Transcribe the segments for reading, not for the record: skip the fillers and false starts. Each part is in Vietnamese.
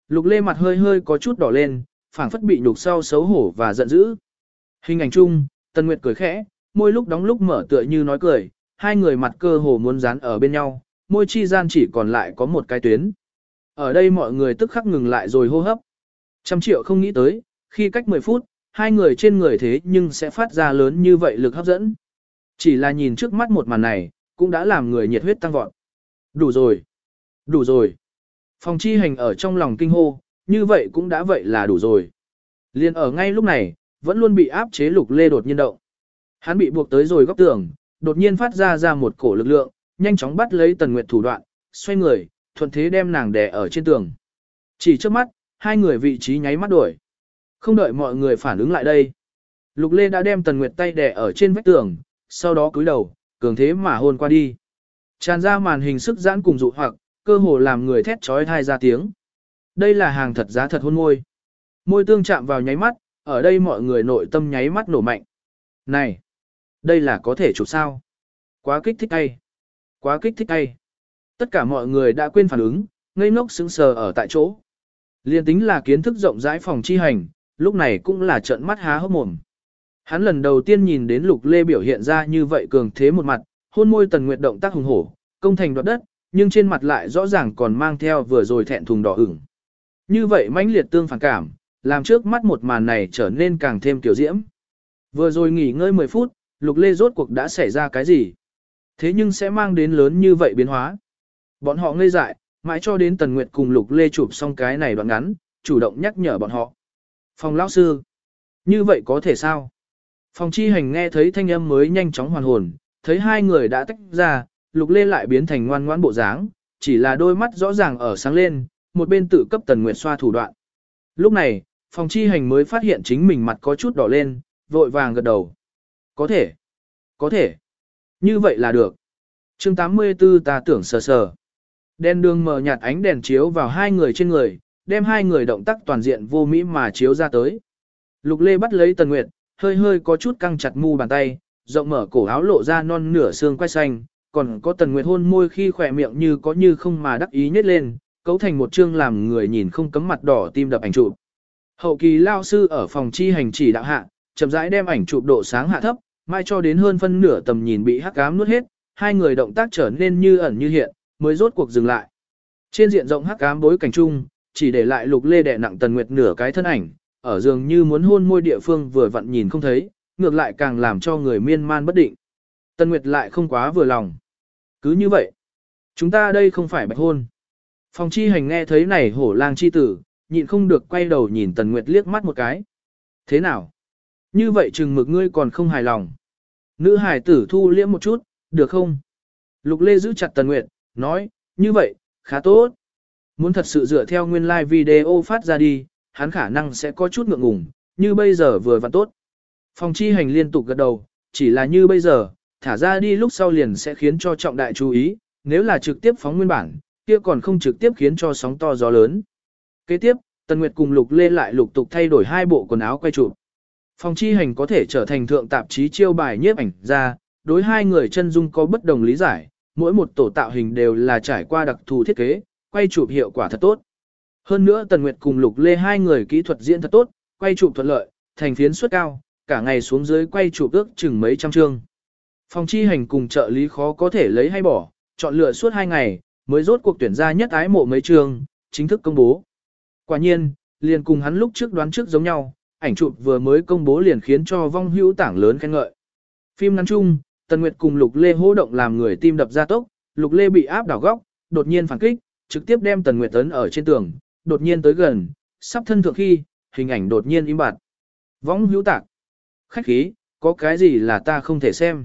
Lục Lê mặt hơi hơi có chút đỏ lên, phảng phất bị nhục sau xấu hổ và giận dữ. Hình ảnh chung, Tần Nguyệt cười khẽ, môi lúc đóng lúc mở tựa như nói cười, hai người mặt cơ hồ muốn dán ở bên nhau, môi chi gian chỉ còn lại có một cái tuyến. Ở đây mọi người tức khắc ngừng lại rồi hô hấp. 100 triệu không nghĩ tới, khi cách 10 phút, hai người trên người thế nhưng sẽ phát ra lớn như vậy lực hấp dẫn. Chỉ là nhìn trước mắt một màn này, cũng đã làm người nhiệt huyết tăng vọt. Đủ rồi, đủ rồi. Phòng chi hành ở trong lòng kinh hô, như vậy cũng đã vậy là đủ rồi. Liên ở ngay lúc này, vẫn luôn bị áp chế Lục Lê đột nhiên động. Hắn bị buộc tới rồi góc tường, đột nhiên phát ra một cổ lực lượng, nhanh chóng bắt lấy Tần Nguyệt thủ đoạn, xoay người, thuận thế đem nàng đè ở trên tường. Chỉ trước mắt, hai người vị trí nháy mắt đổi. Không đợi mọi người phản ứng lại đây. Lục Lê đã đem Tần Nguyệt tay đè ở trên vách tường, sau đó cúi đầu, cường thế mà hôn qua đi. Tràn ra màn hình sức giãn cùng dụ hoặc, cơ hồ làm người thét trói thai ra tiếng. Đây là hàng thật giá thật hôn môi. Môi tương chạm vào nháy mắt, ở đây mọi người nội tâm nháy mắt nổ mạnh. Này, đây là có thể chụp sao? Quá kích thích ai? Quá kích thích ai? Tất cả mọi người đã quên phản ứng, ngây ngốc sững sờ ở tại chỗ. Liên tính là kiến thức rộng rãi phòng chi hành, lúc này cũng là trợn mắt há hốc mồm. Hắn lần đầu tiên nhìn đến Lục Lê biểu hiện ra như vậy cường thế một mặt, hôn môi Tần Nguyệt động tác hùng hổ, công thành đoạt đất, nhưng trên mặt lại rõ ràng còn mang theo vừa rồi thẹn thùng đỏ ửng. Như vậy mãnh liệt tương phản cảm, làm trước mắt một màn này trở nên càng thêm tiểu diễm. Vừa rồi nghỉ ngơi 10 phút, Lục Lê rốt cuộc đã xảy ra cái gì? Thế nhưng sẽ mang đến lớn như vậy biến hóa. Bọn họ ngây dại, mãi cho đến Tần Nguyệt cùng Lục Lê chụp xong cái này đoạn ngắn, chủ động nhắc nhở bọn họ. Phòng lão sư, như vậy có thể sao? Phòng chi hành nghe thấy thanh âm mới nhanh chóng hoàn hồn, thấy hai người đã tách ra, Lục Lê lại biến thành ngoan ngoãn bộ dáng, chỉ là đôi mắt rõ ràng ở sáng lên, một bên tự cấp Tần Nguyệt xoa thủ đoạn. Lúc này, phòng chi hành mới phát hiện chính mình mặt có chút đỏ lên, vội vàng gật đầu. Có thể, có thể, như vậy là được. Chương 84 ta tưởng sờ sờ. Đèn đường mờ nhạt ánh đèn chiếu vào hai người trên người, đem hai người động tác toàn diện vô mỹ mà chiếu ra tới. Lục Lê bắt lấy Tần Nguyệt, hơi hơi có chút căng chặt mu bàn tay, rộng mở cổ áo lộ ra non nửa xương quai xanh, còn có Tần Nguyệt hôn môi khi khỏe miệng như có như không mà đắc ý nhếch lên, cấu thành một chương làm người nhìn không cấm mặt đỏ tim đập ảnh chụp. Hậu kỳ lao sư ở phòng chi hành chỉ đạo hạ, chậm rãi đem ảnh chụp độ sáng hạ thấp, mai cho đến hơn phân nửa tầm nhìn bị hắc ám nuốt hết, hai người động tác trở nên như ẩn như hiện, mới rốt cuộc dừng lại. Trên diện rộng hắc ám bối cảnh chung, chỉ để lại Lục Lê đè nặng Tần Nguyệt nửa cái thân ảnh, ở giường như muốn hôn môi địa phương vừa vặn nhìn không thấy, ngược lại càng làm cho người miên man bất định. Tần Nguyệt lại không quá vừa lòng. Cứ như vậy, chúng ta đây không phải bạch hôn. Phòng chi hành nghe thấy này hổ lang chi tử, nhịn không được quay đầu nhìn Tần Nguyệt liếc mắt một cái. Thế nào? Như vậy chừng mực ngươi còn không hài lòng. Nữ hài tử thu liễm một chút, được không? Lục Lê giữ chặt Tần Nguyệt, nói, như vậy, khá tốt. Muốn thật sự dựa theo nguyên like video phát ra đi, hắn khả năng sẽ có chút ngượng ngùng, như bây giờ vừa vặn tốt. Phòng chi hành liên tục gật đầu, chỉ là như bây giờ, thả ra đi lúc sau liền sẽ khiến cho trọng đại chú ý, nếu là trực tiếp phóng nguyên bản, kia còn không trực tiếp khiến cho sóng to gió lớn. Kế tiếp, Tần Nguyệt cùng Lục Lê lại lục tục thay đổi hai bộ quần áo quay chụp. Phòng chi hành có thể trở thành thượng tạp chí chiêu bài nhiếp ảnh ra, đối hai người chân dung có bất đồng lý giải, mỗi một tổ tạo hình đều là trải qua đặc thù thiết kế, quay chụp hiệu quả thật tốt. Hơn nữa Tần Nguyệt cùng Lục Lê hai người kỹ thuật diễn thật tốt, quay chụp thuận lợi, thành phiến suất cao, cả ngày xuống dưới quay chụp ước chừng mấy trăm chương. Phòng chi hành cùng trợ lý khó có thể lấy hay bỏ, chọn lựa suốt 2 ngày, mới rốt cuộc tuyển ra nhất ái mộ mấy chương, chính thức công bố. Quả nhiên, liền cùng hắn lúc trước đoán trước giống nhau, ảnh chụp vừa mới công bố liền khiến cho vong hữu tảng lớn khen ngợi. Phim ngắn chung, Tần Nguyệt cùng Lục Lê hô động làm người tim đập ra tốc, Lục Lê bị áp đảo góc, đột nhiên phản kích, trực tiếp đem Tần Nguyệt tấn ở trên tường, đột nhiên tới gần, sắp thân thượng khi, hình ảnh đột nhiên im bặt. Vong hữu tạc. Khách khí, có cái gì là ta không thể xem.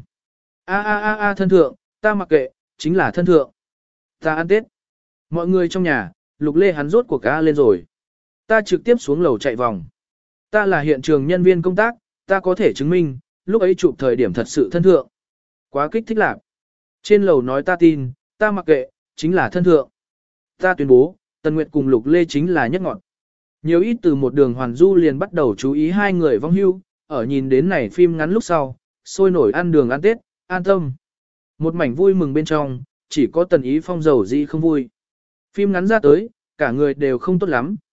A thân thượng, ta mặc kệ, chính là thân thượng. Ta ăn Tết. Mọi người trong nhà, Lục Lê hắn rốt cuộc cá lên rồi. Ta trực tiếp xuống lầu chạy vòng. Ta là hiện trường nhân viên công tác, ta có thể chứng minh, lúc ấy chụp thời điểm thật sự thân thượng. Quá kích thích lạc. Trên lầu nói ta tin, ta mặc kệ, chính là thân thượng. Ta tuyên bố, Tần Nguyệt cùng Lục Lê chính là nhất ngọn. Nhiều ít từ một đường hoàn du liền bắt đầu chú ý hai người vong hưu, ở nhìn đến này phim ngắn lúc sau, sôi nổi ăn đường ăn Tết, an tâm. Một mảnh vui mừng bên trong, chỉ có Tần Ý Phong dầu gì không vui. Phim ngắn ra tới, cả người đều không tốt lắm,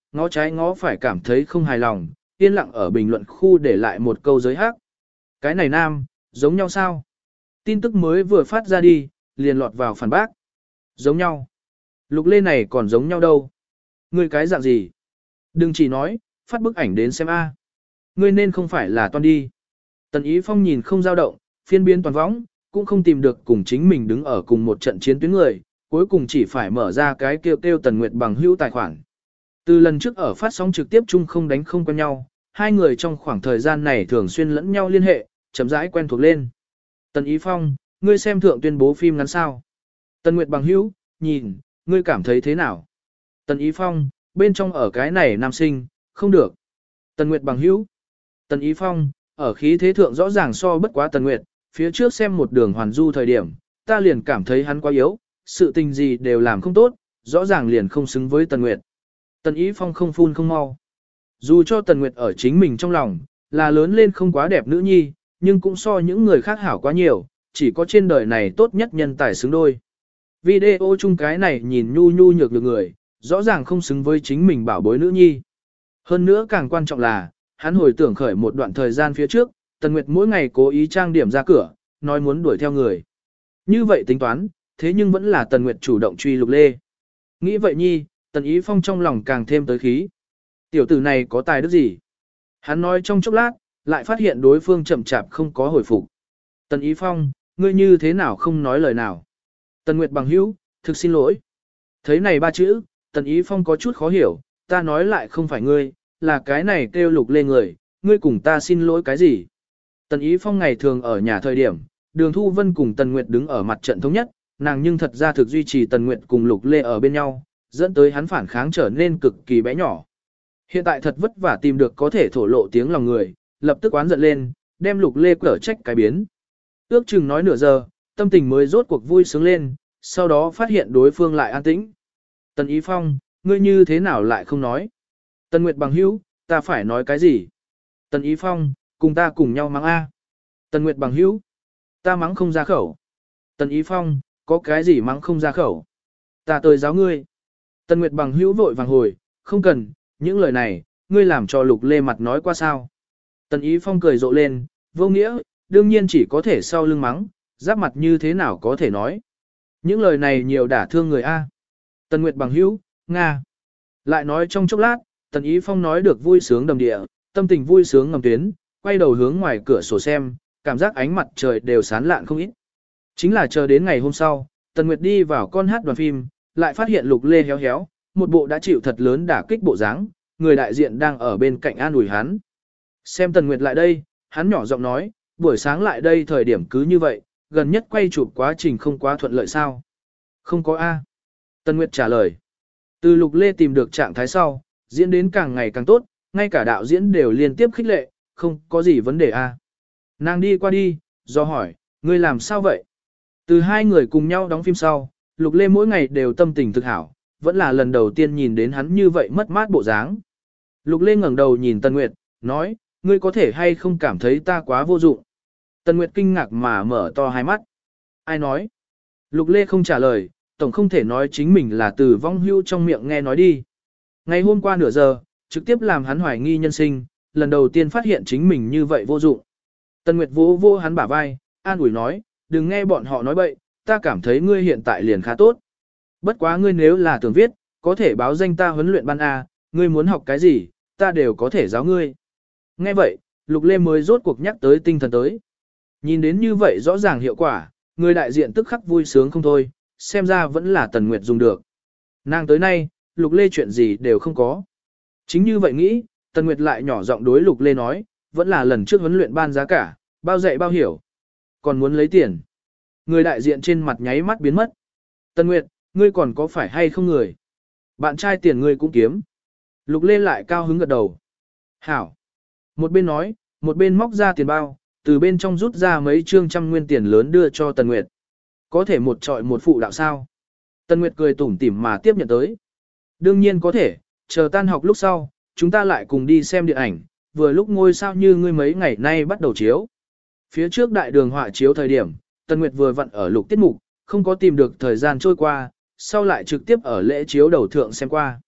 ngó trái ngó phải cảm thấy không hài lòng, yên lặng ở bình luận khu để lại một câu giới hát. Cái này nam, giống nhau sao? Tin tức mới vừa phát ra đi, liền lọt vào phản bác. Giống nhau. Lục Lê này còn giống nhau đâu. Ngươi cái dạng gì? Đừng chỉ nói, phát bức ảnh đến xem a. Ngươi nên không phải là toan đi. Tần Ý Phong nhìn không dao động, phiên biến toàn võng, cũng không tìm được cùng chính mình đứng ở cùng một trận chiến tuyến người, cuối cùng chỉ phải mở ra cái kêu kêu Tần Nguyệt bằng hữu tài khoản. Từ lần trước ở phát sóng trực tiếp chung không đánh không quen nhau, hai người trong khoảng thời gian này thường xuyên lẫn nhau liên hệ, chậm rãi quen thuộc lên. Tần Ý Phong, ngươi xem thượng tuyên bố phim ngắn sao? Tần Nguyệt bằng hữu, nhìn, ngươi cảm thấy thế nào? Tần Ý Phong, bên trong ở cái này nam sinh, không được. Tần Nguyệt bằng hữu. Tần Ý Phong, ở khí thế thượng rõ ràng so bất quá Tần Nguyệt, phía trước xem một đường hoàn du thời điểm, ta liền cảm thấy hắn quá yếu, sự tình gì đều làm không tốt, rõ ràng liền không xứng với Tần Nguyệt. Tần Ý Phong không phun không mau. Dù cho Tần Nguyệt ở chính mình trong lòng, là lớn lên không quá đẹp nữ nhi, nhưng cũng so những người khác hảo quá nhiều, chỉ có trên đời này tốt nhất nhân tài xứng đôi. Video chung cái này nhìn nhu nhu nhược nhược người, rõ ràng không xứng với chính mình bảo bối nữ nhi. Hơn nữa càng quan trọng là, hắn hồi tưởng khởi một đoạn thời gian phía trước, Tần Nguyệt mỗi ngày cố ý trang điểm ra cửa, nói muốn đuổi theo người. Như vậy tính toán, thế nhưng vẫn là Tần Nguyệt chủ động truy Lục Lê. Nghĩ vậy nhi, Tần Ý Phong trong lòng càng thêm tới khí. Tiểu tử này có tài đức gì? Hắn nói trong chốc lát, lại phát hiện đối phương chậm chạp không có hồi phục. Tần Ý Phong, ngươi như thế nào không nói lời nào? Tần Nguyệt bằng hữu, thực xin lỗi. Thấy này ba chữ, Tần Ý Phong có chút khó hiểu, ta nói lại không phải ngươi, là cái này kêu Lục Lê người, ngươi cùng ta xin lỗi cái gì? Tần Ý Phong ngày thường ở nhà thời điểm, Đường Thu Vân cùng Tần Nguyệt đứng ở mặt trận thống nhất, nàng nhưng thật ra thực duy trì Tần Nguyệt cùng Lục Lê ở bên nhau, dẫn tới hắn phản kháng trở nên cực kỳ bé nhỏ. Hiện tại thật vất vả tìm được có thể thổ lộ tiếng lòng người, lập tức oán giận lên, đem Lục Lê cở trách cái biến. Ước chừng nói nửa giờ, tâm tình mới rốt cuộc vui sướng lên, sau đó phát hiện đối phương lại an tĩnh. Tần Ý Phong, ngươi như thế nào lại không nói? Tần Nguyệt bằng hữu, ta phải nói cái gì? Tần Ý Phong, cùng ta cùng nhau mắng A. Tần Nguyệt bằng hữu, ta mắng không ra khẩu. Tần Ý Phong, có cái gì mắng không ra khẩu? Ta tới giáo ngươi. Tần Nguyệt bằng hữu vội vàng hồi, không cần, những lời này, ngươi làm cho Lục Lê mặt nói qua sao. Tần Ý Phong cười rộ lên, vô nghĩa, đương nhiên chỉ có thể sau lưng mắng, giáp mặt như thế nào có thể nói. Những lời này nhiều đả thương người A. Tần Nguyệt bằng hữu, Nga. Lại nói trong chốc lát, Tần Ý Phong nói được vui sướng đầm địa, tâm tình vui sướng ngầm tuyến, quay đầu hướng ngoài cửa sổ xem, cảm giác ánh mặt trời đều sán lạn không ít. Chính là chờ đến ngày hôm sau, Tần Nguyệt đi vào con hát đoàn phim, lại phát hiện Lục Lê héo héo, một bộ đã chịu thật lớn đả kích bộ dáng, người đại diện đang ở bên cạnh an ủi hắn. Xem Tần Nguyệt lại đây, hắn nhỏ giọng nói, buổi sáng lại đây thời điểm cứ như vậy, gần nhất quay chụp quá trình không quá thuận lợi sao? Không có A. Tần Nguyệt trả lời. Từ Lục Lê tìm được trạng thái sau, diễn đến càng ngày càng tốt, ngay cả đạo diễn đều liên tiếp khích lệ, không có gì vấn đề A. Nàng đi qua đi, do hỏi, ngươi làm sao vậy? Từ hai người cùng nhau đóng phim sau, Lục Lê mỗi ngày đều tâm tình thực hảo, vẫn là lần đầu tiên nhìn đến hắn như vậy mất mát bộ dáng. Lục Lê ngẩng đầu nhìn Tần Nguyệt, nói, ngươi có thể hay không cảm thấy ta quá vô dụng? Tần Nguyệt kinh ngạc mà mở to hai mắt. Ai nói? Lục Lê không trả lời, tổng không thể nói chính mình là từ vong hưu trong miệng nghe nói đi. Ngày hôm qua nửa giờ, trực tiếp làm hắn hoài nghi nhân sinh, lần đầu tiên phát hiện chính mình như vậy vô dụng. Tần Nguyệt vô vô hắn bả vai, an ủi nói, đừng nghe bọn họ nói bậy, ta cảm thấy ngươi hiện tại liền khá tốt. Bất quá ngươi nếu là tưởng viết, có thể báo danh ta huấn luyện ban A, ngươi muốn học cái gì, ta đều có thể giáo ngươi. Nghe vậy, Lục Lê mới rốt cuộc nhắc tới tinh thần tới. Nhìn đến như vậy rõ ràng hiệu quả, người đại diện tức khắc vui sướng không thôi, xem ra vẫn là Tần Nguyệt dùng được. Nàng tới nay, Lục Lê chuyện gì đều không có. Chính như vậy nghĩ, Tần Nguyệt lại nhỏ giọng đối Lục Lê nói, vẫn là lần trước huấn luyện ban giá cả, bao dạy bao hiểu. Còn muốn lấy tiền. Người đại diện trên mặt nháy mắt biến mất. Tần Nguyệt, ngươi còn có phải hay không người? Bạn trai tiền ngươi cũng kiếm. Lục Lê lại cao hứng gật đầu. Hảo. Một bên nói, một bên móc ra tiền bao, từ bên trong rút ra mấy trương trăm nguyên tiền lớn đưa cho Tần Nguyệt. Có thể một trọi một phụ đạo sao? Tần Nguyệt cười tủm tỉm mà tiếp nhận tới. Đương nhiên có thể, chờ tan học lúc sau, chúng ta lại cùng đi xem điện ảnh, vừa lúc ngôi sao như ngươi mấy ngày nay bắt đầu chiếu. Phía trước đại đường họa chiếu thời điểm, Tần Nguyệt vừa vặn ở lục tiết mục, không có tìm được thời gian trôi qua, sau lại trực tiếp ở lễ chiếu đầu thượng xem qua.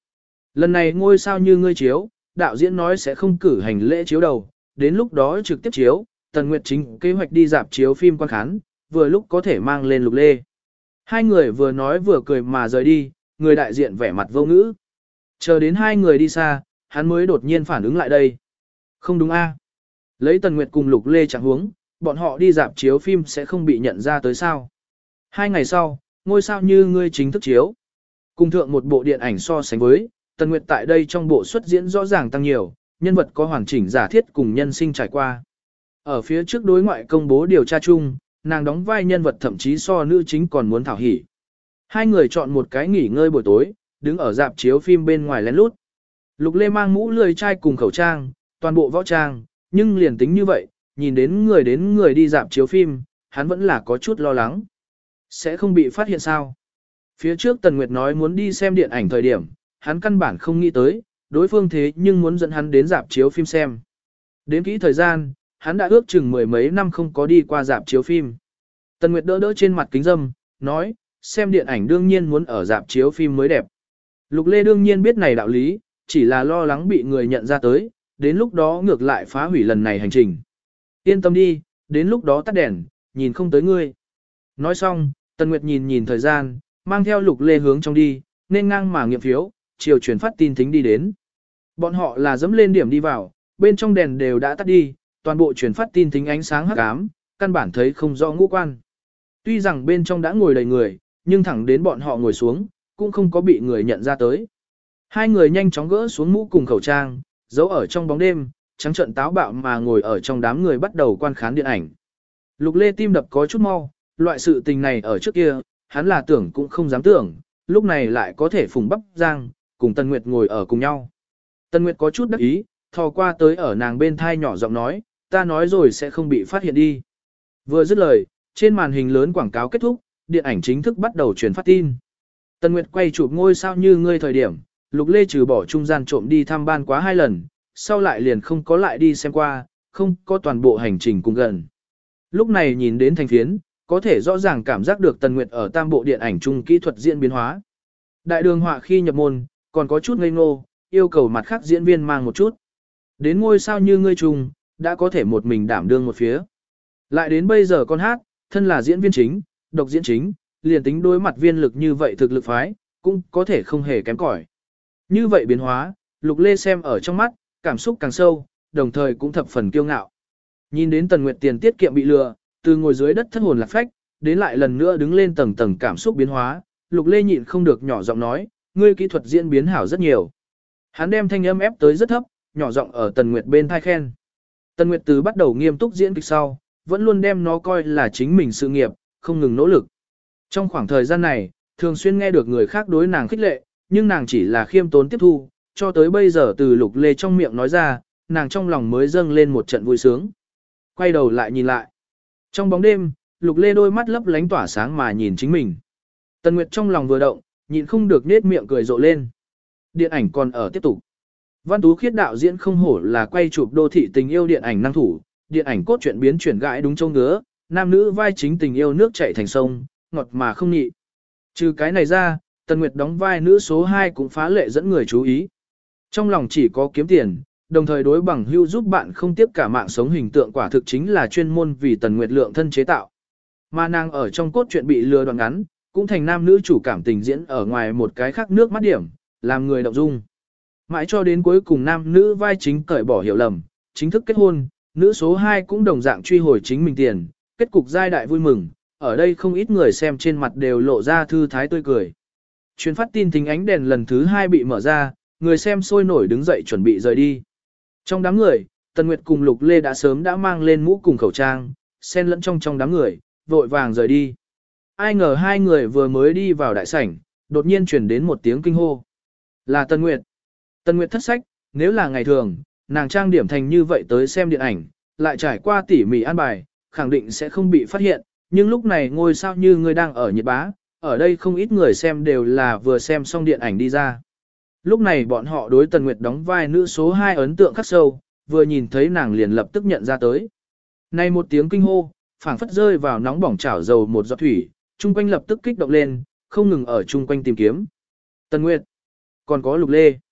Lần này ngôi sao như ngươi chiếu, đạo diễn nói sẽ không cử hành lễ chiếu đầu, đến lúc đó trực tiếp chiếu, Tần Nguyệt chính kế hoạch đi dạp chiếu phim quan khán, vừa lúc có thể mang lên Lục Lê. Hai người vừa nói vừa cười mà rời đi, người đại diện vẻ mặt vô ngữ. Chờ đến hai người đi xa, hắn mới đột nhiên phản ứng lại đây. Không đúng a? Lấy Tần Nguyệt cùng Lục Lê chẳng huống, bọn họ đi dạp chiếu phim sẽ không bị nhận ra tới sao. 2 ngày sau, ngôi sao như ngươi chính thức chiếu. Cùng thượng một bộ điện ảnh so sánh với, Tần Nguyệt tại đây trong bộ xuất diễn rõ ràng tăng nhiều, nhân vật có hoàn chỉnh giả thiết cùng nhân sinh trải qua. Ở phía trước đối ngoại công bố điều tra chung, nàng đóng vai nhân vật thậm chí so nữ chính còn muốn thảo hỉ. Hai người chọn một cái nghỉ ngơi buổi tối, đứng ở dạp chiếu phim bên ngoài lén lút. Lục Lê mang mũ lười chai cùng khẩu trang, toàn bộ võ trang, nhưng liền tính như vậy, nhìn đến người đi dạp chiếu phim, hắn vẫn là có chút lo lắng. Sẽ không bị phát hiện sao? Phía trước Tần Nguyệt nói muốn đi xem điện ảnh thời điểm, hắn căn bản không nghĩ tới, đối phương thế nhưng muốn dẫn hắn đến dạp chiếu phim xem. Đến kỹ thời gian, hắn đã ước chừng 10 mấy năm không có đi qua dạp chiếu phim. Tần Nguyệt đỡ đỡ trên mặt kính dâm, nói, xem điện ảnh đương nhiên muốn ở dạp chiếu phim mới đẹp. Lục Lê đương nhiên biết này đạo lý, chỉ là lo lắng bị người nhận ra tới, đến lúc đó ngược lại phá hủy lần này hành trình. Yên tâm đi, đến lúc đó tắt đèn, nhìn không tới ngươi. Nói xong, Tần Nguyệt nhìn thời gian, mang theo Lục Lê hướng trong đi, nên ngang mà nghiệm phiếu, chiều chuyển phát tin thính đi đến. Bọn họ là dẫm lên điểm đi vào, bên trong đèn đều đã tắt đi, toàn bộ chuyển phát tin thính ánh sáng hắc ám, căn bản thấy không rõ ngũ quan. Tuy rằng bên trong đã ngồi đầy người, nhưng thẳng đến bọn họ ngồi xuống, cũng không có bị người nhận ra tới. Hai người nhanh chóng gỡ xuống mũ cùng khẩu trang, giấu ở trong bóng đêm, trắng trợn táo bạo mà ngồi ở trong đám người bắt đầu quan khán điện ảnh. Lục Lê tim đập có chút mau, loại sự tình này ở trước kia, hắn là tưởng cũng không dám tưởng, lúc này lại có thể phùng bắp giang, cùng Tần Nguyệt ngồi ở cùng nhau. Tần Nguyệt có chút đắc ý, thò qua tới ở nàng bên thai nhỏ giọng nói, ta nói rồi sẽ không bị phát hiện đi. Vừa dứt lời, trên màn hình lớn quảng cáo kết thúc, điện ảnh chính thức bắt đầu truyền phát tin. Tần Nguyệt quay chụp ngôi sao như ngươi thời điểm, Lục Lê trừ bỏ trung gian trộm đi thăm ban quá 2 lần, sau lại liền không có lại đi xem qua, không có toàn bộ hành trình cùng gần. Lúc này nhìn đến thành phiến, có thể rõ ràng cảm giác được Tần Nguyệt ở tam bộ điện ảnh chung kỹ thuật diễn biến hóa. Đại đường họa khi nhập môn, còn có chút ngây ngô, yêu cầu mặt khác diễn viên mang một chút. Đến ngôi sao như ngươi chung, đã có thể một mình đảm đương một phía. Lại đến bây giờ con hát, thân là diễn viên chính, độc diễn chính, liền tính đối mặt viên lực như vậy thực lực phái, cũng có thể không hề kém cỏi. Như vậy biến hóa, Lục Lê xem ở trong mắt, cảm xúc càng sâu, đồng thời cũng thập phần kiêu ngạo. Nhìn đến Tần Nguyệt tiền tiết kiệm bị lừa, từ ngồi dưới đất thất hồn lạc phách, đến lại lần nữa đứng lên tầng tầng cảm xúc biến hóa, Lục Lê nhịn không được nhỏ giọng nói, ngươi kỹ thuật diễn biến hảo rất nhiều. Hắn đem thanh âm ép tới rất thấp, nhỏ giọng ở Tần Nguyệt bên thai khen. Tần Nguyệt từ bắt đầu nghiêm túc diễn kịch sau, vẫn luôn đem nó coi là chính mình sự nghiệp, không ngừng nỗ lực. Trong khoảng thời gian này, thường xuyên nghe được người khác đối nàng khích lệ, nhưng nàng chỉ là khiêm tốn tiếp thu, cho tới bây giờ từ Lục Lê trong miệng nói ra, nàng trong lòng mới dâng lên một trận vui sướng. Quay đầu lại nhìn lại. Trong bóng đêm, Lục Lê đôi mắt lấp lánh tỏa sáng mà nhìn chính mình. Tần Nguyệt trong lòng vừa động, nhịn không được nết miệng cười rộ lên. Điện ảnh còn ở tiếp tục. Văn Tú Khiết đạo diễn không hổ là quay chụp đô thị tình yêu điện ảnh năng thủ, điện ảnh cốt truyện biến chuyển gãi đúng châu ngứa, nam nữ vai chính tình yêu nước chảy thành sông, ngọt mà không nhị. Trừ cái này ra, Tần Nguyệt đóng vai nữ số 2 cũng phá lệ dẫn người chú ý. Trong lòng chỉ có kiếm tiền, đồng thời đối bằng hưu giúp bạn không tiếp cả mạng sống hình tượng quả thực chính là chuyên môn vì Tần Nguyệt lượng thân chế tạo. Mà nàng ở trong cốt truyện bị lừa đoạn ngắn, cũng thành nam nữ chủ cảm tình diễn ở ngoài một cái khác nước mắt điểm, làm người động dung. Mãi cho đến cuối cùng nam nữ vai chính cởi bỏ hiểu lầm, chính thức kết hôn, nữ số 2 cũng đồng dạng truy hồi chính mình tiền, kết cục giai đại vui mừng, ở đây không ít người xem trên mặt đều lộ ra thư thái tươi cười. Truyền phát tin thính ánh đèn lần thứ 2 bị mở ra, người xem sôi nổi đứng dậy chuẩn bị rời đi. Trong đám người, Tần Nguyệt cùng Lục Lê đã sớm đã mang lên mũ cùng khẩu trang, xen lẫn trong đám người, vội vàng rời đi. Ai ngờ hai người vừa mới đi vào đại sảnh, đột nhiên truyền đến một tiếng kinh hô. Là Tần Nguyệt. Tần Nguyệt thất sách, nếu là ngày thường, nàng trang điểm thành như vậy tới xem điện ảnh, lại trải qua tỉ mỉ an bài, khẳng định sẽ không bị phát hiện, nhưng lúc này ngôi sao như người đang ở nhiệt bá, ở đây không ít người xem đều là vừa xem xong điện ảnh đi ra. Lúc này bọn họ đối Tần Nguyệt đóng vai nữ số 2 ấn tượng khắc sâu, vừa nhìn thấy nàng liền lập tức nhận ra tới. Này một tiếng kinh hô, phảng phất rơi vào nóng bỏng chảo dầu một giọt thủy, chung quanh lập tức kích động lên, không ngừng ở chung quanh tìm kiếm. Tần Nguyệt, còn có Lục Lê.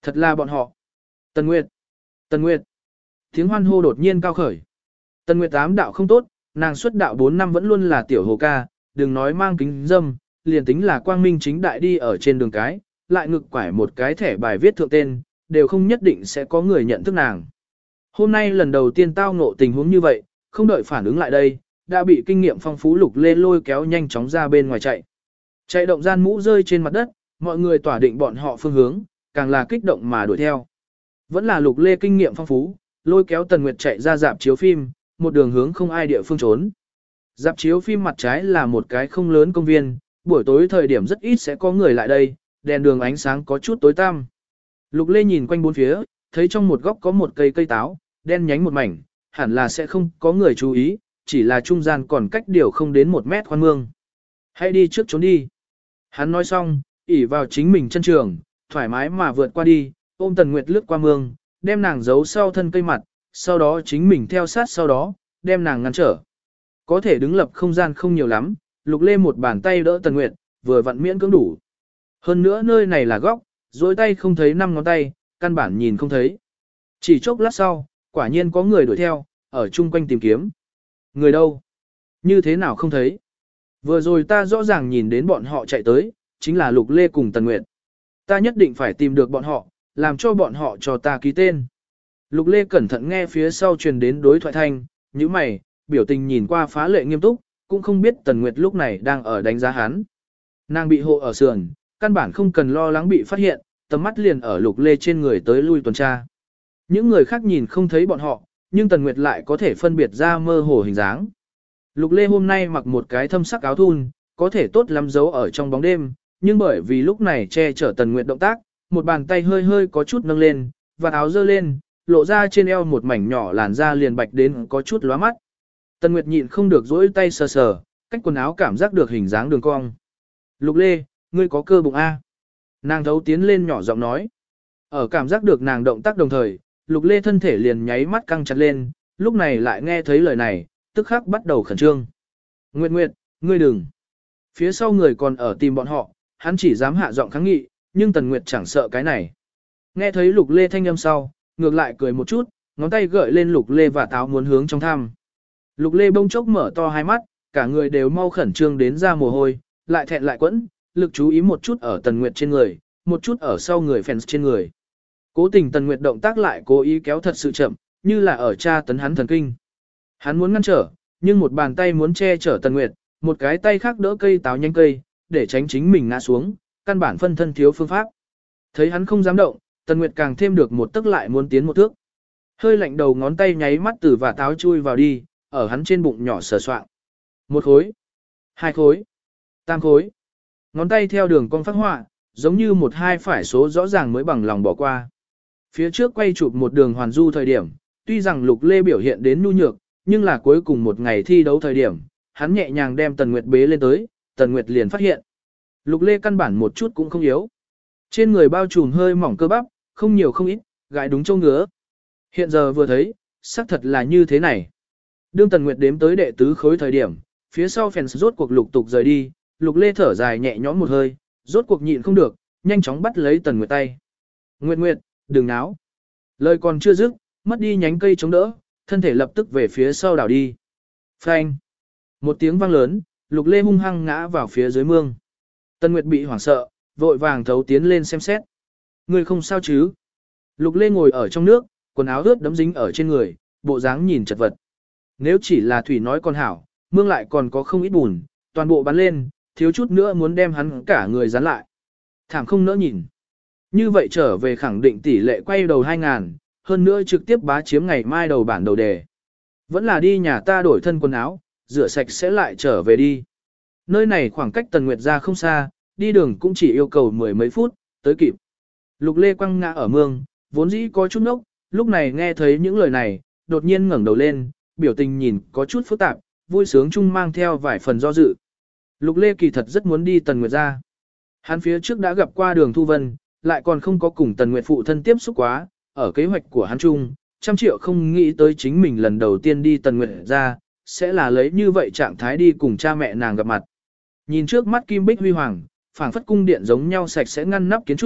Thật là bọn họ. Tần Nguyệt. Tần Nguyệt. Tiếng hoan hô đột nhiên cao khởi. Tần Nguyệt ám đạo không tốt, nàng xuất đạo 4 năm vẫn luôn là tiểu hồ ca, đừng nói mang kính dâm, liền tính là quang minh chính đại đi ở trên đường cái, lại ngực quải một cái thẻ bài viết thượng tên, đều không nhất định sẽ có người nhận thức nàng. Hôm nay lần đầu tiên tao ngộ tình huống như vậy, không đợi phản ứng lại đây, đã bị kinh nghiệm phong phú Lục Lê lôi kéo nhanh chóng ra bên ngoài chạy. Chạy động gian mũ rơi trên mặt đất, mọi người tỏa định bọn họ phương hướng, càng là kích động mà đuổi theo. Vẫn là Lục Lê kinh nghiệm phong phú, lôi kéo Tần Nguyệt chạy ra dạp chiếu phim, một đường hướng không ai địa phương trốn. Dạp chiếu phim mặt trái là một cái không lớn công viên, buổi tối thời điểm rất ít sẽ có người lại đây, đèn đường ánh sáng có chút tối tăm. Lục Lê nhìn quanh bốn phía, thấy trong một góc có một cây táo, đen nhánh một mảnh, hẳn là sẽ không có người chú ý, chỉ là trung gian còn cách điều không đến 1 mét khoan mương. Hãy đi trước trốn đi. Hắn nói xong, ỉ vào chính mình chân trường, thoải mái mà vượt qua đi, ôm Tần Nguyệt lướt qua mương, đem nàng giấu sau thân cây mặt, sau đó chính mình theo sát sau đó, đem nàng ngăn trở. Có thể đứng lập không gian không nhiều lắm, Lục Lê một bàn tay đỡ Tần Nguyệt, vừa vặn miễn cưỡng đủ. Hơn nữa nơi này là góc, dối tay không thấy 5 ngón tay, căn bản nhìn không thấy. Chỉ chốc lát sau, quả nhiên có người đuổi theo, ở chung quanh tìm kiếm. Người đâu? Như thế nào không thấy? Vừa rồi ta rõ ràng nhìn đến bọn họ chạy tới, chính là Lục Lê cùng Tần Nguyệt. Ta nhất định phải tìm được bọn họ, làm cho bọn họ cho ta ký tên. Lục Lê cẩn thận nghe phía sau truyền đến đối thoại thanh, như mày, biểu tình nhìn qua phá lệ nghiêm túc, cũng không biết Tần Nguyệt lúc này đang ở đánh giá hắn. Nàng bị hộ ở sườn, căn bản không cần lo lắng bị phát hiện, tầm mắt liền ở Lục Lê trên người tới lui tuần tra. Những người khác nhìn không thấy bọn họ, nhưng Tần Nguyệt lại có thể phân biệt ra mơ hồ hình dáng. Lục Lê hôm nay mặc một cái thâm sắc áo thun, có thể tốt lắm giấu ở trong bóng đêm, nhưng bởi vì lúc này che chở Tần Nguyệt động tác, một bàn tay hơi hơi có chút nâng lên, và áo giơ lên, lộ ra trên eo một mảnh nhỏ làn da liền bạch đến có chút lóa mắt. Tần Nguyệt nhịn không được dỗi tay sờ sờ, cách quần áo cảm giác được hình dáng đường cong. Lục Lê, ngươi có cơ bụng A. Nàng thấu tiến lên nhỏ giọng nói. Ở cảm giác được nàng động tác đồng thời, Lục Lê thân thể liền nháy mắt căng chặt lên, lúc này lại nghe thấy lời này, tức khắc bắt đầu khẩn trương. Nguyệt Nguyệt, ngươi đừng. Phía sau người còn ở tìm bọn họ, hắn chỉ dám hạ giọng kháng nghị, nhưng Tần Nguyệt chẳng sợ cái này. Nghe thấy Lục Lê thanh âm sau, ngược lại cười một chút, ngón tay gợi lên Lục Lê và táo muốn hướng trong thăm. Lục Lê bông chốc mở to hai mắt, cả người đều mau khẩn trương đến ra mồ hôi, lại thẹn lại quẫn, lực chú ý một chút ở Tần Nguyệt trên người, một chút ở sau người fans trên người. Cố tình Tần Nguyệt động tác lại cố ý kéo thật sự chậm, như là ở tra tấn hắn thần kinh. Hắn muốn ngăn trở, nhưng một bàn tay muốn che chở Tần Nguyệt, một cái tay khác đỡ cây táo nhanh cây, để tránh chính mình ngã xuống, căn bản phân thân thiếu phương pháp. Thấy hắn không dám động, Tần Nguyệt càng thêm được một tức lại muốn tiến một thước. Hơi lạnh đầu ngón tay nháy mắt từ và táo chui vào đi, ở hắn trên bụng nhỏ sờ soạng. 1 khối, 2 khối, 3 khối. Ngón tay theo đường cong phát họa, giống như 1-2 phải số rõ ràng mới bằng lòng bỏ qua. Phía trước quay chụp một đường hoàn du thời điểm, tuy rằng Lục Lê biểu hiện đến nhu nhược, nhưng là cuối cùng một ngày thi đấu thời điểm, hắn nhẹ nhàng đem Tần Nguyệt bế lên tới, Tần Nguyệt liền phát hiện. Lục Lê căn bản một chút cũng không yếu. Trên người bao trùm hơi mỏng cơ bắp, không nhiều không ít, gãi đúng châu ngứa. Hiện giờ vừa thấy, xác thật là như thế này. Đương Tần Nguyệt đếm tới đệ tứ khối thời điểm, phía sau fans rốt cuộc lục tục rời đi, Lục Lê thở dài nhẹ nhõm một hơi, rốt cuộc nhịn không được, nhanh chóng bắt lấy Tần Nguyệt tay. Nguyệt Nguyệt, đừng náo. Lời còn chưa dứt, mất đi nhánh cây chống đỡ, thân thể lập tức về phía sau đảo đi. Phanh. Một tiếng vang lớn, Lục Lê hung hăng ngã vào phía dưới mương. Tần Nguyệt bị hoảng sợ, vội vàng thấu tiến lên xem xét. Người không sao chứ? Lục Lê ngồi ở trong nước, quần áo ướt đẫm dính ở trên người, bộ dáng nhìn chật vật. Nếu chỉ là thủy nói còn hảo, mương lại còn có không ít bùn, toàn bộ bắn lên, thiếu chút nữa muốn đem hắn cả người dán lại. Thảm không nỡ nhìn. Như vậy trở về khẳng định tỷ lệ quay đầu 2000, hơn nữa trực tiếp bá chiếm ngày mai đầu bản đầu đề. Vẫn là đi nhà ta đổi thân quần áo, rửa sạch sẽ lại trở về đi. Nơi này khoảng cách Tần Nguyệt ra không xa, đi đường cũng chỉ yêu cầu 10 mấy phút, tới kịp. Lục Lê quăng ngã ở mương, vốn dĩ có chút nốc, lúc này nghe thấy những lời này, đột nhiên ngẩng đầu lên, biểu tình nhìn có chút phức tạp, vui sướng chung mang theo vài phần do dự. Lục Lê kỳ thật rất muốn đi Tần Nguyệt ra. Hắn phía trước đã gặp qua Đường Thu Vân, lại còn không có cùng Tần Nguyệt phụ thân tiếp xúc quá, ở kế hoạch của hắn chung, 100 triệu không nghĩ tới chính mình lần đầu tiên đi Tần Nguyệt ra, sẽ là lấy như vậy trạng thái đi cùng cha mẹ nàng gặp mặt. Nhìn trước mắt kim bích huy hoàng, phảng phất cung điện giống nhau sạch sẽ ngăn nắp kiến trúc,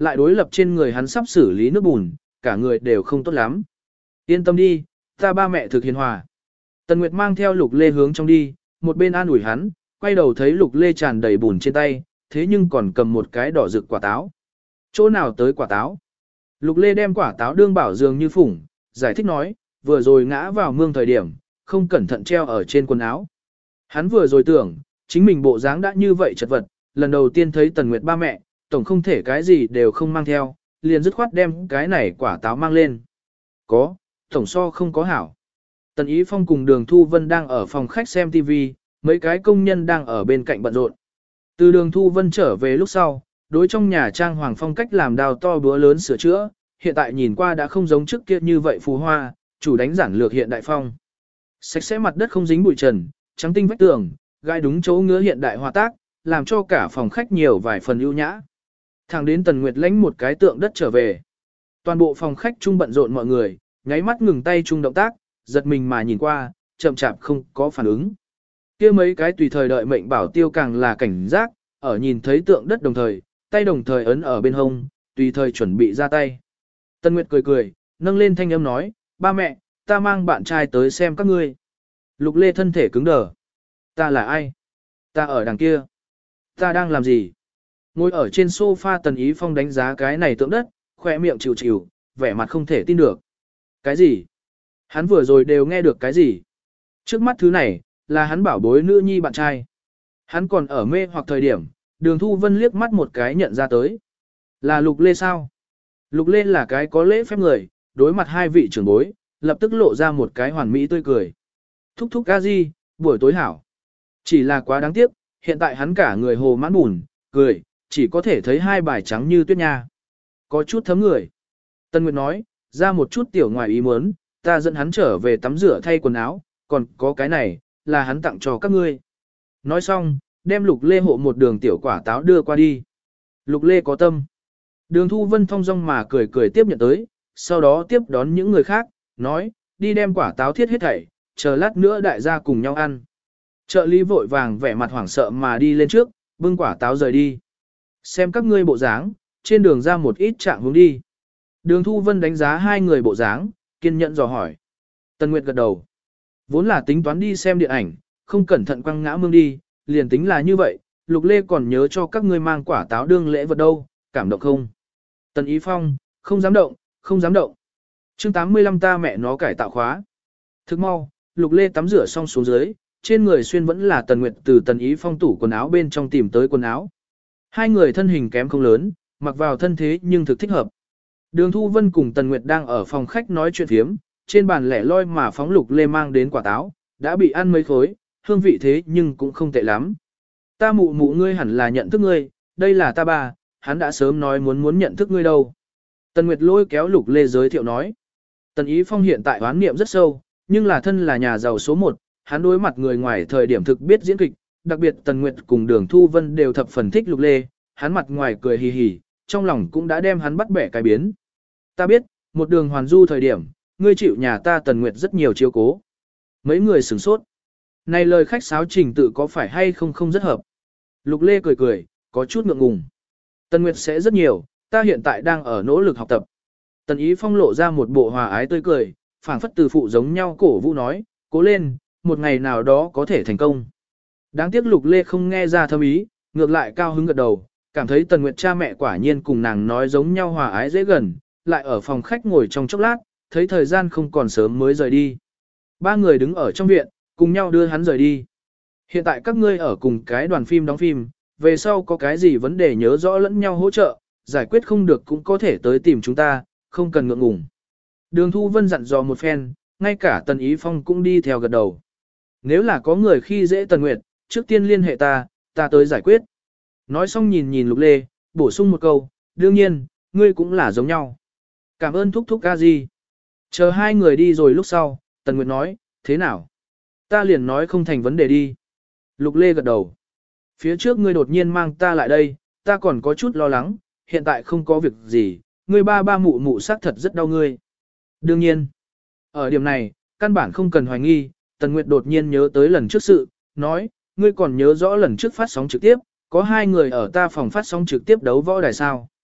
lại đối lập trên người hắn sắp xử lý nước bùn, cả người đều không tốt lắm. Yên tâm đi, ta ba mẹ thực hiền hòa. Tần Nguyệt mang theo Lục Lê hướng trong đi, một bên an ủi hắn, quay đầu thấy Lục Lê tràn đầy bùn trên tay, thế nhưng còn cầm một cái đỏ rực quả táo. Chỗ nào tới quả táo? Lục Lê đem quả táo đương bảo dường như phủng, giải thích nói, vừa rồi ngã vào mương thời điểm, không cẩn thận treo ở trên quần áo. Hắn vừa rồi tưởng, chính mình bộ dáng đã như vậy chật vật, lần đầu tiên thấy Tần Nguyệt ba mẹ, tổng không thể cái gì đều không mang theo, liền dứt khoát đem cái này quả táo mang lên. Có, tổng so không có hảo. Tần Ý Phong cùng Đường Thu Vân đang ở phòng khách xem TV, mấy cái công nhân đang ở bên cạnh bận rộn. Từ Đường Thu Vân trở về lúc sau, đối trong nhà trang hoàng phong cách làm đào to búa lớn sửa chữa, hiện tại nhìn qua đã không giống trước kia như vậy phù hoa, chủ đánh giản lược hiện đại phong. Sạch sẽ mặt đất không dính bụi trần, trắng tinh vách tường, gai đúng chỗ ngứa hiện đại hòa tác, làm cho cả phòng khách nhiều vài phần ưu nhã. Thẳng đến Tần Nguyệt lãnh một cái tượng đất trở về. Toàn bộ phòng khách chung bận rộn mọi người, nháy mắt ngừng tay chung động tác, giật mình mà nhìn qua, chậm chạp không có phản ứng. Kia mấy cái tùy thời đợi mệnh bảo tiêu càng là cảnh giác, ở nhìn thấy tượng đất đồng thời, tay đồng thời ấn ở bên hông, tùy thời chuẩn bị ra tay. Tần Nguyệt cười cười, nâng lên thanh âm nói, ba mẹ, ta mang bạn trai tới xem các ngươi. Lục Lê thân thể cứng đờ. Ta là ai? Ta ở đằng kia. Ta đang làm gì? Ngồi ở trên sofa Tần Ý Phong đánh giá cái này tượng đất, khỏe miệng chịu chịu, vẻ mặt không thể tin được. Cái gì? Hắn vừa rồi đều nghe được cái gì? Trước mắt thứ này, là hắn bảo bối nữ nhi bạn trai. Hắn còn ở mê hoặc thời điểm, Đường Thu Vân liếc mắt một cái nhận ra tới. Là Lục Lê sao? Lục Lê là cái có lễ phép người, đối mặt hai vị trưởng bối, lập tức lộ ra một cái hoàn mỹ tươi cười. Thúc thúc ca gì, buổi tối hảo. Chỉ là quá đáng tiếc, hiện tại hắn cả người hồ mãn bùn, cười, chỉ có thể thấy hai bài trắng như tuyết nha. Có chút thấm người. Tân Nguyệt nói, ra một chút tiểu ngoài ý muốn, ta dẫn hắn trở về tắm rửa thay quần áo, còn có cái này, là hắn tặng cho các ngươi. Nói xong, đem Lục Lê hộ một đường tiểu quả táo đưa qua đi. Lục Lê có tâm. Đường Thu Vân thong dong mà cười cười tiếp nhận tới, sau đó tiếp đón những người khác, nói, đi đem quả táo thiết hết thảy, chờ lát nữa đại gia cùng nhau ăn. Trợ lý vội vàng vẻ mặt hoảng sợ mà đi lên trước, bưng quả táo rời đi. Xem các ngươi bộ dáng, trên đường ra một ít trạng hướng đi. Đường Thu Vân đánh giá hai người bộ dáng, kiên nhẫn dò hỏi. Tần Nguyệt gật đầu. Vốn là tính toán đi xem điện ảnh, không cẩn thận quăng ngã mương đi, liền tính là như vậy, Lục Lê còn nhớ cho các ngươi mang quả táo đương lễ vật đâu, cảm động không? Tần Ý Phong, không dám động, không dám động. Chương 85 ta mẹ nó cải tạo khóa. Thức mau, Lục Lê tắm rửa xong xuống dưới, trên người xuyên vẫn là Tần Nguyệt từ Tần Ý Phong tủ quần áo bên trong tìm tới quần áo. Hai người thân hình kém không lớn, mặc vào thân thế nhưng thực thích hợp. Đường Thu Vân cùng Tần Nguyệt đang ở phòng khách nói chuyện phiếm, trên bàn lẻ loi mà phóng Lục Lê mang đến quả táo, đã bị ăn mấy khối, hương vị thế nhưng cũng không tệ lắm. Ta mụ mụ ngươi hẳn là nhận thức ngươi, đây là ta ba, hắn đã sớm nói muốn nhận thức ngươi đâu. Tần Nguyệt lôi kéo Lục Lê giới thiệu nói. Tần Ý Phong hiện tại oán niệm rất sâu, nhưng là thân là nhà giàu số 1, hắn đối mặt người ngoài thời điểm thực biết diễn kịch, đặc biệt Tần Nguyệt cùng Đường Thu Vân đều thập phần thích Lục Lê, hắn mặt ngoài cười hì hì, trong lòng cũng đã đem hắn bắt bẻ cái biến. Ta biết, một đường hoàn du thời điểm, ngươi chịu nhà ta Tần Nguyệt rất nhiều chiếu cố. Mấy người sửng sốt. Này lời khách sáo trình tự có phải hay không không rất hợp. Lục Lê cười cười, có chút ngượng ngùng. Tần Nguyệt sẽ rất nhiều, ta hiện tại đang ở nỗ lực học tập. Tần Ý Phong lộ ra một bộ hòa ái tươi cười, phảng phất từ phụ giống nhau cổ vũ nói, cố lên, một ngày nào đó có thể thành công. Đáng tiếc Lục Lê không nghe ra thâm ý, ngược lại cao hứng gật đầu, cảm thấy Tần Nguyệt cha mẹ quả nhiên cùng nàng nói giống nhau hòa ái dễ gần, lại ở phòng khách ngồi trong chốc lát, thấy thời gian không còn sớm mới rời đi. Ba người đứng ở trong viện, cùng nhau đưa hắn rời đi. Hiện tại các ngươi ở cùng cái đoàn phim đóng phim, về sau có cái gì vấn đề nhớ rõ lẫn nhau hỗ trợ, giải quyết không được cũng có thể tới tìm chúng ta, không cần ngượng ngùng. Đường Thu Vân dặn dò một phen, ngay cả Tần Ý Phong cũng đi theo gật đầu. Nếu là có người khi dễ Tần Nguyệt, trước tiên liên hệ ta tới giải quyết. Nói xong nhìn nhìn Lục Lê, bổ sung một câu, đương nhiên, ngươi cũng là giống nhau. Cảm ơn thúc thúc ca gì. Chờ hai người đi rồi lúc sau, Tần Nguyệt nói, thế nào? Ta liền nói không thành vấn đề đi. Lục Lê gật đầu. Phía trước ngươi đột nhiên mang ta lại đây, ta còn có chút lo lắng, hiện tại không có việc gì, ngươi ba mụ mụ xác thật rất đau ngươi. Đương nhiên, ở điểm này, căn bản không cần hoài nghi, Tần Nguyệt đột nhiên nhớ tới lần trước sự, nói, ngươi còn nhớ rõ lần trước phát sóng trực tiếp, có hai người ở ta phòng phát sóng trực tiếp đấu võ đài sao.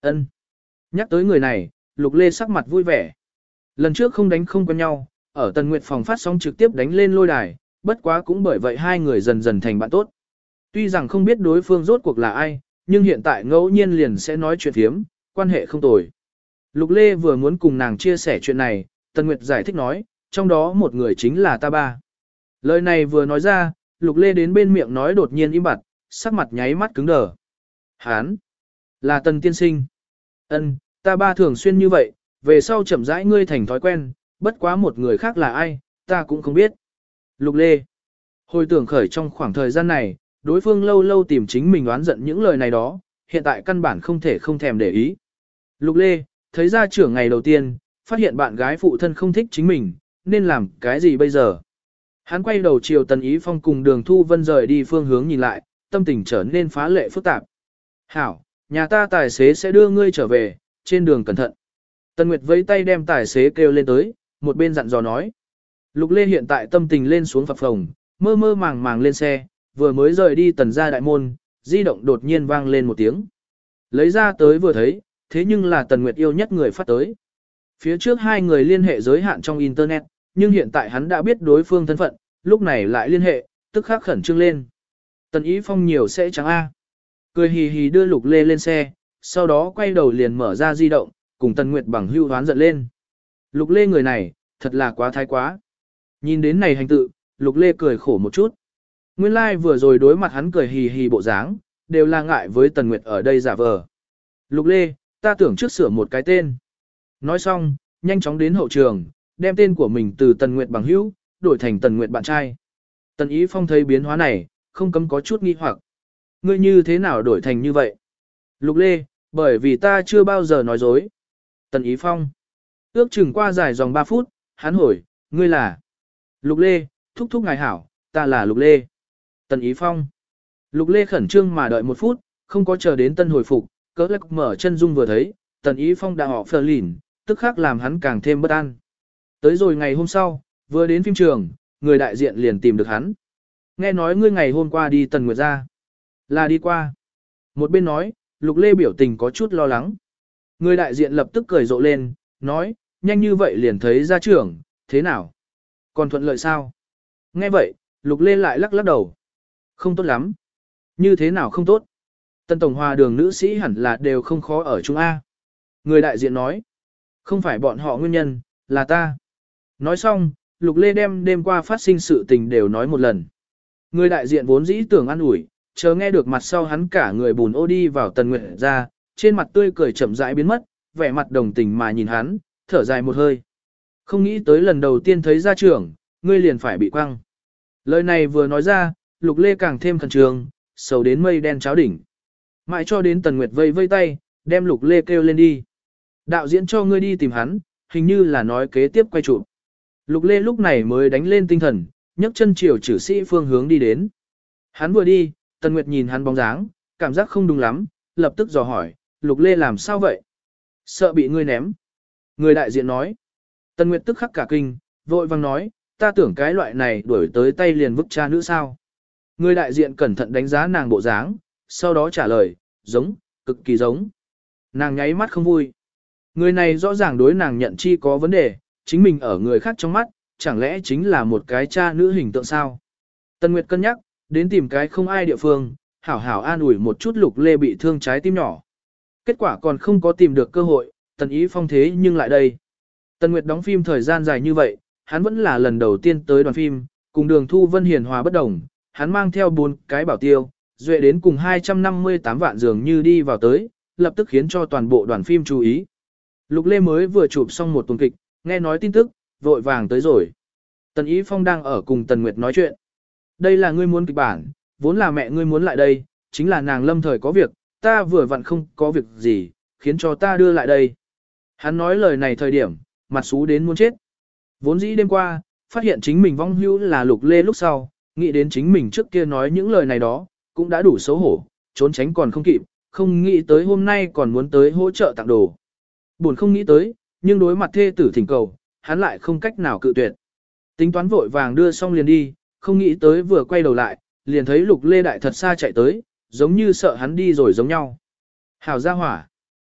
Ân. Nhắc tới người này, Lục Lê sắc mặt vui vẻ. Lần trước không đánh không quen nhau, ở Tần Nguyệt phòng phát sóng trực tiếp đánh lên lôi đài, bất quá cũng bởi vậy hai người dần dần thành bạn tốt. Tuy rằng không biết đối phương rốt cuộc là ai, nhưng hiện tại ngẫu nhiên liền sẽ nói chuyện thiếm, quan hệ không tồi. Lục Lê vừa muốn cùng nàng chia sẻ chuyện này, Tần Nguyệt giải thích nói, trong đó một người chính là ta ba. Lời này vừa nói ra, Lục Lê đến bên miệng nói đột nhiên im bặt, sắc mặt nháy mắt cứng đờ. Hán, là Tần tiên sinh. Ân, ta ba thường xuyên như vậy, về sau chậm rãi ngươi thành thói quen, bất quá một người khác là ai, ta cũng không biết. Lục Lê, hồi tưởng khởi trong khoảng thời gian này, đối phương lâu lâu tìm chính mình oán giận những lời này đó, hiện tại căn bản không thể không thèm để ý. Lục Lê, thấy ra trưởng ngày đầu tiên, phát hiện bạn gái phụ thân không thích chính mình, nên làm cái gì bây giờ? Hắn quay đầu chiều Tần Ý Phong cùng Đường Thu Vân rời đi phương hướng nhìn lại, tâm tình trở nên phá lệ phức tạp. Hảo, nhà ta tài xế sẽ đưa ngươi trở về, trên đường cẩn thận. Tần Nguyệt vẫy tay đem tài xế kêu lên tới, một bên dặn dò nói. Lục Lê hiện tại tâm tình lên xuống phập phồng, mơ mơ màng màng lên xe, vừa mới rời đi Tần gia đại môn, di động đột nhiên vang lên một tiếng. Lấy ra tới vừa thấy, thế nhưng là Tần Nguyệt yêu nhất người phát tới. Phía trước hai người liên hệ giới hạn trong Internet, nhưng hiện tại hắn đã biết đối phương thân phận, lúc này lại liên hệ, tức khắc khẩn trương lên. Tần Ý Phong nhiều sẽ trắng A. Cười hì hì đưa Lục Lê lên xe, sau đó quay đầu liền mở ra di động, cùng Tần Nguyệt bằng hưu hoán giận lên. Lục Lê người này, thật là quá thái quá. Nhìn đến này hành tự, Lục Lê cười khổ một chút. Nguyên lai like vừa rồi đối mặt hắn cười hì hì bộ dáng, đều là ngại với Tần Nguyệt ở đây giả vờ. Lục Lê, ta tưởng trước sửa một cái tên. Nói xong, nhanh chóng đến hậu trường, đem tên của mình từ Tần Nguyệt bằng hữu, đổi thành Tần Nguyệt bạn trai. Tần Ý Phong thấy biến hóa này, không cấm có chút nghi hoặc. Ngươi như thế nào đổi thành như vậy? Lục Lê, bởi vì ta chưa bao giờ nói dối. Tần Ý Phong. Ước chừng qua dài dòng 3 phút, hắn hỏi, ngươi là? Lục Lê, thúc thúc ngài hảo, ta là Lục Lê. Tần Ý Phong. Lục Lê khẩn trương mà đợi 1 phút, không có chờ đến Tân hồi phục, cỡ lắc mở chân dung vừa thấy, Tần Ý Phong đã họ phờ lỉn, tức khắc làm hắn càng thêm bất an. Tới rồi ngày hôm sau, vừa đến phim trường, người đại diện liền tìm được hắn. Nghe nói ngươi ngày hôm qua đi Tần Nguyệt ra. Là đi qua. Một bên nói, Lục Lê biểu tình có chút lo lắng. Người đại diện lập tức cười rộ lên, nói, nhanh như vậy liền thấy ra trưởng, thế nào? Còn thuận lợi sao? Nghe vậy, Lục Lê lại lắc lắc đầu. Không tốt lắm. Như thế nào không tốt? Tân Tổng Hòa Đường nữ sĩ hẳn là đều không khó ở Trung A. Người đại diện nói. Không phải bọn họ nguyên nhân, là ta. Nói xong, Lục Lê đem đêm qua phát sinh sự tình đều nói một lần. Người đại diện vốn dĩ tưởng an ủi, chờ nghe được mặt sau hắn cả người bùn ô đi vào Tần Nguyệt ra, trên mặt tươi cười chậm rãi biến mất, vẻ mặt đồng tình mà nhìn hắn, thở dài một hơi. Không nghĩ tới lần đầu tiên thấy gia trưởng, ngươi liền phải bị quăng. Lời này vừa nói ra, Lục Lê càng thêm khẩn trương, sầu đến mây đen cháo đỉnh. Mãi cho đến Tần Nguyệt vây vây tay, đem Lục Lê kêu lên đi. Đạo diễn cho ngươi đi tìm hắn, hình như là nói kế tiếp quay chụp. Lục Lê lúc này mới đánh lên tinh thần, nhấc chân chiều chử sĩ phương hướng đi đến. Hắn vừa đi, Tần Nguyệt nhìn hắn bóng dáng, cảm giác không đúng lắm, lập tức dò hỏi, Lục Lê làm sao vậy? Sợ bị ngươi ném. Người đại diện nói. Tần Nguyệt tức khắc cả kinh, vội vang nói, ta tưởng cái loại này đuổi tới tay liền vứt cha nữ sao. Người đại diện cẩn thận đánh giá nàng bộ dáng, sau đó trả lời, giống, cực kỳ giống. Nàng nháy mắt không vui. Người này rõ ràng đối nàng nhận chi có vấn đề, chính mình ở người khác trong mắt, chẳng lẽ chính là một cái cha nữ hình tượng sao? Tần Nguyệt cân nhắc, đến tìm cái không ai địa phương, hảo hảo an ủi một chút Lục Lê bị thương trái tim nhỏ. Kết quả còn không có tìm được cơ hội, Tần Ý Phong thế nhưng lại đây. Tần Nguyệt đóng phim thời gian dài như vậy, hắn vẫn là lần đầu tiên tới đoàn phim, cùng Đường Thu Vân hiền hòa bất đồng, hắn mang theo 4 cái bảo tiêu, duệ đến cùng 258 vạn dường như đi vào tới, lập tức khiến cho toàn bộ đoàn phim chú ý. Lục Lê mới vừa chụp xong một tuần kịch, nghe nói tin tức, vội vàng tới rồi. Tần Ý Phong đang ở cùng Tần Nguyệt nói chuyện. Đây là ngươi muốn kịch bản, vốn là mẹ ngươi muốn lại đây, chính là nàng lâm thời có việc, ta vừa vặn không có việc gì, khiến cho ta đưa lại đây. Hắn nói lời này thời điểm, mặt xú đến muốn chết. Vốn dĩ đêm qua, phát hiện chính mình vong hữu là Lục Lê lúc sau, nghĩ đến chính mình trước kia nói những lời này đó, cũng đã đủ xấu hổ, trốn tránh còn không kịp, không nghĩ tới hôm nay còn muốn tới hỗ trợ tặng đồ. Buồn không nghĩ tới, nhưng đối mặt thê tử thỉnh cầu, hắn lại không cách nào cự tuyệt. Tính toán vội vàng đưa xong liền đi, không nghĩ tới vừa quay đầu lại, liền thấy Lục Lê Đại thật xa chạy tới, giống như sợ hắn đi rồi giống nhau. Hảo gia hỏa.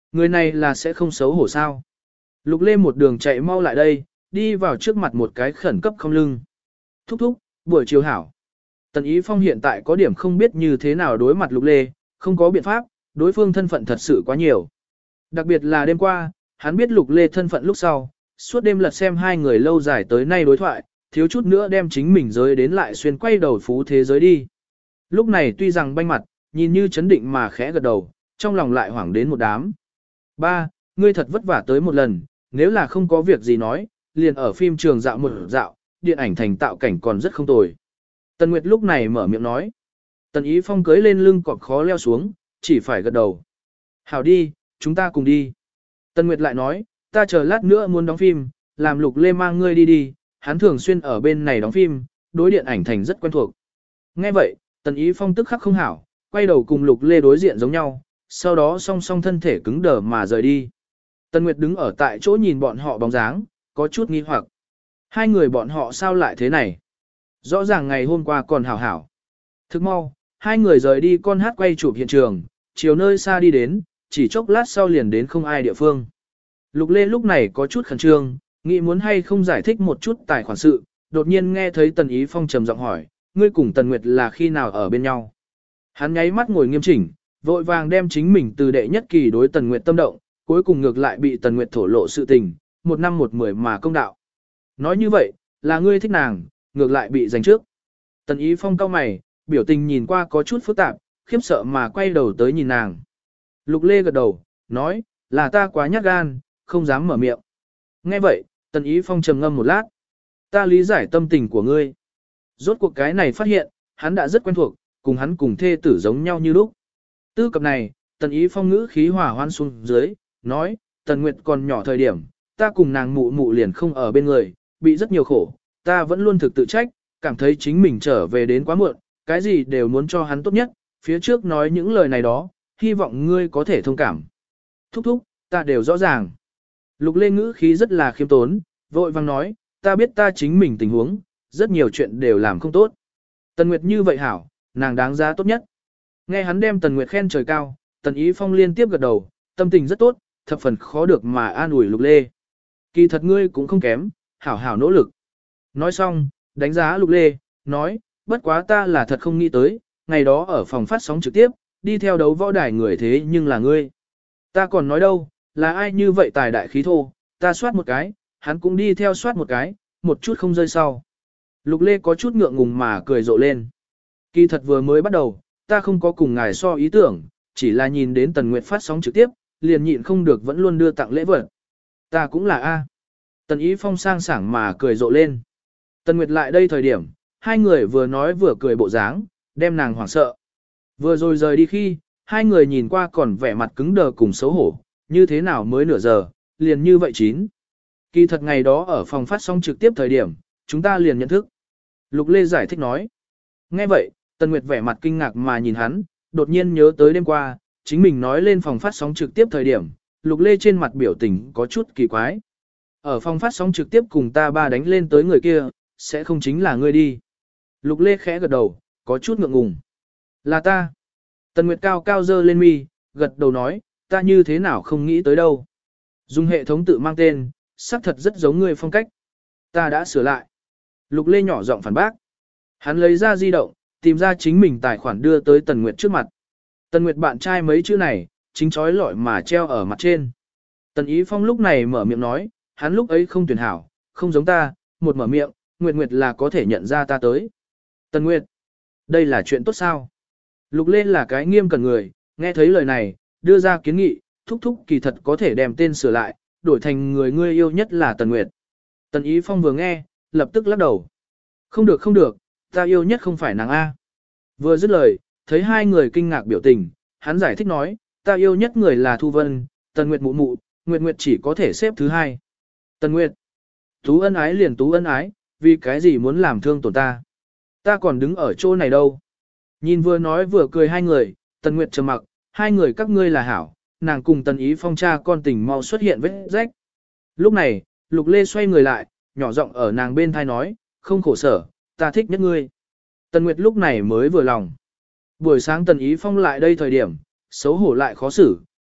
Người này là sẽ không xấu hổ sao. Lục Lê một đường chạy mau lại đây, đi vào trước mặt một cái khẩn cấp không lưng. Thúc thúc, buổi chiều hảo. Tần Ý Phong hiện tại có điểm không biết như thế nào đối mặt Lục Lê, không có biện pháp, đối phương thân phận thật sự quá nhiều. Đặc biệt là đêm qua, hắn biết Lục Lê thân phận lúc sau, suốt đêm lật xem hai người lâu dài tới nay đối thoại, thiếu chút nữa đem chính mình giới đến lại xuyên quay đầu phú thế giới đi. Lúc này tuy rằng banh mặt, nhìn như chấn định mà khẽ gật đầu, trong lòng lại hoảng đến một đám. Ba, ngươi thật vất vả tới một lần, nếu là không có việc gì nói, liền ở phim trường dạo một dạo, điện ảnh thành tạo cảnh còn rất không tồi. Tần Nguyệt lúc này mở miệng nói. Tần Ý Phong cưới lên lưng cọp khó leo xuống, chỉ phải gật đầu. Hảo đi, chúng ta cùng đi. Tần Nguyệt lại nói, ta chờ lát nữa muốn đóng phim, làm Lục Lê mang ngươi đi đi, hắn thường xuyên ở bên này đóng phim, đối điện ảnh thành rất quen thuộc. Nghe vậy, Tần Ý Phong tức khắc không hảo, quay đầu cùng Lục Lê đối diện giống nhau, sau đó song song thân thể cứng đờ mà rời đi. Tần Nguyệt đứng ở tại chỗ nhìn bọn họ bóng dáng, có chút nghi hoặc. Hai người bọn họ sao lại thế này? Rõ ràng ngày hôm qua còn hảo hảo. Thức mau, hai người rời đi con hát quay chụp hiện trường, chiều nơi xa đi đến, chỉ chốc lát sau liền đến không ai địa phương. Lục Lê lúc này có chút khẩn trương, nghĩ muốn hay không giải thích một chút tài khoản sự, đột nhiên nghe thấy Tần Ý Phong trầm giọng hỏi, ngươi cùng Tần Nguyệt là khi nào ở bên nhau? Hắn nháy mắt ngồi nghiêm chỉnh, vội vàng đem chính mình từ đệ nhất kỳ đối Tần Nguyệt tâm động, cuối cùng ngược lại bị Tần Nguyệt thổ lộ sự tình, 1 năm 1 mười mà công đạo. Nói như vậy, là ngươi thích nàng, ngược lại bị giành trước. Tần Ý Phong cau mày, biểu tình nhìn qua có chút phức tạp, khiếp sợ mà quay đầu tới nhìn nàng. Lục Lê gật đầu, nói, là ta quá nhát gan, không dám mở miệng. Nghe vậy, Tần Ý Phong trầm ngâm một lát. Ta lý giải tâm tình của ngươi. Rốt cuộc cái này phát hiện, hắn đã rất quen thuộc, cùng hắn cùng thê tử giống nhau như lúc. Tư cập này, Tần Ý Phong ngữ khí hòa hoan xuống dưới, nói, Tần Nguyệt còn nhỏ thời điểm, ta cùng nàng mụ mụ liền không ở bên người, bị rất nhiều khổ, ta vẫn luôn thực tự trách, cảm thấy chính mình trở về đến quá muộn, cái gì đều muốn cho hắn tốt nhất, phía trước nói những lời này đó, hy vọng ngươi có thể thông cảm. Thúc thúc, ta đều rõ ràng. Lục Lê ngữ khí rất là khiêm tốn, vội vang nói, ta biết ta chính mình tình huống, rất nhiều chuyện đều làm không tốt. Tần Nguyệt như vậy hảo, nàng đáng giá tốt nhất. Nghe hắn đem Tần Nguyệt khen trời cao, Tần Ý Phong liên tiếp gật đầu, tâm tình rất tốt, thập phần khó được mà an ủi Lục Lê. Kỳ thật ngươi cũng không kém, hảo hảo nỗ lực. Nói xong, đánh giá Lục Lê, nói, bất quá ta là thật không nghĩ tới, ngày đó ở phòng phát sóng trực tiếp, đi theo đấu võ đài người thế nhưng là ngươi. Ta còn nói đâu, là ai như vậy tài đại khí thô, ta soát một cái, hắn cũng đi theo soát một cái, một chút không rơi sau. Lục Lê có chút ngượng ngùng mà cười rộ lên. Kỳ thật vừa mới bắt đầu, ta không có cùng ngài so ý tưởng, chỉ là nhìn đến Tần Nguyệt phát sóng trực tiếp, liền nhịn không được vẫn luôn đưa tặng lễ vật. Ta cũng là A. Tần Ý Phong sang sảng mà cười rộ lên. Tần Nguyệt lại đây thời điểm, hai người vừa nói vừa cười bộ dáng, đem nàng hoảng sợ. Vừa rồi rời đi khi, hai người nhìn qua còn vẻ mặt cứng đờ cùng xấu hổ, như thế nào mới nửa giờ, liền như vậy chín. Kỳ thật ngày đó ở phòng phát sóng trực tiếp thời điểm, chúng ta liền nhận thức. Lục Lê giải thích nói. Nghe vậy, Tần Nguyệt vẻ mặt kinh ngạc mà nhìn hắn, đột nhiên nhớ tới đêm qua, chính mình nói lên phòng phát sóng trực tiếp thời điểm, Lục Lê trên mặt biểu tình có chút kỳ quái. Ở phòng phát sóng trực tiếp cùng ta ba đánh lên tới người kia, sẽ không chính là ngươi đi. Lục Lê khẽ gật đầu, có chút ngượng ngùng. Là ta. Tần Nguyệt cao cao dơ lên mi, gật đầu nói, ta như thế nào không nghĩ tới đâu. Dùng hệ thống tự mang tên, xác thật rất giống ngươi phong cách. Ta đã sửa lại. Lục Lê nhỏ giọng phản bác. Hắn lấy ra di động, tìm ra chính mình tài khoản đưa tới Tần Nguyệt trước mặt. Tần Nguyệt bạn trai mấy chữ này, chính chói lọi mà treo ở mặt trên. Tần Ý Phong lúc này mở miệng nói, hắn lúc ấy không tuyển hảo, không giống ta, một mở miệng, Nguyệt Nguyệt là có thể nhận ra ta tới. Tần Nguyệt, đây là chuyện tốt sao? Lục Lê là cái nghiêm cẩn người, nghe thấy lời này, đưa ra kiến nghị, thúc thúc kỳ thật có thể đem tên sửa lại, đổi thành người ngươi yêu nhất là Tần Nguyệt. Tần Ý Phong vừa nghe, lập tức lắc đầu. Không được không được, ta yêu nhất không phải nàng A. Vừa dứt lời, thấy hai người kinh ngạc biểu tình, hắn giải thích nói, ta yêu nhất người là Thu Vân, Tần Nguyệt mụ mụ, Nguyệt Nguyệt chỉ có thể xếp thứ hai. Tần Nguyệt, tú ân ái liền tú ân ái, vì cái gì muốn làm thương tổn ta? Ta còn đứng ở chỗ này đâu? Nhìn vừa nói vừa cười hai người, Tần Nguyệt trầm mặc, hai người các ngươi là hảo, nàng cùng Tần Ý Phong cha con tình mau xuất hiện vết rách. Lúc này, Lục Lê xoay người lại, nhỏ giọng ở nàng bên thai nói, không khổ sở, ta thích nhất ngươi. Tần Nguyệt lúc này mới vừa lòng. Buổi sáng Tần Ý Phong lại đây thời điểm, xấu hổ lại khó xử,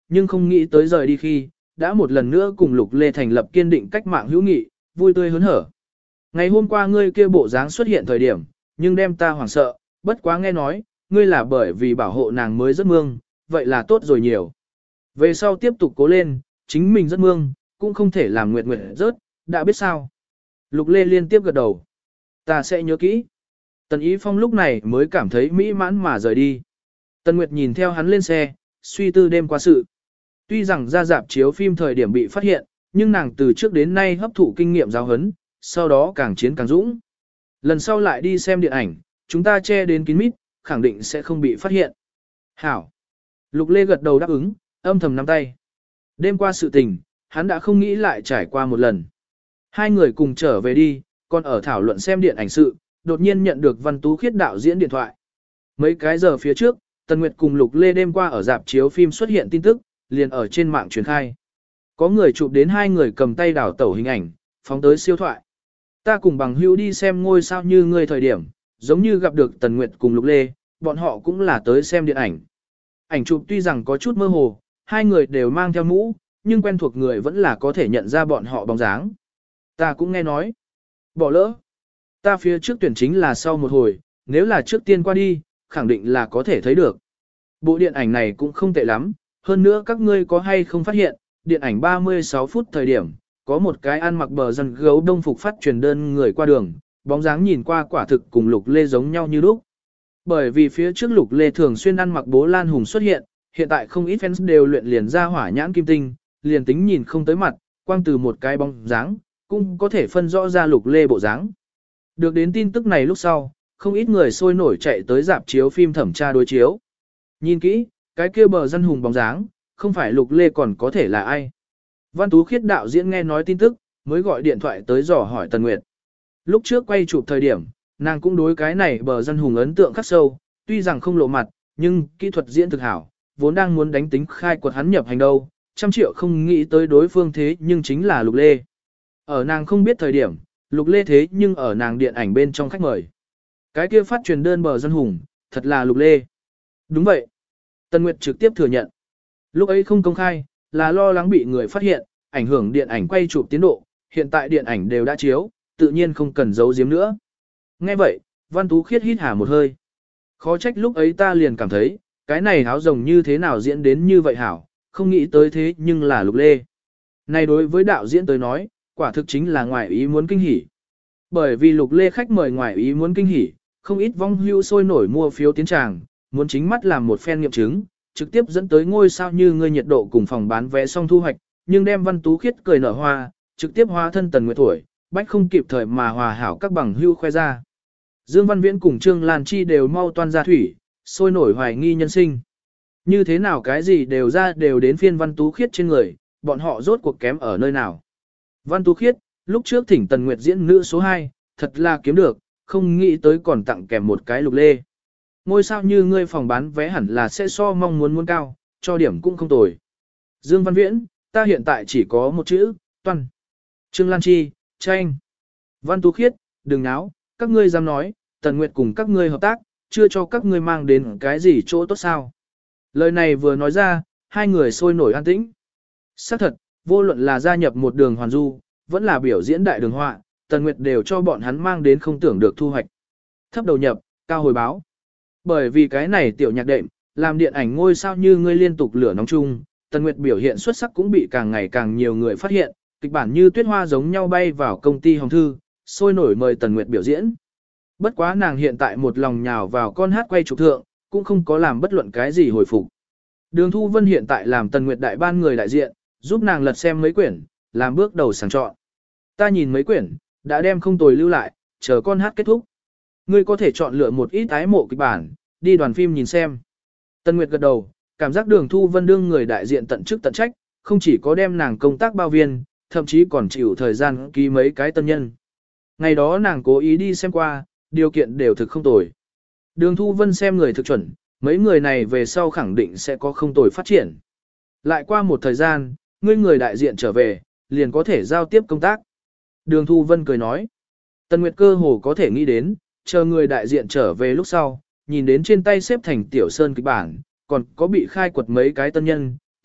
nhưng không nghĩ tới rời đi khi, đã một lần nữa cùng Lục Lê thành lập kiên định cách mạng hữu nghị, vui tươi hớn hở. Ngày hôm qua ngươi kia bộ dáng xuất hiện thời điểm, nhưng đem ta hoảng sợ, bất quá nghe nói, ngươi là bởi vì bảo hộ nàng mới rất mương, vậy là tốt rồi nhiều. Về sau tiếp tục cố lên, chính mình rất mương, cũng không thể làm nguyệt nguyệt rớt, đã biết sao. Lục Lê liên tiếp gật đầu. Ta sẽ nhớ kỹ. Tần Ý Phong lúc này mới cảm thấy mỹ mãn mà rời đi. Tần Nguyệt nhìn theo hắn lên xe, suy tư đêm qua sự. Tuy rằng ra dạp chiếu phim thời điểm bị phát hiện, nhưng nàng từ trước đến nay hấp thụ kinh nghiệm giáo huấn, sau đó càng chiến càng dũng. Lần sau lại đi xem điện ảnh, chúng ta che đến kín mít, khẳng định sẽ không bị phát hiện. Hảo. Lục Lê gật đầu đáp ứng, âm thầm nắm tay. Đêm qua sự tình, hắn đã không nghĩ lại trải qua một lần. Hai người cùng trở về đi, còn ở thảo luận xem điện ảnh sự, đột nhiên nhận được Văn Tú Khiết đạo diễn điện thoại. Mấy cái giờ phía trước, Tần Nguyệt cùng Lục Lê đêm qua ở dạp chiếu phim xuất hiện tin tức, liền ở trên mạng truyền khai. Có người chụp đến hai người cầm tay đảo tẩu hình ảnh, phóng tới siêu thoại. Ta cùng bằng hữu đi xem ngôi sao như ngươi thời điểm, giống như gặp được Tần Nguyệt cùng Lục Lê, bọn họ cũng là tới xem điện ảnh. Ảnh chụp tuy rằng có chút mơ hồ, hai người đều mang theo mũ, nhưng quen thuộc người vẫn là có thể nhận ra bọn họ bóng dáng. Ta cũng nghe nói. Bỏ lỡ. Ta phía trước tuyển chính là sau một hồi, nếu là trước tiên qua đi, khẳng định là có thể thấy được. Bộ điện ảnh này cũng không tệ lắm, hơn nữa các ngươi có hay không phát hiện, điện ảnh 36 phút thời điểm, có một cái ăn mặc bờ dân gấu đông phục phát truyền đơn người qua đường, bóng dáng nhìn qua quả thực cùng Lục Lê giống nhau như lúc. Bởi vì phía trước Lục Lê thường xuyên ăn mặc bố Lan Hùng xuất hiện, hiện tại không ít fans đều luyện liền ra hỏa nhãn kim tinh, liền tính nhìn không tới mặt, quang từ một cái bóng dáng, cũng có thể phân rõ ra Lục Lê bộ dáng. Được đến tin tức này lúc sau, không ít người sôi nổi chạy tới dạp chiếu phim thẩm tra đối chiếu. Nhìn kỹ, cái kia bờ dân hùng bóng dáng, không phải Lục Lê còn có thể là ai. Văn Tú Khiết đạo diễn nghe nói tin tức, mới gọi điện thoại tới dò hỏi Tần Nguyệt. Lúc trước quay chụp thời điểm, nàng cũng đối cái này bờ dân hùng ấn tượng khắc sâu, tuy rằng không lộ mặt, nhưng kỹ thuật diễn thực hảo, vốn đang muốn đánh tính khai quật hắn nhập hành đâu, 100 triệu không nghĩ tới đối phương thế nhưng chính là Lục Lê. Ở nàng không biết thời điểm, Lục Lê thế nhưng ở nàng điện ảnh bên trong khách mời. Cái kia phát truyền đơn bờ dân hùng, thật là Lục Lê. Đúng vậy. Tần Nguyệt trực tiếp thừa nhận. Lúc ấy không công khai, là lo lắng bị người phát hiện, ảnh hưởng điện ảnh quay chụp tiến độ, hiện tại điện ảnh đều đã chiếu, tự nhiên không cần giấu giếm nữa. Nghe vậy, Văn Tú Khiết hít hà một hơi. Khó trách lúc ấy ta liền cảm thấy, cái này áo rồng như thế nào diễn đến như vậy hảo, không nghĩ tới thế nhưng là Lục Lê. Này đối với đạo diễn tới nói, quả thực chính là ngoài ý muốn kinh hỉ. Bởi vì Lục Lê khách mời ngoài ý muốn kinh hỉ, không ít vong hưu sôi nổi mua phiếu tiến tràng, muốn chính mắt làm một phen nghiệm chứng, trực tiếp dẫn tới ngôi sao như ngươi nhiệt độ cùng phòng bán vé xong thu hoạch, nhưng đem Văn Tú Khiết cười nở hoa, trực tiếp hóa thân Tần Nguyệt tuổi, bách không kịp thời mà hòa hảo các bằng hưu khoe ra. Dương Văn Viễn cùng Trương Lan Chi đều mau toan ra thủy, sôi nổi hoài nghi nhân sinh. Như thế nào cái gì đều ra đều đến phiên Văn Tú Khiết trên người, bọn họ rốt cuộc kém ở nơi nào. Văn Tú Khiết, lúc trước thỉnh Tần Nguyệt diễn nữ số 2, thật là kiếm được, không nghĩ tới còn tặng kèm một cái Lục Lê. Ngôi sao như ngươi phòng bán vé hẳn là sẽ so mong muốn cao, cho điểm cũng không tồi. Dương Văn Viễn, ta hiện tại chỉ có một chữ, toan. Trương Lan Chi, tranh. Văn Tú Khiết, đừng náo, các ngươi dám nói, Tần Nguyệt cùng các ngươi hợp tác, chưa cho các ngươi mang đến cái gì chỗ tốt sao. Lời này vừa nói ra, hai người sôi nổi an tĩnh. Xác thật, vô luận là gia nhập một đường hoàn du, vẫn là biểu diễn đại đường họa, Tần Nguyệt đều cho bọn hắn mang đến không tưởng được thu hoạch. Thấp đầu nhập, cao hồi báo. Bởi vì cái này tiểu nhạc đệm, làm điện ảnh ngôi sao như ngươi liên tục lửa nóng chung, Tần Nguyệt biểu hiện xuất sắc cũng bị càng ngày càng nhiều người phát hiện, kịch bản như tuyết hoa giống nhau bay vào công ty Hồng Thư, sôi nổi mời Tần Nguyệt biểu diễn. Bất quá nàng hiện tại một lòng nhào vào con hát quay chụp thượng, cũng không có làm bất luận cái gì hồi phục. Đường Thu Vân hiện tại làm Tần Nguyệt đại ban người đại diện, giúp nàng lật xem mấy quyển, làm bước đầu sàng chọn. Ta nhìn mấy quyển, đã đem không tồi lưu lại, chờ con hát kết thúc. Ngươi có thể chọn lựa một ít ái mộ kịch bản, đi đoàn phim nhìn xem. Tần Nguyệt gật đầu, cảm giác Đường Thu Vân đương người đại diện tận chức tận trách, không chỉ có đem nàng công tác bao viên, thậm chí còn chịu thời gian ký mấy cái tân nhân. Ngày đó nàng cố ý đi xem qua, điều kiện đều thực không tồi. Đường Thu Vân xem người thực chuẩn, mấy người này về sau khẳng định sẽ có không tồi phát triển. Lại qua một thời gian, ngươi người đại diện trở về, liền có thể giao tiếp công tác. Đường Thu Vân cười nói. Tần Nguyệt cơ hồ có thể nghĩ đến, chờ người đại diện trở về lúc sau, nhìn đến trên tay xếp thành tiểu sơn kịch bản, còn có bị khai quật mấy cái tân nhân,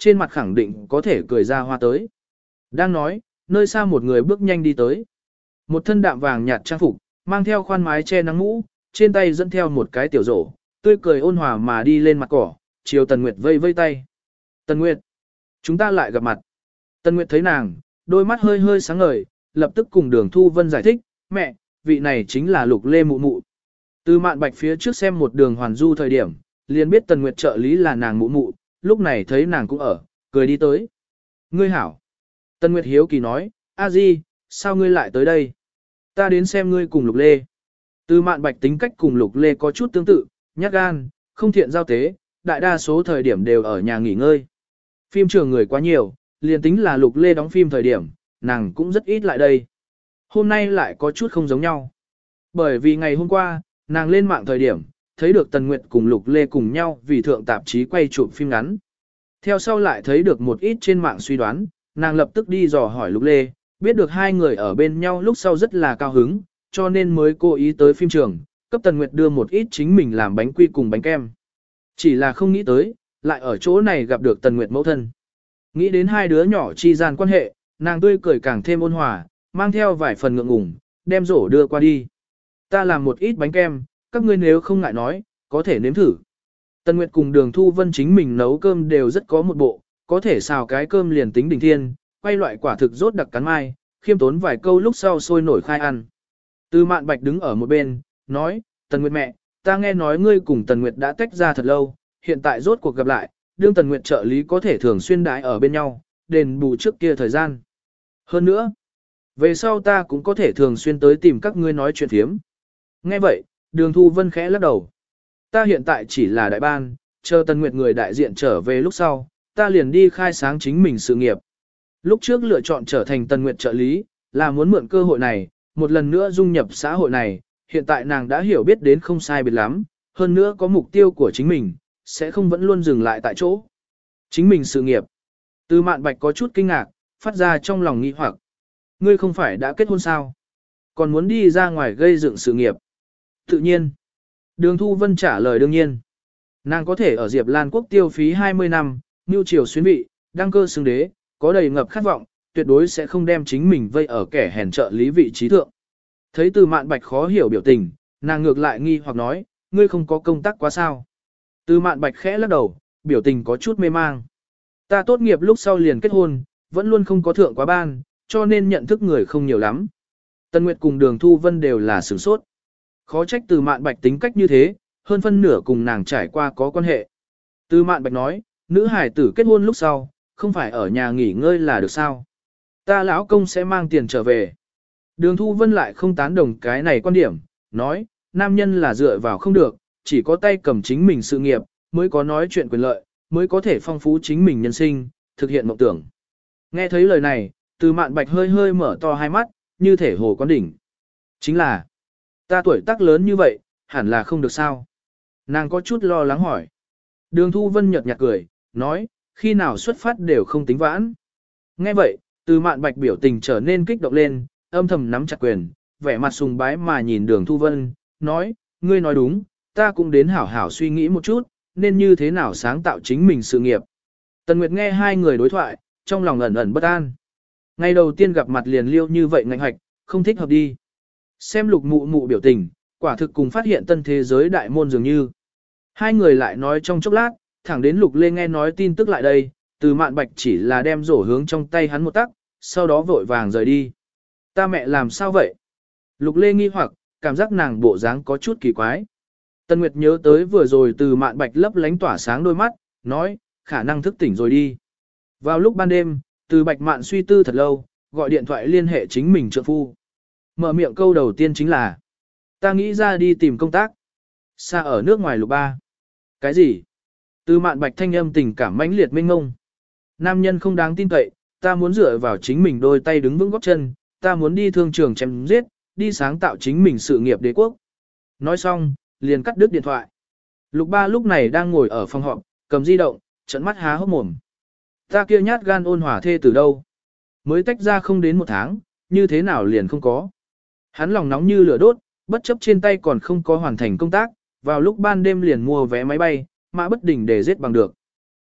trên mặt khẳng định có thể cười ra hoa tới. Đang nói, nơi xa một người bước nhanh đi tới. Một thân đạm vàng nhạt trang phục, mang theo khoan mái che nắng mũ, trên tay dẫn theo một cái tiểu rổ, tươi cười ôn hòa mà đi lên mặt cỏ, chiều Tần Nguyệt vây vây tay. Tần Nguyệt, chúng ta lại gặp mặt. Tần Nguyệt thấy nàng, đôi mắt hơi hơi sáng ngời, lập tức cùng Đường Thu Vân giải thích, mẹ, vị này chính là Lục Lê mụ mụ. Từ Mạn Bạch phía trước xem một đường hoàn du thời điểm, liền biết Tần Nguyệt trợ lý là nàng mụ mụ, lúc này thấy nàng cũng ở, cười đi tới. Ngươi hảo. Tần Nguyệt hiếu kỳ nói, a di, sao ngươi lại tới đây? Ta đến xem ngươi cùng Lục Lê. Từ Mạn Bạch tính cách cùng Lục Lê có chút tương tự, nhát gan, không thiện giao tế, đại đa số thời điểm đều ở nhà nghỉ ngơi. Phim trường người quá nhiều, liền tính là Lục Lê đóng phim thời điểm, nàng cũng rất ít lại đây. Hôm nay lại có chút không giống nhau. Bởi vì ngày hôm qua, nàng lên mạng thời điểm, thấy được Tần Nguyệt cùng Lục Lê cùng nhau vì thượng tạp chí quay chụp phim ngắn. Theo sau lại thấy được một ít trên mạng suy đoán, nàng lập tức đi dò hỏi Lục Lê, biết được hai người ở bên nhau lúc sau rất là cao hứng, cho nên mới cố ý tới phim trường, cấp Tần Nguyệt đưa một ít chính mình làm bánh quy cùng bánh kem. Chỉ là không nghĩ tới, lại ở chỗ này gặp được Tần Nguyệt mẫu thân. Nghĩ đến hai đứa nhỏ chi gian quan hệ, nàng tươi cười càng thêm ôn hòa, mang theo vài phần ngượng ngùng, đem rổ đưa qua đi. Ta làm một ít bánh kem, các ngươi nếu không ngại nói, có thể nếm thử. Tần Nguyệt cùng Đường Thu Vân chính mình nấu cơm đều rất có một bộ, có thể xào cái cơm liền tính đỉnh thiên, quay loại quả thực rốt đặc cắn mai, khiêm tốn vài câu lúc sau sôi nổi khai ăn. Từ Mạn Bạch đứng ở một bên, nói, Tần Nguyệt mẹ, ta nghe nói ngươi cùng Tần Nguyệt đã tách ra thật lâu, hiện tại rốt cuộc gặp lại, đương Tần Nguyệt trợ lý có thể thường xuyên đãi ở bên nhau, đền bù trước kia thời gian. Hơn nữa, về sau ta cũng có thể thường xuyên tới tìm các ngươi nói chuyện thiếm. Nghe vậy, Đường Thu Vân khẽ lắc đầu. Ta hiện tại chỉ là đại ban, chờ Tần Nguyệt người đại diện trở về lúc sau, ta liền đi khai sáng chính mình sự nghiệp. Lúc trước lựa chọn trở thành Tần Nguyệt trợ lý, là muốn mượn cơ hội này, một lần nữa dung nhập xã hội này, hiện tại nàng đã hiểu biết đến không sai biệt lắm, hơn nữa có mục tiêu của chính mình, sẽ không vẫn luôn dừng lại tại chỗ. Chính mình sự nghiệp. Từ Mạn Bạch có chút kinh ngạc, phát ra trong lòng nghi hoặc. Ngươi không phải đã kết hôn sao? Còn muốn đi ra ngoài gây dựng sự nghiệp? Tự nhiên. Đường Thu Vân trả lời đương nhiên. Nàng có thể ở Diệp Lan Quốc tiêu phí 20 năm, mưu triều xuyến vị, đăng cơ xứng đế, có đầy ngập khát vọng, tuyệt đối sẽ không đem chính mình vây ở kẻ hèn trợ lý vị trí thượng. Thấy Từ Mạn Bạch khó hiểu biểu tình, nàng ngược lại nghi hoặc nói, ngươi không có công tác quá sao? Từ Mạn Bạch khẽ lắc đầu, biểu tình có chút mê mang. Ta tốt nghiệp lúc sau liền kết hôn, vẫn luôn không có thượng quá ban, cho nên nhận thức người không nhiều lắm. Tần Nguyệt cùng Đường Thu Vân đều là sửng sốt. Khó trách Từ Mạn Bạch tính cách như thế, hơn phân nửa cùng nàng trải qua có quan hệ. Từ Mạn Bạch nói, nữ hải tử kết hôn lúc sau, không phải ở nhà nghỉ ngơi là được sao? Ta lão công sẽ mang tiền trở về. Đường Thu Vân lại không tán đồng cái này quan điểm, nói, nam nhân là dựa vào không được, chỉ có tay cầm chính mình sự nghiệp, mới có nói chuyện quyền lợi, mới có thể phong phú chính mình nhân sinh, thực hiện mộng tưởng. Nghe thấy lời này, Từ Mạn Bạch hơi hơi mở to hai mắt, như thể hồ quán đỉnh. Chính là, ta tuổi tác lớn như vậy, hẳn là không được sao. Nàng có chút lo lắng hỏi. Đường Thu Vân nhợt nhạt cười, nói, khi nào xuất phát đều không tính vãn. Nghe vậy, Từ Mạn Bạch biểu tình trở nên kích động lên, âm thầm nắm chặt quyền, vẻ mặt sùng bái mà nhìn Đường Thu Vân, nói, ngươi nói đúng, ta cũng đến hảo hảo suy nghĩ một chút, nên như thế nào sáng tạo chính mình sự nghiệp. Tần Nguyệt nghe hai người đối thoại, trong lòng ẩn ẩn bất an. Ngày đầu tiên gặp mặt liền liêu như vậy ngạnh hoạch, không thích hợp đi. Xem Lục mụ mụ biểu tình, quả thực cùng phát hiện tân thế giới đại môn dường như. Hai người lại nói trong chốc lát, thẳng đến Lục Lê nghe nói tin tức lại đây, Từ Mạn Bạch chỉ là đem rổ hướng trong tay hắn một tắc, sau đó vội vàng rời đi. Ta mẹ làm sao vậy? Lục Lê nghi hoặc, cảm giác nàng bộ dáng có chút kỳ quái. Tân Nguyệt nhớ tới vừa rồi Từ Mạn Bạch lấp lánh tỏa sáng đôi mắt, nói, khả năng thức tỉnh rồi đi. Vào lúc ban đêm, Từ Bạch Mạn suy tư thật lâu, gọi điện thoại liên hệ chính mình trượng phu. Mở miệng câu đầu tiên chính là, ta nghĩ ra đi tìm công tác. Xa ở nước ngoài Lục ba. Cái gì? Từ Mạn Bạch thanh âm tình cảm mãnh liệt mênh ngông. Nam nhân không đáng tin cậy, ta muốn dựa vào chính mình đôi tay đứng vững góp chân, ta muốn đi thương trường chém giết, đi sáng tạo chính mình sự nghiệp đế quốc. Nói xong, liền cắt đứt điện thoại. Lục ba lúc này đang ngồi ở phòng họp, cầm di động, trợn mắt há hốc mồm. Ta kia nhát gan ôn hòa thê từ đâu? Mới tách ra không đến một tháng, như thế nào liền không có? Hắn lòng nóng như lửa đốt, bất chấp trên tay còn không có hoàn thành công tác, vào lúc ban đêm liền mua vé máy bay, mã bất đình để giết bằng được.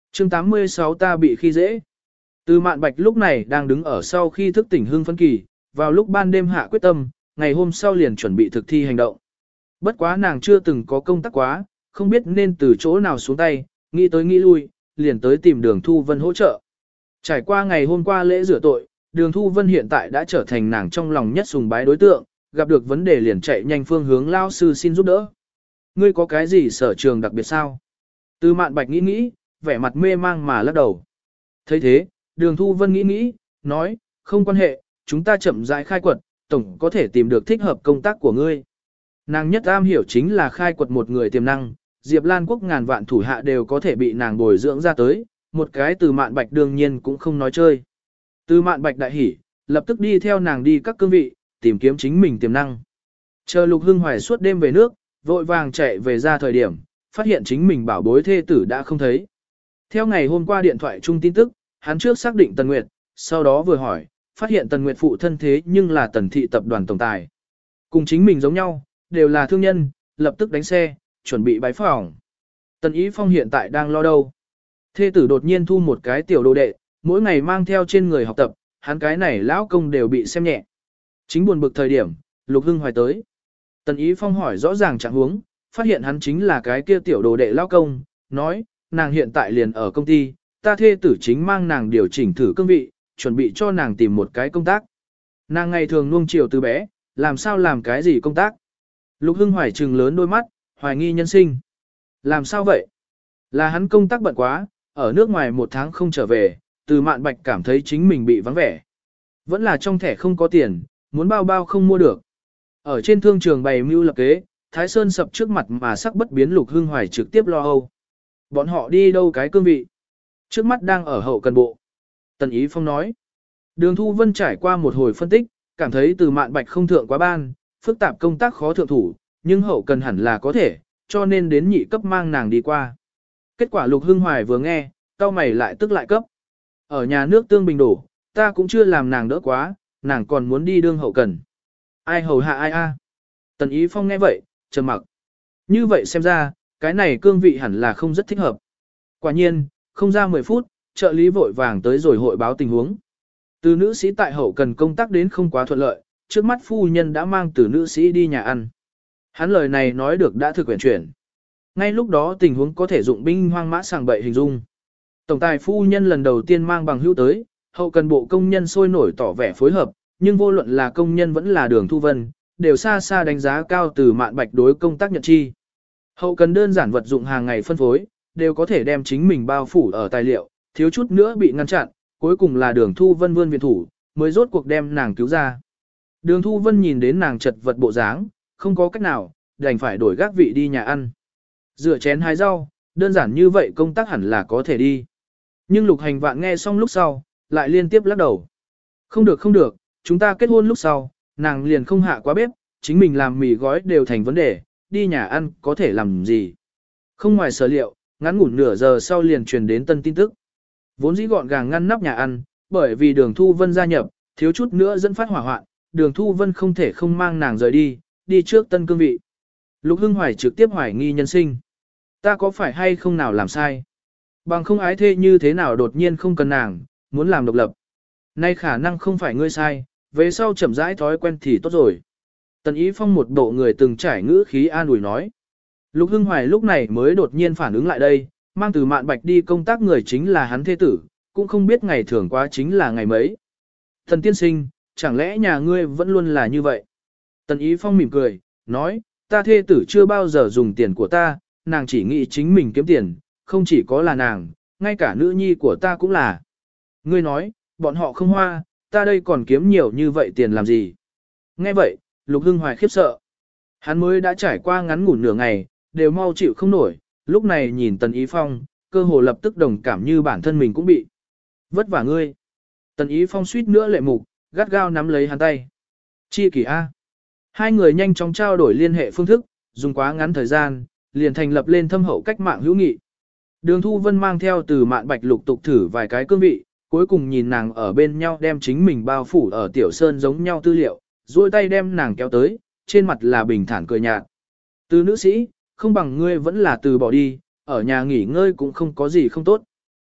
Chương 86 ta bị khi dễ. Từ Mạn Bạch lúc này đang đứng ở sau khi thức tỉnh hưng phấn kỳ, vào lúc ban đêm hạ quyết tâm, ngày hôm sau liền chuẩn bị thực thi hành động. Bất quá nàng chưa từng có công tác quá, không biết nên từ chỗ nào xuống tay, nghĩ tới nghĩ lui, liền tới tìm Đường Thu Vân hỗ trợ. Trải qua ngày hôm qua lễ rửa tội, Đường Thu Vân hiện tại đã trở thành nàng trong lòng nhất sùng bái đối tượng, gặp được vấn đề liền chạy nhanh phương hướng lao sư xin giúp đỡ. Ngươi có cái gì sở trường đặc biệt sao? Từ Mạn Bạch nghĩ nghĩ, vẻ mặt mê mang mà lắc đầu. Thấy thế, Đường Thu Vân nghĩ nghĩ, nói, không quan hệ, chúng ta chậm rãi khai quật, tổng có thể tìm được thích hợp công tác của ngươi. Nàng nhất am hiểu chính là khai quật một người tiềm năng, Diệp Lan Quốc ngàn vạn thủ hạ đều có thể bị nàng bồi dưỡng ra tới, một cái Từ Mạn Bạch đương nhiên cũng không nói chơi. Từ Mạn Bạch đại hỉ, lập tức đi theo nàng đi các cương vị, tìm kiếm chính mình tiềm năng. Chờ Lục Hưng Hoài suốt đêm về nước, vội vàng chạy về ra thời điểm, phát hiện chính mình bảo bối thê tử đã không thấy. Theo ngày hôm qua điện thoại chung tin tức, hắn trước xác định Tần Nguyệt, sau đó vừa hỏi, phát hiện Tần Nguyệt phụ thân thế nhưng là Tần thị tập đoàn tổng tài. Cùng chính mình giống nhau, đều là thương nhân, lập tức đánh xe, chuẩn bị bái phỏng. Tần Ý Phong hiện tại đang lo đâu. Thê tử đột nhiên thu một cái tiểu đồ đệ, mỗi ngày mang theo trên người học tập, hắn cái này lão công đều bị xem nhẹ. Chính buồn bực thời điểm, Lục Hưng Hoài tới. Tần Ý Phong hỏi rõ ràng trạng huống, phát hiện hắn chính là cái kia tiểu đồ đệ lão công, nói, nàng hiện tại liền ở công ty, ta thê tử chính mang nàng điều chỉnh thử cương vị, chuẩn bị cho nàng tìm một cái công tác. Nàng ngày thường nuông chiều từ bé, làm sao làm cái gì công tác. Lục Hưng Hoài trừng lớn đôi mắt, hoài nghi nhân sinh. Làm sao vậy? Là hắn công tác bận quá, ở nước ngoài một tháng không trở về, Từ Mạn Bạch cảm thấy chính mình bị vắng vẻ. Vẫn là trong thẻ không có tiền, muốn bao bao không mua được. Ở trên thương trường bày mưu lập kế, Thái Sơn sập trước mặt mà sắc bất biến. Lục Hưng Hoài trực tiếp lo âu. Bọn họ đi đâu cái cương vị? Trước mắt đang ở hậu cần bộ. Tần Ý Phong nói. Đường Thu Vân trải qua một hồi phân tích, cảm thấy Từ Mạn Bạch không thượng quá ban, phức tạp công tác khó thượng thủ, nhưng hậu cần hẳn là có thể, cho nên đến nhị cấp mang nàng đi qua. Kết quả Lục Hưng Hoài vừa nghe, cau mày lại tức lại cấp. Ở nhà nước tương bình đổ, ta cũng chưa làm nàng đỡ quá, nàng còn muốn đi đương hậu cần. Ai hầu hạ ai a? Tần Ý Phong nghe vậy, trầm mặc. Như vậy xem ra, cái này cương vị hẳn là không rất thích hợp. Quả nhiên, không ra 10 phút, trợ lý vội vàng tới rồi hội báo tình huống. Từ nữ sĩ tại hậu cần công tác đến không quá thuận lợi, trước mắt phu nhân đã mang từ nữ sĩ đi nhà ăn. Hắn lời này nói được đã thực quyển chuyển. Ngay lúc đó tình huống có thể dụng binh hoang mã sàng bậy hình dung. Tổng tài phu nhân lần đầu tiên mang bằng hữu tới, hậu cần bộ công nhân sôi nổi tỏ vẻ phối hợp, nhưng vô luận là công nhân vẫn là Đường Thu Vân, đều xa xa đánh giá cao Từ Mạn Bạch đối công tác nhận chi. Hậu cần đơn giản vật dụng hàng ngày phân phối, đều có thể đem chính mình bao phủ ở tài liệu, thiếu chút nữa bị ngăn chặn, cuối cùng là Đường Thu Vân vươn viện thủ, mới rốt cuộc đem nàng cứu ra. Đường Thu Vân nhìn đến nàng chật vật bộ dáng, không có cách nào, đành phải đổi gác vị đi nhà ăn. Rửa chén hái rau, đơn giản như vậy công tác hẳn là có thể đi. Nhưng Lục Hành Vạn nghe xong lúc sau, lại liên tiếp lắc đầu. Không được không được, chúng ta kết hôn lúc sau, nàng liền không hạ quá bếp, chính mình làm mì gói đều thành vấn đề, đi nhà ăn có thể làm gì. Không ngoài sở liệu, ngắn ngủn nửa giờ sau liền truyền đến tân tin tức. Vốn dĩ gọn gàng ngăn nắp nhà ăn, bởi vì Đường Thu Vân gia nhập, thiếu chút nữa dẫn phát hỏa hoạn, Đường Thu Vân không thể không mang nàng rời đi, đi trước tân cương vị. Lục Hưng Hoài trực tiếp hoài nghi nhân sinh. Ta có phải hay không nào làm sai? Bằng không ái thê như thế nào đột nhiên không cần nàng, muốn làm độc lập. Nay khả năng không phải ngươi sai, về sau chậm rãi thói quen thì tốt rồi. Tần Ý Phong một bộ người từng trải ngữ khí an ủi nói. Lục Hưng Hoài lúc này mới đột nhiên phản ứng lại đây, mang Từ Mạn Bạch đi công tác người chính là hắn thê tử, cũng không biết ngày thường quá chính là ngày mấy. Thần tiên sinh, chẳng lẽ nhà ngươi vẫn luôn là như vậy? Tần Ý Phong mỉm cười, nói, ta thê tử chưa bao giờ dùng tiền của ta, nàng chỉ nghĩ chính mình kiếm tiền, không chỉ có là nàng, ngay cả nữ nhi của ta cũng là. Ngươi nói, bọn họ không hoa, ta đây còn kiếm nhiều như vậy tiền làm gì? Nghe vậy, Lục Hưng Hoài khiếp sợ. Hắn mới đã trải qua ngắn ngủn nửa ngày, đều mau chịu không nổi, lúc này nhìn Tần Ý Phong, cơ hồ lập tức đồng cảm như bản thân mình cũng bị. Vất vả ngươi. Tần Ý Phong suýt nữa lệ mục, gắt gao nắm lấy hắn tay. Chi kỷ A. Hai người nhanh chóng trao đổi liên hệ phương thức, dùng quá ngắn thời gian, liền thành lập lên thâm hậu cách mạng hữu nghị. Đường Thu Vân mang theo Từ Mạn Bạch lục tục thử vài cái cương vị, cuối cùng nhìn nàng ở bên nhau đem chính mình bao phủ ở tiểu sơn giống nhau tư liệu, duỗi tay đem nàng kéo tới, trên mặt là bình thản cười nhạt. Từ nữ sĩ, không bằng ngươi vẫn là từ bỏ đi, ở nhà nghỉ ngơi cũng không có gì không tốt.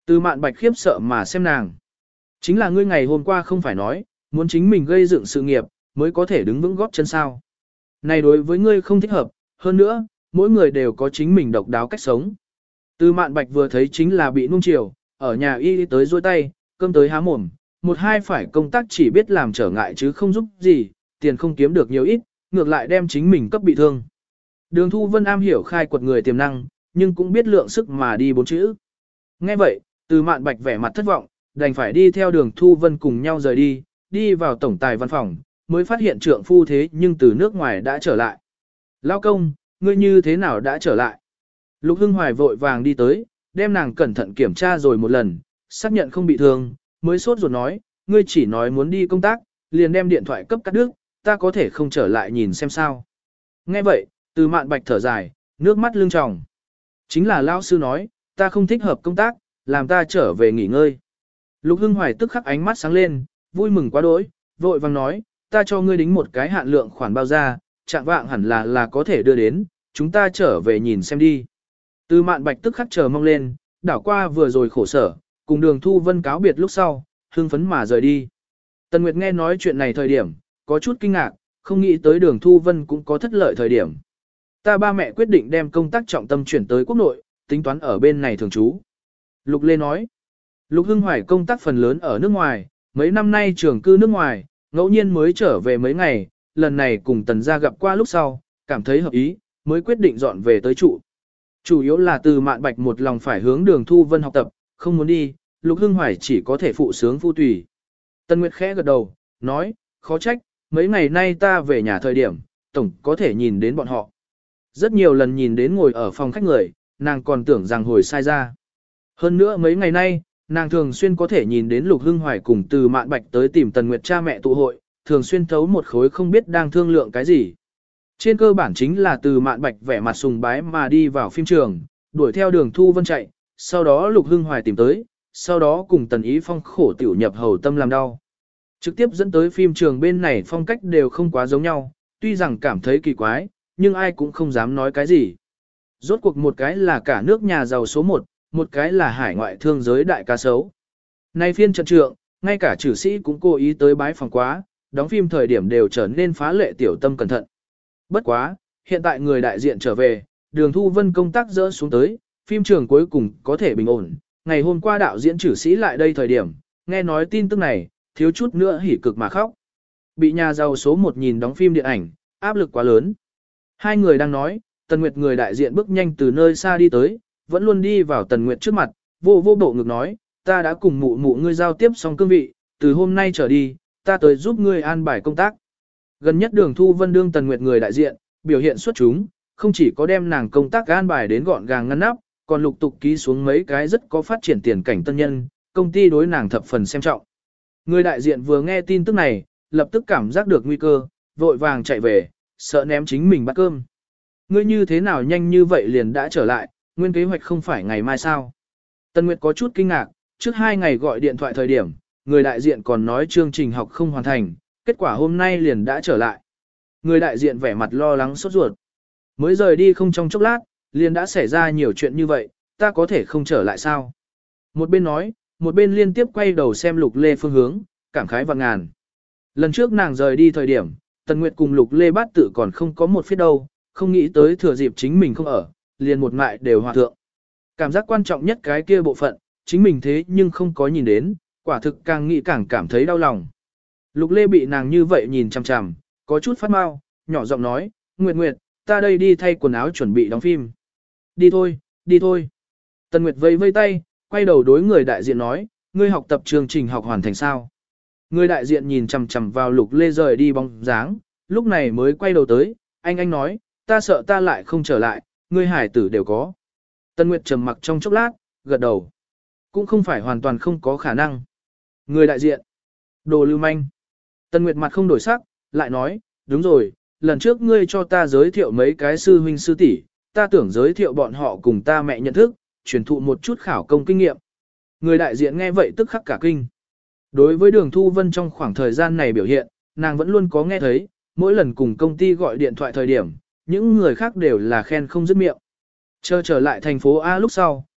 Từ Mạn Bạch khiếp sợ mà xem nàng. Chính là ngươi ngày hôm qua không phải nói, muốn chính mình gây dựng sự nghiệp, mới có thể đứng vững góp chân sao. Này đối với ngươi không thích hợp, hơn nữa, mỗi người đều có chính mình độc đáo cách sống. Từ Mạn Bạch vừa thấy chính là bị nuông chiều, ở nhà y tới dôi tay, cơm tới há mồm, một hai phải công tác chỉ biết làm trở ngại chứ không giúp gì, tiền không kiếm được nhiều ít, ngược lại đem chính mình cấp bị thương. Đường Thu Vân am hiểu khai quật người tiềm năng, nhưng cũng biết lượng sức mà đi bốn chữ. Nghe vậy, Từ Mạn Bạch vẻ mặt thất vọng, đành phải đi theo Đường Thu Vân cùng nhau rời đi, đi vào tổng tài văn phòng, mới phát hiện trượng phu thế nhưng từ nước ngoài đã trở lại. Lao công, ngươi như thế nào đã trở lại? Lục Hưng Hoài vội vàng đi tới, đem nàng cẩn thận kiểm tra rồi một lần, xác nhận không bị thương, mới sốt ruột nói, ngươi chỉ nói muốn đi công tác, liền đem điện thoại cấp cắt đứt, ta có thể không trở lại nhìn xem sao. Nghe vậy, Từ Mạn Bạch thở dài, nước mắt lưng tròng. Chính là lão sư nói, ta không thích hợp công tác, làm ta trở về nghỉ ngơi. Lục Hưng Hoài tức khắc ánh mắt sáng lên, vui mừng quá đỗi, vội vàng nói, ta cho ngươi đính một cái hạn lượng khoản bao ra, trạng vạng hẳn là có thể đưa đến, chúng ta trở về nhìn xem đi. Từ Mạn Bạch tức khắc chờ mong lên, đảo qua vừa rồi khổ sở, cùng Đường Thu Vân cáo biệt lúc sau, hưng phấn mà rời đi. Tần Nguyệt nghe nói chuyện này thời điểm, có chút kinh ngạc, không nghĩ tới Đường Thu Vân cũng có thất lợi thời điểm. Ta ba mẹ quyết định đem công tác trọng tâm chuyển tới quốc nội, tính toán ở bên này thường trú. Lục Lê nói, Lục Hưng Hoài công tác phần lớn ở nước ngoài, mấy năm nay trưởng cư nước ngoài, ngẫu nhiên mới trở về mấy ngày, lần này cùng Tần gia gặp qua lúc sau, cảm thấy hợp ý, mới quyết định dọn về tới trụ. Chủ yếu là Từ Mạn Bạch một lòng phải hướng Đường Thu Vân học tập, không muốn đi, Lục Hưng Hoài chỉ có thể phụ sướng phu tùy. Tần Nguyệt khẽ gật đầu, nói, khó trách, mấy ngày nay ta về nhà thời điểm, tổng có thể nhìn đến bọn họ. Rất nhiều lần nhìn đến ngồi ở phòng khách người, nàng còn tưởng rằng hồi sai ra. Hơn nữa mấy ngày nay, nàng thường xuyên có thể nhìn đến Lục Hưng Hoài cùng Từ Mạn Bạch tới tìm Tần Nguyệt cha mẹ tụ hội, thường xuyên thấu một khối không biết đang thương lượng cái gì. Trên cơ bản chính là Từ Mạn Bạch vẻ mặt sùng bái mà đi vào phim trường, đuổi theo Đường Thu Vân chạy, sau đó Lục Hưng Hoài tìm tới, sau đó cùng Tần Ý Phong khổ tiểu nhập hầu tâm làm đau. Trực tiếp dẫn tới phim trường bên này phong cách đều không quá giống nhau, tuy rằng cảm thấy kỳ quái, nhưng ai cũng không dám nói cái gì. Rốt cuộc một cái là cả nước nhà giàu số 1, một cái là hải ngoại thương giới đại ca sấu. Nay phiên trận trượng, ngay cả chử sĩ cũng cố ý tới bái phòng quá, đóng phim thời điểm đều trở nên phá lệ tiểu tâm cẩn thận. Bất quá, hiện tại người đại diện trở về, Đường Thu Vân công tác dỡ xuống tới, phim trường cuối cùng có thể bình ổn. Ngày hôm qua đạo diễn chử sĩ lại đây thời điểm, nghe nói tin tức này, thiếu chút nữa hỉ cực mà khóc. Bị nhà giàu số 1 nhìn đóng phim điện ảnh, áp lực quá lớn. Hai người đang nói, Tần Nguyệt người đại diện bước nhanh từ nơi xa đi tới, vẫn luôn đi vào Tần Nguyệt trước mặt, vô bộ ngực nói, ta đã cùng mụ mụ ngươi giao tiếp xong cương vị, từ hôm nay trở đi, ta tới giúp ngươi an bài công tác. Gần nhất Đường Thu Vân đương Tần Nguyệt người đại diện, biểu hiện xuất chúng, không chỉ có đem nàng công tác an bài đến gọn gàng ngăn nắp, còn lục tục ký xuống mấy cái rất có phát triển tiền cảnh tân nhân, công ty đối nàng thập phần xem trọng. Người đại diện vừa nghe tin tức này, lập tức cảm giác được nguy cơ, vội vàng chạy về, sợ ném chính mình bát cơm. Ngươi như thế nào nhanh như vậy liền đã trở lại, nguyên kế hoạch không phải ngày mai sao? Tân Nguyệt có chút kinh ngạc, trước 2 ngày gọi điện thoại thời điểm, người đại diện còn nói chương trình học không hoàn thành, kết quả hôm nay liền đã trở lại. Người đại diện vẻ mặt lo lắng sốt ruột. Mới rời đi không trong chốc lát, liền đã xảy ra nhiều chuyện như vậy, ta có thể không trở lại sao? Một bên nói, một bên liên tiếp quay đầu xem Lục Lê phương hướng, cảm khái vạn ngàn. Lần trước nàng rời đi thời điểm, Tần Nguyệt cùng Lục Lê bát tự còn không có một phía đâu, không nghĩ tới thừa dịp chính mình không ở, liền một ngại đều hòa thượng. Cảm giác quan trọng nhất cái kia bộ phận, chính mình thế nhưng không có nhìn đến, quả thực càng nghĩ càng cảm thấy đau lòng. Lục Lê bị nàng như vậy nhìn chằm chằm, có chút phát mau, nhỏ giọng nói, Nguyệt Nguyệt, ta đây đi thay quần áo chuẩn bị đóng phim. Đi thôi, đi thôi. Tần Nguyệt vây vây tay, quay đầu đối người đại diện nói, ngươi học tập chương trình học hoàn thành sao? Người đại diện nhìn chằm chằm vào Lục Lê rời đi bóng dáng, lúc này mới quay đầu tới, anh nói, ta sợ ta lại không trở lại, ngươi hải tử đều có. Tần Nguyệt trầm mặc trong chốc lát, gật đầu. Cũng không phải hoàn toàn không có khả năng. Người đại diện. Đồ lưu manh. Tần Nguyệt mặt không đổi sắc, lại nói, đúng rồi, lần trước ngươi cho ta giới thiệu mấy cái sư huynh sư tỷ, ta tưởng giới thiệu bọn họ cùng ta mẹ nhận thức, truyền thụ một chút khảo công kinh nghiệm. Người đại diện nghe vậy tức khắc cả kinh. Đối với Đường Thu Vân trong khoảng thời gian này biểu hiện, nàng vẫn luôn có nghe thấy, mỗi lần cùng công ty gọi điện thoại thời điểm, những người khác đều là khen không dứt miệng. Chờ trở lại thành phố A lúc sau,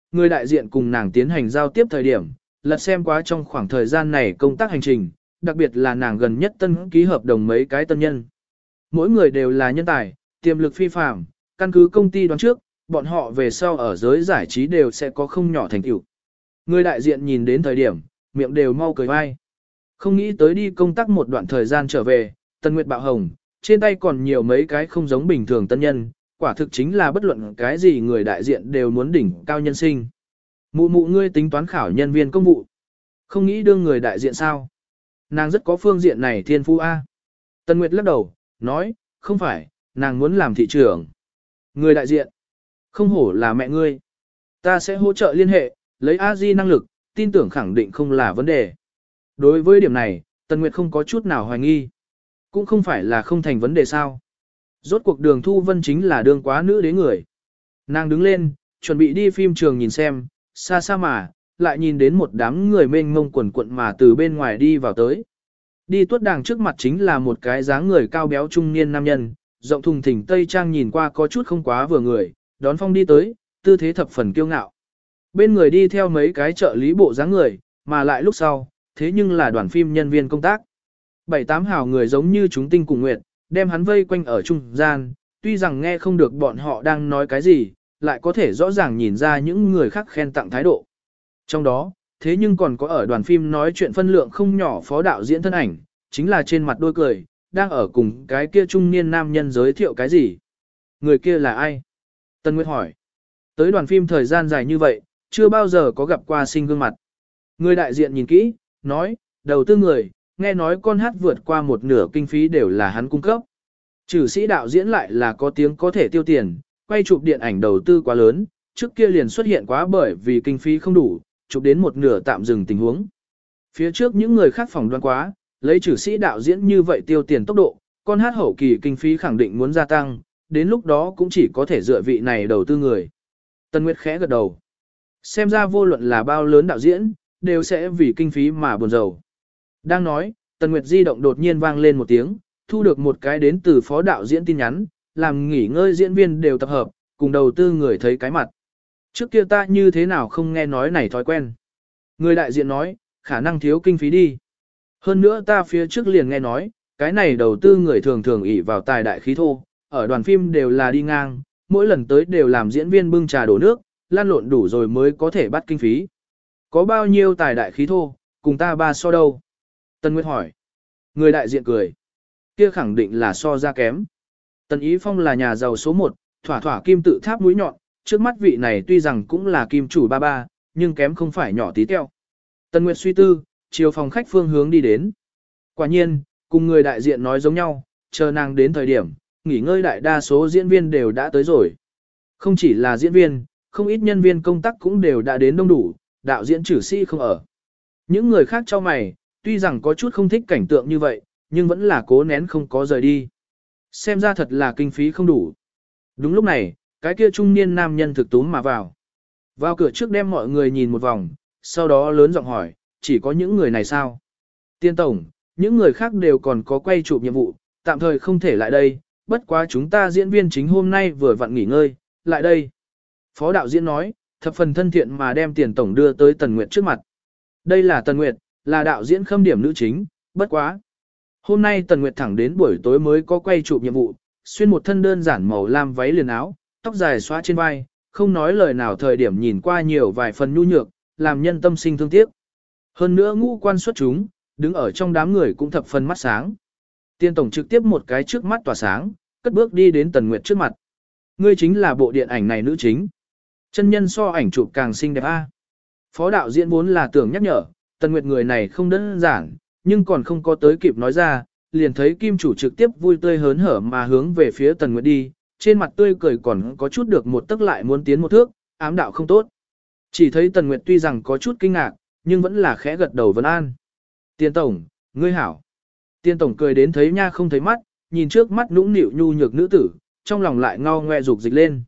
người đại diện cùng nàng tiến hành giao tiếp thời điểm, lật xem quá trong khoảng thời gian này công tác hành trình, đặc biệt là nàng gần nhất tân ký hợp đồng mấy cái tân nhân. Mỗi người đều là nhân tài, tiềm lực phi phàm, căn cứ công ty đoán trước, bọn họ về sau ở giới giải trí đều sẽ có không nhỏ thành tựu. Người đại diện nhìn đến thời điểm, miệng đều mau cười vai. Không nghĩ tới đi công tác một đoạn thời gian trở về, Tân Nguyệt bạo hồng, trên tay còn nhiều mấy cái không giống bình thường tân nhân, quả thực chính là bất luận cái gì người đại diện đều muốn đỉnh cao nhân sinh. Mụ mụ ngươi tính toán khảo nhân viên công vụ. Không nghĩ đương người đại diện sao? Nàng rất có phương diện này thiên phú A. Tân Nguyệt lắc đầu, nói, không phải, nàng muốn làm thị trưởng. Người đại diện. Không hổ là mẹ ngươi. Ta sẽ hỗ trợ liên hệ, lấy A-di năng lực, tin tưởng khẳng định không là vấn đề. Đối với điểm này, Tân Nguyệt không có chút nào hoài nghi. Cũng không phải là không thành vấn đề sao. Rốt cuộc Đường Thu Vân chính là đương quá nữ đế người. Nàng đứng lên, chuẩn bị đi phim trường nhìn xem, xa xa mà, lại nhìn đến một đám người mênh mông quần quận mà từ bên ngoài đi vào tới. Đi tuốt đàng trước mặt chính là một cái dáng người cao béo trung niên nam nhân, rộng thùng thình tây trang nhìn qua có chút không quá vừa người, đón phong đi tới, tư thế thập phần kiêu ngạo. Bên người đi theo mấy cái trợ lý bộ dáng người, mà lại lúc sau, thế nhưng là đoàn phim nhân viên công tác. 7-8 hào người giống như chúng tinh cùng nguyệt, đem hắn vây quanh ở trung gian, tuy rằng nghe không được bọn họ đang nói cái gì, lại có thể rõ ràng nhìn ra những người khác khen tặng thái độ. Trong đó, thế nhưng còn có ở đoàn phim nói chuyện phân lượng không nhỏ phó đạo diễn thân ảnh, chính là trên mặt đôi cười, đang ở cùng cái kia trung niên nam nhân giới thiệu cái gì. Người kia là ai? Tân Nguyệt hỏi. Tới đoàn phim thời gian dài như vậy, chưa bao giờ có gặp qua sinh gương mặt. Người đại diện nhìn kỹ, nói, đầu tư người, nghe nói con hát vượt qua một nửa kinh phí đều là hắn cung cấp. Trừ sĩ đạo diễn lại là có tiếng có thể tiêu tiền, quay chụp điện ảnh đầu tư quá lớn, trước kia liền xuất hiện quá bởi vì kinh phí không đủ, chụp đến một nửa tạm dừng tình huống. Phía trước những người khác phỏng đoán quá, lấy trừ sĩ đạo diễn như vậy tiêu tiền tốc độ, con hát hậu kỳ kinh phí khẳng định muốn gia tăng, đến lúc đó cũng chỉ có thể dựa vị này đầu tư người. Tân Nguyệt khẽ gật đầu. Xem ra vô luận là bao lớn đạo diễn, đều sẽ vì kinh phí mà buồn rầu. Đang nói, Tần Nguyệt di động đột nhiên vang lên một tiếng, thu được một cái đến từ phó đạo diễn tin nhắn, làm nghỉ ngơi diễn viên đều tập hợp, cùng đầu tư người thấy cái mặt. Trước kia ta như thế nào không nghe nói này thói quen. Người đại diện nói, khả năng thiếu kinh phí đi. Hơn nữa ta phía trước liền nghe nói, cái này đầu tư người thường thường ỷ vào tài đại khí thô, ở đoàn phim đều là đi ngang, mỗi lần tới đều làm diễn viên bưng trà đổ nước, lan lộn đủ rồi mới có thể bắt kinh phí. Có bao nhiêu tài đại khí thô, cùng ta ba so đâu? Tân Nguyệt hỏi. Người đại diện cười. Kia khẳng định là so ra kém. Tần Ý Phong là nhà giàu số 1, thỏa thỏa kim tự tháp mũi nhọn, trước mắt vị này tuy rằng cũng là kim chủ ba ba, nhưng kém không phải nhỏ tí teo. Tân Nguyệt suy tư, chiều phòng khách phương hướng đi đến. Quả nhiên, cùng người đại diện nói giống nhau, chờ nàng đến thời điểm, nghỉ ngơi đại đa số diễn viên đều đã tới rồi. Không chỉ là diễn viên, không ít nhân viên công tác cũng đều đã đến đông đủ, đạo diễn trừ sĩ không ở. Những người khác cho mày, tuy rằng có chút không thích cảnh tượng như vậy, nhưng vẫn là cố nén không có rời đi. Xem ra thật là kinh phí không đủ. Đúng lúc này, cái kia trung niên nam nhân thực túm mà vào. Vào cửa trước đem mọi người nhìn một vòng, sau đó lớn giọng hỏi, chỉ có những người này sao? Tiên tổng, những người khác đều còn có quay chụp nhiệm vụ, tạm thời không thể lại đây, bất quá chúng ta diễn viên chính hôm nay vừa vặn nghỉ ngơi, lại đây. Phó đạo diễn nói, thập phần thân thiện mà đem Tiền tổng đưa tới Tần Nguyệt trước mặt. Đây là Tần Nguyệt, là đạo diễn khâm điểm nữ chính, bất quá. Hôm nay Tần Nguyệt thẳng đến buổi tối mới có quay chụp nhiệm vụ, xuyên một thân đơn giản màu lam váy liền áo, tóc dài xóa trên vai, không nói lời nào thời điểm nhìn qua nhiều vài phần nhu nhược, làm nhân tâm sinh thương tiếc. Hơn nữa ngũ quan xuất chúng, đứng ở trong đám người cũng thập phần mắt sáng. Tiên tổng trực tiếp một cái trước mắt tỏa sáng, cất bước đi đến Tần Nguyệt trước mặt. Ngươi chính là bộ điện ảnh này nữ chính. Chân nhân so ảnh chụp càng xinh đẹp a. Phó đạo diễn vốn là tưởng nhắc nhở, Tần Nguyệt người này không đơn giản, nhưng còn không có tới kịp nói ra, liền thấy kim chủ trực tiếp vui tươi hớn hở mà hướng về phía Tần Nguyệt đi, trên mặt tươi cười còn có chút được một tức lại muốn tiến một thước, ám đạo không tốt. Chỉ thấy Tần Nguyệt tuy rằng có chút kinh ngạc, nhưng vẫn là khẽ gật đầu vấn an. Tiên tổng, ngươi hảo. Tiên tổng cười đến thấy nha không thấy mắt, nhìn trước mắt nũng nịu nhu nhược nữ tử, trong lòng lại ngao ngoe dục dịch lên.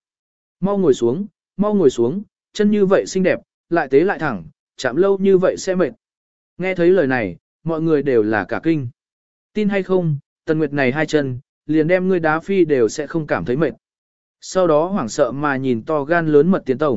Mau ngồi xuống, chân như vậy xinh đẹp, lại tế lại thẳng, chạm lâu như vậy sẽ mệt. Nghe thấy lời này, mọi người đều là cả kinh. Tin hay không, Tần Nguyệt này hai chân, liền đem ngươi đá phi đều sẽ không cảm thấy mệt. Sau đó hoảng sợ mà nhìn to gan lớn mật Tiền tổng,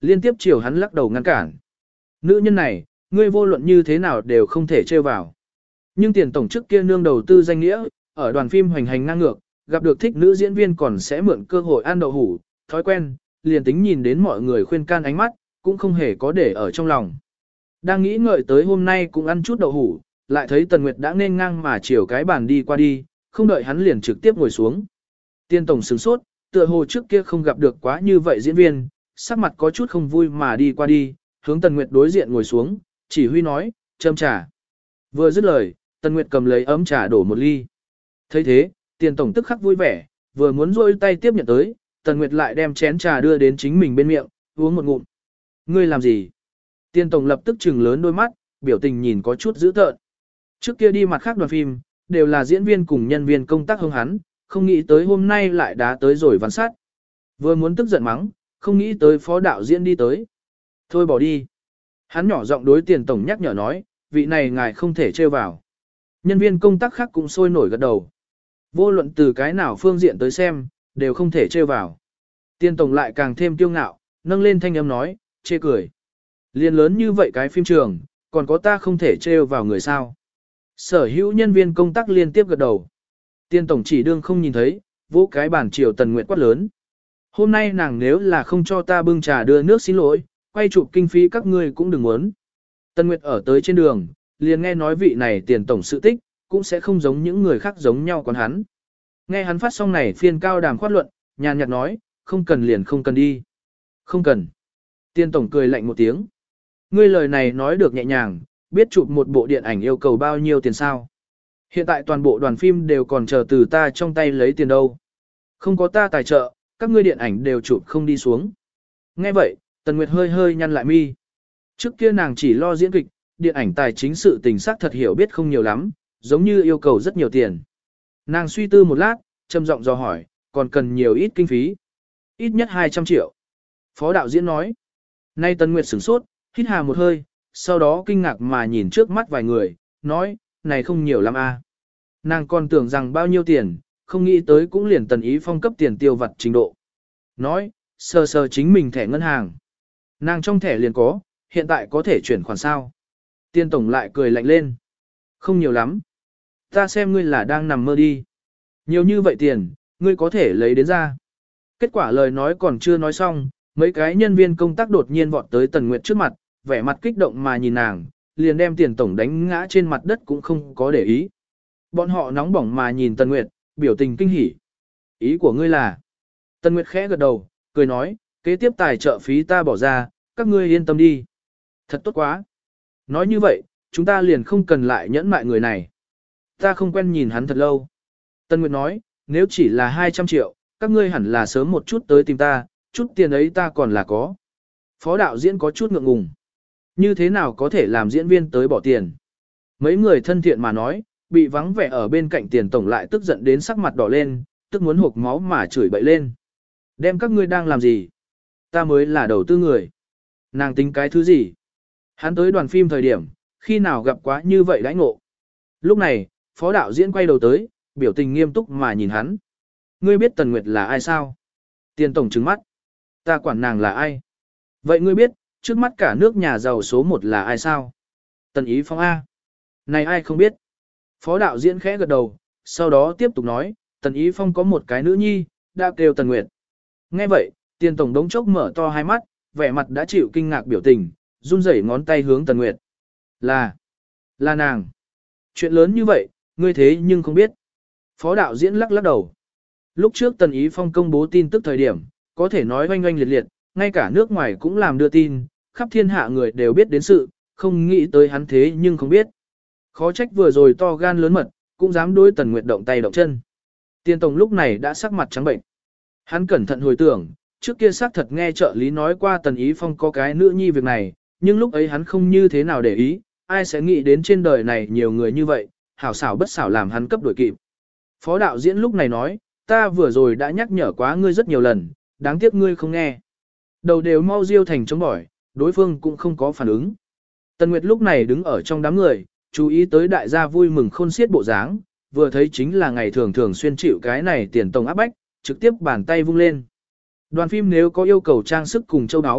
liên tiếp chiều hắn lắc đầu ngăn cản. Nữ nhân này, ngươi vô luận như thế nào đều không thể trêu vào. Nhưng Tiền tổng trước kia nương đầu tư danh nghĩa, ở đoàn phim hoành hành ngang ngược, gặp được thích nữ diễn viên còn sẽ mượn cơ hội ăn đậu hủ, thói quen, liền tính nhìn đến mọi người khuyên can ánh mắt, cũng không hề có để ở trong lòng. Đang nghĩ ngợi tới hôm nay cũng ăn chút đậu hủ, lại thấy Tần Nguyệt đã nên ngang mà chiều cái bàn đi qua đi, không đợi hắn liền trực tiếp ngồi xuống. Tiền tổng sửng sốt, tựa hồ trước kia không gặp được quá như vậy diễn viên, sắc mặt có chút không vui mà đi qua đi, hướng Tần Nguyệt đối diện ngồi xuống, chỉ huy nói, châm trà. Vừa dứt lời, Tần Nguyệt cầm lấy ấm trà đổ một ly. Thấy thế, Tiền tổng tức khắc vui vẻ, vừa muốn rôi tay tiếp nhận tới, Tần Nguyệt lại đem chén trà đưa đến chính mình bên miệng, uống một ngụm. Ngươi làm gì? Tiền tổng lập tức trừng lớn đôi mắt, biểu tình nhìn có chút dữ tợn. Trước kia đi mặt khác đoàn phim, đều là diễn viên cùng nhân viên công tác hông hắn, không nghĩ tới hôm nay lại đá tới rồi ván sát. Vừa muốn tức giận mắng, không nghĩ tới phó đạo diễn đi tới. Thôi bỏ đi. Hắn nhỏ giọng đối Tiền tổng nhắc nhở nói, vị này ngài không thể trêu vào. Nhân viên công tác khác cũng sôi nổi gật đầu. Vô luận từ cái nào phương diện tới xem, đều không thể trêu vào. Tiền tổng lại càng thêm kiêu ngạo, nâng lên thanh âm nói, chê cười. Liên lớn như vậy cái phim trường, còn có ta không thể trêu vào người sao. Sở hữu nhân viên công tác liên tiếp gật đầu. Tiền tổng chỉ đương không nhìn thấy, vỗ cái bàn chiều Tần Nguyệt quát lớn. Hôm nay nàng nếu là không cho ta bưng trà đưa nước xin lỗi, quay chụp kinh phí các ngươi cũng đừng muốn. Tần Nguyệt ở tới trên đường, liền nghe nói vị này Tiền tổng sự tích, cũng sẽ không giống những người khác giống nhau còn hắn. Nghe hắn phát xong này phiên cao đàm khoát luận, nhàn nhạt nói, không cần liền không cần đi. Không cần. Tiền tổng cười lạnh một tiếng. Ngươi lời này nói được nhẹ nhàng, biết chụp một bộ điện ảnh yêu cầu bao nhiêu tiền sao. Hiện tại toàn bộ đoàn phim đều còn chờ từ ta trong tay lấy tiền đâu. Không có ta tài trợ, các ngươi điện ảnh đều chụp không đi xuống. Nghe vậy, Tần Nguyệt hơi hơi nhăn lại mi. Trước kia nàng chỉ lo diễn kịch, điện ảnh tài chính sự tình xác thật hiểu biết không nhiều lắm, giống như yêu cầu rất nhiều tiền. Nàng suy tư một lát, trầm giọng dò hỏi, còn cần nhiều ít kinh phí. Ít nhất 200 triệu. Phó đạo diễn nói. Nay Tần Nguyệt sửng sốt, hít hà một hơi, sau đó kinh ngạc mà nhìn trước mắt vài người, nói, này không nhiều lắm a. Nàng còn tưởng rằng bao nhiêu tiền, không nghĩ tới cũng liền Tần Ý Phong cấp tiền tiêu vặt trình độ. Nói, sờ sờ chính mình thẻ ngân hàng. Nàng trong thẻ liền có, hiện tại có thể chuyển khoản sao. Tiên tổng lại cười lạnh lên. Không nhiều lắm. Ta xem ngươi là đang nằm mơ đi. Nhiều như vậy tiền, ngươi có thể lấy đến ra. Kết quả lời nói còn chưa nói xong, mấy cái nhân viên công tác đột nhiên vọt tới Tần Nguyệt trước mặt, vẻ mặt kích động mà nhìn nàng, liền đem Tiền tổng đánh ngã trên mặt đất cũng không có để ý. Bọn họ nóng bỏng mà nhìn Tần Nguyệt, biểu tình kinh hỉ. Ý của ngươi là? Tần Nguyệt khẽ gật đầu, cười nói, kế tiếp tài trợ phí ta bỏ ra, các ngươi yên tâm đi. Thật tốt quá. Nói như vậy, chúng ta liền không cần lại nhẫn mại người này. Ta không quen nhìn hắn thật lâu. Tần Nguyệt nói, nếu chỉ là 200 triệu, các ngươi hẳn là sớm một chút tới tìm ta, chút tiền ấy ta còn là có. Phó đạo diễn có chút ngượng ngùng. Như thế nào có thể làm diễn viên tới bỏ tiền? Mấy người thân thiện mà nói, bị vắng vẻ ở bên cạnh Tiền tổng lại tức giận đến sắc mặt đỏ lên, tức muốn hộc máu mà chửi bậy lên. Đem các ngươi đang làm gì? Ta mới là đầu tư người. Nàng tính cái thứ gì? Hắn tới đoàn phim thời điểm, khi nào gặp quá như vậy đãi ngộ? Lúc này, phó đạo diễn quay đầu tới, biểu tình nghiêm túc mà nhìn hắn. Ngươi biết Tần Nguyệt là ai sao? Tiền tổng trừng mắt. Ta quản nàng là ai? Vậy ngươi biết, trước mắt cả nước nhà giàu số 1 là ai sao? Tần Ý Phong A. Này ai không biết? Phó đạo diễn khẽ gật đầu, sau đó tiếp tục nói, Tần Ý Phong có một cái nữ nhi, đã kêu Tần Nguyệt. Nghe vậy, Tiền tổng đống chốc mở to hai mắt, vẻ mặt đã chịu kinh ngạc biểu tình, run rẩy ngón tay hướng Tần Nguyệt. Là nàng. Chuyện lớn như vậy, ngươi thế nhưng không biết. Phó đạo diễn lắc lắc đầu. Lúc trước Tần Ý Phong công bố tin tức thời điểm, có thể nói oanh oanh liệt liệt, ngay cả nước ngoài cũng làm đưa tin, khắp thiên hạ người đều biết đến sự, không nghĩ tới hắn thế nhưng không biết. Khó trách vừa rồi to gan lớn mật, cũng dám đối Tần Nguyệt động tay động chân. Tiền tổng lúc này đã sắc mặt trắng bệnh. Hắn cẩn thận hồi tưởng, trước kia xác thật nghe trợ lý nói qua Tần Ý Phong có cái nữ nhi việc này, nhưng lúc ấy hắn không như thế nào để ý, ai sẽ nghĩ đến trên đời này nhiều người như vậy, hảo xảo bất xảo làm hắn cấp đổi kịp. Phó đạo diễn lúc này nói, ta vừa rồi đã nhắc nhở quá ngươi rất nhiều lần, đáng tiếc ngươi không nghe. Đầu đều mau riêu thành chống bỏi, đối phương cũng không có phản ứng. Tần Nguyệt lúc này đứng ở trong đám người, chú ý tới đại gia vui mừng khôn xiết bộ dáng, vừa thấy chính là ngày thường thường xuyên chịu cái này Tiền tổng áp bách, trực tiếp bàn tay vung lên. Đoàn phim nếu có yêu cầu trang sức cùng châu áo,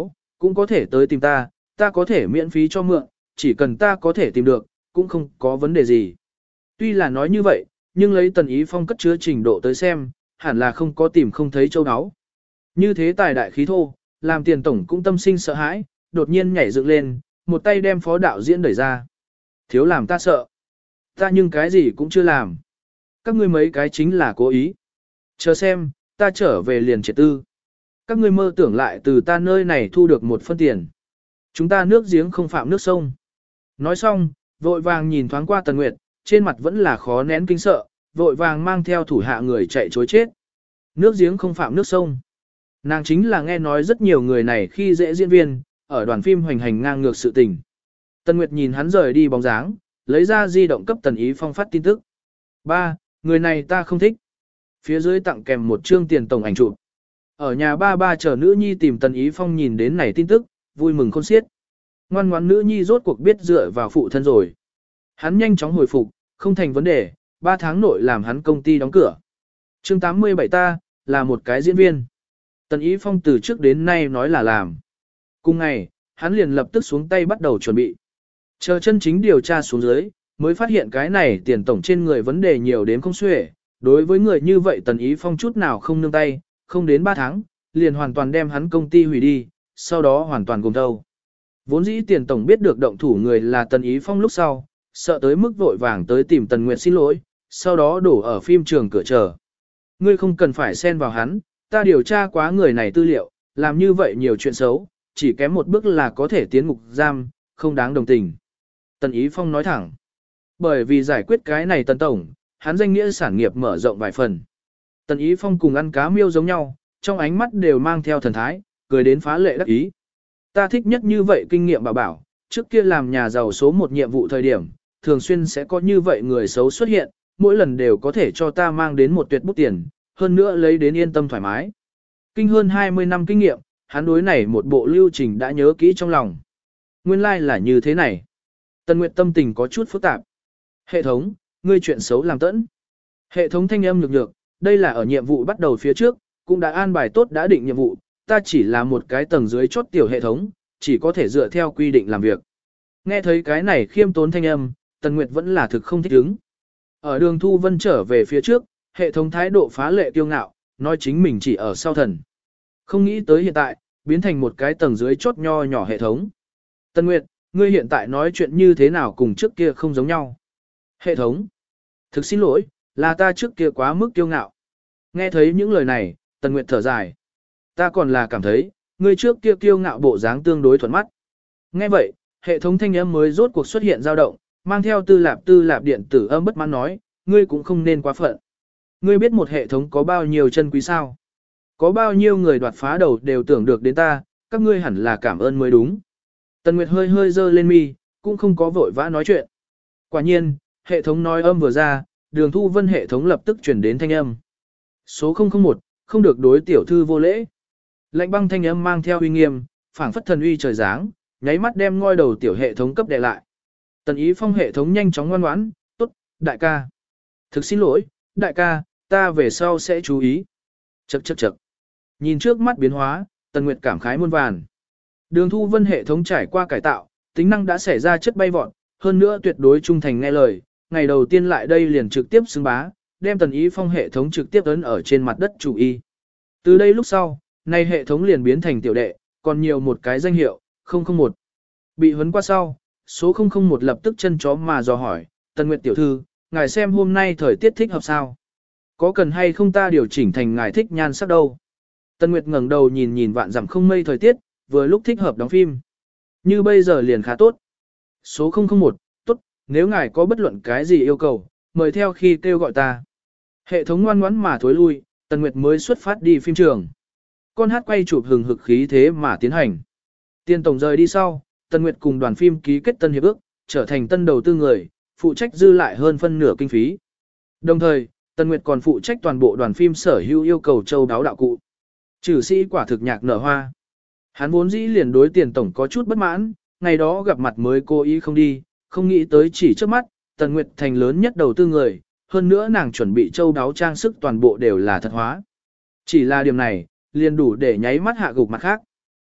cũng có thể tới tìm ta, ta có thể miễn phí cho mượn, chỉ cần ta có thể tìm được, cũng không có vấn đề gì. Tuy là nói như vậy, nhưng lấy Tần Ý Phong cất chứa trình độ tới xem, hẳn là không có tìm không thấy châu áo. Như thế tài đại khí thô, làm Tiền tổng cũng tâm sinh sợ hãi, đột nhiên nhảy dựng lên, một tay đem phó đạo diễn đẩy ra. Thiếu làm ta sợ. Ta nhưng cái gì cũng chưa làm. Các ngươi mấy cái chính là cố ý. Chờ xem, ta trở về liền triệt tư. Các ngươi mơ tưởng lại từ ta nơi này thu được một phân tiền. Chúng ta nước giếng không phạm nước sông. Nói xong, vội vàng nhìn thoáng qua Tần Nguyệt, trên mặt vẫn là khó nén kinh sợ, vội vàng mang theo thủ hạ người chạy chối chết. Nước giếng không phạm nước sông. Nàng chính là nghe nói rất nhiều người này khi dễ diễn viên, ở đoàn phim hoành hành ngang ngược sự tình. Tần Nguyệt nhìn hắn rời đi bóng dáng, lấy ra di động cấp Tần Ý Phong phát tin tức. Ba, người này ta không thích. Phía dưới tặng kèm một chương tiền tổng ảnh chụp. Ở nhà ba chờ nữ nhi tìm Tần Ý Phong nhìn đến này tin tức, vui mừng khôn xiết. Ngoan ngoãn nữ nhi rốt cuộc biết dựa vào phụ thân rồi. Hắn nhanh chóng hồi phục, không thành vấn đề, 3 tháng nội làm hắn công ty đóng cửa. Chương 87 ta, là một cái diễn viên. Tần Ý Phong từ trước đến nay nói là làm. Cùng ngày, hắn liền lập tức xuống tay bắt đầu chuẩn bị. Chờ chân chính điều tra xuống dưới, mới phát hiện cái này tiền tổng trên người vấn đề nhiều đến không xuể. Đối với người như vậy Tần Ý Phong chút nào không nương tay, không đến 3 tháng, liền hoàn toàn đem hắn công ty hủy đi, sau đó hoàn toàn gồm thâu. Vốn dĩ tiền tổng biết được động thủ người là Tần Ý Phong lúc sau, sợ tới mức vội vàng tới tìm Tần Nguyệt xin lỗi, sau đó đổ ở phim trường cửa chờ. Ngươi không cần phải xen vào hắn, ta điều tra quá người này tư liệu, làm như vậy nhiều chuyện xấu, chỉ kém một bước là có thể tiến ngục giam, không đáng đồng tình. Tần Ý Phong nói thẳng. Bởi vì giải quyết cái này Tần tổng, hắn danh nghĩa sản nghiệp mở rộng vài phần. Tần Ý Phong cùng ăn cá miêu giống nhau, trong ánh mắt đều mang theo thần thái, cười đến phá lệ đắc ý. Ta thích nhất như vậy kinh nghiệm bảo, trước kia làm nhà giàu số 1 nhiệm vụ thời điểm, thường xuyên sẽ có như vậy người xấu xuất hiện, mỗi lần đều có thể cho ta mang đến một tuyệt bút tiền, hơn nữa lấy đến yên tâm thoải mái. Kinh hơn 20 năm kinh nghiệm, hắn đối này một bộ lưu trình đã nhớ kỹ trong lòng. Nguyên lai like là như thế này. Tần Nguyệt tâm tình có chút phức tạp. Hệ thống, ngươi chuyện xấu làm tẫn. Hệ thống thanh âm nhược, đây là ở nhiệm vụ bắt đầu phía trước, cũng đã an bài tốt đã định nhiệm vụ, ta chỉ là một cái tầng dưới chốt tiểu hệ thống, chỉ có thể dựa theo quy định làm việc. Nghe thấy cái này khiêm tốn thanh âm, Tần Nguyệt vẫn là thực không thích ứng. Ở đường Thu Vân trở về phía trước, hệ thống thái độ phá lệ kiêu ngạo, nói chính mình chỉ ở sau thần. Không nghĩ tới hiện tại, biến thành một cái tầng dưới chốt nho nhỏ hệ thống. Tần Nguyệt, ngươi hiện tại nói chuyện như thế nào cùng trước kia không giống nhau. Hệ thống. Thực xin lỗi, là ta trước kia quá mức kiêu ngạo. Nghe thấy những lời này, Tần Nguyệt thở dài. Ta còn là cảm thấy, ngươi trước kia kiêu ngạo bộ dáng tương đối thuận mắt. Nghe vậy, hệ thống thanh âm mới rốt cuộc xuất hiện dao động, mang theo tư lạp điện tử âm bất mãn nói, ngươi cũng không nên quá phận. Ngươi biết một hệ thống có bao nhiêu chân quý sao? Có bao nhiêu người đoạt phá đầu đều tưởng được đến ta, các ngươi hẳn là cảm ơn mới đúng. Tần Nguyệt hơi hơi dơ lên mi, cũng không có vội vã nói chuyện. Quả nhiên, hệ thống nói âm vừa ra, đường Thu Vân hệ thống lập tức chuyển đến thanh âm. Số 001, không được đối tiểu thư vô lễ. Lạnh băng thanh âm mang theo uy nghiêm, phảng phất thần uy trời giáng, nháy mắt đem ngôi đầu tiểu hệ thống cấp đè lại. Tần Ý Phong hệ thống nhanh chóng ngoan ngoãn, tốt, đại ca. Thực xin lỗi, đại ca, ta về sau sẽ chú ý. Chậc. Nhìn trước mắt biến hóa, Tần Nguyệt cảm khái muôn vàn. Đường Thu Vân hệ thống trải qua cải tạo, tính năng đã xảy ra chất bay vọt, hơn nữa tuyệt đối trung thành nghe lời. Ngày đầu tiên lại đây liền trực tiếp xưng bá, đem Tần Ý Phong hệ thống trực tiếp ấn ở trên mặt đất chủ y. Từ đây lúc sau, nay hệ thống liền biến thành tiểu đệ, còn nhiều một cái danh hiệu, 001. Bị huấn qua sau, số 001 lập tức chân chó mà dò hỏi, Tần Nguyệt tiểu thư, ngài xem hôm nay thời tiết thích hợp sao? Có cần hay không ta điều chỉnh thành ngài thích nhan sắc đâu? Tần Nguyệt ngẩng đầu nhìn vạn dặm không mây thời tiết, vừa lúc thích hợp đóng phim. Như bây giờ liền khá tốt. Số 001, tốt, nếu ngài có bất luận cái gì yêu cầu, mời theo khi kêu gọi ta. Hệ thống ngoan ngoãn mà thối lui, Tần Nguyệt mới xuất phát đi phim trường. Con hát quay chụp hừng hực khí thế mà tiến hành. Tiên tổng rời đi sau, Tần Nguyệt cùng đoàn phim ký kết tân hiệp ước, trở thành tân đầu tư người, phụ trách dư lại hơn phân nửa kinh phí. Đồng thời, Tần Nguyệt còn phụ trách toàn bộ đoàn phim sở hữu yêu cầu châu đáo đạo cụ. Trừ sĩ quả thực nhạc nở hoa. Hắn vốn dĩ liền đối tiền tổng có chút bất mãn, ngày đó gặp mặt mới cố ý không đi, không nghĩ tới chỉ trước mắt, Tần Nguyệt thành lớn nhất đầu tư người, hơn nữa nàng chuẩn bị châu đáo trang sức toàn bộ đều là thật hóa. Chỉ là điểm này, liền đủ để nháy mắt hạ gục mặt khác.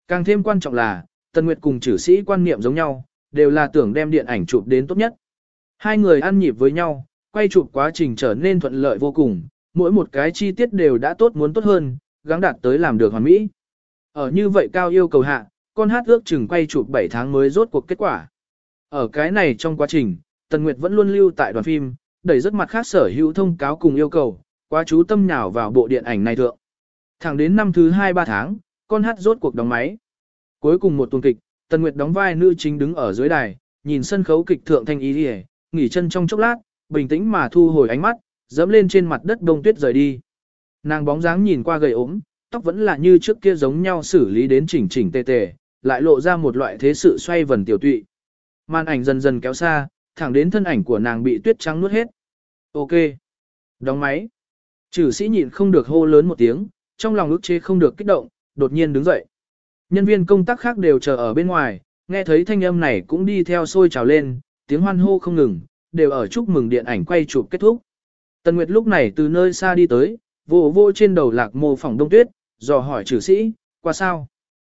Càng thêm quan trọng là, Tần Nguyệt cùng chử sĩ quan niệm giống nhau, đều là tưởng đem điện ảnh chụp đến tốt nhất. Hai người ăn nhịp với nhau, quay chụp quá trình trở nên thuận lợi vô cùng, mỗi một cái chi tiết đều đã tốt muốn tốt hơn, gắng đạt tới làm được hoàn mỹ. Ở như vậy cao yêu cầu hạ, con hát ước chừng quay chụp 7 tháng mới rốt cuộc kết quả. Ở cái này trong quá trình, Tần Nguyệt vẫn luôn lưu tại đoàn phim, đẩy rất mặt khác sở hữu thông cáo cùng yêu cầu, quá chú tâm nhào vào bộ điện ảnh này thượng. Thẳng đến năm thứ 2-3 tháng, con hát rốt cuộc đóng máy. Cuối cùng một tuần kịch, Tần Nguyệt đóng vai nữ chính đứng ở dưới đài, nhìn sân khấu kịch thượng thanh ý đi, nghỉ chân trong chốc lát, bình tĩnh mà thu hồi ánh mắt, dẫm lên trên mặt đất bông tuyết rời đi. Nàng bóng dáng nhìn qua gầy ốm, tóc vẫn là như trước kia giống nhau xử lý đến chỉnh chỉnh tề tề, lại lộ ra một loại thế sự xoay vần tiểu tụy. Màn ảnh dần dần kéo xa, thẳng đến thân ảnh của nàng bị tuyết trắng nuốt hết. Ok. Đóng máy. Chử sĩ nhịn không được hô lớn một tiếng, trong lòng ức chế không được kích động, đột nhiên đứng dậy. Nhân viên công tác khác đều chờ ở bên ngoài, nghe thấy thanh âm này cũng đi theo sôi trào lên, tiếng hoan hô không ngừng, đều ở chúc mừng điện ảnh quay chụp kết thúc. Tần Nguyệt lúc này từ nơi xa đi tới, vô vô trên đầu lạc mô phỏng đông tuyết, dò hỏi chử sĩ, qua sao?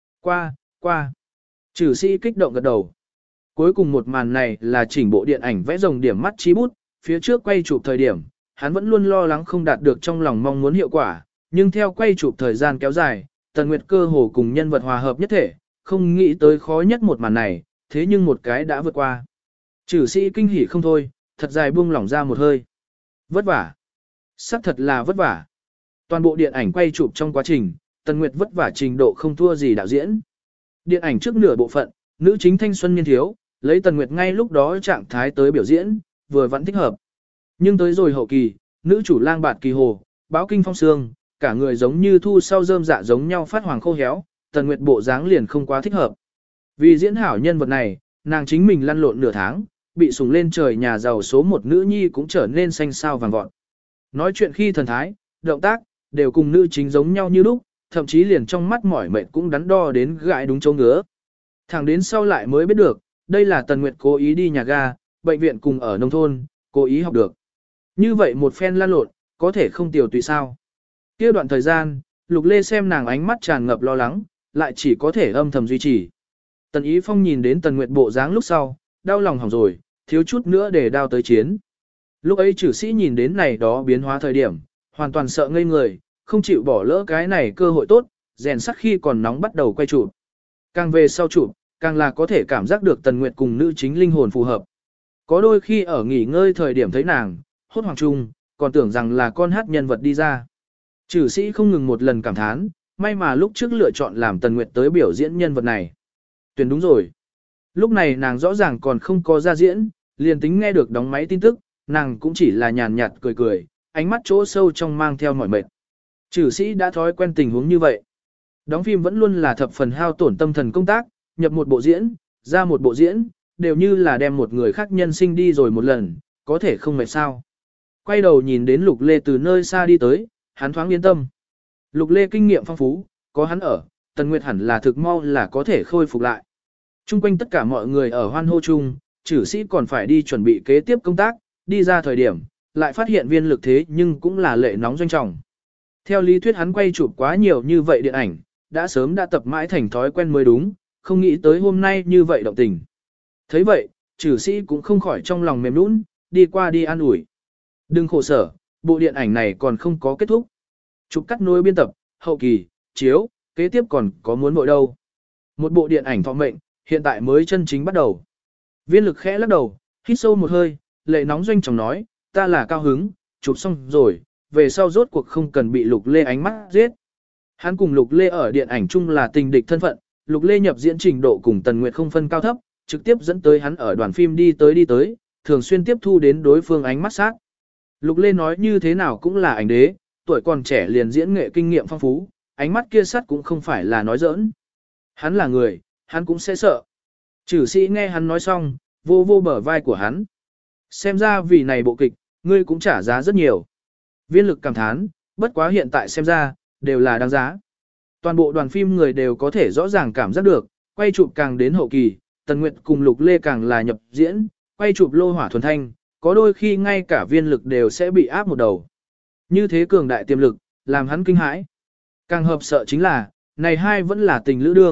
Qua. Chử sĩ kích động gật đầu. Cuối cùng một màn này là chỉnh bộ điện ảnh vẽ rồng điểm mắt chí bút, phía trước quay chụp thời điểm, hắn vẫn luôn lo lắng không đạt được trong lòng mong muốn hiệu quả, nhưng theo quay chụp thời gian kéo dài, Tần Nguyệt cơ hồ cùng nhân vật hòa hợp nhất thể, không nghĩ tới khó nhất một màn này, thế nhưng một cái đã vượt qua. Chử sĩ kinh hỉ không thôi, thật dài buông lỏng ra một hơi. Vất vả. Sắc thật là vất vả. Toàn bộ điện ảnh quay chụp trong quá trình, Tần Nguyệt vất vả trình độ không thua gì đạo diễn. Điện ảnh trước nửa bộ phận, nữ chính thanh xuân niên thiếu, lấy Tần Nguyệt ngay lúc đó trạng thái tới biểu diễn, vừa vẫn thích hợp. Nhưng tới rồi hậu kỳ, nữ chủ lang bạt kỳ hồ, báo kinh phong sương, cả người giống như thu sau rơm dạ giống nhau phát hoàng khô héo, Tần Nguyệt bộ dáng liền không quá thích hợp. Vì diễn hảo nhân vật này, nàng chính mình lăn lộn nửa tháng, bị sủng lên trời nhà giàu số một nữ nhi cũng trở nên xanh sao vàng vọt. Nói chuyện khi thần thái, động tác, đều cùng nữ chính giống nhau như lúc, thậm chí liền trong mắt mỏi mệt cũng đắn đo đến gãi đúng chỗ ngứa. Thẳng đến sau lại mới biết được, đây là Tần Nguyệt cố ý đi nhà ga, bệnh viện cùng ở nông thôn, cố ý học được. Như vậy một phen lăn lộn, có thể không tiểu tùy sao. Kia đoạn thời gian, Lục Lê xem nàng ánh mắt tràn ngập lo lắng, lại chỉ có thể âm thầm duy trì. Tần Ý Phong nhìn đến Tần Nguyệt bộ dáng lúc sau, đau lòng hỏng rồi, thiếu chút nữa để đao tới chiến. Lúc ấy chử sĩ nhìn đến này đó biến hóa thời điểm, hoàn toàn sợ ngây người, không chịu bỏ lỡ cái này cơ hội tốt, rèn sắt khi còn nóng bắt đầu quay chụp. Càng về sau chụp, càng là có thể cảm giác được Tần Nguyệt cùng nữ chính linh hồn phù hợp. Có đôi khi ở nghỉ ngơi thời điểm thấy nàng, hốt hoảng chung, còn tưởng rằng là con hát nhân vật đi ra. Chử sĩ không ngừng một lần cảm thán, may mà lúc trước lựa chọn làm Tần Nguyệt tới biểu diễn nhân vật này. Tuyển đúng rồi. Lúc này nàng rõ ràng còn không có ra diễn, liền tính nghe được đóng máy tin tức, nàng cũng chỉ là nhàn nhạt cười cười, ánh mắt chỗ sâu trong mang theo mỏi mệt. Chử sĩ đã thói quen tình huống như vậy. Đóng phim vẫn luôn là thập phần hao tổn tâm thần công tác, nhập một bộ diễn, ra một bộ diễn, đều như là đem một người khác nhân sinh đi rồi một lần, có thể không mệt sao. Quay đầu nhìn đến Lục Lê từ nơi xa đi tới, hắn thoáng yên tâm. Lục Lê kinh nghiệm phong phú, có hắn ở, Tần Nguyệt hẳn là thực mau là có thể khôi phục lại. Trung quanh tất cả mọi người ở hoan hô chung, chử sĩ còn phải đi chuẩn bị kế tiếp công tác, đi ra thời điểm, lại phát hiện viên lực thế nhưng cũng là lệ nóng doanh trọng. Theo lý thuyết hắn quay chụp quá nhiều như vậy điện ảnh, đã sớm đã tập mãi thành thói quen mới đúng, không nghĩ tới hôm nay như vậy động tình. Thấy vậy, chử sĩ cũng không khỏi trong lòng mềm nũng, đi qua đi an ủi. Đừng khổ sở, bộ điện ảnh này còn không có kết thúc. Chụp cắt nối biên tập, hậu kỳ, chiếu, kế tiếp còn có muốn vội đâu. Một bộ điện ảnh thọ mệnh, hiện tại mới chân chính bắt đầu. Viên lực khẽ lắc đầu, hít sâu một hơi, lệ nóng doanh trọng nói, ta là cao hứng, chụp xong rồi, về sau rốt cuộc không cần bị Lục Lê ánh mắt giết. Hắn cùng Lục Lê ở điện ảnh chung là tình địch thân phận, Lục Lê nhập diễn trình độ cùng Tần Nguyệt không phân cao thấp, trực tiếp dẫn tới hắn ở đoàn phim đi tới, thường xuyên tiếp thu đến đối phương ánh mắt sát. Lục Lê nói như thế nào cũng là ảnh đế, tuổi còn trẻ liền diễn nghệ kinh nghiệm phong phú, ánh mắt kia sát cũng không phải là nói giỡn. Hắn là người, hắn cũng sẽ sợ. Chử sĩ nghe hắn nói xong, vô vô bờ vai của hắn. Xem ra vì này bộ kịch, ngươi cũng trả giá rất nhiều. Viên lực cảm thán, bất quá hiện tại xem ra, đều là đáng giá. Toàn bộ đoàn phim người đều có thể rõ ràng cảm giác được, quay chụp càng đến hậu kỳ, Tần Nguyệt cùng Lục Lê càng là nhập diễn, quay chụp lô hỏa thuần thanh, có đôi khi ngay cả viên lực đều sẽ bị áp một đầu. Như thế cường đại tiềm lực, làm hắn kinh hãi. Càng hợp sợ chính là, này hai vẫn là tình lữ đương,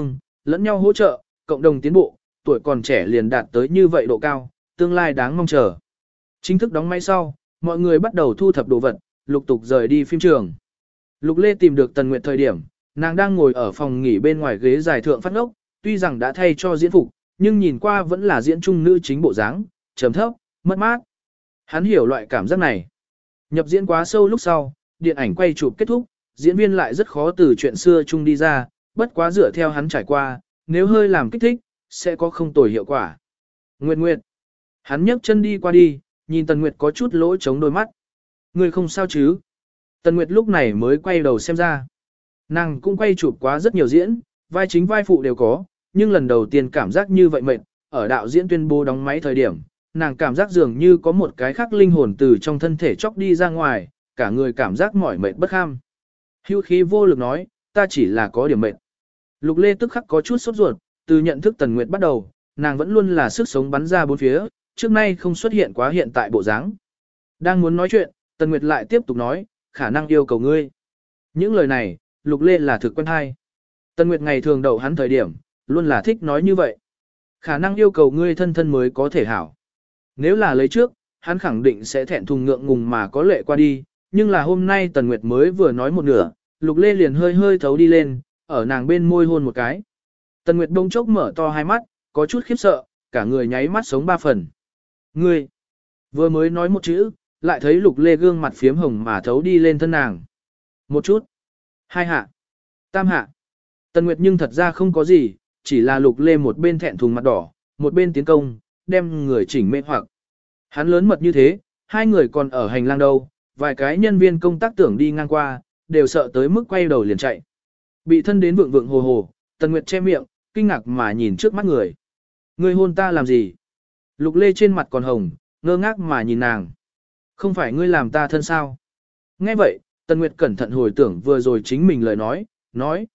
lẫn nhau hỗ trợ, cộng đồng tiến bộ, tuổi còn trẻ liền đạt tới như vậy độ cao, tương lai đáng mong chờ. Chính thức đóng máy sau, mọi người bắt đầu thu thập đồ vật, lục tục rời đi phim trường. Lục Lê tìm được Tần Nguyệt thời điểm, nàng đang ngồi ở phòng nghỉ bên ngoài ghế dài thượng phát ngốc, tuy rằng đã thay cho diễn phục, nhưng nhìn qua vẫn là diễn trung nữ chính bộ dáng, trầm thấp, mất mát. Hắn hiểu loại cảm giác này. Nhập diễn quá sâu lúc sau, điện ảnh quay chụp kết thúc, diễn viên lại rất khó từ chuyện xưa chung đi ra, bất quá dựa theo hắn trải qua, nếu hơi làm kích thích, sẽ có không tồi hiệu quả. Nguyệt Nguyệt. Hắn nhấc chân đi qua đi, nhìn Tần Nguyệt có chút lỗ chống đôi mắt. Người không sao chứ? Tần Nguyệt lúc này mới quay đầu xem ra. Nàng cũng quay chụp quá rất nhiều diễn, vai chính vai phụ đều có, nhưng lần đầu tiên cảm giác như vậy mệt, ở đạo diễn tuyên bố đóng máy thời điểm, nàng cảm giác dường như có một cái khác linh hồn từ trong thân thể chóc đi ra ngoài, cả người cảm giác mỏi mệt bất kham. Hữu khí vô lực nói, ta chỉ là có điểm mệt. Lục Lê tức khắc có chút sốt ruột, từ nhận thức Tần Nguyệt bắt đầu, nàng vẫn luôn là sức sống bắn ra bốn phía, trước nay không xuất hiện quá hiện tại bộ dáng. Đang muốn nói chuyện, Tần Nguyệt lại tiếp tục nói, khả năng yêu cầu ngươi. Những lời này, Lục Lê là thực quen hay. Tần Nguyệt ngày thường đậu hắn thời điểm, luôn là thích nói như vậy. Khả năng yêu cầu ngươi thân thân mới có thể hảo. Nếu là lấy trước, hắn khẳng định sẽ thẹn thùng ngượng ngùng mà có lệ qua đi, nhưng là hôm nay Tần Nguyệt mới vừa nói một nửa, Lục Lê liền hơi hơi thấu đi lên, ở nàng bên môi hôn một cái. Tần Nguyệt bỗng chốc mở to hai mắt, có chút khiếp sợ, cả người nháy mắt sống ba phần. Ngươi, vừa mới nói một chữ, lại thấy Lục Lê gương mặt phiếm hồng mà thấu đi lên thân nàng. Một chút, hai hạ, tam hạ. Tần Nguyệt nhưng thật ra không có gì, chỉ là Lục Lê một bên thẹn thùng mặt đỏ, một bên tiến công, đem người chỉnh mê hoặc. Hắn lớn mật như thế, hai người còn ở hành lang đâu, vài cái nhân viên công tác tưởng đi ngang qua, đều sợ tới mức quay đầu liền chạy. Bị thân đến vượng vượng hồ hồ, Tần Nguyệt che miệng, kinh ngạc mà nhìn trước mắt người. Ngươi hôn ta làm gì? Lục Lê trên mặt còn hồng, ngơ ngác mà nhìn nàng. Không phải ngươi làm ta thân sao? Nghe vậy, Tần Nguyệt cẩn thận hồi tưởng vừa rồi chính mình lời nói,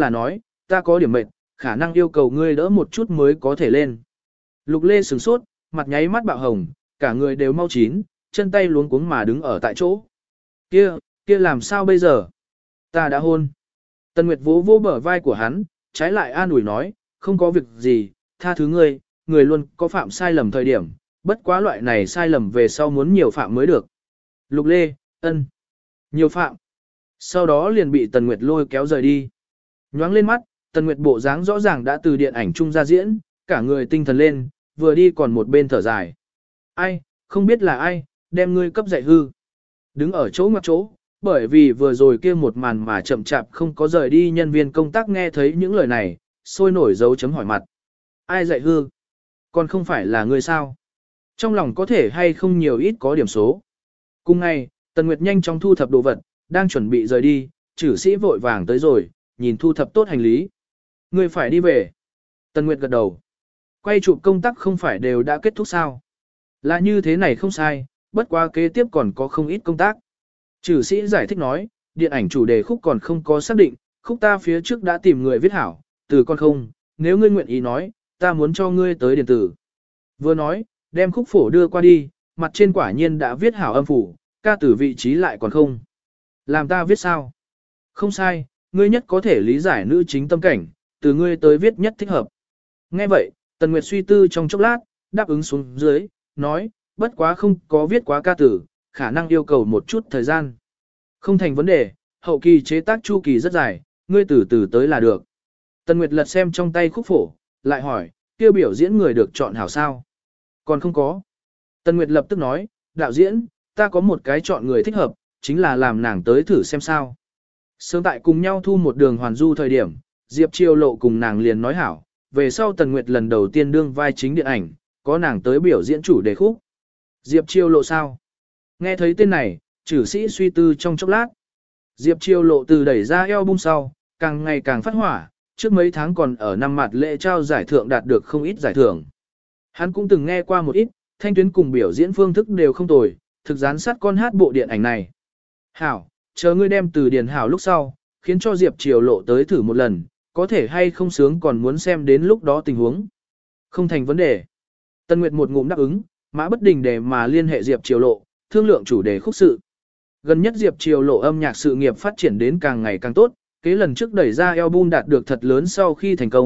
ta có điểm mệt, khả năng yêu cầu ngươi đỡ một chút mới có thể lên. Lục Lê sửng sốt, mặt nháy mắt bạo hồng, cả người đều mau chín, chân tay luống cuống mà đứng ở tại chỗ. Kia làm sao bây giờ? Ta đã hôn. Tần Nguyệt vỗ vỗ bờ vai của hắn, trái lại an ủi nói, không có việc gì, tha thứ ngươi, người luôn có phạm sai lầm thời điểm, bất quá loại này sai lầm về sau muốn nhiều phạm mới được. Lục Lê, ân, nhiều phạm. Sau đó liền bị Tần Nguyệt lôi kéo rời đi. Nhoáng lên mắt, Tần Nguyệt bộ dáng rõ ràng đã từ điện ảnh chung ra diễn, cả người tinh thần lên, vừa đi còn một bên thở dài. Ai, không biết là ai, đem ngươi cấp dạy hư. Đứng ở chỗ ngoặc chỗ, bởi vì vừa rồi kia một màn mà chậm chạp không có rời đi nhân viên công tác nghe thấy những lời này, sôi nổi dấu chấm hỏi mặt. Ai dạy hư? Còn không phải là ngươi sao? Trong lòng có thể hay không nhiều ít có điểm số. Cùng ngày, Tần Nguyệt nhanh chóng thu thập đồ vật, đang chuẩn bị rời đi, chử sĩ vội vàng tới rồi, nhìn thu thập tốt hành lý. Ngươi phải đi về. Tần Nguyệt gật đầu. Quay chụp công tác không phải đều đã kết thúc sao? Là như thế này không sai, bất quá kế tiếp còn có không ít công tác. Chử sĩ giải thích nói, điện ảnh chủ đề khúc còn không có xác định, khúc ta phía trước đã tìm người viết hảo, từ con không, nếu ngươi nguyện ý nói, ta muốn cho ngươi tới điện tử. Vừa nói, đem khúc phổ đưa qua đi, mặt trên quả nhiên đã viết hảo âm phủ, ca từ vị trí lại còn không. Làm ta viết sao? Không sai, ngươi nhất có thể lý giải nữ chính tâm cảnh, từ ngươi tới viết nhất thích hợp. Nghe vậy, Tần Nguyệt suy tư trong chốc lát, đáp ứng xuống dưới, nói, bất quá không có viết quá ca tử, khả năng yêu cầu một chút thời gian. Không thành vấn đề, hậu kỳ chế tác chu kỳ rất dài, ngươi từ từ tới là được. Tần Nguyệt lật xem trong tay khúc phổ, lại hỏi, kêu biểu diễn người được chọn hảo sao? Còn không có. Tần Nguyệt lập tức nói, đạo diễn, ta có một cái chọn người thích hợp, chính là làm nàng tới thử xem sao. Sớm tại cùng nhau thu một đường hoàn du thời điểm, Diệp Chiêu Lộ cùng nàng liền nói hảo, về sau Tần Nguyệt lần đầu tiên đương vai chính điện ảnh, có nàng tới biểu diễn chủ đề khúc. Diệp Chiêu Lộ sao? Nghe thấy tên này, chử sĩ suy tư trong chốc lát. Diệp Chiêu Lộ từ đẩy ra album sau, càng ngày càng phát hỏa, trước mấy tháng còn ở năm mặt lễ trao giải thưởng đạt được không ít giải thưởng. Hắn cũng từng nghe qua một ít, thanh tuyến cùng biểu diễn phương thức đều không tồi, thực gián sát con hát bộ điện ảnh này. Hảo, chờ ngươi đem từ điền hảo lúc sau, khiến cho Diệp Chiêu Lộ tới thử một lần, có thể hay không sướng còn muốn xem đến lúc đó tình huống. Không thành vấn đề. Tân Nguyệt một ngụm đáp ứng, mã bất đình để mà liên hệ Diệp Chiêu Lộ, thương lượng chủ đề khúc sự. Gần nhất Diệp Chiêu Lộ âm nhạc sự nghiệp phát triển đến càng ngày càng tốt, kế lần trước đẩy ra album đạt được thật lớn sau khi thành công,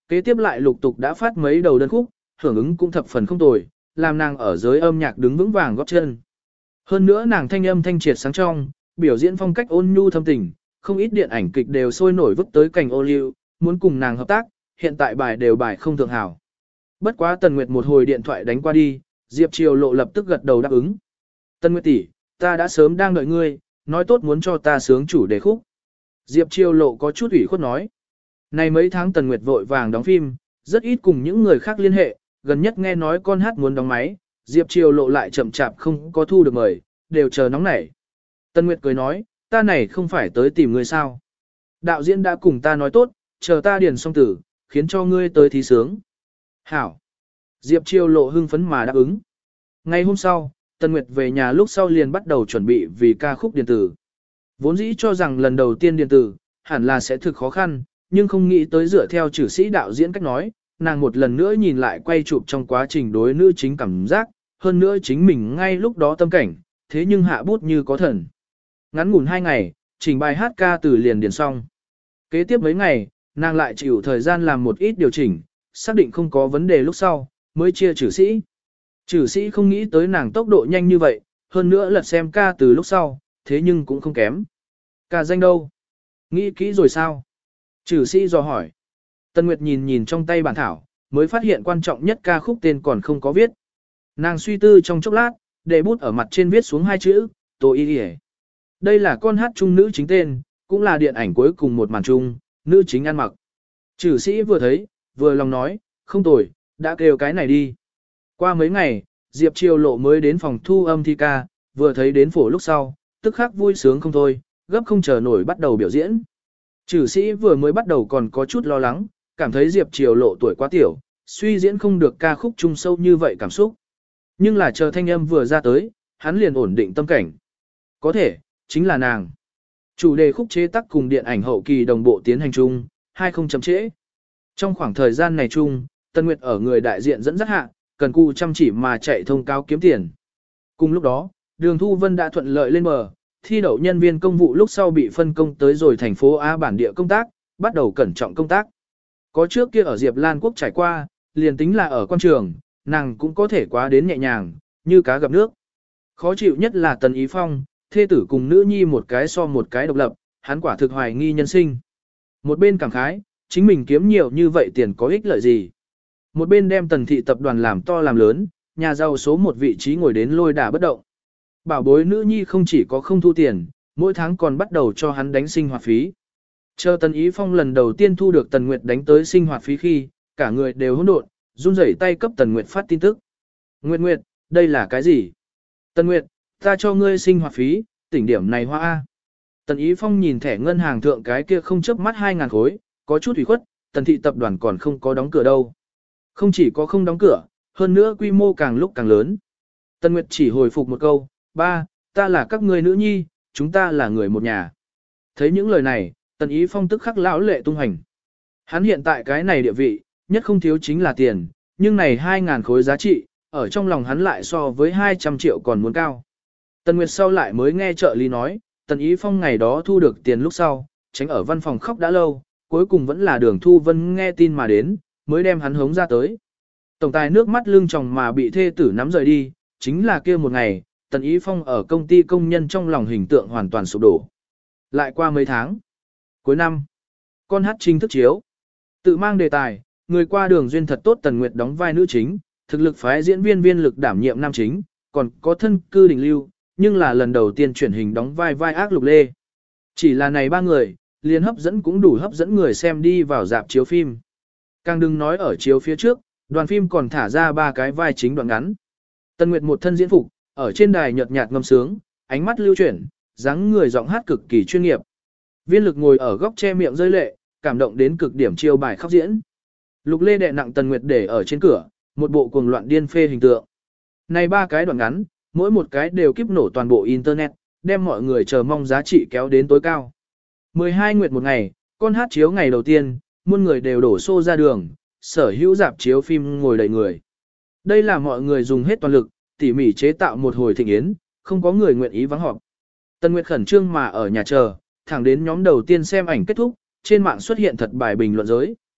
Kế tiếp lại lục tục đã phát mấy đầu đơn khúc, hưởng ứng cũng thập phần không tồi, làm nàng ở giới âm nhạc đứng vững vàng góp chân. Hơn nữa nàng thanh âm thanh triệt sáng trong, biểu diễn phong cách ôn nhu thâm tình, không ít điện ảnh kịch đều sôi nổi vứt tới cành ô liu, muốn cùng nàng hợp tác, hiện tại bài không thượng hảo. Bất quá Tần Nguyệt một hồi điện thoại đánh qua đi, Diệp Triều Lộ lập tức gật đầu đáp ứng. Tần Nguyệt tỷ, ta đã sớm đang đợi ngươi, nói tốt muốn cho ta sướng chủ đề khúc. Diệp Triều Lộ có chút ủy khuất nói. Này mấy tháng Tần Nguyệt vội vàng đóng phim, rất ít cùng những người khác liên hệ, gần nhất nghe nói con hát muốn đóng máy, Diệp Triều Lộ lại chậm chạp không có thu được mời, đều chờ nóng nảy. Tần Nguyệt cười nói, ta này không phải tới tìm ngươi sao. Đạo diễn đã cùng ta nói tốt, chờ ta điền xong tử, khiến cho ngươi tới thí sướng. Hảo. Diệp Triều Lộ hưng phấn mà đáp ứng. Ngày hôm sau, Tần Nguyệt về nhà lúc sau liền bắt đầu chuẩn bị vì ca khúc điện tử. Vốn dĩ cho rằng lần đầu tiên điện tử, hẳn là sẽ thực khó khăn, nhưng không nghĩ tới dựa theo chữ sĩ đạo diễn cách nói, nàng một lần nữa nhìn lại quay chụp trong quá trình đối nữ chính cảm giác, hơn nữa chính mình ngay lúc đó tâm cảnh, thế nhưng hạ bút như có thần. Ngắn ngủn 2 ngày, trình bài hát ca từ liền điền xong. Kế tiếp mấy ngày, nàng lại chịu thời gian làm một ít điều chỉnh, xác định không có vấn đề lúc sau, mới chia chữ sĩ. Chữ sĩ không nghĩ tới nàng tốc độ nhanh như vậy, hơn nữa lật xem ca từ lúc sau, thế nhưng cũng không kém. Ca danh đâu? Nghĩ kỹ rồi sao? Chữ sĩ dò hỏi. Tân Nguyệt nhìn nhìn trong tay bản thảo, mới phát hiện quan trọng nhất ca khúc tên còn không có viết. Nàng suy tư trong chốc lát, để bút ở mặt trên viết xuống 2 chữ, Tô Y Điề. Đây là con hát chung nữ chính tên, cũng là điện ảnh cuối cùng một màn chung, nữ chính ăn mặc. Chữ sĩ vừa thấy, vừa lòng nói, không tồi, đã kêu cái này đi. Qua mấy ngày, Diệp Triều Lộ mới đến phòng thu âm thi ca, vừa thấy đến phổ lúc sau, tức khắc vui sướng không thôi, gấp không chờ nổi bắt đầu biểu diễn. Chữ sĩ vừa mới bắt đầu còn có chút lo lắng, cảm thấy Diệp Triều Lộ tuổi quá tiểu, suy diễn không được ca khúc chung sâu như vậy cảm xúc. Nhưng là chờ thanh âm vừa ra tới, hắn liền ổn định tâm cảnh. Có thể, chính là nàng. Chủ đề khúc chế tác cùng điện ảnh hậu kỳ đồng bộ tiến hành chung, hai không chậm trễ. Trong khoảng thời gian này chung, Tân Nguyệt ở người đại diện dẫn dắt hạ, cần cù chăm chỉ mà chạy thông cáo kiếm tiền. Cùng lúc đó, Đường Thu Vân đã thuận lợi lên bờ, thi đậu nhân viên công vụ lúc sau bị phân công tới rồi thành phố A bản địa công tác, bắt đầu cẩn trọng công tác. Có trước kia ở Diệp Lan Quốc trải qua, liền tính là ở quan trường, nàng cũng có thể quá đến nhẹ nhàng, như cá gặp nước. Khó chịu nhất là Tần Ý Phong, thê tử cùng nữ nhi một cái so một cái độc lập, hắn quả thực hoài nghi nhân sinh. Một bên cảm khái, chính mình kiếm nhiều như vậy tiền có ích lợi gì. Một bên đem Tần thị tập đoàn làm to làm lớn, nhà giàu số một vị trí ngồi đến lôi đả bất động. Bảo bối nữ nhi không chỉ có không thu tiền, mỗi tháng còn bắt đầu cho hắn đánh sinh hoạt phí. Chờ Tần Ý Phong lần đầu tiên thu được Tần Nguyệt đánh tới sinh hoạt phí khi, cả người đều hỗn độn, run rẩy tay cấp Tần Nguyệt phát tin tức. Nguyệt Nguyệt, đây là cái gì? Tần Nguyệt, ta cho ngươi sinh hoạt phí, tỉnh điểm này hoa A. Tần Ý Phong nhìn thẻ ngân hàng thượng cái kia không chớp mắt 2.000 khối, có chút ủy khuất, Tần thị tập đoàn còn không có đóng cửa đâu. Không chỉ có không đóng cửa, hơn nữa quy mô càng lúc càng lớn. Tần Nguyệt chỉ hồi phục một câu, ba, ta là các ngươi nữ nhi, chúng ta là người một nhà. Thấy những lời này, Tần Ý Phong tức khắc lão lệ tung hành. Hắn hiện tại cái này địa vị, nhất không thiếu chính là tiền, nhưng này 2.000 khối giá trị, ở trong lòng hắn lại so với 200 triệu còn muốn cao. Tần Nguyệt sau lại mới nghe trợ lý nói, Tần Ý Phong ngày đó thu được tiền lúc sau, tránh ở văn phòng khóc đã lâu, cuối cùng vẫn là Đường Thu Vân nghe tin mà đến, mới đem hắn hống ra tới. Tổng tài nước mắt lưng tròng mà bị thê tử nắm rời đi, chính là kia một ngày, Tần Ý Phong ở công ty công nhân trong lòng hình tượng hoàn toàn sụp đổ. Lại qua mấy tháng, cuối năm, con hát chính thức chiếu. Tự mang đề tài, người qua đường duyên thật tốt Tần Nguyệt đóng vai nữ chính, thực lực phái diễn viên viên lực đảm nhiệm nam chính, còn có thân cư đỉnh lưu, nhưng là lần đầu tiên chuyển hình đóng vai ác Lục Lê. Chỉ là này 3 người, liền hấp dẫn cũng đủ hấp dẫn người xem đi vào dạp chiếu phim. Càng đừng nói ở chiếu phía trước, đoàn phim còn thả ra 3 cái vai chính đoạn ngắn. Tần Nguyệt một thân diễn phục, ở trên đài nhợt nhạt ngâm sướng, ánh mắt lưu chuyển, dáng người giọng hát cực kỳ chuyên nghiệp. Viên lực ngồi ở góc che miệng rơi lệ, cảm động đến cực điểm chiêu bài khóc diễn. Lục Lê đè nặng Tần Nguyệt để ở trên cửa, một bộ cuồng loạn điên phê hình tượng. Này 3 cái đoạn ngắn, mỗi một cái đều kíp nổ toàn bộ internet, đem mọi người chờ mong giá trị kéo đến tối cao. 12 nguyệt một ngày, con hát chiếu ngày đầu tiên, muôn người đều đổ xô ra đường, sở hữu dạp chiếu phim ngồi đầy người. Đây là mọi người dùng hết toàn lực, tỉ mỉ chế tạo một hồi thịnh yến, không có người nguyện ý vắng họp. Tần Nguyệt khẩn trương mà ở nhà chờ, thẳng đến nhóm đầu tiên xem ảnh kết thúc, trên mạng xuất hiện thật bài bình luận giới.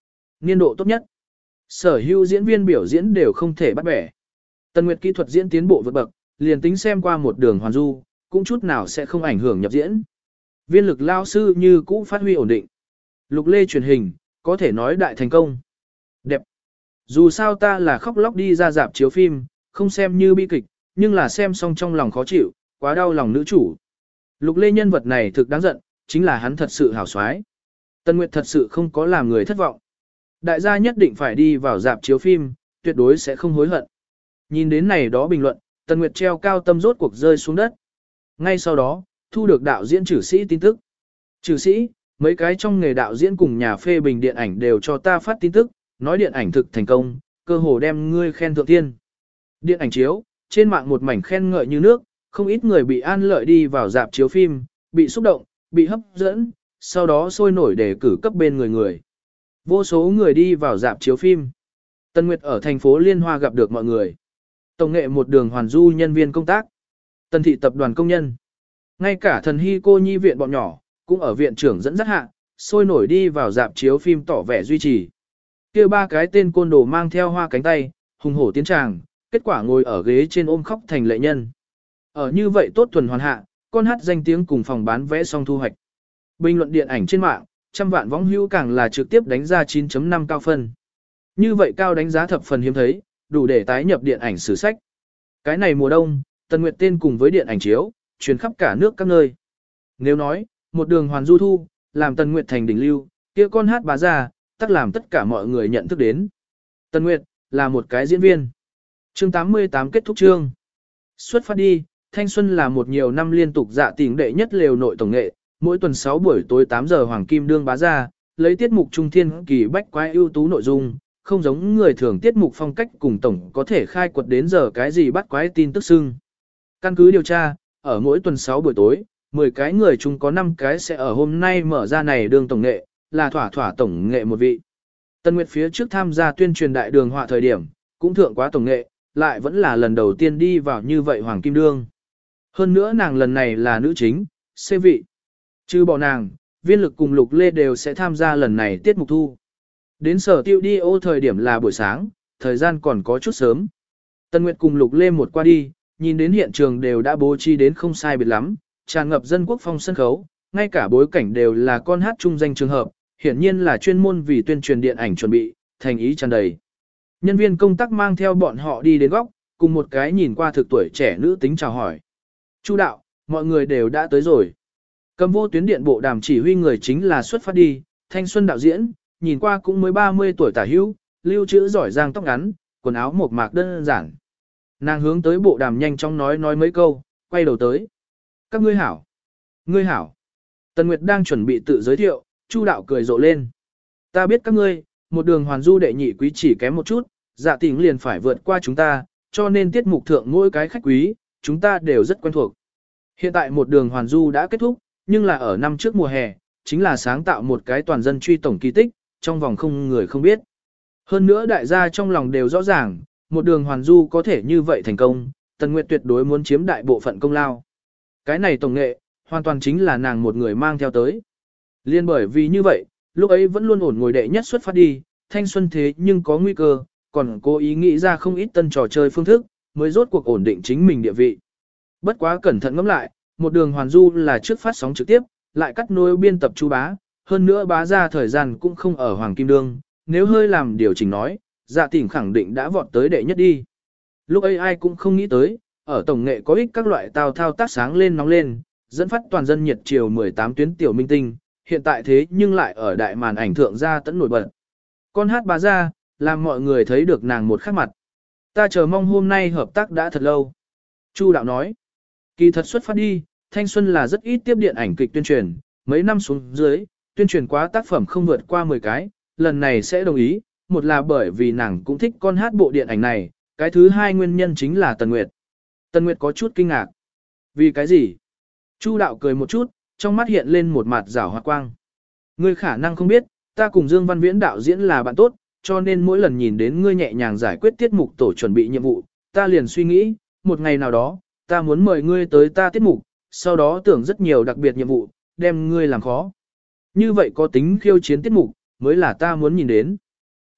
niên độ tốt nhất. Sở hữu diễn viên biểu diễn đều không thể bắt bẻ. Tần Nguyệt kỹ thuật diễn tiến bộ vượt bậc, liền tính xem qua một đường hoàn du, cũng chút nào sẽ không ảnh hưởng nhập diễn. Viên lực lao sư như cũ phát huy ổn định. Lục Lê truyền hình, có thể nói đại thành công. Đẹp. Dù sao ta là khóc lóc đi ra rạp chiếu phim, không xem như bi kịch, nhưng là xem xong trong lòng khó chịu, quá đau lòng nữ chủ. Lục Lê nhân vật này thực đáng giận, chính là hắn thật sự hảo xoái. Tần Nguyệt thật sự không có làm người thất vọng. Đại gia nhất định phải đi vào rạp chiếu phim, tuyệt đối sẽ không hối hận. Nhìn đến này đó bình luận, Tần Nguyệt treo cao tâm rốt cuộc rơi xuống đất. Ngay sau đó, thu được đạo diễn Trử Sĩ tin tức. Trử Sĩ, mấy cái trong nghề đạo diễn cùng nhà phê bình điện ảnh đều cho ta phát tin tức, nói điện ảnh thực thành công, cơ hồ đem ngươi khen thượng thiên. Điện ảnh chiếu, trên mạng một mảnh khen ngợi như nước, không ít người bị an lợi đi vào rạp chiếu phim, bị xúc động, bị hấp dẫn, sau đó sôi nổi để cử cấp bên người. Vô số người đi vào rạp chiếu phim. Tần Nguyệt ở thành phố Liên Hoa gặp được mọi người. Tổng nghệ một đường hoàn du nhân viên công tác. Tần thị tập đoàn công nhân. Ngay cả thần hy cô nhi viện bọn nhỏ, cũng ở viện trưởng dẫn dắt hạ, sôi nổi đi vào rạp chiếu phim tỏ vẻ duy trì. Kia ba cái tên côn đồ mang theo hoa cánh tay, hùng hổ tiến tràng, kết quả ngồi ở ghế trên ôm khóc thành lệ nhân. Ở như vậy tốt thuần hoàn hạ, con hát danh tiếng cùng phòng bán vé xong thu hoạch. Bình luận điện ảnh trên mạng, trăm vạn võng hữu càng là trực tiếp đánh ra 9.5 cao phân. Như vậy cao đánh giá thập phần hiếm thấy, đủ để tái nhập điện ảnh sử sách. Cái này mùa đông, Tần Nguyệt tên cùng với điện ảnh chiếu, truyền khắp cả nước các nơi. Nếu nói, một đường hoàn du thu, làm Tần Nguyệt thành đỉnh lưu, kia con hát bá ra, tất làm tất cả mọi người nhận thức đến. Tần Nguyệt, là một cái diễn viên. Chương 88 kết thúc chương. Xuất phát đi, thanh xuân là một nhiều năm liên tục dạ tỉnh đệ nhất lều nội tổng nghệ, mỗi tuần 6 buổi tối 8 giờ hoàng kim đương bá ra, lấy tiết mục trung thiên kỳ bách quái ưu tú nội dung, không giống người thường tiết mục phong cách cùng tổng có thể khai quật đến giờ cái gì bắt quái tin tức xưng. Căn cứ điều tra, ở mỗi tuần 6 buổi tối, 10 cái người chung có 5 cái sẽ ở hôm nay mở ra này đương tổng nghệ, là thỏa tổng nghệ một vị. Tần Nguyệt phía trước tham gia tuyên truyền đại đường họa thời điểm, cũng thượng quá tổng nghệ, lại vẫn là lần đầu tiên đi vào như vậy hoàng kim đương. Hơn nữa nàng lần này là nữ chính, xê vị. Trừ bỏ nàng, viên lực cùng Lục Lê đều sẽ tham gia lần này tiết mục thu. Đến sở tiêu đi ô thời điểm là buổi sáng, thời gian còn có chút sớm. Tần Nguyệt cùng Lục Lê một qua đi, nhìn đến hiện trường đều đã bố trí đến không sai biệt lắm, tràn ngập dân quốc phong sân khấu, ngay cả bối cảnh đều là con hát trung danh trường hợp, hiển nhiên là chuyên môn vì tuyên truyền điện ảnh chuẩn bị, thành ý tràn đầy. Nhân viên công tác mang theo bọn họ đi đến góc, cùng một cái nhìn qua thực tuổi trẻ nữ tính chào hỏi. Chu đạo, mọi người đều đã tới rồi. Cầm vô tuyến điện bộ đàm chỉ huy người chính là xuất phát đi, thanh xuân đạo diễn, nhìn qua cũng mới 30 tuổi tả hữu, lưu trữ giỏi giang tóc ngắn, quần áo mộc mạc đơn giản. Nàng hướng tới bộ đàm nhanh chóng nói mấy câu, quay đầu tới. Các ngươi hảo. Ngươi hảo. Tần Nguyệt đang chuẩn bị tự giới thiệu, Chu đạo cười rộ lên. Ta biết các ngươi, một đường hoàn du đệ nhị quý chỉ kém một chút, dạ tình liền phải vượt qua chúng ta, cho nên tiết mục thượng mỗi cái khách quý, chúng ta đều rất quen thuộc. Hiện tại một đường hoàn du đã kết thúc, nhưng là ở năm trước mùa hè, chính là sáng tạo một cái toàn dân truy tổng kỳ tích, trong vòng không người không biết. Hơn nữa đại gia trong lòng đều rõ ràng, một đường hoàn du có thể như vậy thành công, Tần Nguyệt tuyệt đối muốn chiếm đại bộ phận công lao. Cái này tổng nghệ, hoàn toàn chính là nàng một người mang theo tới. Liên bởi vì như vậy, lúc ấy vẫn luôn ổn ngồi đệ nhất xuất phát đi, thanh xuân thế nhưng có nguy cơ, còn cố ý nghĩ ra không ít tân trò chơi phương thức, mới rốt cuộc ổn định chính mình địa vị. Bất quá cẩn thận ngẫm lại, một đường hoàn du là trước phát sóng trực tiếp, lại cắt nối biên tập Chu bá, hơn nữa bá ra thời gian cũng không ở Hoàng Kim Đương, nếu hơi làm điều chỉnh nói, dạ tỉnh khẳng định đã vọt tới đệ nhất đi. Lúc ấy ai cũng không nghĩ tới, ở tổng nghệ có ích các loại thao tác sáng lên nóng lên, dẫn phát toàn dân nhiệt chiều 18 tuyến tiểu minh tinh, hiện tại thế nhưng lại ở đại màn ảnh thượng ra tẫn nổi bật. Con hát bá ra, làm mọi người thấy được nàng một khác mặt. Ta chờ mong hôm nay hợp tác đã thật lâu. Chu đạo nói, kỳ thật xuất phát đi, thanh xuân là rất ít tiếp điện ảnh kịch tuyên truyền, mấy năm xuống dưới, tuyên truyền quá tác phẩm không vượt qua 10 cái, lần này sẽ đồng ý, một là bởi vì nàng cũng thích con hát bộ điện ảnh này, cái thứ hai nguyên nhân chính là Tần Nguyệt. Tần Nguyệt có chút kinh ngạc. Vì cái gì? Chu đạo cười một chút, trong mắt hiện lên một mặt rảo hoạt quang. Ngươi khả năng không biết, ta cùng Dương Văn Viễn đạo diễn là bạn tốt, cho nên mỗi lần nhìn đến ngươi nhẹ nhàng giải quyết tiết mục tổ chuẩn bị nhiệm vụ, ta liền suy nghĩ, một ngày nào đó, ta muốn mời ngươi tới ta tiết mục, sau đó tưởng rất nhiều đặc biệt nhiệm vụ, đem ngươi làm khó. Như vậy có tính khiêu chiến tiết mục, mới là ta muốn nhìn đến.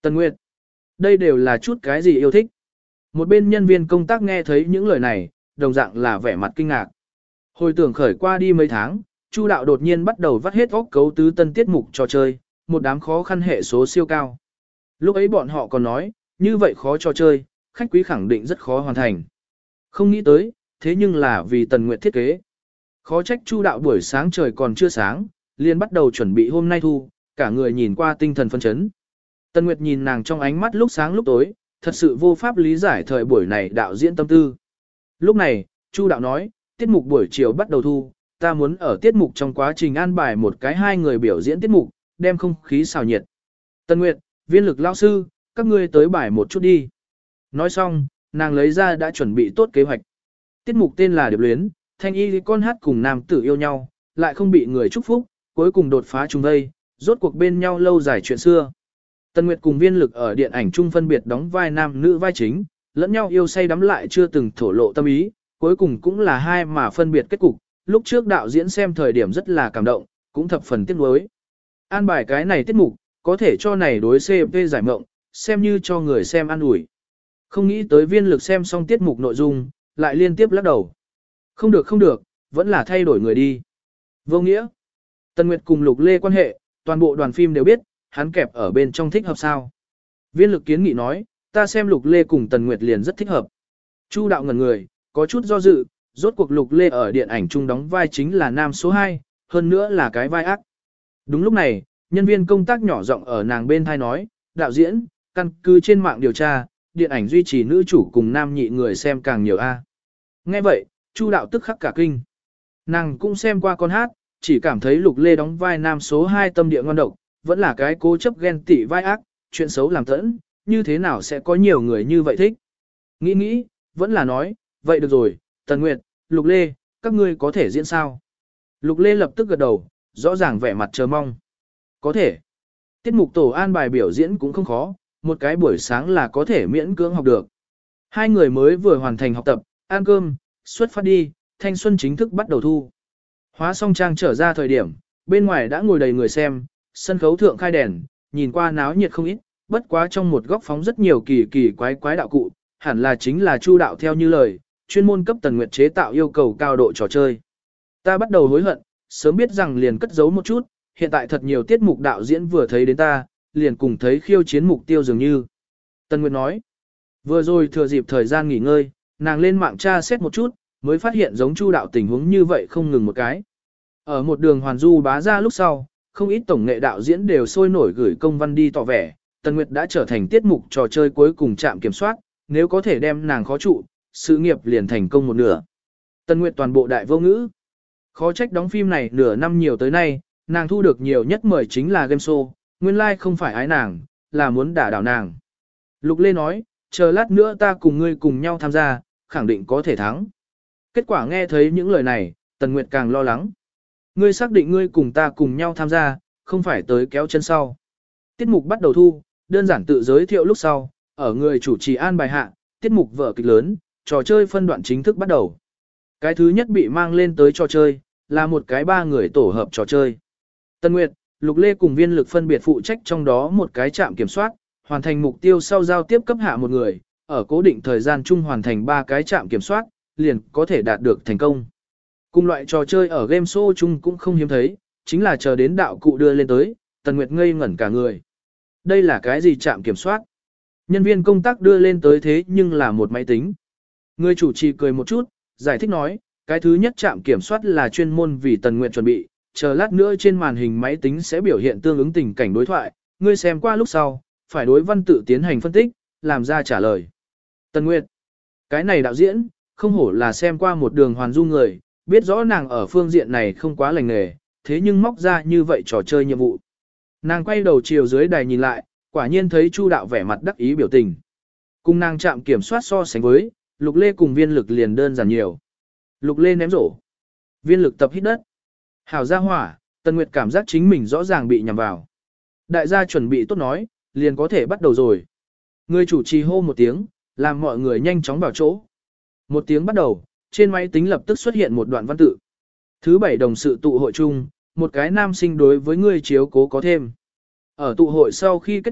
Tần Nguyệt, đây đều là chút cái gì yêu thích. Một bên nhân viên công tác nghe thấy những lời này, đồng dạng là vẻ mặt kinh ngạc. Hồi tưởng khởi qua đi mấy tháng, Chu đạo đột nhiên bắt đầu vắt hết óc cấu tứ tân tiết mục trò chơi, một đám khó khăn hệ số siêu cao. Lúc ấy bọn họ còn nói, như vậy khó trò chơi, khách quý khẳng định rất khó hoàn thành. Không nghĩ tới, thế nhưng là vì Tần Nguyệt thiết kế. Khó trách Chu đạo buổi sáng trời còn chưa sáng, liền bắt đầu chuẩn bị hôm nay thu, cả người nhìn qua tinh thần phấn chấn. Tần Nguyệt nhìn nàng trong ánh mắt lúc sáng lúc tối, thật sự vô pháp lý giải thời buổi này đạo diễn tâm tư. Lúc này, Chu đạo nói, tiết mục buổi chiều bắt đầu thu, ta muốn ở tiết mục trong quá trình an bài một cái hai người biểu diễn tiết mục, đem không khí xào nhiệt. Tần Nguyệt, viên lực lao sư, các ngươi tới bài một chút đi. Nói xong, nàng lấy ra đã chuẩn bị tốt kế hoạch. Tiết mục tên là Điệp Luyến, thanh y con hát cùng nam tử yêu nhau, lại không bị người chúc phúc, cuối cùng đột phá trùng vây, rốt cuộc bên nhau lâu dài chuyện xưa. Tần Nguyệt cùng viên lực ở điện ảnh chung phân biệt đóng vai nam nữ vai chính, lẫn nhau yêu say đắm lại chưa từng thổ lộ tâm ý, cuối cùng cũng là hai mà phân biệt kết cục. Lúc trước đạo diễn xem thời điểm rất là cảm động, cũng thập phần tiếc nuối. An bài cái này tiết mục, có thể cho này đối CP giải mộng, xem như cho người xem an ủi. Không nghĩ tới viên lực xem xong tiết mục nội dung, lại liên tiếp lắc đầu. Không được không được, vẫn là thay đổi người đi. Vô nghĩa. Tần Nguyệt cùng Lục Lê quan hệ, toàn bộ đoàn phim đều biết, hắn kẹp ở bên trong thích hợp sao. Viên lực kiến nghị nói, ta xem Lục Lê cùng Tần Nguyệt liền rất thích hợp. Chu đạo ngẩn người, có chút do dự, rốt cuộc Lục Lê ở điện ảnh chung đóng vai chính là nam số 2, hơn nữa là cái vai ác. Đúng lúc này, nhân viên công tác nhỏ giọng ở nàng bên thai nói, đạo diễn, căn cứ trên mạng điều tra, điện ảnh duy trì nữ chủ cùng nam nhị người xem càng nhiều a. Nghe vậy, Chu đạo tức khắc cả kinh. Nàng cũng xem qua con hát, chỉ cảm thấy Lục Lê đóng vai nam số 2 tâm địa ngon độc, vẫn là cái cố chấp ghen tị vai ác, chuyện xấu làm tẫn, như thế nào sẽ có nhiều người như vậy thích. Nghĩ, vẫn là nói, vậy được rồi, Tần Nguyệt, Lục Lê, các ngươi có thể diễn sao? Lục Lê lập tức gật đầu, rõ ràng vẻ mặt chờ mong. Có thể. Tiết mục tổ an bài biểu diễn cũng không khó, một cái buổi sáng là có thể miễn cưỡng học được. Hai người mới vừa hoàn thành học tập, ăn cơm, xuất phát đi, thanh xuân chính thức bắt đầu thu. Hóa xong trang trở ra thời điểm, bên ngoài đã ngồi đầy người xem, sân khấu thượng khai đèn, nhìn qua náo nhiệt không ít, bất quá trong một góc phóng rất nhiều kỳ quái đạo cụ, hẳn là chính là Chu đạo theo như lời, chuyên môn cấp Tần Nguyệt chế tạo yêu cầu cao độ trò chơi. Ta bắt đầu hối hận, sớm biết rằng liền cất giấu một chút, hiện tại thật nhiều tiết mục đạo diễn vừa thấy đến ta, liền cùng thấy khiêu chiến mục tiêu dường như. Tần Nguyệt nói, vừa rồi thừa dịp thời gian nghỉ ngơi, nàng lên mạng tra xét một chút, mới phát hiện giống Chu đạo tình huống như vậy không ngừng một cái. Ở một đường hoàn du bá ra lúc sau, không ít tổng nghệ đạo diễn đều sôi nổi gửi công văn đi tỏ vẻ, Tần Nguyệt đã trở thành tiết mục trò chơi cuối cùng trạm kiểm soát, nếu có thể đem nàng khó trụ, sự nghiệp liền thành công một nửa. Tần Nguyệt toàn bộ đại vô ngữ. Khó trách đóng phim này nửa năm nhiều tới nay, nàng thu được nhiều nhất mời chính là game show, nguyên lai like không phải ái nàng, là muốn đả đảo nàng. Lục Lê nói, chờ lát nữa ta cùng ngươi cùng nhau tham gia, khẳng định có thể thắng. Kết quả nghe thấy những lời này, Tần Nguyệt càng lo lắng. Ngươi xác định ngươi cùng ta cùng nhau tham gia, không phải tới kéo chân sau. Tiết mục bắt đầu thu, đơn giản tự giới thiệu lúc sau, ở người chủ trì an bài hạ, tiết mục vở kịch lớn, trò chơi phân đoạn chính thức bắt đầu. Cái thứ nhất bị mang lên tới trò chơi, là một cái 3 người tổ hợp trò chơi. Tần Nguyệt, Lục Lê cùng viên lực phân biệt phụ trách trong đó một cái trạm kiểm soát, hoàn thành mục tiêu sau giao tiếp cấp hạ một người, ở cố định thời gian chung hoàn thành 3 cái trạm kiểm soát, liền có thể đạt được thành công. Cùng loại trò chơi ở game show chung cũng không hiếm thấy, chính là chờ đến đạo cụ đưa lên tới, Tần Nguyệt ngây ngẩn cả người. Đây là cái gì trạm kiểm soát? Nhân viên công tác đưa lên tới thế nhưng là một máy tính. Người chủ trì cười một chút, giải thích nói, cái thứ nhất trạm kiểm soát là chuyên môn vì Tần Nguyệt chuẩn bị, chờ lát nữa trên màn hình máy tính sẽ biểu hiện tương ứng tình cảnh đối thoại, ngươi xem qua lúc sau, phải đối văn tự tiến hành phân tích, làm ra trả lời. Tần Nguyệt, cái này đạo diễn, không hổ là xem qua một đường hoàn du người, biết rõ nàng ở phương diện này không quá lành nghề, thế nhưng móc ra như vậy trò chơi nhiệm vụ. Nàng quay đầu chiều dưới đài nhìn lại, quả nhiên thấy Chu đạo vẻ mặt đắc ý biểu tình. Cùng nàng chạm kiểm soát so sánh với, Lục Lê cùng viên lực liền đơn giản nhiều. Lục Lê ném rổ. Viên lực tập hít đất. Hảo gia hỏa, Tần Nguyệt cảm giác chính mình rõ ràng bị nhầm vào. Đại gia chuẩn bị tốt nói, liền có thể bắt đầu rồi. Người chủ trì hô một tiếng, làm mọi người nhanh chóng vào chỗ. Một tiếng bắt đầu, trên máy tính lập tức xuất hiện một đoạn văn tự. Thứ 7 đồng sự tụ hội chung, một cái nam sinh đối với người chiếu cố có thêm. Ở tụ hội sau khi kết thúc,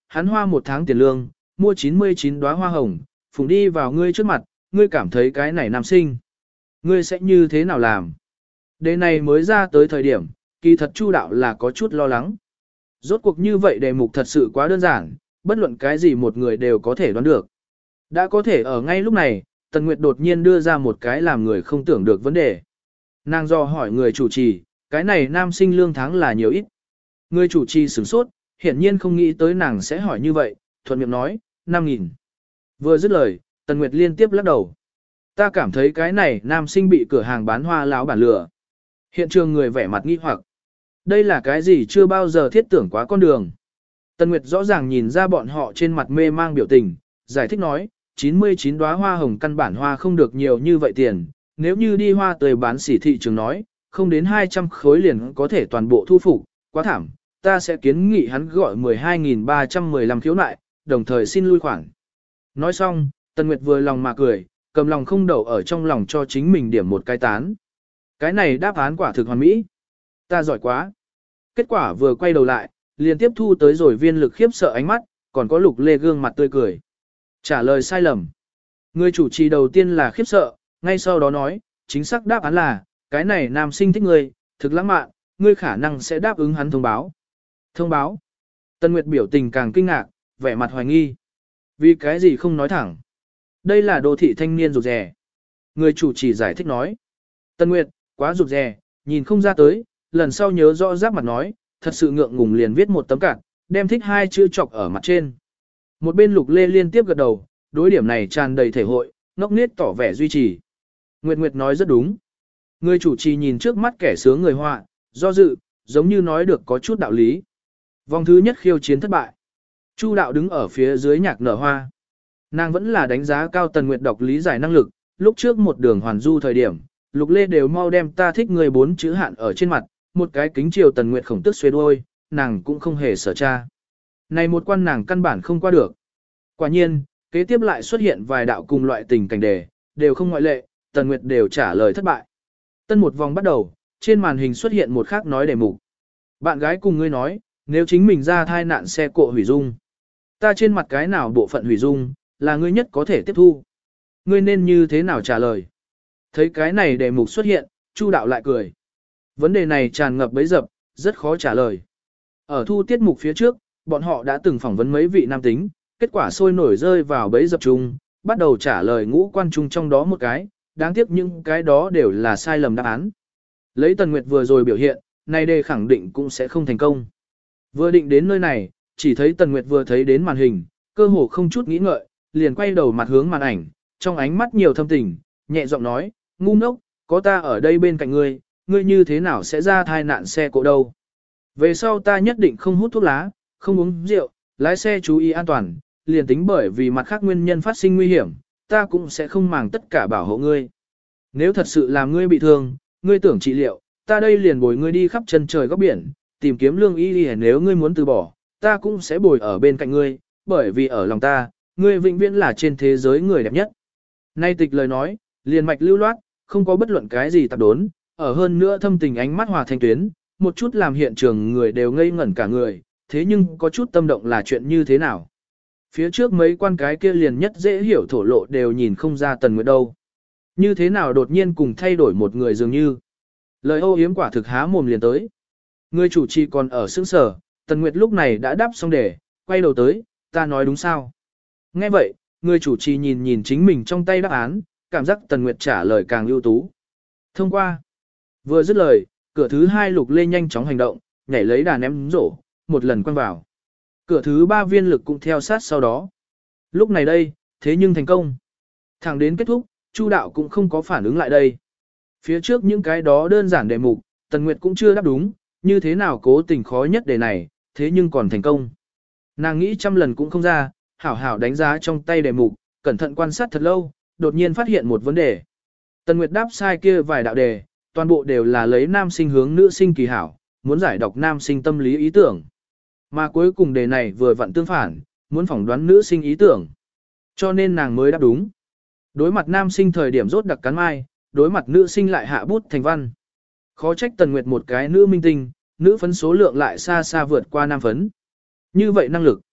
hắn hoa 1 tháng tiền lương, mua 99 đóa hoa hồng, phùng đi vào ngươi trước mặt, ngươi cảm thấy cái này nam sinh. Ngươi sẽ như thế nào làm? Đề này mới ra tới thời điểm, kỳ thật Chu đạo là có chút lo lắng. Rốt cuộc như vậy đề mục thật sự quá đơn giản, bất luận cái gì một người đều có thể đoán được. Đã có thể ở ngay lúc này, Tần Nguyệt đột nhiên đưa ra một cái làm người không tưởng được vấn đề. Nàng do hỏi người chủ trì, cái này nam sinh lương tháng là nhiều ít. Người chủ trì sửng sốt, hiển nhiên không nghĩ tới nàng sẽ hỏi như vậy, thuận miệng nói, 5.000. Vừa dứt lời, Tần Nguyệt liên tiếp lắc đầu. Ta cảm thấy cái này nam sinh bị cửa hàng bán hoa láo bản lừa. Hiện trường người vẻ mặt nghi hoặc. Đây là cái gì chưa bao giờ thiết tưởng quá con đường. Tần Nguyệt rõ ràng nhìn ra bọn họ trên mặt mê mang biểu tình, giải thích nói, 99 đóa hoa hồng căn bản hoa không được nhiều như vậy tiền, nếu như đi hoa tươi bán sỉ thị trường nói, không đến 200 khối liền có thể toàn bộ thu phục, quá thảm, ta sẽ kiến nghị hắn gọi 12.315 khiếu nại, đồng thời xin lui khoản. Nói xong, Tần Nguyệt vừa lòng mà cười, cầm lòng không đậu ở trong lòng cho chính mình điểm một cái tán. Cái này đáp án quả thực hoàn mỹ. Ta giỏi quá. Kết quả vừa quay đầu lại, liền tiếp thu tới rồi viên lực khiếp sợ ánh mắt, còn có Lục Lê gương mặt tươi cười. Trả lời sai lầm. Người chủ trì đầu tiên là khiếp sợ, ngay sau đó nói, chính xác đáp án là, cái này nam sinh thích ngươi, thực lãng mạn, ngươi khả năng sẽ đáp ứng hắn thông báo. Thông báo. Tân Nguyệt biểu tình càng kinh ngạc, vẻ mặt hoài nghi. Vì cái gì không nói thẳng. Đây là đô thị thanh niên rụt rè. Người chủ trì giải thích nói. Tân Nguyệt, quá rụt rè, nhìn không ra tới, lần sau nhớ rõ giáp mặt nói, thật sự ngượng ngùng liền viết một tấm card, đem thích 2 chữ chọc ở mặt trên. Một bên Lục Lê liên tiếp gật đầu, đối điểm này tràn đầy thể hội, ngốc nghếch tỏ vẻ duy trì. Nguyệt Nguyệt nói rất đúng. Người chủ trì nhìn trước mắt kẻ sướng người họa, do dự, giống như nói được có chút đạo lý. Vòng thứ nhất khiêu chiến thất bại. Chu đạo đứng ở phía dưới nhạc nở hoa. Nàng vẫn là đánh giá cao Tần Nguyệt đọc lý giải năng lực, lúc trước một đường hoàn du thời điểm, Lục Lê đều mau đem ta thích người 4 chữ hạn ở trên mặt, một cái kính chiều Tần Nguyệt khổng tức xuê đuôi, nàng cũng không hề sở tra. Này một quan nàng căn bản không qua được. Quả nhiên, kế tiếp lại xuất hiện vài đạo cùng loại tình cảnh đề, đều không ngoại lệ, Tần Nguyệt đều trả lời thất bại. Tân một vòng bắt đầu, trên màn hình xuất hiện một khác nói đề mục. Bạn gái cùng ngươi nói, nếu chính mình ra thai nạn xe cộ hủy dung, ta trên mặt cái nào bộ phận hủy dung, là ngươi nhất có thể tiếp thu. Ngươi nên như thế nào trả lời? Thấy cái này đề mục xuất hiện, Chu đạo lại cười. Vấn đề này tràn ngập bấy dập, rất khó trả lời. Ở thu tiết mục phía trước, bọn họ đã từng phỏng vấn mấy vị nam tính, kết quả sôi nổi rơi vào bấy dập chung, bắt đầu trả lời ngũ quan chung trong đó một cái, đáng tiếc những cái đó đều là sai lầm đáp án. Lấy Tần Nguyệt vừa rồi biểu hiện, này đề khẳng định cũng sẽ không thành công. Vừa định đến nơi này, chỉ thấy Tần Nguyệt vừa thấy đến màn hình, cơ hồ không chút nghĩ ngợi, liền quay đầu mặt hướng màn ảnh, trong ánh mắt nhiều thâm tình, nhẹ giọng nói, ngu ngốc, có ta ở đây bên cạnh ngươi, ngươi như thế nào sẽ ra thai nạn xe cộ đâu. Về sau ta nhất định không hút thuốc lá, không uống rượu, lái xe chú ý an toàn, liền tính bởi vì mặt khác nguyên nhân phát sinh nguy hiểm, ta cũng sẽ không màng tất cả bảo hộ ngươi. Nếu thật sự làm ngươi bị thương, ngươi tưởng trị liệu, ta đây liền bồi ngươi đi khắp chân trời góc biển, tìm kiếm lương y, nếu ngươi muốn từ bỏ, ta cũng sẽ bồi ở bên cạnh ngươi, bởi vì ở lòng ta, ngươi vĩnh viễn là trên thế giới người đẹp nhất. Nay tịch lời nói, liền mạch lưu loát, không có bất luận cái gì tạp đốn, ở hơn nữa thâm tình ánh mắt hòa thanh tuyến, một chút làm hiện trường người đều ngây ngẩn cả người, thế nhưng có chút tâm động là chuyện như thế nào. Phía trước mấy quan cái kia liền nhất dễ hiểu thổ lộ đều nhìn không ra Tần Nguyệt đâu. Như thế nào đột nhiên cùng thay đổi một người dường như. Lời ô yếm quả thực há mồm liền tới. Người chủ trì còn ở sững sở, Tần Nguyệt lúc này đã đáp xong đề, quay đầu tới, ta nói đúng sao. Nghe vậy, người chủ trì nhìn nhìn chính mình trong tay đáp án, cảm giác Tần Nguyệt trả lời càng ưu tú. Thông qua. Vừa dứt lời, cửa thứ 2 Lục Lê nhanh chóng hành động, nhảy lấy đà ném rổ, một lần quăng vào. Cửa thứ 3 viên lực cũng theo sát sau đó. Lúc này đây, thế nhưng thành công. Thẳng đến kết thúc, Chu đạo cũng không có phản ứng lại đây. Phía trước những cái đó đơn giản đề mục, Tần Nguyệt cũng chưa đáp đúng, như thế nào cố tình khó nhất đề này, thế nhưng còn thành công. Nàng nghĩ trăm lần cũng không ra, hảo hảo đánh giá trong tay đề mục, cẩn thận quan sát thật lâu, đột nhiên phát hiện một vấn đề. Tần Nguyệt đáp sai kia vài đạo đề, toàn bộ đều là lấy nam sinh hướng nữ sinh kỳ hảo, muốn giải đọc nam sinh tâm lý ý tưởng. Mà cuối cùng đề này vừa vặn tương phản, muốn phỏng đoán nữ sinh ý tưởng. Cho nên nàng mới đáp đúng. Đối mặt nam sinh thời điểm rốt đặc cắn mai, đối mặt nữ sinh lại hạ bút thành văn. Khó trách Tần Nguyệt một cái nữ minh tinh, nữ phấn số lượng lại xa xa vượt qua nam phấn. Như vậy năng lực.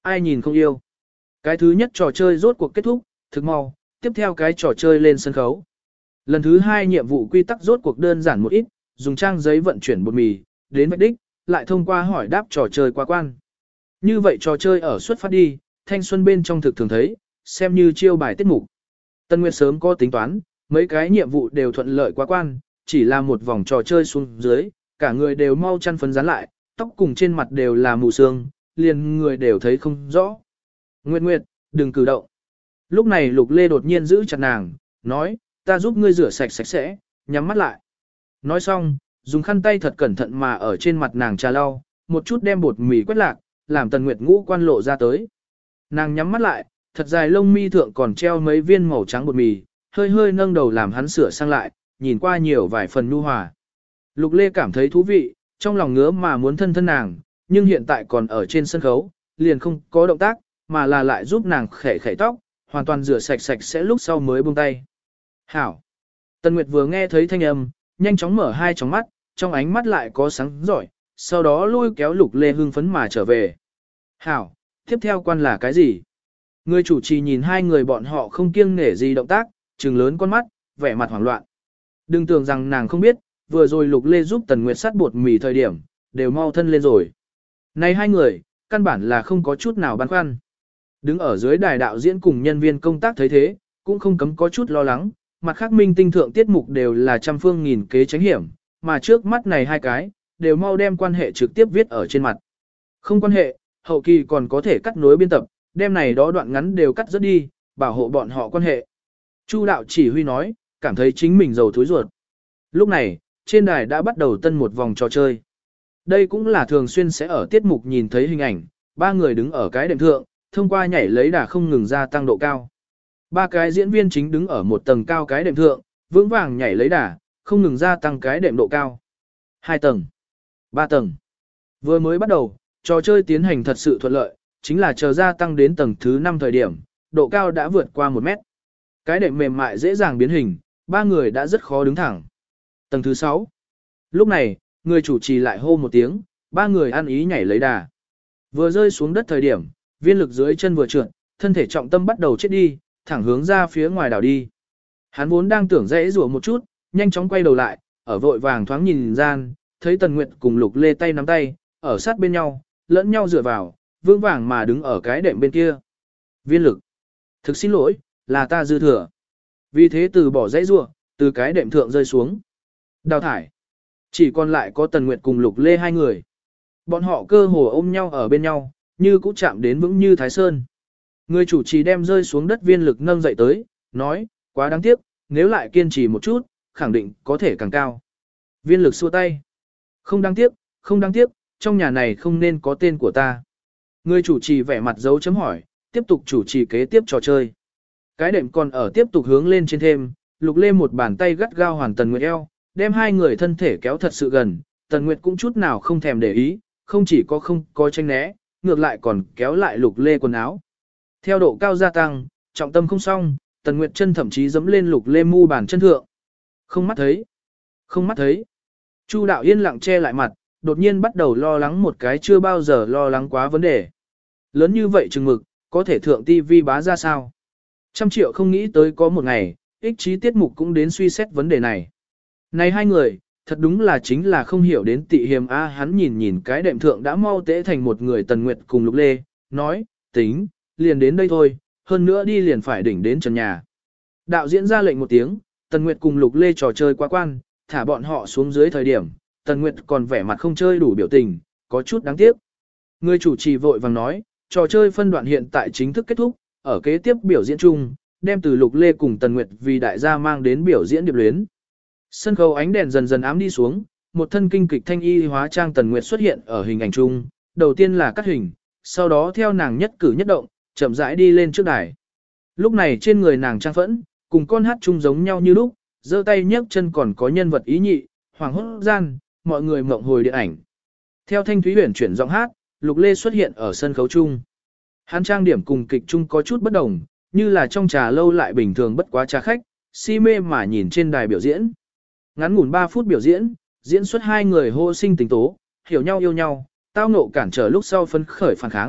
Ai nhìn không yêu. Cái thứ nhất trò chơi rốt cuộc kết thúc, thực mau, tiếp theo cái trò chơi lên sân khấu. Lần thứ 2 nhiệm vụ quy tắc rốt cuộc đơn giản một ít, dùng trang giấy vận chuyển bột mì, đến vạch đích, lại thông qua hỏi đáp trò chơi qua quan. Như vậy trò chơi ở xuất phát đi, thanh xuân bên trong thực thường thấy, xem như chiêu bài tiết mục. Tân Nguyệt sớm có tính toán, mấy cái nhiệm vụ đều thuận lợi qua quan, chỉ là một vòng trò chơi xuống dưới, cả người đều mau chăn phấn dán lại, tóc cùng trên mặt đều là mù sương, liền người đều thấy không rõ. Nguyệt Nguyệt, đừng cử động. Lúc này Lục Lê đột nhiên giữ chặt nàng, nói, ta giúp ngươi rửa sạch sạch sẽ, nhắm mắt lại. Nói xong, dùng khăn tay thật cẩn thận mà ở trên mặt nàng trà lau, một chút đem bột mì quét lạc, làm Tần Nguyệt ngũ quan lộ ra tới. Nàng nhắm mắt lại, thật dài lông mi thượng còn treo mấy viên màu trắng bột mì, hơi hơi nâng đầu làm hắn sửa sang lại, nhìn qua nhiều vài phần nhu hòa. Lục Lê cảm thấy thú vị, trong lòng ngứa mà muốn thân thân nàng, nhưng hiện tại còn ở trên sân khấu, liền không có động tác, mà là lại giúp nàng khẽ khẽ tóc, hoàn toàn rửa sạch sạch sẽ lúc sau mới buông tay. Hảo. Tần Nguyệt vừa nghe thấy thanh âm, nhanh chóng mở hai tròng mắt, trong ánh mắt lại có sáng giỏi, sau đó lôi kéo Lục Lê hưng phấn mà trở về. Hảo, tiếp theo quan là cái gì? Người chủ trì nhìn hai người bọn họ không kiêng nể gì động tác, trừng lớn con mắt, vẻ mặt hoảng loạn. Đừng tưởng rằng nàng không biết, vừa rồi Lục Lê giúp Tần Nguyệt sát bột mì thời điểm, đều mau thân lên rồi. Này hai người, căn bản là không có chút nào băn khoăn. Đứng ở dưới đài đạo diễn cùng nhân viên công tác thấy thế, cũng không cấm có chút lo lắng, mặt khác minh tinh thượng tiết mục đều là trăm phương nghìn kế tránh hiểm, mà trước mắt này hai cái, đều mau đem quan hệ trực tiếp viết ở trên mặt. Không quan hệ, hậu kỳ còn có thể cắt nối biên tập, đem này đó đoạn ngắn đều cắt rất đi, bảo hộ bọn họ quan hệ. Chu đạo chỉ huy nói, cảm thấy chính mình giàu thối ruột. Lúc này, trên đài đã bắt đầu tân một vòng trò chơi. Đây cũng là thường xuyên sẽ ở tiết mục nhìn thấy hình ảnh, ba người đứng ở cái đệm thượng, thông qua nhảy lấy đà không ngừng gia tăng độ cao. Ba cái diễn viên chính đứng ở một tầng cao cái đệm thượng, vững vàng nhảy lấy đà, không ngừng gia tăng cái đệm độ cao. 2 tầng, 3 tầng. Vừa mới bắt đầu, trò chơi tiến hành thật sự thuận lợi, chính là chờ gia tăng đến tầng thứ 5 thời điểm, độ cao đã vượt qua 1 mét. Cái đệm mềm mại dễ dàng biến hình, ba người đã rất khó đứng thẳng. Tầng thứ 6. Lúc này, người chủ trì lại hô một tiếng, ba người ăn ý nhảy lấy đà. Vừa rơi xuống đất thời điểm, viên lực dưới chân vừa trượt, thân thể trọng tâm bắt đầu chết đi, thẳng hướng ra phía ngoài đảo đi. Hắn vốn đang tưởng dễ rủa một chút, nhanh chóng quay đầu lại, ở vội vàng thoáng nhìn gian, thấy Tần Nguyệt cùng Lục Lê tay nắm tay, ở sát bên nhau, lẫn nhau dựa vào, vững vàng mà đứng ở cái đệm bên kia. Viên lực. Thực xin lỗi, là ta dư thừa. Vì thế từ bỏ dãy rủa, từ cái đệm thượng rơi xuống. Đào thải. Chỉ còn lại có Tần Nguyệt cùng Lục Lê hai người. Bọn họ cơ hồ ôm nhau ở bên nhau, như cũ chạm đến vững như Thái Sơn. Người chủ trì đem rơi xuống đất viên lực nâng dậy tới, nói, quá đáng tiếc, nếu lại kiên trì một chút, khẳng định có thể càng cao. Viên lực xua tay. Không đáng tiếc, không đáng tiếc, trong nhà này không nên có tên của ta. Người chủ trì vẻ mặt dấu chấm hỏi, tiếp tục chủ trì kế tiếp trò chơi. Cái đệm còn ở tiếp tục hướng lên trên thêm, Lục Lê một bàn tay gắt gao hoàn Tần Nguyệt eo, đem hai người thân thể kéo thật sự gần, Tần Nguyệt cũng chút nào không thèm để ý, không chỉ có không có tranh né, ngược lại còn kéo lại Lục Lê quần áo. Theo độ cao gia tăng, trọng tâm không xong, Tần Nguyệt chân thậm chí giẫm lên Lục Lê mu bàn chân thượng. Không mắt thấy, không mắt thấy. Chu đạo yên lặng che lại mặt, đột nhiên bắt đầu lo lắng một cái chưa bao giờ lo lắng quá vấn đề. Lớn như vậy chừng mực, có thể thượng TV bá ra sao? 100 triệu không nghĩ tới có một ngày, ích trí tiết mục cũng đến suy xét vấn đề này. Này hai người, thật đúng là chính là không hiểu đến tị hiềm a. Hắn nhìn nhìn cái đệm thượng đã mau tễ thành một người. Tần Nguyệt cùng Lục Lê, nói, tính, liền đến đây thôi, hơn nữa đi liền phải đỉnh đến trần nhà. Đạo diễn ra lệnh một tiếng, Tần Nguyệt cùng Lục Lê trò chơi quá quan, thả bọn họ xuống dưới thời điểm, Tần Nguyệt còn vẻ mặt không chơi đủ biểu tình, có chút đáng tiếc. Người chủ trì vội vàng nói, trò chơi phân đoạn hiện tại chính thức kết thúc, ở kế tiếp biểu diễn chung, đem từ Lục Lê cùng Tần Nguyệt vì đại gia mang đến biểu diễn điệp luyến. Sân khấu ánh đèn dần dần ám đi xuống, một thân kinh kịch thanh y hóa trang Tần Nguyệt xuất hiện ở hình ảnh chung, đầu tiên là cắt hình, sau đó theo nàng nhất cử nhất động, chậm rãi đi lên trước đài. Lúc này trên người nàng trang phẫn, cùng con hát chung giống nhau như lúc, giơ tay nhấc chân còn có nhân vật ý nhị, hoàng hốt gian, mọi người mộng hồi điện ảnh. Theo Thanh Thúy Huyền chuyển giọng hát, Lục Lê xuất hiện ở sân khấu chung. Hắn trang điểm cùng kịch chung có chút bất đồng, như là trong trà lâu lại bình thường bất quá trà khách, si mê mà nhìn trên đài biểu diễn. Ngắn ngủn 3 phút biểu diễn, diễn xuất hai người hô sinh tình tố, hiểu nhau yêu nhau, tao ngộ cản trở lúc sau phấn khởi phản kháng,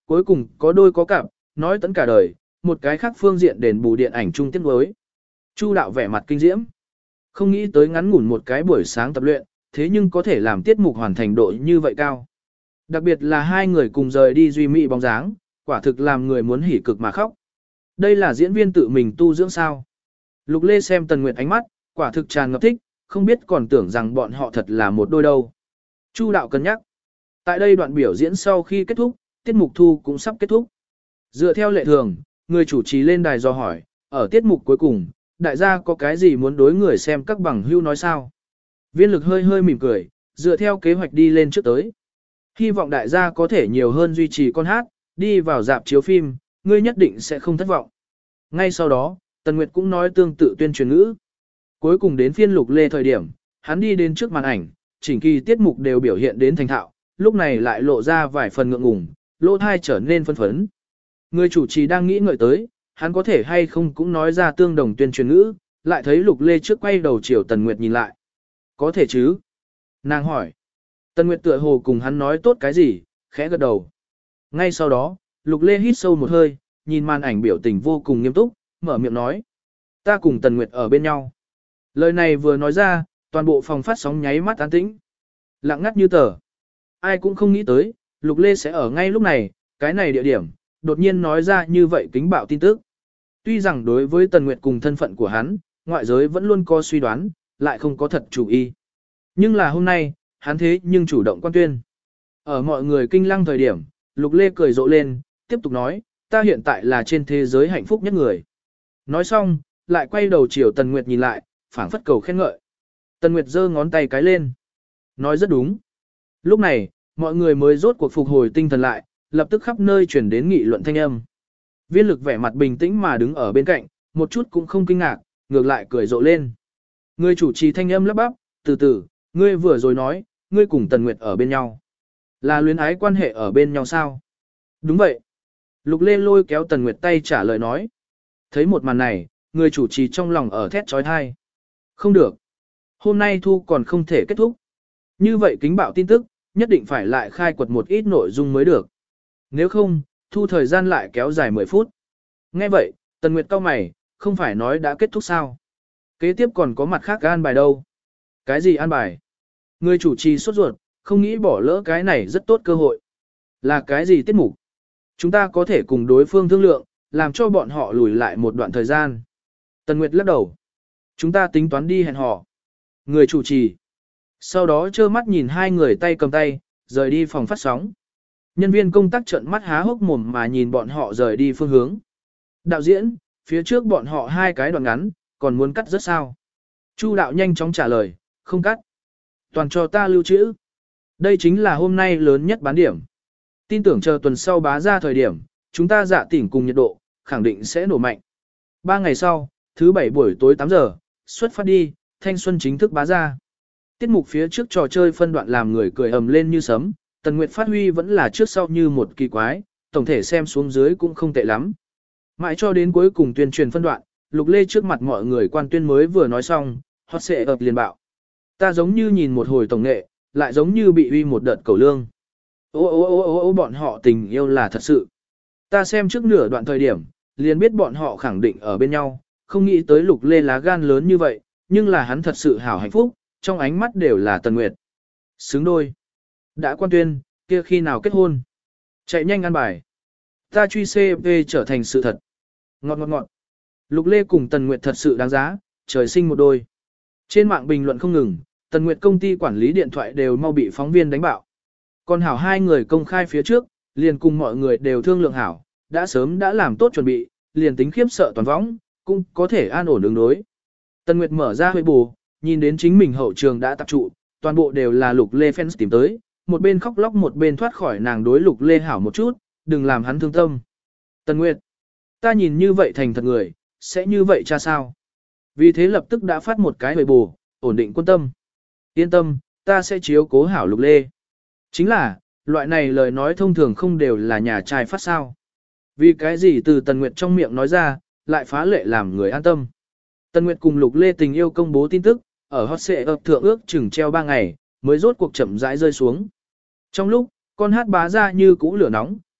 cuối cùng có đôi có cặp, nói tận cả đời, một cái khác phương diện đền bù điện ảnh chung tiết đối. Chu đạo vẻ mặt kinh diễm. Không nghĩ tới ngắn ngủn một cái buổi sáng tập luyện, thế nhưng có thể làm tiết mục hoàn thành độ như vậy cao. Đặc biệt là hai người cùng rời đi duy mỹ bóng dáng, quả thực làm người muốn hỉ cực mà khóc. Đây là diễn viên tự mình tu dưỡng sao. Lục Lê xem Tần Nguyệt ánh mắt, quả thực tràn ngập thích, không biết còn tưởng rằng bọn họ thật là một đôi đâu. Chu đạo cân nhắc. Tại đây đoạn biểu diễn sau khi kết thúc, tiết mục thu cũng sắp kết thúc. Dựa theo lệ thường, người chủ trì lên đài do hỏi, ở tiết mục cuối cùng, đại gia có cái gì muốn đối người xem các bằng hưu nói sao? Viên lực hơi hơi mỉm cười, dựa theo kế hoạch đi lên trước tới. Hy vọng đại gia có thể nhiều hơn duy trì con hát, đi vào dạp chiếu phim, ngươi nhất định sẽ không thất vọng. Ngay sau đó, Tần Nguyệt cũng nói tương tự tuyên truyền ngữ. Cuối cùng đến phiên Lục Lê thời điểm, hắn đi đến trước màn ảnh, chỉnh kỳ tiết mục đều biểu hiện đến thành thạo, lúc này lại lộ ra vài phần ngượng ngùng, lỗ thai trở nên phân phấn. Người chủ trì đang nghĩ ngợi tới, hắn có thể hay không cũng nói ra tương đồng tuyên truyền ngữ, lại thấy Lục Lê trước quay đầu chiều Tần Nguyệt nhìn lại. Có thể chứ? Nàng hỏi. Tần Nguyệt tựa hồ cùng hắn nói tốt cái gì, khẽ gật đầu. Ngay sau đó, Lục Lê hít sâu một hơi, nhìn màn ảnh biểu tình vô cùng nghiêm túc, mở miệng nói. Ta cùng Tần Nguyệt ở bên nhau. Lời này vừa nói ra, toàn bộ phòng phát sóng nháy mắt an tĩnh. Lặng ngắt như tờ. Ai cũng không nghĩ tới, Lục Lê sẽ ở ngay lúc này, cái này địa điểm, đột nhiên nói ra như vậy kính bạo tin tức. Tuy rằng đối với Tần Nguyệt cùng thân phận của hắn, ngoại giới vẫn luôn có suy đoán, lại không có thật chủ ý. Nhưng là hôm nay, hắn thế nhưng chủ động quan tuyên. Ở mọi người kinh lăng thời điểm, Lục Lê cười rộ lên, tiếp tục nói, ta hiện tại là trên thế giới hạnh phúc nhất người. Nói xong, lại quay đầu chiều Tần Nguyệt nhìn lại, phảng phất cầu khen ngợi. Tần Nguyệt giơ ngón tay cái lên. Nói rất đúng. Lúc này, mọi người mới rốt cuộc phục hồi tinh thần lại, lập tức khắp nơi chuyển đến nghị luận thanh âm. Viên lực vẻ mặt bình tĩnh mà đứng ở bên cạnh, một chút cũng không kinh ngạc, ngược lại cười rộ lên. Người chủ trì thanh âm lắp bắp, từ từ, ngươi vừa rồi nói, ngươi cùng Tần Nguyệt ở bên nhau. Là luyến ái quan hệ ở bên nhau sao? Đúng vậy. Lục Lê lôi kéo Tần Nguyệt tay trả lời nói. Thấy một màn này, người chủ trì trong lòng ở thét trói thai. Không được. Hôm nay thu còn không thể kết thúc. Như vậy kính bạo tin tức, nhất định phải lại khai quật một ít nội dung mới được. Nếu không, thu thời gian lại kéo dài 10 phút. Nghe vậy, Tần Nguyệt cau mày, không phải nói đã kết thúc sao? Kế tiếp còn có mặt khác an bài đâu? Cái gì an bài? Người chủ trì sốt ruột, không nghĩ bỏ lỡ cái này rất tốt cơ hội. Là cái gì tiết mục? Chúng ta có thể cùng đối phương thương lượng, làm cho bọn họ lùi lại một đoạn thời gian. Tần Nguyệt lắc đầu. Chúng ta tính toán đi hẹn hò. Người chủ trì. Sau đó trơ mắt nhìn hai người tay cầm tay, rời đi phòng phát sóng. Nhân viên công tác trợn mắt há hốc mồm mà nhìn bọn họ rời đi phương hướng. Đạo diễn, phía trước bọn họ hai cái đoạn ngắn, còn muốn cắt rất sao? Chu đạo nhanh chóng trả lời, không cắt. Toàn cho ta lưu trữ. Đây chính là hôm nay lớn nhất bán điểm. Tin tưởng chờ tuần sau bá ra thời điểm, chúng ta dạ tỉnh cùng nhiệt độ, khẳng định sẽ nổ mạnh. 3 ngày sau, thứ 7 buổi tối 8 giờ, xuất phát đi, thanh xuân chính thức bá ra. Tiết mục phía trước trò chơi phân đoạn làm người cười ầm lên như sấm, Tần Nguyệt phát huy vẫn là trước sau như một kỳ quái, tổng thể xem xuống dưới cũng không tệ lắm. Mãi cho đến cuối cùng tuyên truyền phân đoạn, Lục Lê trước mặt mọi người quan tuyên mới vừa nói xong, hot sẽ ập liền bạo. Ta giống như nhìn một hồi tổng nghệ, lại giống như bị uy một đợt cầu lương. Ô bọn họ tình yêu là thật sự. Ta xem trước nửa đoạn thời điểm, liền biết bọn họ khẳng định ở bên nhau, không nghĩ tới Lục Lê lá gan lớn như vậy, nhưng là hắn thật sự hảo hạnh phúc, trong ánh mắt đều là Tần Nguyệt. Xứng đôi. Đã quan tuyên, kia khi nào kết hôn. Chạy nhanh ăn bài. Ta truy CV trở thành sự thật. Ngọt. Lục Lê cùng Tần Nguyệt thật sự đáng giá, trời sinh một đôi. Trên mạng bình luận không ngừng, Tần Nguyệt công ty quản lý điện thoại đều mau bị phóng viên đánh bạo. Còn hảo hai người công khai phía trước, liền cùng mọi người đều thương lượng hảo, đã sớm đã làm tốt chuẩn bị, liền tính khiếp sợ toàn võng, cũng có thể an ổn ứng đối. Tần Nguyệt mở ra Weibo, nhìn đến chính mình hậu trường đã tập trụ, toàn bộ đều là Lục Lê fans tìm tới, một bên khóc lóc một bên thoát khỏi nàng đối Lục Lê hảo một chút, đừng làm hắn thương tâm. Tần Nguyệt, ta nhìn như vậy thành thật người, sẽ như vậy cha sao? Vì thế lập tức đã phát một cái Weibo, ổn định quân tâm. Yên tâm, ta sẽ chiếu cố hảo Lục Lê. Chính là, loại này lời nói thông thường không đều là nhà trai phát sao. Vì cái gì từ Tần Nguyệt trong miệng nói ra, lại phá lệ làm người an tâm. Tần Nguyệt cùng Lục Lê tình yêu công bố tin tức, ở hot sẽ ập thượng ước chừng treo 3 ngày, mới rốt cuộc chậm rãi rơi xuống. Trong lúc, con hát bá ra như cũ lửa nóng,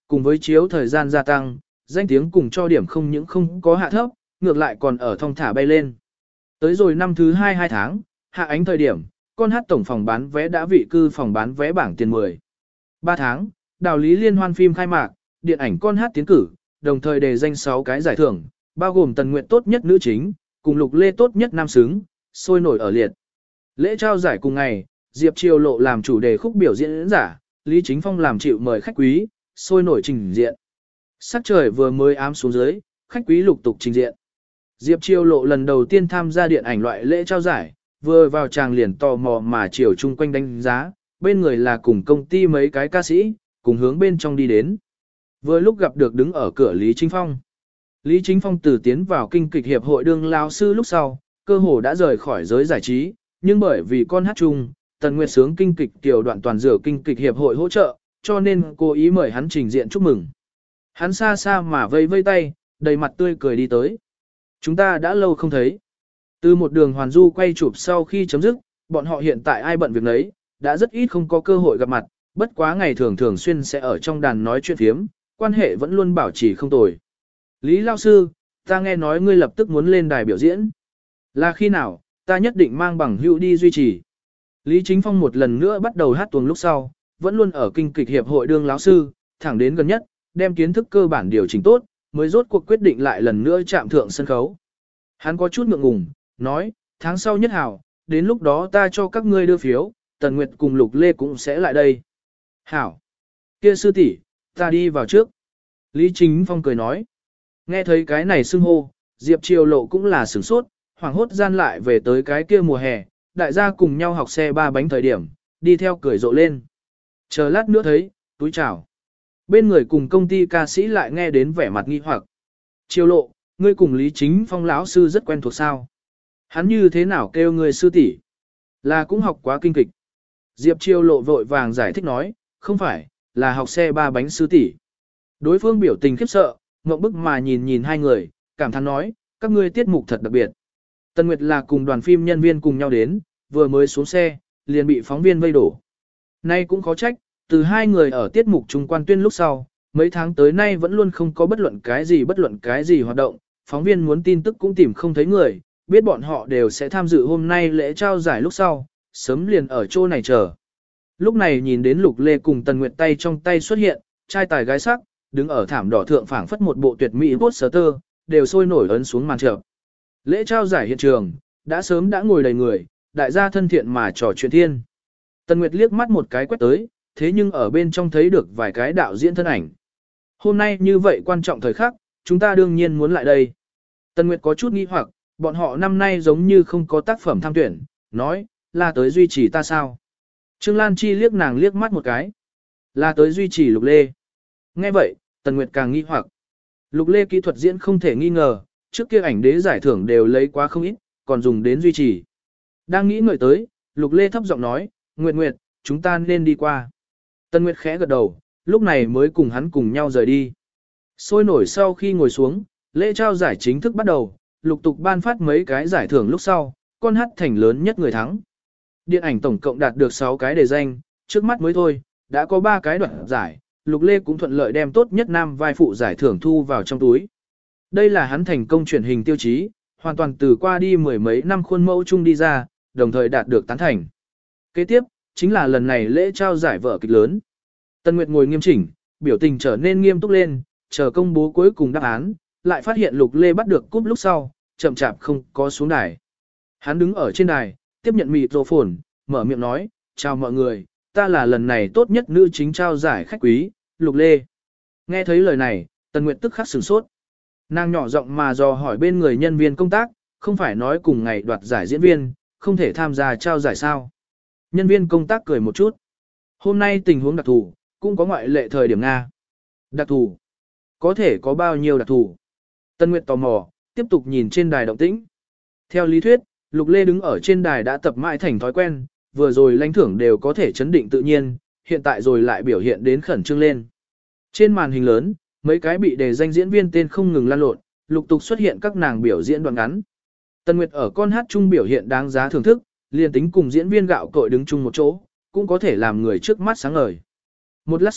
cùng với chiếu thời gian gia tăng, danh tiếng cùng cho điểm không những không có hạ thấp, ngược lại còn ở thong thả bay lên. Tới rồi năm thứ 2 tháng, hạ ánh thời điểm, con hát tổng phòng bán vé đã vị cư phòng bán vé bảng tiền 10. 3 tháng, đào lý liên hoan phim khai mạc, điện ảnh con hát tiến cử, đồng thời đề danh 6 cái giải thưởng, bao gồm Tần Nguyệt tốt nhất nữ chính, cùng Lục Lê tốt nhất nam xứng, sôi nổi ở liệt. Lễ trao giải cùng ngày, Diệp Triều Lộ làm chủ đề khúc biểu diễn giả, Lý Chính Phong làm chịu mời khách quý, sôi nổi trình diện. Sắc trời vừa mới ám xuống dưới, khách quý lục tục trình diện. Diệp Triều Lộ lần đầu tiên tham gia điện ảnh loại lễ trao giải, vừa vào tràng liền tò mò mà chiều chung quanh đánh giá, bên người là cùng công ty mấy cái ca sĩ, cùng hướng bên trong đi đến. Vừa lúc gặp được đứng ở cửa Lý Chính Phong. Lý Chính Phong từ tiến vào kinh kịch hiệp hội đương lao sư lúc sau, cơ hồ đã rời khỏi giới giải trí, nhưng bởi vì con hát chung, Tần Nguyệt sướng kinh kịch tiểu đoạn toàn rửa kinh kịch hiệp hội hỗ trợ, cho nên cố ý mời hắn trình diện chúc mừng. Hắn xa xa mà vây vây tay, đầy mặt tươi cười đi tới. Chúng ta đã lâu không thấy. Từ một đường hoàn du quay chụp sau khi chấm dứt, bọn họ hiện tại ai bận việc nấy, đã rất ít không có cơ hội gặp mặt, bất quá ngày thường thường xuyên sẽ ở trong đàn nói chuyện phiếm, quan hệ vẫn luôn bảo trì không tồi. Lý Lao Sư, ta nghe nói ngươi lập tức muốn lên đài biểu diễn. Là khi nào, ta nhất định mang bằng hữu đi duy trì. Lý Chính Phong một lần nữa bắt đầu hát tuồng lúc sau, vẫn luôn ở kinh kịch hiệp hội đương lão sư, thẳng đến gần nhất, đem kiến thức cơ bản điều chỉnh tốt, mới rốt cuộc quyết định lại lần nữa chạm thượng sân khấu. Hắn có chút ngượng ngùng, nói, tháng sau nhất hảo, đến lúc đó ta cho các ngươi đưa phiếu, Tần Nguyệt cùng Lục Lê cũng sẽ lại đây. Hảo, kia sư tỷ, ta đi vào trước. Lý Chính Phong cười nói, nghe thấy cái này xưng hô, Diệp Triều Lộ cũng là sửng sốt, hoảng hốt gian lại về tới cái kia mùa hè, đại gia cùng nhau học xe ba bánh thời điểm, đi theo cười rộ lên. Chờ lát nữa thấy, túi chào. Bên người cùng công ty ca sĩ lại nghe đến vẻ mặt nghi hoặc. Triều Lộ, ngươi cùng Lý Chính Phong lão sư rất quen thuộc sao? Hắn như thế nào kêu ngươi sư tỷ? Là cũng học quá kinh kịch. Diệp Triều Lộ vội vàng giải thích nói, không phải, là học xe ba bánh sư tỷ. Đối phương biểu tình khiếp sợ, ngậm bức mà nhìn nhìn hai người, cảm thán nói, các ngươi tiết mục thật đặc biệt. Tần Nguyệt là cùng đoàn phim nhân viên cùng nhau đến, vừa mới xuống xe, liền bị phóng viên vây đổ. Nay cũng khó trách, từ hai người ở tiết mục trung quan tuyên lúc sau, mấy tháng tới nay vẫn luôn không có bất luận cái gì hoạt động, phóng viên muốn tin tức cũng tìm không thấy người, biết bọn họ đều sẽ tham dự hôm nay lễ trao giải lúc sau, sớm liền ở chỗ này chờ. Lúc này nhìn đến Lục Lê cùng Tần Nguyệt tay trong tay xuất hiện, trai tài gái sắc, đứng ở thảm đỏ thượng phảng phất một bộ tuyệt mỹ poster, đều sôi nổi ấn xuống màn chợ. Lễ trao giải hiện trường, đã sớm đã ngồi đầy người, đại gia thân thiện mà trò chuyện thiên. Tần Nguyệt liếc mắt một cái quét tới, thế nhưng ở bên trong thấy được vài cái đạo diễn thân ảnh. Hôm nay như vậy quan trọng thời khắc, chúng ta đương nhiên muốn lại đây. Tần Nguyệt có chút nghi hoặc, bọn họ năm nay giống như không có tác phẩm tham tuyển, nói, là tới duy trì ta sao? Trương Lan Chi liếc nàng liếc mắt một cái. Là tới duy trì Lục Lê. Nghe vậy, Tần Nguyệt càng nghi hoặc. Lục Lê kỹ thuật diễn không thể nghi ngờ, trước kia ảnh đế giải thưởng đều lấy quá không ít, còn dùng đến duy trì. Đang nghĩ ngợi tới, Lục Lê thấp giọng nói, Nguyệt Nguyệt, chúng ta nên đi qua. Tần Nguyệt khẽ gật đầu, lúc này mới cùng hắn cùng nhau rời đi. Sôi nổi sau khi ngồi xuống, lễ trao giải chính thức bắt đầu, lục tục ban phát mấy cái giải thưởng lúc sau, con hát thành lớn nhất người thắng. Điện ảnh tổng cộng đạt được 6 cái đề danh, trước mắt mới thôi, đã có 3 cái đoạt giải, Lục Lê cũng thuận lợi đem tốt nhất nam vai phụ giải thưởng thu vào trong túi. Đây là hắn thành công truyền hình tiêu chí, hoàn toàn từ qua đi mười mấy năm khuôn mẫu chung đi ra, đồng thời đạt được tán thành. Kế tiếp, chính là lần này lễ trao giải vở kịch lớn. Tân Nguyệt ngồi nghiêm chỉnh, biểu tình trở nên nghiêm túc lên, chờ công bố cuối cùng đáp án, lại phát hiện Lục Lê bắt được cúp lúc sau, chậm chạp không có xuống đài. Hắn đứng ở trên đài, tiếp nhận microphone, mở miệng nói, chào mọi người, ta là lần này tốt nhất nữ chính trao giải khách quý, Lục Lê. Nghe thấy lời này, Tần Nguyệt tức khắc sửng sốt. Nàng nhỏ giọng mà dò hỏi bên người nhân viên công tác, không phải nói cùng ngày đoạt giải diễn viên, không thể tham gia trao giải sao. Nhân viên công tác cười một chút. Hôm nay tình huống đặc thù, cũng có ngoại lệ thời điểm Nga. Đặc thù? Có thể có bao nhiêu đặc thù? Tân Nguyệt tò mò, tiếp tục nhìn trên đài động tĩnh. Theo lý thuyết, Lục Lê đứng ở trên đài đã tập mãi thành thói quen, vừa rồi lãnh thưởng đều có thể chấn định tự nhiên, hiện tại rồi lại biểu hiện đến khẩn trương lên. Trên màn hình lớn, mấy cái bị đề danh diễn viên tên không ngừng lan lộn, lục tục xuất hiện các nàng biểu diễn đoạn ngắn. Tân Nguyệt ở con hát chung biểu hiện đáng giá thưởng thức, liền tính cùng diễn viên gạo cội đứng chung một chỗ, cũng có thể làm người trước mắt sáng ngời. Một lát sau,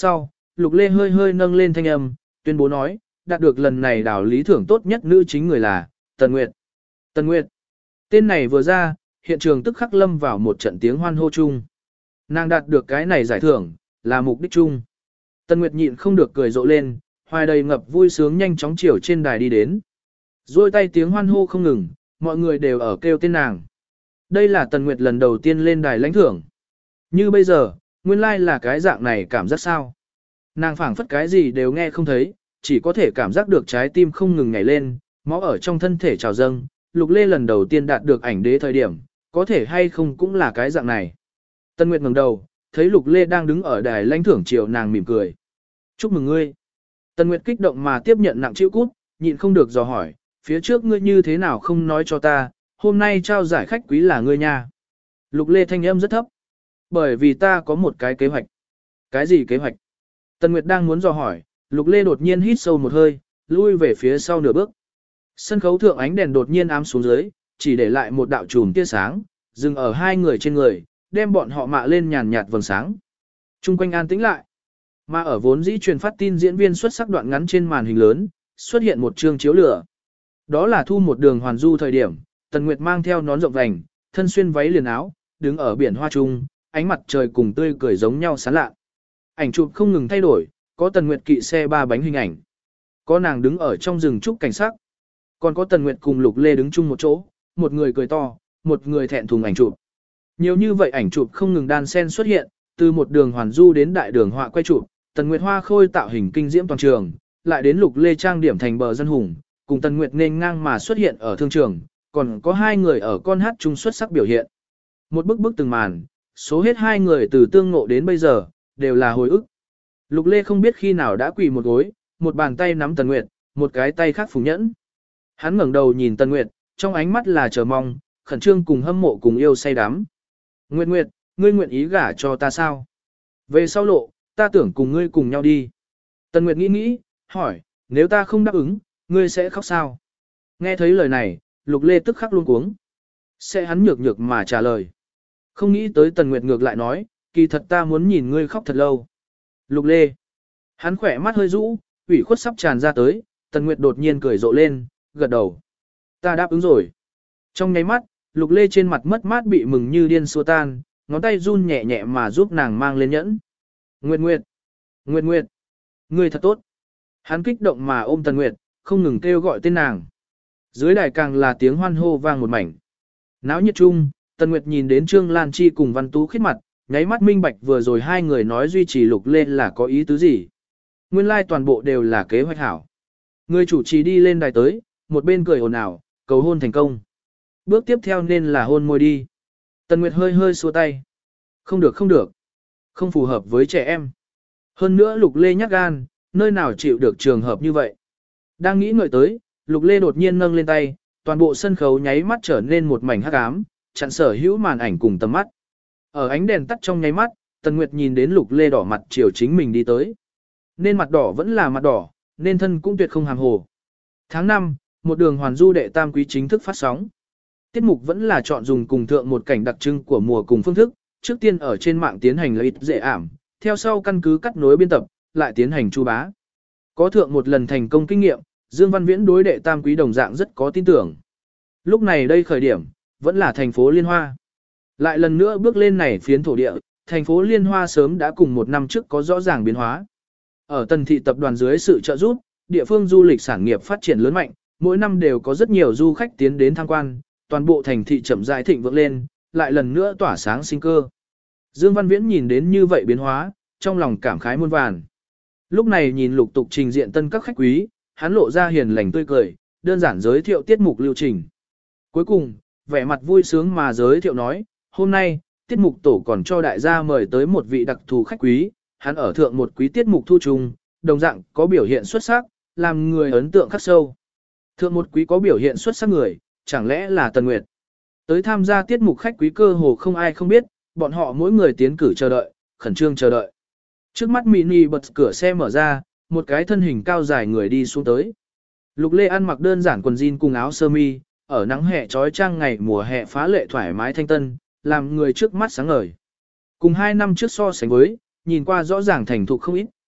Lục Lê hơi hơi nâng lên thanh âm, tuyên bố nói, đạt được lần này đảo lý thưởng tốt nhất nữ chính người là Tần Nguyệt. Tần Nguyệt. Tên này vừa ra, hiện trường tức khắc lâm vào một trận tiếng hoan hô chung. Nàng đạt được cái này giải thưởng, là mục đích chung. Tần Nguyệt nhịn không được cười rộ lên, hoài đầy ngập vui sướng nhanh chóng chiều trên đài đi đến. Rồi tay tiếng hoan hô không ngừng, mọi người đều ở kêu tên nàng. Đây là Tần Nguyệt lần đầu tiên lên đài lãnh thưởng. Như bây giờ, nguyên lai là cái dạng này cảm giác sao. Nàng phảng phất cái gì đều nghe không thấy, chỉ có thể cảm giác được trái tim không ngừng nhảy lên, máu ở trong thân thể trào dâng. Lục Lê lần đầu tiên đạt được ảnh đế thời điểm, có thể hay không cũng là cái dạng này. Tần Nguyệt ngẩng đầu, thấy Lục Lê đang đứng ở đài lãnh thưởng chiều nàng mỉm cười. Chúc mừng ngươi. Tần Nguyệt kích động mà tiếp nhận nặng chịu cút, nhịn không được dò hỏi, phía trước ngươi như thế nào không nói cho ta, hôm nay trao giải khách quý là ngươi nha. Lục Lê thanh âm rất thấp. Bởi vì ta có một cái kế hoạch. Cái gì kế hoạch? Tần Nguyệt đang muốn dò hỏi, Lục Lê đột nhiên hít sâu một hơi, lui về phía sau nửa bước. Sân khấu thượng ánh đèn đột nhiên ám xuống dưới, chỉ để lại một đạo chùm tia sáng, dừng ở hai người trên người, đem bọn họ mạ lên nhàn nhạt vầng sáng. Trung quanh an tĩnh lại. Mà ở vốn dĩ truyền phát tin diễn viên xuất sắc đoạn ngắn trên màn hình lớn, xuất hiện một chương chiếu lửa. Đó là thu một đường hoàn du thời điểm, Tần Nguyệt mang theo nón rộng vành, thân xuyên váy liền áo, đứng ở biển hoa trung, ánh mặt trời cùng tươi cười giống nhau sáng lạ. Ảnh chụp không ngừng thay đổi, có Tần Nguyệt kỵ xe ba bánh hình ảnh, có nàng đứng ở trong rừng trúc cảnh sắc, còn có Tần Nguyệt cùng Lục Lê đứng chung một chỗ, một người cười to, một người thẹn thùng ảnh chụp. Nhiều như vậy ảnh chụp không ngừng đan xen xuất hiện, từ một đường hoàn du đến đại đường họa quay chụp, Tần Nguyệt hoa khôi tạo hình kinh diễm toàn trường, lại đến Lục Lê trang điểm thành bờ dân hùng, cùng Tần Nguyệt nên ngang mà xuất hiện ở thương trường, còn có hai người ở con hát chung xuất sắc biểu hiện. Một bức bức từng màn, số hết hai người từ tương ngộ đến bây giờ, đều là hồi ức. Lục Lê không biết khi nào đã quỳ một gối, một bàn tay nắm Tần Nguyệt, một cái tay khác phùng nhẫn. Hắn ngẩng đầu nhìn Tần Nguyệt, trong ánh mắt là chờ mong, khẩn trương cùng hâm mộ cùng yêu say đắm. Nguyệt Nguyệt, ngươi nguyện ý gả cho ta sao? Về sau lộ, ta tưởng cùng ngươi cùng nhau đi. Tần Nguyệt nghĩ nghĩ, hỏi, nếu ta không đáp ứng, ngươi sẽ khóc sao? Nghe thấy lời này, Lục Lê tức khắc luôn cuống. Sẽ hắn nhược nhược mà trả lời. Không nghĩ tới Tần Nguyệt ngược lại nói, kỳ thật ta muốn nhìn ngươi khóc thật lâu. Lục Lê. Hắn khỏe mắt hơi rũ, ủy khuất sắp tràn ra tới, Tần Nguyệt đột nhiên cười rộ lên, gật đầu. Ta đáp ứng rồi. Trong nháy mắt, Lục Lê trên mặt mất mát bị mừng như điên xua tan, ngón tay run nhẹ nhẹ mà giúp nàng mang lên nhẫn. Nguyệt Nguyệt. Nguyệt Nguyệt. Ngươi thật tốt. Hắn kích động mà ôm Tần Nguyệt, không ngừng kêu gọi tên nàng. Dưới đài càng là tiếng hoan hô vang một mảnh. Náo nhiệt chung, Tần Nguyệt nhìn đến Trương Lan Chi cùng Văn Tú khiết mặt, nháy mắt minh bạch vừa rồi hai người nói duy trì Lục Lê là có ý tứ gì. Nguyên lai toàn bộ đều là kế hoạch hảo. Người chủ trì đi lên đài tới, một bên cười ồn ào, cầu hôn thành công. Bước tiếp theo nên là hôn môi đi. Tần Nguyệt hơi hơi xua tay. Không được không được. Không phù hợp với trẻ em. Hơn nữa Lục Lê nhát gan, nơi nào chịu được trường hợp như vậy. Đang nghĩ ngợi tới, Lục Lê đột nhiên nâng lên tay, toàn bộ sân khấu nháy mắt trở nên một mảnh hắc ám, chặn sở hữu màn ảnh cùng tầm mắt. Ở ánh đèn tắt trong nháy mắt, Tần Nguyệt nhìn đến Lục Lê đỏ mặt chiều chính mình đi tới. Nên mặt đỏ vẫn là mặt đỏ, nên thân cũng tuyệt không hàm hồ. Tháng 5, một đường hoàn du đệ tam quý chính thức phát sóng. Tiết mục vẫn là chọn dùng cùng thượng một cảnh đặc trưng của mùa cùng phương thức, trước tiên ở trên mạng tiến hành lấy dễ ảm, theo sau căn cứ cắt nối biên tập, lại tiến hành chu bá. Có thượng một lần thành công kinh nghiệm, Dương Văn Viễn đối đệ tam quý đồng dạng rất có tin tưởng. Lúc này đây khởi điểm, vẫn là thành phố Liên Hoa. Lại lần nữa bước lên này phiến thổ địa, thành phố Liên Hoa sớm đã cùng một năm trước có rõ ràng biến hóa. Ở Tần thị tập đoàn dưới sự trợ giúp, địa phương du lịch sản nghiệp phát triển lớn mạnh, mỗi năm đều có rất nhiều du khách tiến đến tham quan, toàn bộ thành thị chậm rãi thịnh vượng lên, lại lần nữa tỏa sáng sinh cơ. Dương Văn Viễn nhìn đến như vậy biến hóa, trong lòng cảm khái muôn vàn. Lúc này nhìn lục tục trình diện tân các khách quý, hắn lộ ra hiền lành tươi cười, đơn giản giới thiệu tiết mục lưu trình. Cuối cùng, vẻ mặt vui sướng mà giới thiệu nói, hôm nay, tiết mục tổ còn cho đại gia mời tới một vị đặc thù khách quý, hắn ở thượng một quý tiết mục thu trùng, đồng dạng có biểu hiện xuất sắc, làm người ấn tượng khắc sâu. Thượng một quý có biểu hiện xuất sắc người, chẳng lẽ là Tần Nguyệt. Tới tham gia tiết mục khách quý cơ hồ không ai không biết, bọn họ mỗi người tiến cử chờ đợi, khẩn trương chờ đợi. Trước mắt mini bật cửa xe mở ra, một cái thân hình cao dài người đi xuống tới. Lục Lê ăn mặc đơn giản quần jean cùng áo sơ mi, ở nắng hè trói trang ngày mùa hè phá lệ thoải mái thanh tân, làm người trước mắt sáng ngời. Cùng 2 năm trước so sánh với, nhìn qua rõ ràng thành thục không ít,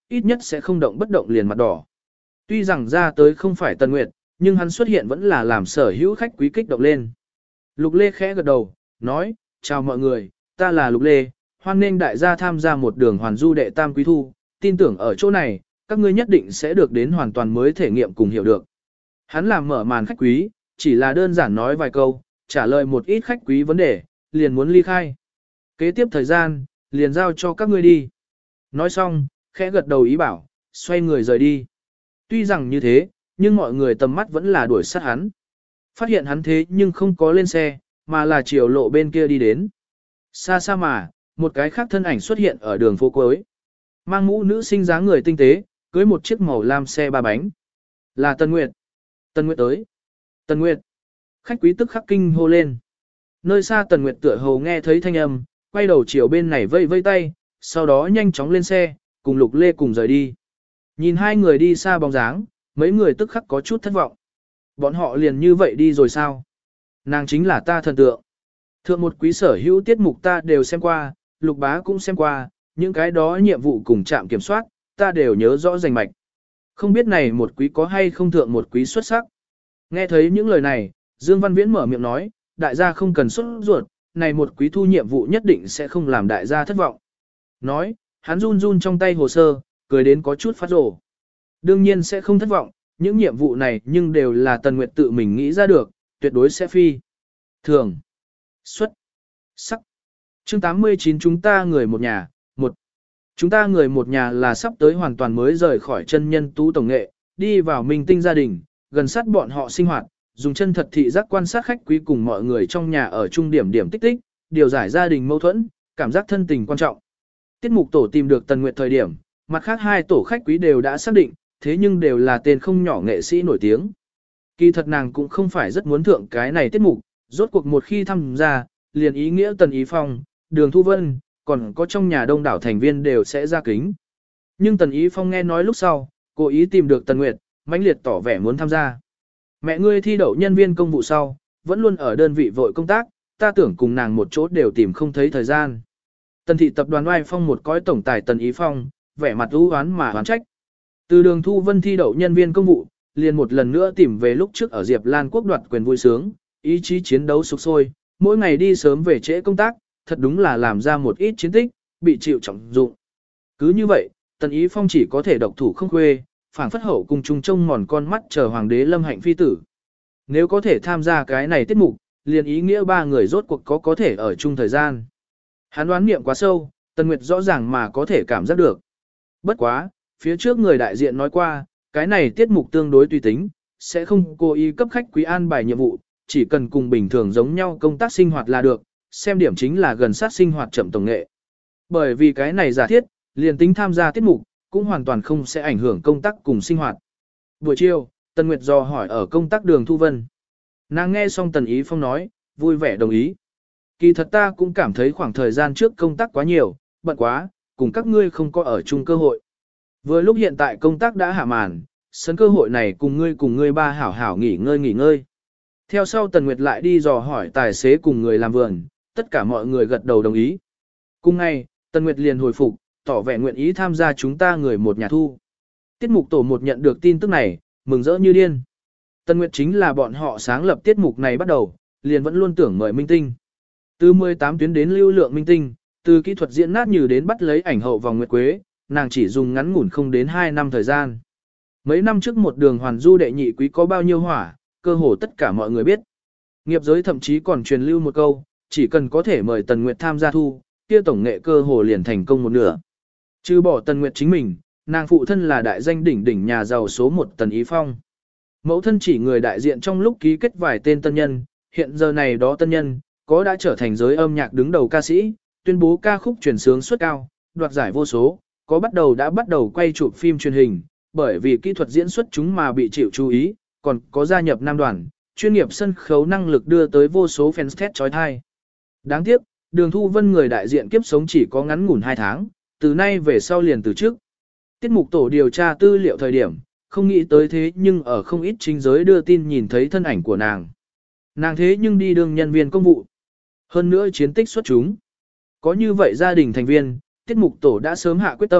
ít nhất sẽ không động bất động liền mặt đỏ. Tuy rằng ra tới không phải Tần Nguyệt, nhưng hắn xuất hiện vẫn là làm sở hữu khách quý kích động lên. Lục Lê khẽ gật đầu, nói, chào mọi người, ta là Lục Lê, hoan nghênh đại gia tham gia một đường hoàn du đệ tam quý thu, tin tưởng ở chỗ này, các ngươi nhất định sẽ được đến hoàn toàn mới thể nghiệm cùng hiểu được. Hắn làm mở màn khách quý, chỉ là đơn giản nói vài câu, trả lời một ít khách quý vấn đề, liền muốn ly khai. Kế tiếp thời gian, liền giao cho các ngươi đi. Nói xong, khẽ gật đầu ý bảo, xoay người rời đi. Tuy rằng như thế, nhưng mọi người tầm mắt vẫn là đuổi sát hắn. Phát hiện hắn thế nhưng không có lên xe, mà là chiều lộ bên kia đi đến. Xa xa mà, một cái khác thân ảnh xuất hiện ở đường phố cuối. Mang mũ nữ sinh dáng người tinh tế, cưới một chiếc màu lam xe ba bánh. Là Tân Nguyệt. Tân Nguyệt tới. Tân Nguyệt. Khách quý tức khắc kinh hô lên. Nơi xa Tần Nguyệt tựa hồ nghe thấy thanh âm, quay đầu chiều bên này vây vây tay, sau đó nhanh chóng lên xe, cùng Lục Lê cùng rời đi. Nhìn hai người đi xa bóng dáng, mấy người tức khắc có chút thất vọng. Bọn họ liền như vậy đi rồi sao? Nàng chính là ta thần tượng. Thượng một quý sở hữu tiết mục ta đều xem qua, Lục Bá cũng xem qua, những cái đó nhiệm vụ cùng trạm kiểm soát, ta đều nhớ rõ rành mạch. Không biết này một quý có hay không thượng một quý xuất sắc. Nghe thấy những lời này, Dương Văn Viễn mở miệng nói, đại gia không cần xuất ruột, này một quý thu nhiệm vụ nhất định sẽ không làm đại gia thất vọng. Nói, hắn run run trong tay hồ sơ, cười đến có chút phát rồ. Đương nhiên sẽ không thất vọng, những nhiệm vụ này nhưng đều là Tần Nguyệt tự mình nghĩ ra được, tuyệt đối sẽ phi. Thường. Xuất. Sắc. Chương 89 chúng ta người một nhà. Một. Chúng ta người một nhà là sắp tới hoàn toàn mới rời khỏi chân nhân tú tổng nghệ, đi vào minh tinh gia đình, gần sát bọn họ sinh hoạt, dùng chân thật thị giác quan sát khách quý cùng mọi người trong nhà ở trung điểm điểm tích tích, điều giải gia đình mâu thuẫn, cảm giác thân tình quan trọng. Tiết mục tổ tìm được Tần Nguyệt thời điểm, mặt khác hai tổ khách quý đều đã xác định, thế nhưng đều là tên không nhỏ nghệ sĩ nổi tiếng. Kỳ thật nàng cũng không phải rất muốn thượng cái này tiết mục, rốt cuộc một khi tham gia, liền ý nghĩa Tần Ý Phong, Đường Thu Vân, còn có trong nhà đông đảo thành viên đều sẽ ra kính. Nhưng Tần Ý Phong nghe nói lúc sau, cố ý tìm được Tần Nguyệt, mãnh liệt tỏ vẻ muốn tham gia. Mẹ ngươi thi đậu nhân viên công vụ sau, vẫn luôn ở đơn vị vội công tác, ta tưởng cùng nàng một chỗ đều tìm không thấy thời gian. Tần thị tập đoàn Oai Phong một cõi tổng tài Tần Ý Phong, vẻ mặt u oán mà oán trách. Từ Đường Thu Vân thi đậu nhân viên công vụ, liền một lần nữa tìm về lúc trước ở Diệp Lan Quốc đoạt quyền vui sướng, ý chí chiến đấu sục sôi, mỗi ngày đi sớm về trễ công tác, thật đúng là làm ra một ít chiến tích, bị chịu trọng dụng. Cứ như vậy, Tần Ý Phong chỉ có thể độc thủ không khuê, phảng phất hậu cùng chung trông mòn con mắt chờ hoàng đế Lâm Hạnh phi tử. Nếu có thể tham gia cái này tiết mục, liền ý nghĩa ba người rốt cuộc có thể ở chung thời gian. Hắn đoán niệm quá sâu, Tần Nguyệt rõ ràng mà có thể cảm giác được. Bất quá, phía trước người đại diện nói qua, cái này tiết mục tương đối tùy tính, sẽ không cố ý cấp khách quý an bài nhiệm vụ, chỉ cần cùng bình thường giống nhau công tác sinh hoạt là được, xem điểm chính là gần sát sinh hoạt chậm tổng nghệ. Bởi vì cái này giả thiết, liền tính tham gia tiết mục, cũng hoàn toàn không sẽ ảnh hưởng công tác cùng sinh hoạt. Buổi chiều, Tần Nguyệt dò hỏi ở công tác Đường Thu Vân. Nàng nghe xong Tần Ý Phong nói, vui vẻ đồng ý. Kỳ thật ta cũng cảm thấy khoảng thời gian trước công tác quá nhiều, bận quá, cùng các ngươi không có ở chung cơ hội. Vừa lúc hiện tại công tác đã hạ màn, sân cơ hội này cùng ngươi ba hảo hảo nghỉ ngơi. Theo sau Tần Nguyệt lại đi dò hỏi tài xế cùng người làm vườn, tất cả mọi người gật đầu đồng ý. Cùng ngày, Tần Nguyệt liền hồi phục, tỏ vẻ nguyện ý tham gia chúng ta người một nhà thu. Tiết mục tổ một nhận được tin tức này, mừng rỡ như điên. Tần Nguyệt chính là bọn họ sáng lập tiết mục này bắt đầu, liền vẫn luôn tưởng mời minh tinh. Từ 18 tuyến đến lưu lượng minh tinh, từ kỹ thuật diễn nát như đến bắt lấy ảnh hậu vòng nguyệt quế, nàng chỉ dùng ngắn ngủn không đến 2 năm thời gian. Mấy năm trước một đường hoàn du đệ nhị quý có bao nhiêu hỏa, cơ hồ tất cả mọi người biết. Nghiệp giới thậm chí còn truyền lưu một câu, chỉ cần có thể mời Tần Nguyệt tham gia thu, kia tổng nghệ cơ hồ liền thành công một nửa. Trừ bỏ Tần Nguyệt chính mình, nàng phụ thân là đại danh đỉnh đỉnh nhà giàu số 1 Tần Ý Phong. Mẫu thân chỉ người đại diện trong lúc ký kết vài tên tân nhân, hiện giờ này đó tân nhân, có đã trở thành giới âm nhạc đứng đầu ca sĩ, tuyên bố ca khúc truyền sướng suất cao, đoạt giải vô số, có đã bắt đầu quay chụp phim truyền hình, bởi vì kỹ thuật diễn xuất chúng mà bị chịu chú ý, còn có gia nhập nam đoàn, chuyên nghiệp sân khấu năng lực đưa tới vô số fans thét chói tai. Đáng tiếc, Đường Thu Vân người đại diện kiếp sống chỉ có ngắn ngủn 2 tháng, từ nay về sau liền từ trước. Tiết mục tổ điều tra tư liệu thời điểm, không nghĩ tới thế nhưng ở không ít chính giới đưa tin nhìn thấy thân ảnh của nàng. Nàng thế nhưng đi đương nhân viên công vụ. Hơn nữa chiến tích xuất chúng. Có như vậy gia đình thành viên, tiết mục tổ đã sớm hạ quyết tâm,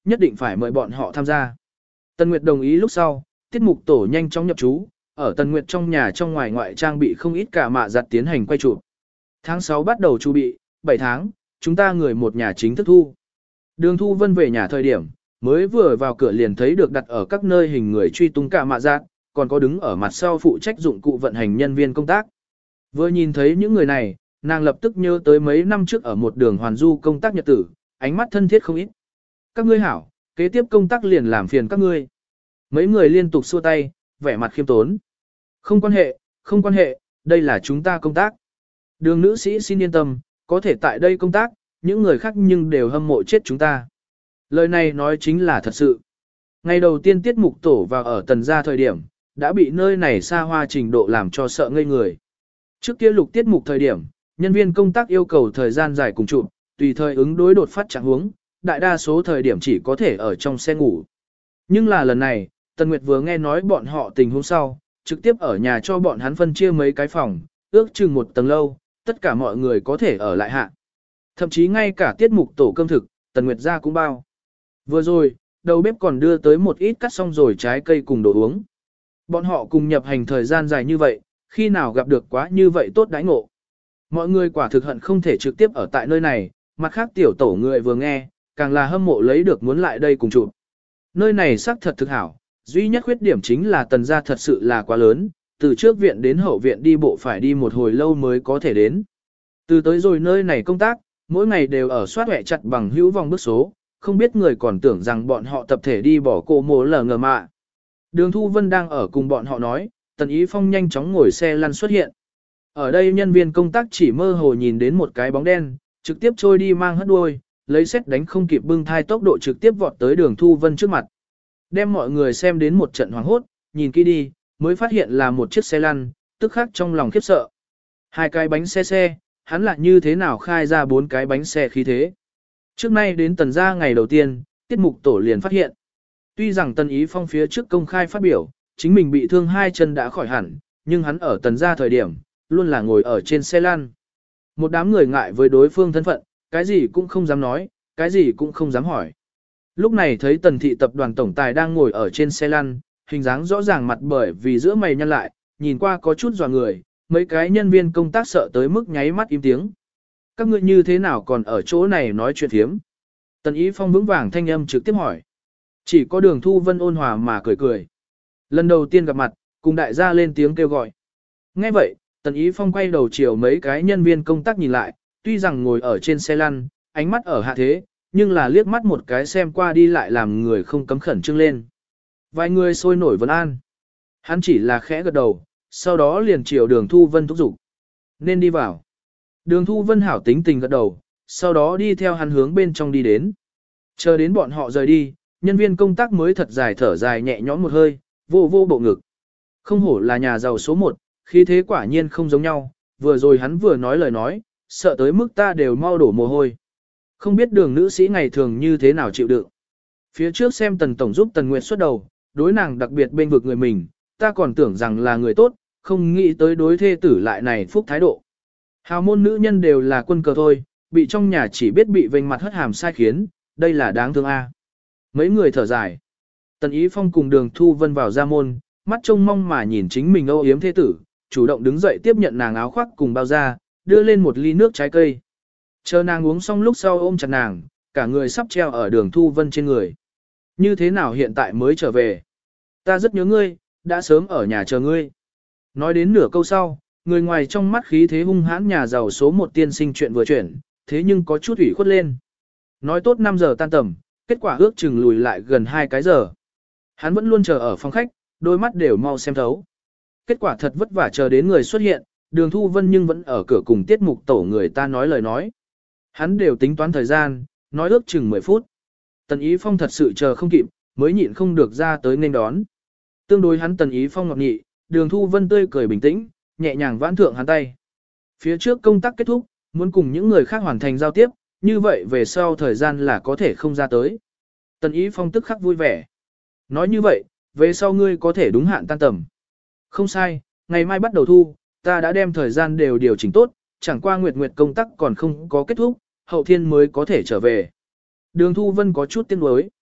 nhất định phải mời bọn họ tham gia. Tần Nguyệt đồng ý lúc sau, tiết mục tổ nhanh chóng nhập trú, ở Tần Nguyệt trong nhà trong ngoài ngoại trang bị không ít cả mạ giặt tiến hành quay chụp. Tháng 6 bắt đầu chu bị, 7 tháng, chúng ta người một nhà chính thức thu. Đường Thu Vân về nhà thời điểm, mới vừa vào cửa liền thấy được đặt ở các nơi hình người truy tung cả mạ giặt, còn có đứng ở mặt sau phụ trách dụng cụ vận hành nhân viên công tác. Vừa nhìn thấy những người này, nàng lập tức nhớ tới mấy năm trước ở một đường hoàn du công tác nhật tử, ánh mắt thân thiết không ít. Các ngươi hảo, kế tiếp công tác liền làm phiền các ngươi. Mấy người liên tục xua tay, vẻ mặt khiêm tốn. Không quan hệ, đây là chúng ta công tác. Đường nữ sĩ xin yên tâm, có thể tại đây công tác, những người khác nhưng đều hâm mộ chết chúng ta. Lời này nói chính là thật sự. Ngày đầu tiên tiết mục tổ vào ở Tần gia thời điểm, đã bị nơi này xa hoa trình độ làm cho sợ ngây người. Trước kia lục tiết mục thời điểm, nhân viên công tác yêu cầu thời gian dài cùng chụp, tùy thời ứng đối đột phát trạng huống, đại đa số thời điểm chỉ có thể ở trong xe ngủ. Nhưng là lần này, Tần Nguyệt vừa nghe nói bọn họ tình huống sau, trực tiếp ở nhà cho bọn hắn phân chia mấy cái phòng, ước chừng một tầng lâu, tất cả mọi người có thể ở lại hạ. Thậm chí ngay cả tiết mục tổ cơm thực, Tần Nguyệt ra cũng bao. Vừa rồi, đầu bếp còn đưa tới một ít cắt xong rồi trái cây cùng đồ uống. Bọn họ cùng nhập hành thời gian dài như vậy, khi nào gặp được quá như vậy tốt đãi ngộ. Mọi người quả thực hận không thể trực tiếp ở tại nơi này, mặt khác tiểu tổ người vừa nghe, càng là hâm mộ lấy được muốn lại đây cùng chụp. Nơi này xác thật thực hảo, duy nhất khuyết điểm chính là Tần gia thật sự là quá lớn, từ trước viện đến hậu viện đi bộ phải đi một hồi lâu mới có thể đến. Từ tới rồi nơi này công tác, mỗi ngày đều ở soát hẹ chặt bằng hữu vòng bước số, không biết người còn tưởng rằng bọn họ tập thể đi bỏ cô mồ lờ ngờ mạ. Đường Thu Vân đang ở cùng bọn họ nói, Tần Ý Phong nhanh chóng ngồi xe lăn xuất hiện. Ở đây nhân viên công tác chỉ mơ hồ nhìn đến một cái bóng đen, trực tiếp trôi đi mang hất đuôi, lấy xét đánh không kịp bưng thai tốc độ trực tiếp vọt tới Đường Thu Vân trước mặt. Đem mọi người xem đến một trận hoảng hốt, nhìn kỹ đi, mới phát hiện là một chiếc xe lăn, tức khắc trong lòng khiếp sợ. Hai cái bánh xe, hắn lại như thế nào khai ra 4 cái bánh xe khí thế. Trước nay đến Tần gia ngày đầu tiên, tiết mục tổ liền phát hiện. Tuy rằng Tần Ý Phong phía trước công khai phát biểu, chính mình bị thương 2 chân đã khỏi hẳn, nhưng hắn ở Tần gia thời điểm, luôn là ngồi ở trên xe lăn. Một đám người ngại với đối phương thân phận, cái gì cũng không dám nói, cái gì cũng không dám hỏi. Lúc này thấy Tần thị tập đoàn tổng tài đang ngồi ở trên xe lăn, hình dáng rõ ràng mặt bởi vì giữa mày nhăn lại, nhìn qua có chút dọa người, mấy cái nhân viên công tác sợ tới mức nháy mắt im tiếng. Các ngươi như thế nào còn ở chỗ này nói chuyện thiếm? Tần Ý Phong vững vàng thanh âm trực tiếp hỏi. Chỉ có Đường Thu Vân ôn hòa mà cười cười. Lần đầu tiên gặp mặt, cùng đại gia lên tiếng kêu gọi. Nghe vậy, Tần Ý Phong quay đầu chiều mấy cái nhân viên công tác nhìn lại, tuy rằng ngồi ở trên xe lăn, ánh mắt ở hạ thế, nhưng là liếc mắt một cái xem qua đi lại làm người không cấm khẩn trương lên. Vài người sôi nổi vấn an. Hắn chỉ là khẽ gật đầu, sau đó liền chiều Đường Thu Vân thúc giục. Nên đi vào. Đường Thu Vân hảo tính tình gật đầu, sau đó đi theo hắn hướng bên trong đi đến. Chờ đến bọn họ rời đi, nhân viên công tác mới thật dài thở dài nhẹ nhõm một hơi, vô vô bộ ngực. Không hổ là nhà giàu số 1, khí thế quả nhiên không giống nhau, vừa rồi hắn vừa nói lời nói, sợ tới mức ta đều mau đổ mồ hôi. Không biết Đường nữ sĩ ngày thường như thế nào chịu đựng. Phía trước xem Tần Tổng giúp Tần Nguyệt xuất đầu, đối nàng đặc biệt bên vực người mình, ta còn tưởng rằng là người tốt, không nghĩ tới đối thê tử lại này phúc thái độ. Hào môn nữ nhân đều là quân cờ thôi, bị trong nhà chỉ biết bị vênh mặt hất hàm sai khiến, đây là đáng thương a. Mấy người thở dài. Tần Ý Phong cùng Đường Thu Vân vào ra môn, mắt trông mong mà nhìn chính mình âu yếm thê tử, chủ động đứng dậy tiếp nhận nàng áo khoác cùng bao da, đưa lên một ly nước trái cây. Chờ nàng uống xong lúc sau ôm chặt nàng, cả người sắp treo ở Đường Thu Vân trên người. Như thế nào hiện tại mới trở về? Ta rất nhớ ngươi, đã sớm ở nhà chờ ngươi. Nói đến nửa câu sau, người ngoài trong mắt khí thế hung hãn nhà giàu số 1 tiên sinh chuyện vừa chuyển, thế nhưng có chút ủy khuất lên. Nói tốt 5 giờ tan tầm, kết quả ước chừng lùi lại gần 2 cái giờ. Hắn vẫn luôn chờ ở phòng khách, đôi mắt đều mau xem thấu. Kết quả thật vất vả chờ đến người xuất hiện, Đường Thu Vân nhưng vẫn ở cửa cùng tiết mục tổ người ta nói lời nói. Hắn đều tính toán thời gian, nói ước chừng 10 phút. Tần Ý Phong thật sự chờ không kịp, mới nhịn không được ra tới nên đón. Tương đối hắn Tần Ý Phong ngọc nhị, Đường Thu Vân tươi cười bình tĩnh, nhẹ nhàng vãn thượng hắn tay. Phía trước công tác kết thúc, muốn cùng những người khác hoàn thành giao tiếp, như vậy về sau thời gian là có thể không ra tới. Tần Ý Phong tức khắc vui vẻ. Nói như vậy, về sau ngươi có thể đúng hạn tan tầm. Không sai, ngày mai bắt đầu thu, ta đã đem thời gian đều điều chỉnh tốt, chẳng qua nguyệt công tác còn không có kết thúc, hậu thiên mới có thể trở về. Đường Thu Vân có chút tiếc nuối.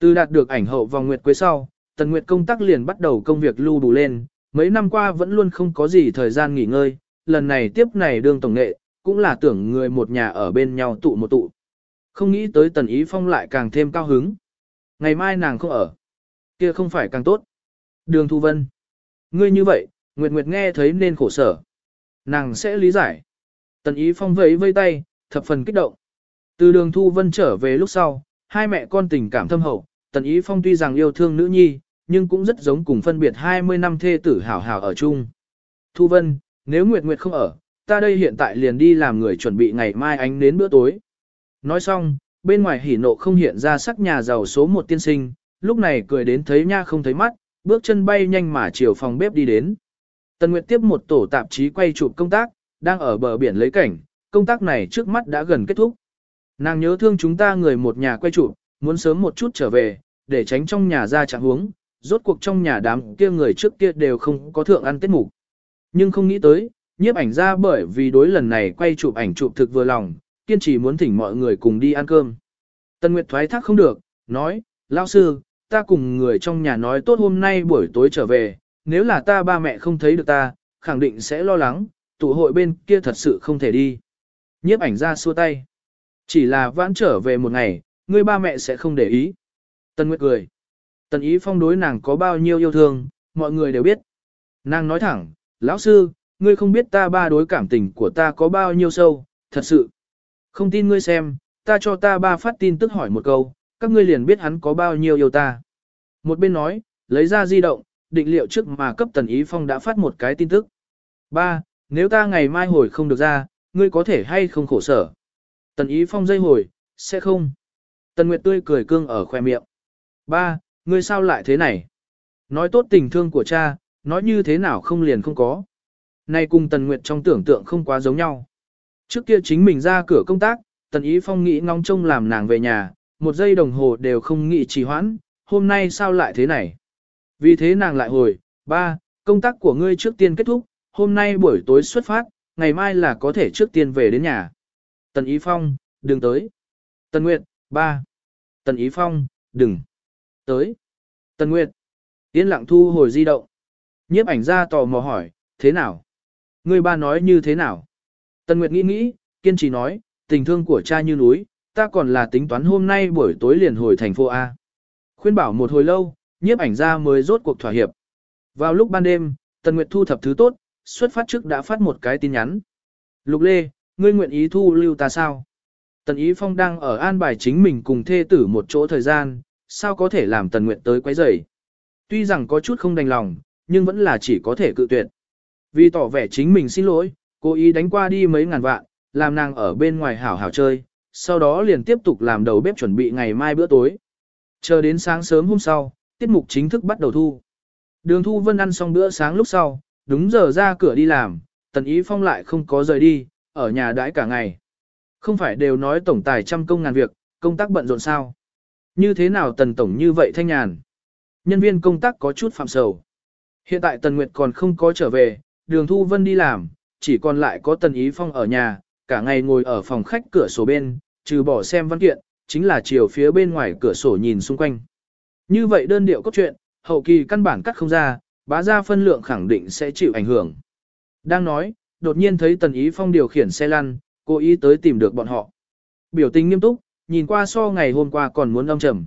Từ đạt được ảnh hậu vòng nguyệt quế sau, Tần Nguyệt công tác liền bắt đầu công việc lưu đủ lên, mấy năm qua vẫn luôn không có gì thời gian nghỉ ngơi, lần này tiếp này đương tổng nghệ, cũng là tưởng người một nhà ở bên nhau tụ một tụ. Không nghĩ tới Tần Ý Phong lại càng thêm cao hứng. Ngày mai nàng không ở, kia không phải càng tốt. Đường Thu Vân, ngươi như vậy, Nguyệt Nguyệt nghe thấy nên khổ sở. Nàng sẽ lý giải. Tần Ý Phong vẫy vây tay, thập phần kích động. Từ Đường Thu Vân trở về lúc sau, hai mẹ con tình cảm thâm hậu, Tần Ý Phong tuy rằng yêu thương nữ nhi, nhưng cũng rất giống cùng phân biệt 20 năm thê tử hảo hảo ở chung. Thu Vân, nếu Nguyệt Nguyệt không ở, ta đây hiện tại liền đi làm người chuẩn bị ngày mai ánh đến bữa tối. Nói xong, bên ngoài hỉ nộ không hiện ra sắc nhà giàu số một tiên sinh, lúc này cười đến thấy nha không thấy mắt, bước chân bay nhanh mà chiều phòng bếp đi đến. Tần Nguyệt tiếp một tổ tạp chí quay chụp công tác, đang ở bờ biển lấy cảnh, công tác này trước mắt đã gần kết thúc. Nàng nhớ thương chúng ta người một nhà quay chụp, muốn sớm một chút trở về, để tránh trong nhà ra trạng huống, rốt cuộc trong nhà đám kia người trước kia đều không có thượng ăn Tết mục. Nhưng không nghĩ tới, nhiếp ảnh ra bởi vì đối lần này quay chụp ảnh chụp thực vừa lòng, kiên trì muốn thỉnh mọi người cùng đi ăn cơm. Tần Nguyệt thoái thác không được, nói, lão sư, ta cùng người trong nhà nói tốt hôm nay buổi tối trở về, nếu là ta ba mẹ không thấy được ta, khẳng định sẽ lo lắng, tụ hội bên kia thật sự không thể đi. Nhiếp ảnh ra xua tay. Chỉ là vãn trở về một ngày, người ba mẹ sẽ không để ý. Tần Nguyệt cười. Tần Ý Phong đối nàng có bao nhiêu yêu thương, mọi người đều biết. Nàng nói thẳng, lão sư, ngươi không biết ta ba đối cảm tình của ta có bao nhiêu sâu, thật sự. Không tin ngươi xem, ta cho ta ba phát tin tức hỏi một câu, các ngươi liền biết hắn có bao nhiêu yêu ta. Một bên nói, lấy ra di động, định liệu trước mà cấp Tần Ý Phong đã phát một cái tin tức. Ba, nếu ta ngày mai hồi không được ra, ngươi có thể hay không khổ sở. Tần Ý Phong dây hồi, sẽ không. Tần Nguyệt tươi cười cương ở khoe miệng. Ba, ngươi sao lại thế này? Nói tốt tình thương của cha, nói như thế nào không liền không có. Này cùng Tần Nguyệt trong tưởng tượng không quá giống nhau. Trước kia chính mình ra cửa công tác, Tần Ý Phong nghĩ ngóng trông làm nàng về nhà, một giây đồng hồ đều không nghĩ trì hoãn, hôm nay sao lại thế này? Vì thế nàng lại hồi, ba, công tác của ngươi trước tiên kết thúc, hôm nay buổi tối xuất phát, ngày mai là có thể trước tiên về đến nhà. Tần Ý Phong, đừng tới. Tần Nguyệt, ba. Tần Ý Phong, đừng tới. Tần Nguyệt, yên lặng thu hồi di động. Nhiếp ảnh ra tò mò hỏi, thế nào? Ngươi ba nói như thế nào? Tần Nguyệt nghĩ nghĩ, kiên trì nói, tình thương của cha như núi, ta còn là tính toán hôm nay buổi tối liền hồi thành phố A. Khuyên bảo một hồi lâu, nhiếp ảnh ra mới rốt cuộc thỏa hiệp. Vào lúc ban đêm, Tần Nguyệt thu thập thứ tốt, xuất phát trước đã phát một cái tin nhắn. Lục Lê, ngươi nguyện ý thu lưu ta sao? Tần Ý Phong đang ở an bài chính mình cùng thê tử một chỗ thời gian, sao có thể làm Tần Nguyệt tới quấy rầy? Tuy rằng có chút không đành lòng, nhưng vẫn là chỉ có thể cự tuyệt. Vì tỏ vẻ chính mình xin lỗi, cố ý đánh qua đi mấy ngàn vạn, làm nàng ở bên ngoài hảo hảo chơi, sau đó liền tiếp tục làm đầu bếp chuẩn bị ngày mai bữa tối. Chờ đến sáng sớm hôm sau, tiết mục chính thức bắt đầu thu. Đường Thu Vân ăn xong bữa sáng lúc sau, đúng giờ ra cửa đi làm, Tần Ý Phong lại không có rời đi, ở nhà đãi cả ngày. Không phải đều nói tổng tài trăm công ngàn việc, công tác bận rộn sao? Như thế nào Tần Tổng như vậy thanh nhàn? Nhân viên công tác có chút phạm sầu. Hiện tại Tần Nguyệt còn không có trở về, Đường Thu Vân đi làm, chỉ còn lại có Tần Ý Phong ở nhà, cả ngày ngồi ở phòng khách cửa sổ bên, trừ bỏ xem văn kiện, chính là chiều phía bên ngoài cửa sổ nhìn xung quanh. Như vậy đơn điệu cốt truyện, hậu kỳ căn bản cắt không ra, bá ra phân lượng khẳng định sẽ chịu ảnh hưởng. Đang nói, đột nhiên thấy Tần Ý Phong điều khiển xe lăn, cố ý tới tìm được bọn họ. Biểu tình nghiêm túc, nhìn qua so ngày hôm qua còn muốn âm trầm.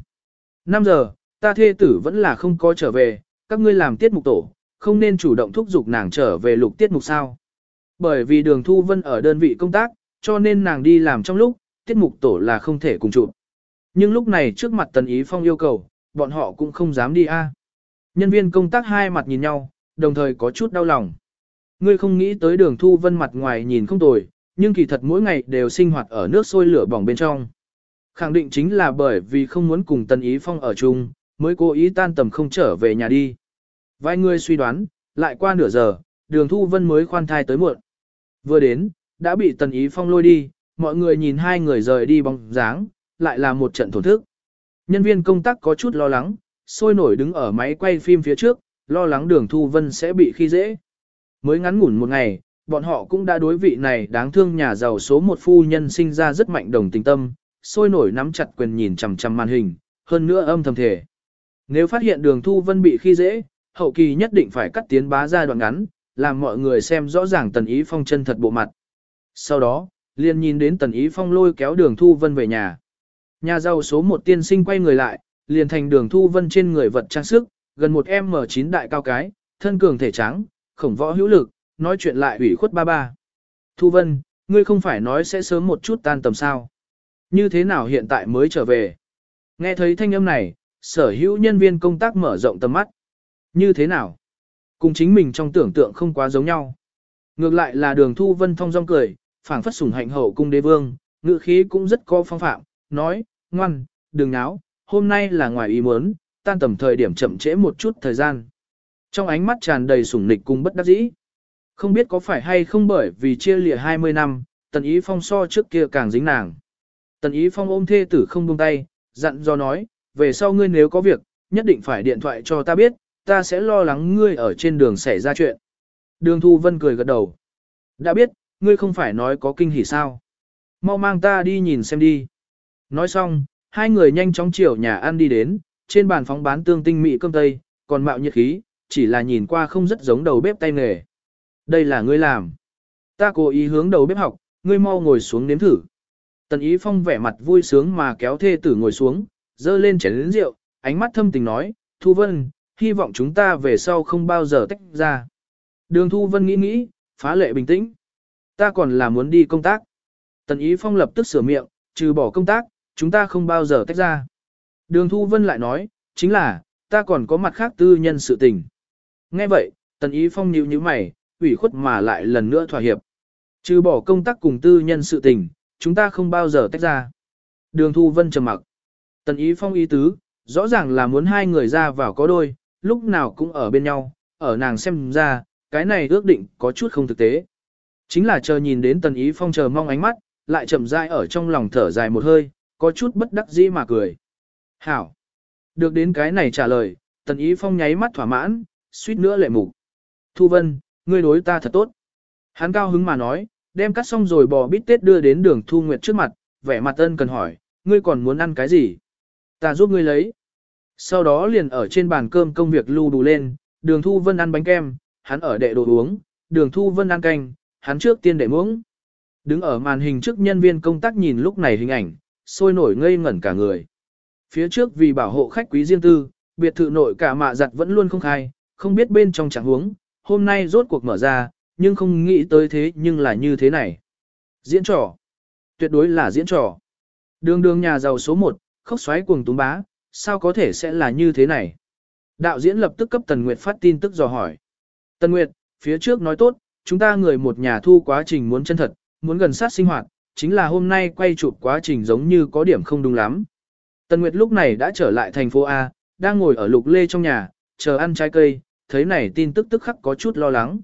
5 giờ, ta thê tử vẫn là không có trở về, các ngươi làm tiết mục tổ, không nên chủ động thúc giục nàng trở về lục tiết mục sao. Bởi vì Đường Thu Vân ở đơn vị công tác, cho nên nàng đi làm trong lúc, tiết mục tổ là không thể cùng chụp. Nhưng lúc này trước mặt Tần Ý Phong yêu cầu, bọn họ cũng không dám đi a. Nhân viên công tác hai mặt nhìn nhau, đồng thời có chút đau lòng. Ngươi không nghĩ tới Đường Thu Vân mặt ngoài nhìn không tồi, nhưng kỳ thật mỗi ngày đều sinh hoạt ở nước sôi lửa bỏng bên trong. Khẳng định chính là bởi vì không muốn cùng Tần Ý Phong ở chung, mới cố ý tan tầm không trở về nhà đi. Vài người suy đoán, lại qua nửa giờ, Đường Thu Vân mới khoan thai tới muộn. Vừa đến, đã bị Tần Ý Phong lôi đi, mọi người nhìn hai người rời đi bóng dáng, lại là một trận thổn thức. Nhân viên công tác có chút lo lắng, sôi nổi đứng ở máy quay phim phía trước, lo lắng Đường Thu Vân sẽ bị khi dễ. Mới ngắn ngủn một ngày, bọn họ cũng đã đối vị này đáng thương nhà giàu số một phu nhân sinh ra rất mạnh đồng tình tâm, sôi nổi nắm chặt quyền nhìn chằm chằm màn hình, hơn nữa âm thầm thể. Nếu phát hiện Đường Thu Vân bị khi dễ, hậu kỳ nhất định phải cắt tiến bá ra đoạn ngắn, làm mọi người xem rõ ràng Tần Ý Phong chân thật bộ mặt. Sau đó, liền nhìn đến Tần Ý Phong lôi kéo Đường Thu Vân về nhà. Nhà giàu số 1 tiên sinh quay người lại, liền thành Đường Thu Vân trên người vật trang sức, gần một M9 đại cao cái, thân cường thể trắng, khổng võ hữu lực, nói chuyện lại ủy khuất ba ba. Thu Vân, ngươi không phải nói sẽ sớm một chút tan tầm sao? Như thế nào hiện tại mới trở về? Nghe thấy thanh âm này, sở hữu nhân viên công tác mở rộng tầm mắt. Như thế nào? Cùng chính mình trong tưởng tượng không quá giống nhau. Ngược lại là Đường Thu Vân thong dong cười, phảng phất sủng hạnh hậu cung đế vương, ngữ khí cũng rất có phong phạm, nói, ngoan, đừng náo, hôm nay là ngoài ý muốn, tan tầm thời điểm chậm trễ một chút thời gian. Trong ánh mắt tràn đầy sủng nịch cùng bất đắc dĩ. Không biết có phải hay không bởi vì chia lìa 20 năm, Tần Ý Phong so trước kia càng dính nàng. Tần Ý Phong ôm thê tử không buông tay, dặn dò nói, về sau ngươi nếu có việc, nhất định phải điện thoại cho ta biết, ta sẽ lo lắng ngươi ở trên đường xảy ra chuyện. Đường Thu Vân cười gật đầu. Đã biết, ngươi không phải nói có kinh hỉ sao. Mau mang ta đi nhìn xem đi. Nói xong, hai người nhanh chóng chiều nhà ăn đi đến, trên bàn phóng bán tương tinh mỹ cơm tây, còn mạo nhiệt khí, chỉ là nhìn qua không rất giống đầu bếp tay nghề. Đây là ngươi làm. Ta cố ý hướng đầu bếp học, ngươi mau ngồi xuống nếm thử. Tần Ý Phong vẻ mặt vui sướng mà kéo thê tử ngồi xuống, dơ lên chén lớn rượu, ánh mắt thâm tình nói, Thu Vân, hy vọng chúng ta về sau không bao giờ tách ra. Đường Thu Vân nghĩ nghĩ, phá lệ bình tĩnh. Ta còn là muốn đi công tác. Tần Ý Phong lập tức sửa miệng, trừ bỏ công tác, chúng ta không bao giờ tách ra. Đường Thu Vân lại nói, chính là, ta còn có mặt khác tư nhân sự tình. Nghe vậy, Tần Ý Phong nhíu nhíu mày, ủy khuất mà lại lần nữa thỏa hiệp. Trừ bỏ công tác cùng tư nhân sự tình, chúng ta không bao giờ tách ra. Đường Thu Vân trầm mặc. Tần Ý Phong ý tứ, rõ ràng là muốn hai người ra vào có đôi, lúc nào cũng ở bên nhau, ở nàng xem ra, cái này ước định có chút không thực tế. Chính là chờ nhìn đến Tần Ý Phong chờ mong ánh mắt, lại chậm rãi ở trong lòng thở dài một hơi, có chút bất đắc dĩ mà cười. Hảo. Được đến cái này trả lời, Tần Ý Phong nháy mắt thỏa mãn, suýt nữa lệ mục. Thu Vân, ngươi đối ta thật tốt. Hắn cao hứng mà nói, đem cắt xong rồi bò bít tết đưa đến Đường Thu Nguyệt trước mặt, vẻ mặt ân cần hỏi, ngươi còn muốn ăn cái gì? Ta giúp ngươi lấy. Sau đó liền ở trên bàn cơm công việc lưu đủ lên, Đường Thu Vân ăn bánh kem, hắn ở đệ đồ uống, Đường Thu Vân ăn canh, hắn trước tiên đệ muỗng. Đứng ở màn hình trước nhân viên công tác nhìn lúc này hình ảnh, sôi nổi ngây ngẩn cả người. Phía trước vì bảo hộ khách quý riêng tư, biệt thự nội cả mạ giặt vẫn luôn không khai, không biết bên trong trạng huống, hôm nay rốt cuộc mở ra, nhưng không nghĩ tới thế nhưng là như thế này. Diễn trò. Tuyệt đối là diễn trò. Đường nhà giàu số 1, khóc xoáy cuồng túm bá, sao có thể sẽ là như thế này? Đạo diễn lập tức cấp Tần Nguyệt phát tin tức dò hỏi. Tần Nguyệt, phía trước nói tốt, chúng ta người một nhà thu quá trình muốn chân thật, muốn gần sát sinh hoạt, chính là hôm nay quay chụp quá trình giống như có điểm không đúng lắm. Tần Nguyệt lúc này đã trở lại thành phố A, đang ngồi ở Lục Lê trong nhà, chờ ăn trái cây, thấy này tin tức tức khắc có chút lo lắng.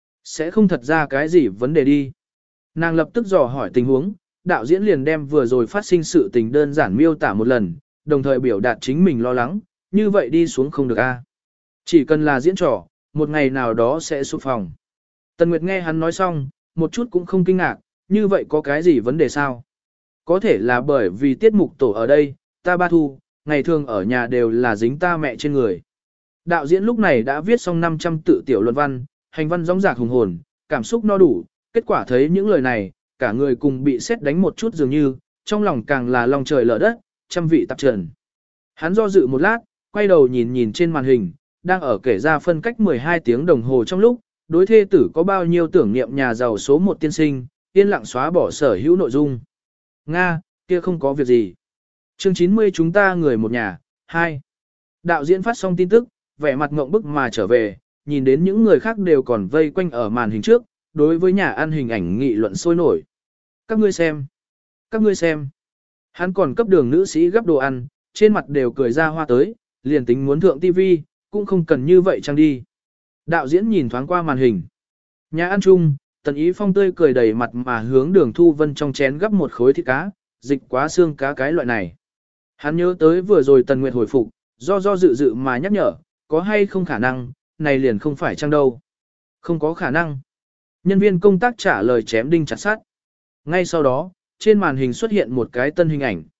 Sẽ không thật ra cái gì vấn đề đi. Nàng lập tức dò hỏi tình huống, đạo diễn liền đem vừa rồi phát sinh sự tình đơn giản miêu tả một lần, đồng thời biểu đạt chính mình lo lắng, như vậy đi xuống không được a. Chỉ cần là diễn trò, một ngày nào đó sẽ sụp phòng. Tần Nguyệt nghe hắn nói xong, một chút cũng không kinh ngạc, như vậy có cái gì vấn đề sao? Có thể là bởi vì tiết mục tổ ở đây, ta ba thu, ngày thường ở nhà đều là dính ta mẹ trên người. Đạo diễn lúc này đã viết xong 500 tự tiểu luận văn, hành văn rõng rạc hùng hồn, cảm xúc no đủ, kết quả thấy những lời này, cả người cùng bị sét đánh một chút dường như, trong lòng càng là lòng trời lở đất, trăm vị tạp trần. Hắn do dự một lát, quay đầu nhìn nhìn trên màn hình, đang ở kể ra phân cách 12 tiếng đồng hồ trong lúc, đối thê tử có bao nhiêu tưởng niệm nhà giàu số 1 tiên sinh, yên lặng xóa bỏ sở hữu nội dung. Nga, kia không có việc gì. Chương 90 chúng ta người một nhà, 2. Đạo diễn phát xong tin tức, vẻ mặt ngộng bức mà trở về, nhìn đến những người khác đều còn vây quanh ở màn hình trước, đối với nhà ăn hình ảnh nghị luận sôi nổi. Các ngươi xem. Các ngươi xem. Hắn còn cấp đường nữ sĩ gấp đồ ăn, trên mặt đều cười ra hoa tới, liền tính muốn thượng tivi, cũng không cần như vậy chăng đi. Đạo diễn nhìn thoáng qua màn hình. Nhà ăn chung, Tần Ý Phong tươi cười đầy mặt mà hướng Đường Thu Vân trong chén gấp một khối thịt cá, dịch quá xương cá cái loại này. Hắn nhớ tới vừa rồi Tần Nguyệt hồi phục, do dự mà nhắc nhở, có hay không khả năng, này liền không phải chăng đâu. Không có khả năng. Nhân viên công tác trả lời chém đinh chặt sắt. Ngay sau đó, trên màn hình xuất hiện một cái tân hình ảnh.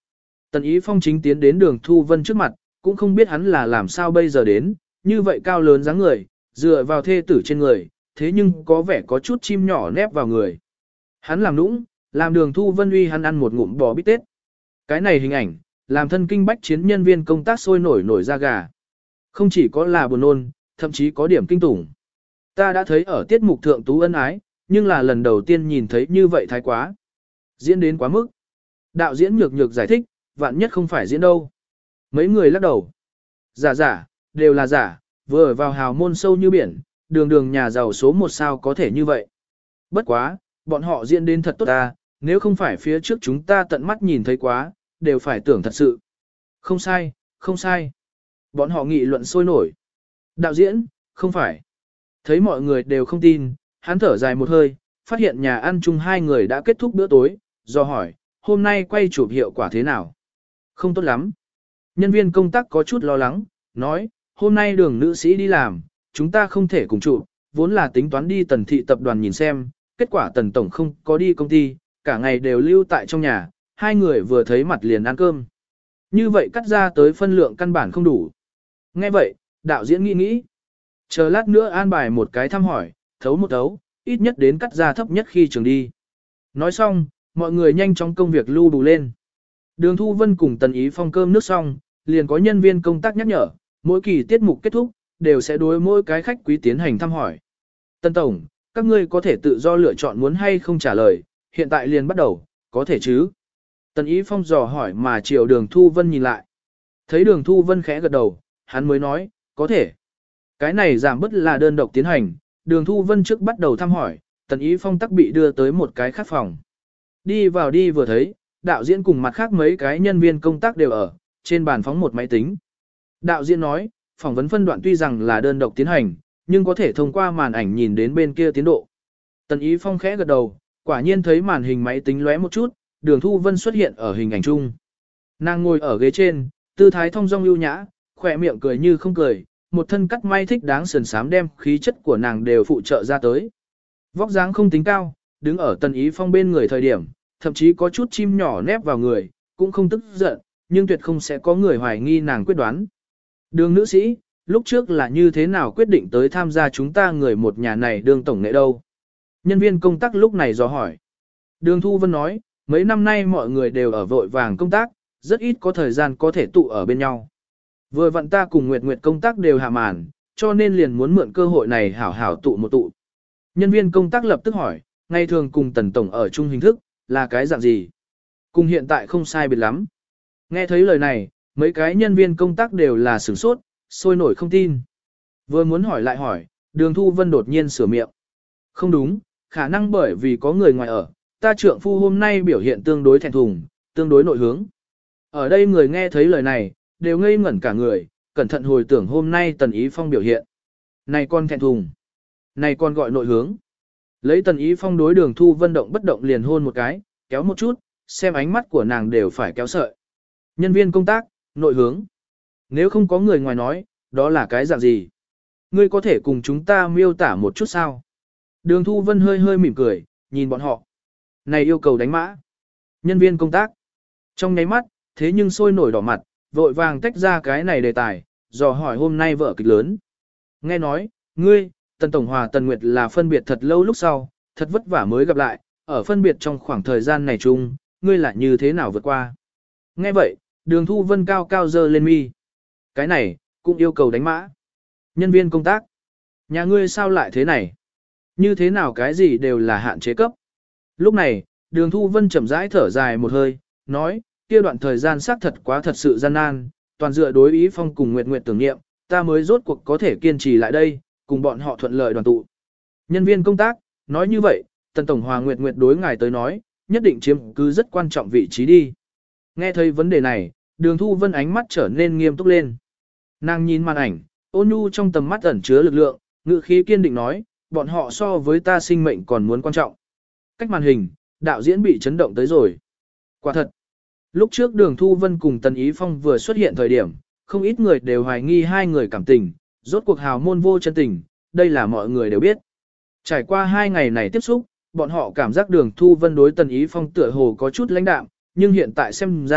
Tần Ý Phong chính tiến đến Đường Thu Vân trước mặt, cũng không biết hắn là làm sao bây giờ đến, như vậy cao lớn dáng người, dựa vào thê tử trên người, thế nhưng có vẻ có chút chim nhỏ nép vào người. Hắn làm nũng, làm Đường Thu Vân uy hắn ăn một ngụm bò bít tết. Cái này hình ảnh, làm thân kinh bách chiến nhân viên công tác sôi nổi da gà. Không chỉ có là buồn nôn, thậm chí có điểm kinh tủng. Ta đã thấy ở tiết mục thượng tú ân ái, nhưng là lần đầu tiên nhìn thấy như vậy thái quá. Diễn đến quá mức. Đạo diễn nhược nhược giải thích, vạn nhất không phải diễn đâu. Mấy người lắc đầu. Giả, đều là giả, vừa ở vào hào môn sâu như biển, đường nhà giàu số 1 sao có thể như vậy. Bất quá, bọn họ diễn đến thật tốt ta, nếu không phải phía trước chúng ta tận mắt nhìn thấy quá, đều phải tưởng thật sự. Không sai, không sai. Bọn họ nghị luận sôi nổi. Đạo diễn, không phải. Thấy mọi người đều không tin, hắn thở dài một hơi, phát hiện nhà ăn chung hai người đã kết thúc bữa tối, do hỏi, hôm nay quay chụp hiệu quả thế nào? Không tốt lắm. Nhân viên công tác có chút lo lắng, nói, hôm nay Đường nữ sĩ đi làm, chúng ta không thể cùng chụp, vốn là tính toán đi Tần thị tập đoàn nhìn xem, kết quả Tần tổng không có đi công ty, cả ngày đều lưu tại trong nhà, hai người vừa thấy mặt liền ăn cơm. Như vậy cắt ra tới phân lượng căn bản không đủ. Nghe vậy, đạo diễn nghĩ, chờ lát nữa an bài một cái thăm hỏi, thấu một thấu, ít nhất đến cắt ra thấp nhất khi trường đi. Nói xong, mọi người nhanh chóng công việc lưu đủ lên. Đường Thu Vân cùng Tần Ý Phong cơm nước xong, liền có nhân viên công tác nhắc nhở, mỗi kỳ tiết mục kết thúc, đều sẽ đối mỗi cái khách quý tiến hành thăm hỏi. Tần Tổng, các ngươi có thể tự do lựa chọn muốn hay không trả lời, hiện tại liền bắt đầu, có thể chứ? Tần Ý Phong dò hỏi mà chiều Đường Thu Vân nhìn lại. Thấy Đường Thu Vân khẽ gật đầu, hắn mới nói, có thể. Cái này giảm bớt là đơn độc tiến hành, Đường Thu Vân trước bắt đầu thăm hỏi, Tần Ý Phong tắc bị đưa tới một cái khác phòng. Đi vào đi vừa thấy, đạo diễn cùng mặt khác mấy cái nhân viên công tác đều ở, trên bàn phóng một máy tính. Đạo diễn nói, phỏng vấn phân đoạn tuy rằng là đơn độc tiến hành, nhưng có thể thông qua màn ảnh nhìn đến bên kia tiến độ. Tần Ý Phong khẽ gật đầu, quả nhiên thấy màn hình máy tính lóe một chút, Đường Thu Vân xuất hiện ở hình ảnh chung. Nàng ngồi ở ghế trên, tư thái thong dong ưu nhã, khỏe miệng cười như không cười, một thân cắt may thích đáng sườn sám đem khí chất của nàng đều phụ trợ ra tới. Vóc dáng không tính cao, đứng ở Tần Ý Phong bên người thời điểm, thậm chí có chút chim nhỏ nép vào người, cũng không tức giận, nhưng tuyệt không sẽ có người hoài nghi nàng quyết đoán. Đường nữ sĩ, lúc trước là như thế nào quyết định tới tham gia chúng ta người một nhà này đường tổng nghệ đâu? Nhân viên công tác lúc này dò hỏi. Đường Thu Vân nói, mấy năm nay mọi người đều ở vội vàng công tác, rất ít có thời gian có thể tụ ở bên nhau. Vừa vặn ta cùng Nguyệt Nguyệt công tác đều hạ màn, cho nên liền muốn mượn cơ hội này hảo hảo tụ một tụ. Nhân viên công tác lập tức hỏi, ngày thường cùng Tần tổng ở chung hình thức, là cái dạng gì? Cùng hiện tại không sai biệt lắm. Nghe thấy lời này, mấy cái nhân viên công tác đều là sửng sốt, sôi nổi không tin. Vừa muốn hỏi lại hỏi, Đường Thu Vân đột nhiên sửa miệng. Không đúng, khả năng bởi vì có người ngoài ở, ta trượng phu hôm nay biểu hiện tương đối thẹn thùng, tương đối nội hướng. Ở đây người nghe thấy lời này, đều ngây ngẩn cả người, cẩn thận hồi tưởng hôm nay Tần Ý Phong biểu hiện. Này con thẹn thùng, này con gọi nội hướng. Lấy Tần Ý Phong đối Đường Thu Vân động bất động liền hôn một cái, kéo một chút, xem ánh mắt của nàng đều phải kéo sợi. Nhân viên công tác, nội hướng. Nếu không có người ngoài nói, đó là cái dạng gì? Ngươi có thể cùng chúng ta miêu tả một chút sao? Đường Thu Vân hơi hơi mỉm cười, nhìn bọn họ. Này yêu cầu đánh mã. Nhân viên công tác. Trong nháy mắt, thế nhưng sôi nổi đỏ mặt, vội vàng tách ra cái này đề tài, dò hỏi hôm nay vở kịch lớn. Nghe nói, ngươi, Tần Tổng Hòa Tần Nguyệt là phân biệt thật lâu lúc sau, thật vất vả mới gặp lại, ở phân biệt trong khoảng thời gian này chung, ngươi lại như thế nào vượt qua. Nghe vậy, Đường Thu Vân cao cao dơ lên mi. Cái này, cũng yêu cầu đánh mã. Nhân viên công tác. Nhà ngươi sao lại thế này? Như thế nào cái gì đều là hạn chế cấp. Lúc này, Đường Thu Vân chậm rãi thở dài một hơi, nói, kia đoạn thời gian xác thật quá thật sự gian nan, toàn dựa đối Ý Phong cùng Nguyệt Nguyệt tưởng niệm, ta mới rốt cuộc có thể kiên trì lại đây, cùng bọn họ thuận lợi đoàn tụ. Nhân viên công tác, nói như vậy, Tần Tổng Hòa Nguyệt Nguyệt đối ngài tới nói, nhất định chiếm cứ rất quan trọng vị trí đi. Nghe thấy vấn đề này, Đường Thu Vân ánh mắt trở nên nghiêm túc lên. Nàng nhìn màn ảnh, ôn nhu trong tầm mắt ẩn chứa lực lượng, ngữ khí kiên định nói, bọn họ so với ta sinh mệnh còn muốn quan trọng. Cách màn hình, đạo diễn bị chấn động tới rồi. Quả thật, lúc trước Đường Thu Vân cùng Tần Ý Phong vừa xuất hiện thời điểm, không ít người đều hoài nghi hai người cảm tình, rốt cuộc hào môn vô chân tình, đây là mọi người đều biết. Trải qua 2 ngày này tiếp xúc, bọn họ cảm giác Đường Thu Vân đối Tần Ý Phong tựa hồ có chút lãnh đạm, nhưng hiện tại xem ra,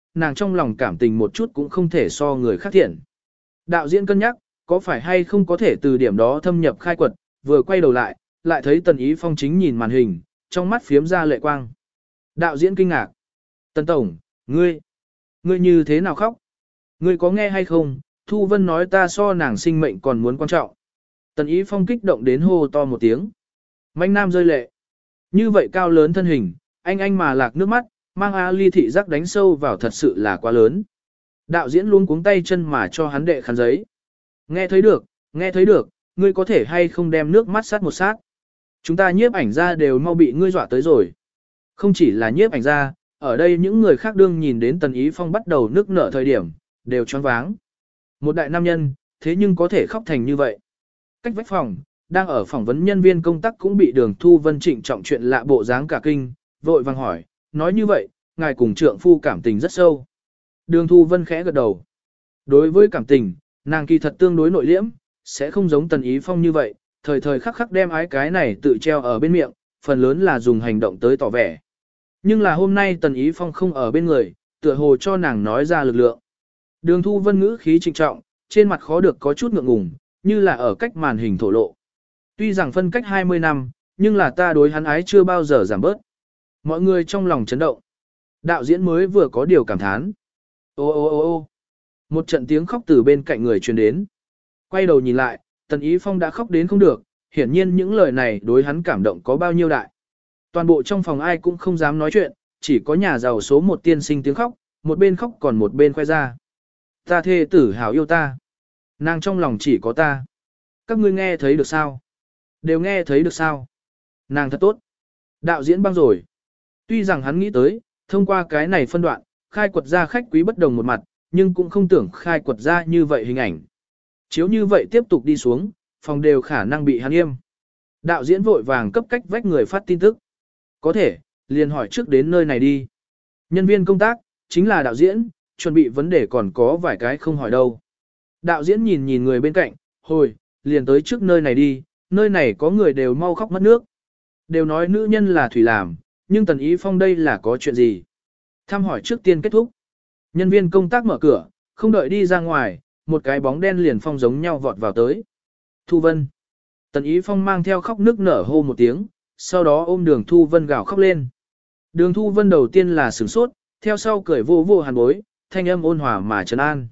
nàng trong lòng cảm tình một chút cũng không thể so người khác thiện. Đạo diễn cân nhắc, có phải hay không có thể từ điểm đó thâm nhập khai quật, vừa quay đầu lại, lại thấy Tần Ý Phong chính nhìn màn hình, trong mắt phiếm ra lệ quang. Đạo diễn kinh ngạc. Tần Tổng, ngươi như thế nào khóc? Ngươi có nghe hay không? Thu Vân nói ta so nàng sinh mệnh còn muốn quan trọng. Tần Ý Phong kích động đến hô to một tiếng. Manh nam rơi lệ. Như vậy cao lớn thân hình, anh mà lạc nước mắt, mang A Ly thị giác đánh sâu vào thật sự là quá lớn. Đạo diễn luôn cuống tay chân mà cho hắn đệ khăn giấy. Nghe thấy được, ngươi có thể hay không đem nước mắt sát một sát. Chúng ta nhiếp ảnh ra đều mau bị ngươi dọa tới rồi. Không chỉ là nhiếp ảnh ra, ở đây những người khác đương nhìn đến Tần Ý Phong bắt đầu nước nở thời điểm, đều choáng váng. Một đại nam nhân, thế nhưng có thể khóc thành như vậy. Cách vách phòng, đang ở phỏng vấn nhân viên công tác cũng bị Đường Thu Vân trịnh trọng chuyện lạ bộ dáng cả kinh, vội vàng hỏi, nói như vậy, ngài cùng trượng phu cảm tình rất sâu. Đường Thu Vân khẽ gật đầu. Đối với cảm tình, nàng kỳ thật tương đối nội liễm, sẽ không giống Tần Ý Phong như vậy, thời thời khắc khắc đem ái cái này tự treo ở bên miệng, phần lớn là dùng hành động tới tỏ vẻ. Nhưng là hôm nay Tần Ý Phong không ở bên người, tựa hồ cho nàng nói ra lực lượng. Đường Thu Vân ngữ khí trịnh trọng, trên mặt khó được có chút ngượng ngùng, như là ở cách màn hình thổ lộ. Tuy rằng phân cách 20 năm, nhưng là ta đối hắn ái chưa bao giờ giảm bớt. Mọi người trong lòng chấn động. Đạo diễn mới vừa có điều cảm thán. Ô ô ô ô một trận tiếng khóc từ bên cạnh người truyền đến. Quay đầu nhìn lại, Tần Ý Phong đã khóc đến không được, hiển nhiên những lời này đối hắn cảm động có bao nhiêu đại. Toàn bộ trong phòng ai cũng không dám nói chuyện, chỉ có nhà giàu số một tiên sinh tiếng khóc, một bên khóc còn một bên khoe ra. Ta thê tử hảo yêu ta. Nàng trong lòng chỉ có ta. Các ngươi nghe thấy được sao? Đều nghe thấy được sao? Nàng thật tốt. Đạo diễn băng rồi. Tuy rằng hắn nghĩ tới, thông qua cái này phân đoạn, khai quật ra khách quý bất đồng một mặt, nhưng cũng không tưởng khai quật ra như vậy hình ảnh. Chiếu như vậy tiếp tục đi xuống, phòng đều khả năng bị hắn yêm. Đạo diễn vội vàng cấp cách vách người phát tin tức. Có thể, liền hỏi trước đến nơi này đi. Nhân viên công tác, chính là đạo diễn, chuẩn bị vấn đề còn có vài cái không hỏi đâu. Đạo diễn nhìn người bên cạnh, hồi, liền tới trước nơi này đi, nơi này có người đều mau khóc mất nước. Đều nói nữ nhân là thủy làm, nhưng Tần Ý Phong đây là có chuyện gì? Thăm hỏi trước tiên kết thúc. Nhân viên công tác mở cửa, không đợi đi ra ngoài, một cái bóng đen liền phong giống nhau vọt vào tới. Thu Vân. Tần Ý Phong mang theo khóc nước nở hô một tiếng, sau đó ôm Đường Thu Vân gào khóc lên. Đường Thu Vân đầu tiên là sửng sốt, theo sau cười vô vô hàn bối, thanh âm ôn hòa mà trấn an.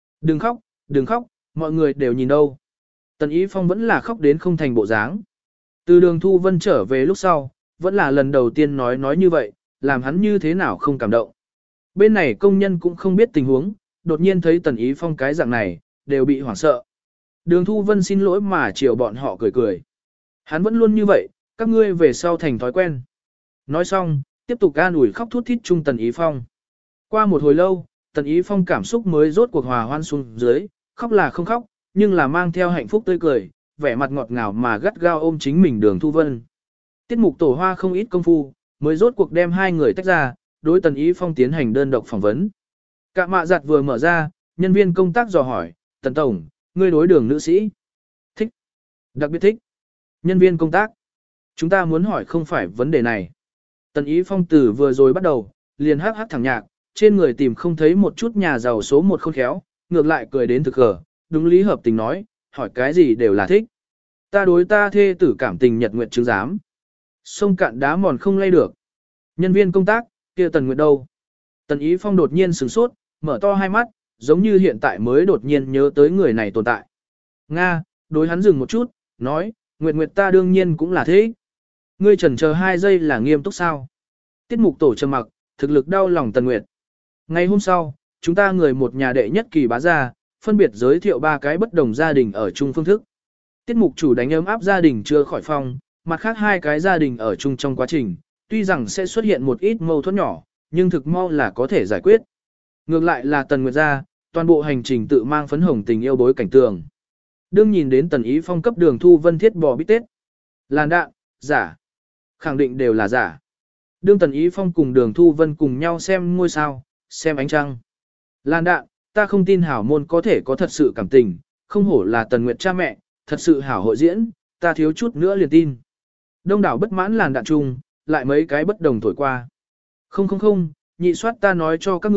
Đừng khóc, mọi người đều nhìn đâu. Tần Ý Phong vẫn là khóc đến không thành bộ dáng. Từ Đường Thu Vân trở về lúc sau, vẫn là lần đầu tiên nói như vậy, làm hắn như thế nào không cảm động. Bên này công nhân cũng không biết tình huống, đột nhiên thấy Tần Ý Phong cái dạng này, đều bị hoảng sợ. Đường Thu Vân xin lỗi mà chiều bọn họ cười. Hắn vẫn luôn như vậy, các ngươi về sau thành thói quen. Nói xong, tiếp tục an ủi khóc thút thít chung Tần Ý Phong. Qua một hồi lâu, Tần Ý Phong cảm xúc mới rốt cuộc hòa hoan xuống dưới, khóc là không khóc, nhưng là mang theo hạnh phúc tươi cười, vẻ mặt ngọt ngào mà gắt gao ôm chính mình Đường Thu Vân. Tiết mục tổ hoa không ít công phu, mới rốt cuộc đem hai người tách ra, đối Tần Ý Phong tiến hành đơn độc phỏng vấn. Cạ mạ giặt vừa mở ra, nhân viên công tác dò hỏi, Tần Tổng, ngươi đối Đường nữ sĩ. Thích. Đặc biệt thích. Nhân viên công tác. Chúng ta muốn hỏi không phải vấn đề này. Tần Ý Phong từ vừa rồi bắt đầu, liền hắc thẳng nhạc, trên người tìm không thấy một chút nhà giàu số một khôn khéo, ngược lại cười đến thực hở, đúng lý hợp tình nói, hỏi cái gì đều là thích. Ta đối ta thê tử cảm tình nhật nguyện chứng giám. Sông cạn đá mòn không lay được. Nhân viên công tác, kia Tần Nguyệt đâu? Tần Ý Phong đột nhiên sửng sốt, mở to hai mắt, giống như hiện tại mới đột nhiên nhớ tới người này tồn tại. Nga, đối hắn dừng một chút, nói, Nguyệt ta đương nhiên cũng là thế. Ngươi chần chờ 2 giây là nghiêm túc sao? Tiết mục tổ trầm mặc, thực lực đau lòng Tần Nguyệt. Ngày hôm sau, chúng ta người một nhà đệ nhất kỳ bá gia, phân biệt giới thiệu 3 cái bất đồng gia đình ở chung phương thức. Tiết mục chủ đánh ấm áp gia đình chưa khỏi phong, mặt khác 2 cái gia đình ở chung trong quá trình, tuy rằng sẽ xuất hiện một ít mâu thuẫn nhỏ, nhưng thực mau là có thể giải quyết. Ngược lại là Tần Nguyệt gia, toàn bộ hành trình tự mang phấn hồng tình yêu bối cảnh tường. Đương nhìn đến Tần Ý Phong cấp Đường Thu Vân thiết bò bít tết. Làn đạn, giả. Khẳng định đều là giả. Đương Tần Ý Phong cùng Đường Thu Vân cùng nhau xem ngôi sao, xem ánh trăng. Làn đạn, ta không tin hảo môn có thể có thật sự cảm tình, không hổ là Tần Nguyệt cha mẹ, thật sự hảo hội diễn, ta thiếu chút nữa liền tin. Đông đảo bất mãn làn đạn chung, lại mấy cái bất đồng thổi qua. Không, nhị soát ta nói cho các ngươi,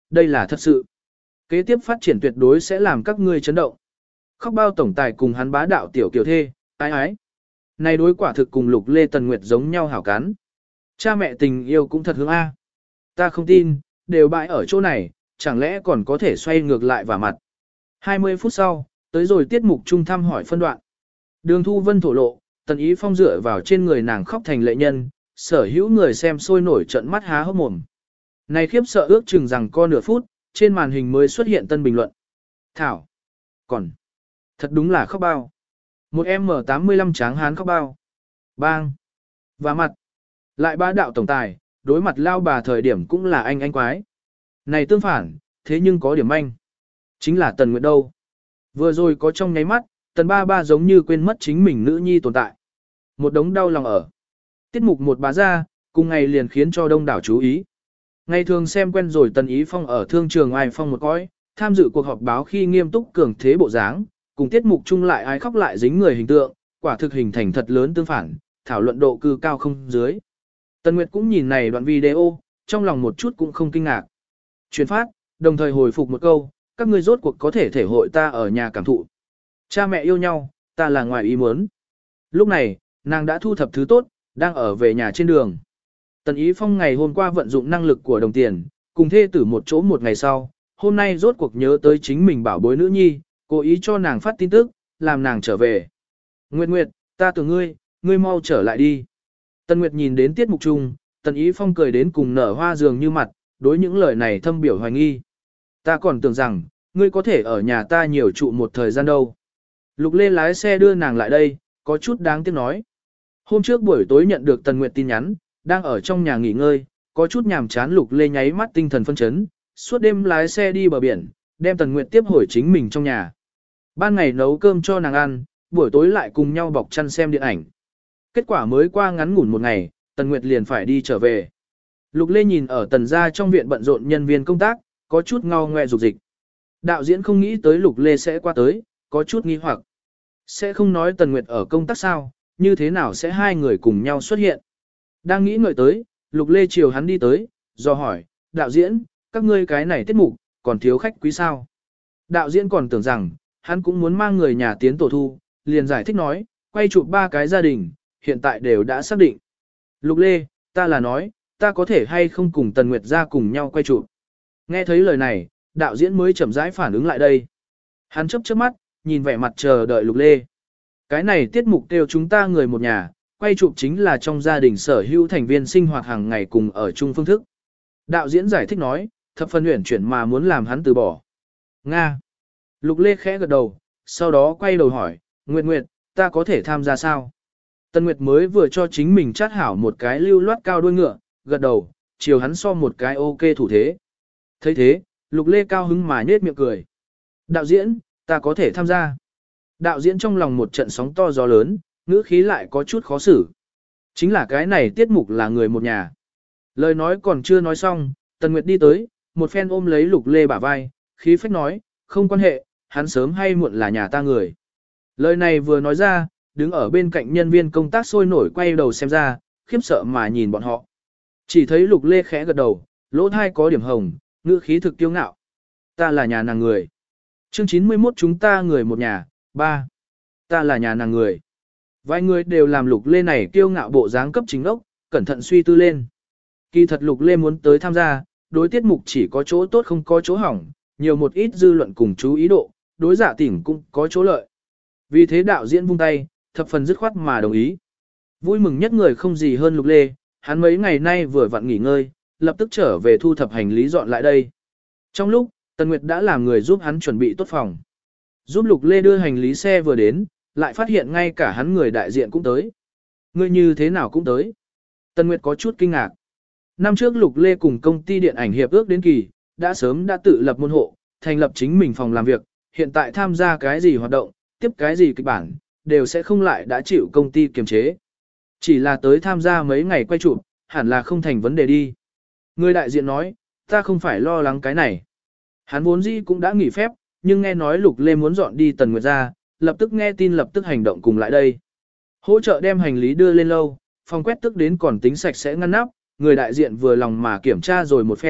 đây là thật sự. Kế tiếp phát triển tuyệt đối sẽ làm các ngươi chấn động. Khóc bao tổng tài cùng hắn bá đạo tiểu kiều thê, ái ái. Này đối quả thực cùng Lục Lê Tần Nguyệt giống nhau hảo cán. Cha mẹ tình yêu cũng thật hướng A. Ta không tin, đều bãi ở chỗ này, chẳng lẽ còn có thể xoay ngược lại vào mặt. 20 phút sau, tới rồi tiết mục trung thăm hỏi phân đoạn. Đường Thu Vân thổ lộ, Tần Ý Phong dựa vào trên người nàng khóc thành lệ nhân, sở hữu người xem sôi nổi trận mắt há hốc mồm. Này khiếp sợ ước chừng rằng co nửa phút, trên màn hình mới xuất hiện tân bình luận. Thảo. Còn. Thật đúng là khóc bao. Một M85 tráng hán khóc bao. Bang. Và mặt. Lại bá đạo tổng tài, đối mặt lao bà thời điểm cũng là anh quái. Này tương phản, thế nhưng có điểm anh. Chính là Tần Nguyệt đâu. Vừa rồi có trong nháy mắt, Tần ba ba giống như quên mất chính mình nữ nhi tồn tại. Một đống đau lòng ở. Tiết mục một bá ra, cùng ngày liền khiến cho đông đảo chú ý. Ngày thường xem quen rồi Tần Ý Phong ở thương trường ai phong một cõi, tham dự cuộc họp báo khi nghiêm túc cường thế bộ dáng, cùng tiết mục chung lại ai khóc lại dính người hình tượng, quả thực hình thành thật lớn tương phản, thảo luận độ cư cao không dưới. Tần Nguyệt cũng nhìn này đoạn video, trong lòng một chút cũng không kinh ngạc. Truyền phát, đồng thời hồi phục một câu, các ngươi rốt cuộc có thể thể hội ta ở nhà cảm thụ. Cha mẹ yêu nhau, ta là ngoài ý muốn. Lúc này, nàng đã thu thập thứ tốt, đang ở về nhà trên đường. Tần Ý Phong ngày hôm qua vận dụng năng lực của đồng tiền, cùng thê tử một chỗ một ngày sau, hôm nay rốt cuộc nhớ tới chính mình bảo bối nữ nhi, cố ý cho nàng phát tin tức, làm nàng trở về. Nguyệt Nguyệt, ta tưởng ngươi mau trở lại đi. Tần Nguyệt nhìn đến tiết mục chung, Tần Ý Phong cười đến cùng nở hoa dường như mặt, đối những lời này thâm biểu hoài nghi. Ta còn tưởng rằng, ngươi có thể ở nhà ta nhiều trụ một thời gian đâu. Lục Lê lái xe đưa nàng lại đây, có chút đáng tiếc nói. Hôm trước buổi tối nhận được Tần Nguyệt tin nhắn, đang ở trong nhà nghỉ ngơi, có chút nhàm chán Lục Lê nháy mắt tinh thần phân chấn, suốt đêm lái xe đi bờ biển, đem Tần Nguyệt tiếp hồi chính mình trong nhà. Ban ngày nấu cơm cho nàng ăn, buổi tối lại cùng nhau bọc chăn xem điện ảnh. Kết quả mới qua ngắn ngủn một ngày, Tần Nguyệt liền phải đi trở về. Lục Lê nhìn ở Tần gia trong viện bận rộn nhân viên công tác, có chút ngao ngoe dục dịch. Đạo diễn không nghĩ tới Lục Lê sẽ qua tới, có chút nghi hoặc. Sẽ không nói Tần Nguyệt ở công tác sao, như thế nào sẽ hai người cùng nhau xuất hiện. Đang nghĩ ngợi tới, Lục Lê chiều hắn đi tới, do hỏi, đạo diễn, các ngươi cái này tiết mục, còn thiếu khách quý sao? Đạo diễn còn tưởng rằng, hắn cũng muốn mang người nhà tiến tổ thu, liền giải thích nói, quay chụp 3 cái gia đình, hiện tại đều đã xác định. Lục Lê, ta là nói, ta có thể hay không cùng Tần Nguyệt ra cùng nhau quay chụp. Nghe thấy lời này, đạo diễn mới chậm rãi phản ứng lại đây. Hắn chớp chớp mắt, nhìn vẻ mặt chờ đợi Lục Lê. Cái này tiết mục kêu chúng ta người một nhà, quay chụp chính là trong gia đình sở hữu thành viên sinh hoạt hàng ngày cùng ở chung phương thức. Đạo diễn giải thích nói, thập phần uyển chuyển mà muốn làm hắn từ bỏ. Nga. Lục Lê khẽ gật đầu, sau đó quay đầu hỏi, Nguyệt Nguyệt, ta có thể tham gia sao? Tần Nguyệt mới vừa cho chính mình chát hảo một cái lưu loát cao đuôi ngựa, gật đầu, chiều hắn so một cái ok thủ thế. Thấy thế, Lục Lê cao hứng mà nhếch miệng cười. Đạo diễn, ta có thể tham gia. Đạo diễn trong lòng một trận sóng to gió lớn, ngữ khí lại có chút khó xử. Chính là cái này tiết mục là người một nhà. Lời nói còn chưa nói xong, Tần Nguyệt đi tới, một phen ôm lấy Lục Lê bả vai, khí phách nói, không quan hệ, hắn sớm hay muộn là nhà ta người. Lời này vừa nói ra, đứng ở bên cạnh nhân viên công tác sôi nổi quay đầu xem ra, khiếp sợ mà nhìn bọn họ. Chỉ thấy Lục Lê khẽ gật đầu, lỗ thai có điểm hồng, ngữ khí thực tiêu ngạo. Ta là nhà nàng người. Chương 91 chúng ta người một nhà, 3. Ta là nhà nàng người. Vài người đều làm Lục Lê này kiêu ngạo bộ dáng cấp chính ốc, cẩn thận suy tư lên. Kỳ thật Lục Lê muốn tới tham gia, đối tiết mục chỉ có chỗ tốt không có chỗ hỏng, nhiều một ít dư luận cùng chú ý độ, đối giả tỉnh cũng có chỗ lợi. Vì thế đạo diễn vung tay, thập phần dứt khoát mà đồng ý. Vui mừng nhất người không gì hơn Lục Lê, hắn mấy ngày nay vừa vặn nghỉ ngơi, lập tức trở về thu thập hành lý dọn lại đây. Trong lúc, Tần Nguyệt đã làm người giúp hắn chuẩn bị tốt phòng. Giúp Lục Lê đưa hành lý xe vừa đến, lại phát hiện ngay cả hắn người đại diện cũng tới. Người như thế nào cũng tới. Tần Nguyệt có chút kinh ngạc. Năm trước Lục Lê cùng công ty điện ảnh hiệp ước đến kỳ, đã sớm đã tự lập môn hộ, thành lập chính mình phòng làm việc, hiện tại tham gia cái gì hoạt động, tiếp cái gì kịch bản, đều sẽ không lại đã chịu công ty kiềm chế. Chỉ là tới tham gia mấy ngày quay chụp, hẳn là không thành vấn đề đi. Người đại diện nói, ta không phải lo lắng cái này. Hắn vốn dĩ cũng đã nghỉ phép, nhưng nghe nói Lục Lê muốn dọn đi Tần Nguyệt ra, lập tức nghe tin lập tức hành động cùng lại đây. Hỗ trợ đem hành lý đưa lên lâu, phòng quét tức đến còn tính sạch sẽ ngăn nắp, người đại diện vừa lòng mà kiểm tra rồi một phen,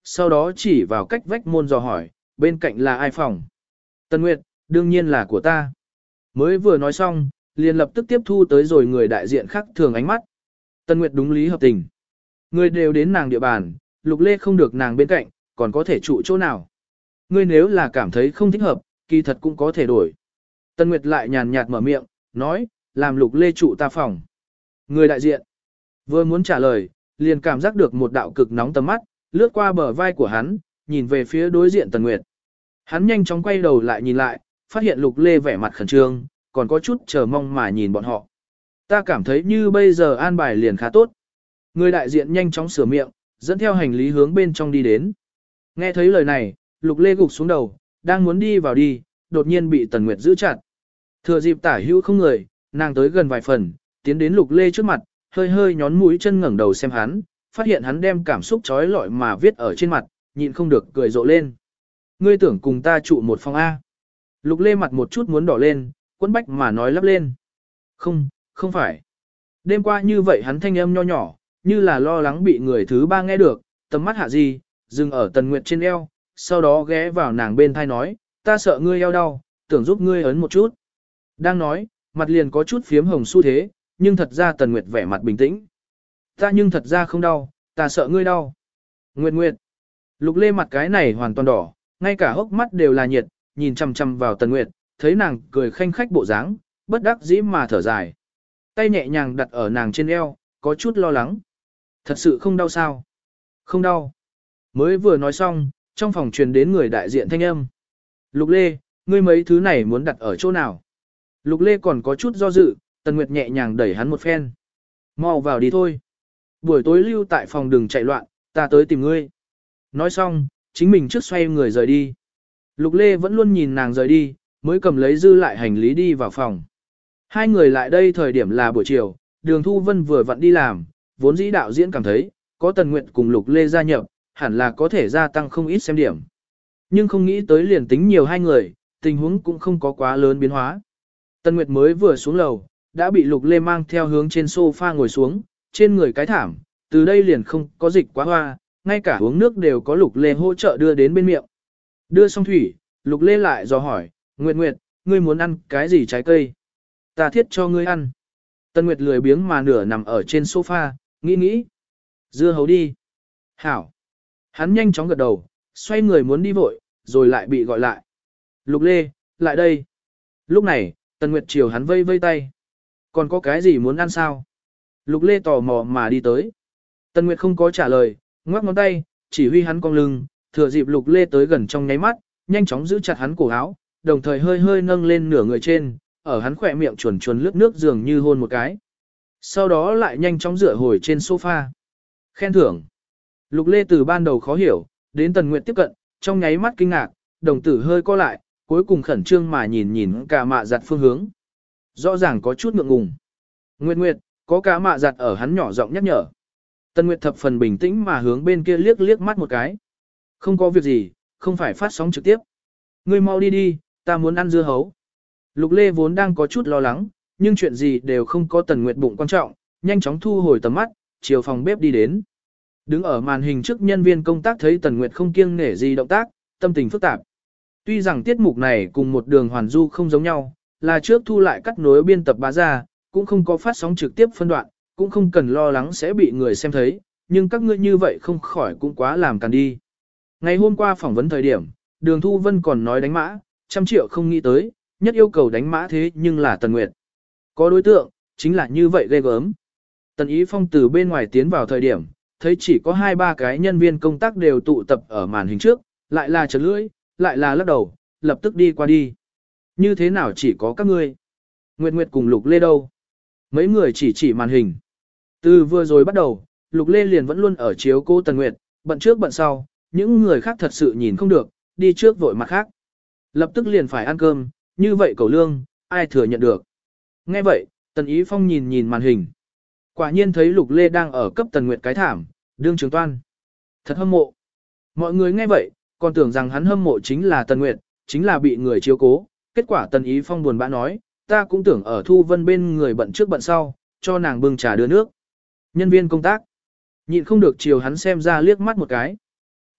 sau đó chỉ vào cách vách môn dò hỏi, bên cạnh là ai phòng? Tần Nguyệt, đương nhiên là của ta. Mới vừa nói xong, liền lập tức tiếp thu tới rồi người đại diện khác thường ánh mắt. Tần Nguyệt đúng lý hợp tình. Người đều đến nàng địa bàn, Lục Lê không được nàng bên cạnh, còn có thể trụ chỗ nào. Ngươi nếu là cảm thấy không thích hợp, kỳ thật cũng có thể đổi. Tần Nguyệt lại nhàn nhạt mở miệng, nói, làm Lục Lê trụ ta phòng. Người đại diện vừa muốn trả lời, liền cảm giác được một đạo cực nóng tầm mắt, lướt qua bờ vai của hắn, nhìn về phía đối diện Tần Nguyệt. Hắn nhanh chóng quay đầu lại nhìn lại, phát hiện Lục Lê vẻ mặt khẩn trương, còn có chút chờ mong mà nhìn bọn họ. Ta cảm thấy như bây giờ an bài liền khá tốt. Người đại diện nhanh chóng sửa miệng, dẫn theo hành lý hướng bên trong đi đến. Nghe thấy lời này, Lục Lê gục xuống đầu, đang muốn đi vào đi, đột nhiên bị Tần Nguyệt giữ chặt. Thừa dịp tả hữu không người, nàng tới gần vài phần, tiến đến Lục Lê trước mặt, hơi hơi nhón mũi chân ngẩng đầu xem hắn, phát hiện hắn đem cảm xúc trói lọi mà viết ở trên mặt, nhịn không được cười rộ lên. Ngươi tưởng cùng ta trụ một phòng A. Lục Lê mặt một chút muốn đỏ lên, quấn bách mà nói lắp lên. Không, không phải. Đêm qua như vậy hắn thanh âm nho nhỏ, như là lo lắng bị người thứ ba nghe được, tầm mắt hạ gì, dừng ở Tần Nguyệt trên eo, sau đó ghé vào nàng bên thai nói, ta sợ ngươi eo đau, tưởng giúp ngươi ấn một chút. Đang nói, mặt liền có chút phiếm hồng xu thế, nhưng thật ra Tần Nguyệt vẻ mặt bình tĩnh. Ta nhưng thật ra không đau, ta sợ ngươi đau. Nguyệt Nguyệt. Lục Lê mặt cái này hoàn toàn đỏ, ngay cả hốc mắt đều là nhiệt, nhìn chằm chằm vào Tần Nguyệt, thấy nàng cười khanh khách bộ dáng, bất đắc dĩ mà thở dài. Tay nhẹ nhàng đặt ở nàng trên eo, có chút lo lắng. Thật sự không đau sao? Không đau. Mới vừa nói xong, trong phòng truyền đến người đại diện thanh âm. Lục Lê, ngươi mấy thứ này muốn đặt ở chỗ nào? Lục Lê còn có chút do dự, Tần Nguyệt nhẹ nhàng đẩy hắn một phen. Mau vào đi thôi. Buổi tối lưu tại phòng đừng chạy loạn, ta tới tìm ngươi. Nói xong, chính mình trước xoay người rời đi. Lục Lê vẫn luôn nhìn nàng rời đi, mới cầm lấy dư lại hành lý đi vào phòng. Hai người lại đây thời điểm là buổi chiều, Đường Thu Vân vừa vặn đi làm, vốn dĩ đạo diễn cảm thấy, có Tần Nguyệt cùng Lục Lê gia nhập, hẳn là có thể gia tăng không ít xem điểm. Nhưng không nghĩ tới liền tính nhiều hai người, tình huống cũng không có quá lớn biến hóa. Tần Nguyệt mới vừa xuống lầu, đã bị Lục Lê mang theo hướng trên sofa ngồi xuống, trên người cái thảm, từ đây liền không có dịch quá hoa, ngay cả uống nước đều có Lục Lê hỗ trợ đưa đến bên miệng. Đưa xong thủy, Lục Lê lại dò hỏi, Nguyệt Nguyệt, ngươi muốn ăn cái gì trái cây? Ta thiết cho ngươi ăn. Tần Nguyệt lười biếng mà nửa nằm ở trên sofa, nghĩ. Dưa hấu đi. Hảo. Hắn nhanh chóng gật đầu, xoay người muốn đi vội, rồi lại bị gọi lại. Lục Lê, lại đây. Lúc này, Tần Nguyệt chiều hắn vây vây tay. Còn có cái gì muốn ăn sao? Lục Lê tò mò mà đi tới. Tần Nguyệt không có trả lời, ngoắc ngón tay, chỉ huy hắn cong lưng, thừa dịp Lục Lê tới gần trong nháy mắt, nhanh chóng giữ chặt hắn cổ áo, đồng thời hơi hơi nâng lên nửa người trên, ở hắn khỏe miệng chuồn chuồn lướt nước dường như hôn một cái. Sau đó lại nhanh chóng dựa hồi trên sofa. Khen thưởng. Lục Lê từ ban đầu khó hiểu, đến Tần Nguyệt tiếp cận, trong nháy mắt kinh ngạc, đồng tử hơi co lại, cuối cùng khẩn trương mà nhìn cả mạ giặt phương hướng. Rõ ràng có chút ngượng ngùng. Nguyệt Nguyệt, có cả mạ giặt ở hắn nhỏ giọng nhắc nhở. Tần Nguyệt thập phần bình tĩnh mà hướng bên kia liếc mắt một cái. Không có việc gì, không phải phát sóng trực tiếp. Ngươi mau đi đi, ta muốn ăn dưa hấu. Lục Lê vốn đang có chút lo lắng, nhưng chuyện gì đều không có Tần Nguyệt bụng quan trọng, nhanh chóng thu hồi tầm mắt, chiều phòng bếp đi đến. Đứng ở màn hình trước nhân viên công tác thấy Tần Nguyệt không kiêng nể gì động tác, tâm tình phức tạp. Tuy rằng tiết mục này cùng một đường hoàn du không giống nhau, là trước thu lại cắt nối biên tập bá ra, cũng không có phát sóng trực tiếp phân đoạn, cũng không cần lo lắng sẽ bị người xem thấy, nhưng các ngươi như vậy không khỏi cũng quá làm càn đi. Ngày hôm qua phỏng vấn thời điểm, Đường Thu Vân còn nói đánh mã, 100 triệu không nghĩ tới, nhất yêu cầu đánh mã thế nhưng là Tần Nguyệt. Có đối tượng, chính là như vậy ghê gớm. Tần Ý Phong từ bên ngoài tiến vào thời điểm, thấy chỉ có 2-3 cái nhân viên công tác đều tụ tập ở màn hình trước, lại là chật lưỡi, lại là lắc đầu, lập tức đi qua đi. Như thế nào chỉ có các ngươi? Nguyệt Nguyệt cùng Lục Lê đâu? Mấy người chỉ màn hình. Từ vừa rồi bắt đầu, Lục Lê liền vẫn luôn ở chiếu cô Tần Nguyệt, bận trước bận sau, những người khác thật sự nhìn không được, đi trước vội mặt khác. Lập tức liền phải ăn cơm, như vậy cầu lương, ai thừa nhận được. Nghe vậy, Tần Ý Phong nhìn màn hình. Quả nhiên thấy Lục Lê đang ở cấp Tần Nguyệt cái thảm, đương trường toan. Thật hâm mộ. Mọi người nghe vậy, còn tưởng rằng hắn hâm mộ chính là Tần Nguyệt, chính là bị người chiếu cố. Kết quả Tần Ý Phong buồn bã nói, ta cũng tưởng ở Thu Vân bên người bận trước bận sau, cho nàng bưng trà đưa nước. Nhân viên công tác. Nhịn không được chiều hắn xem ra liếc mắt một cái.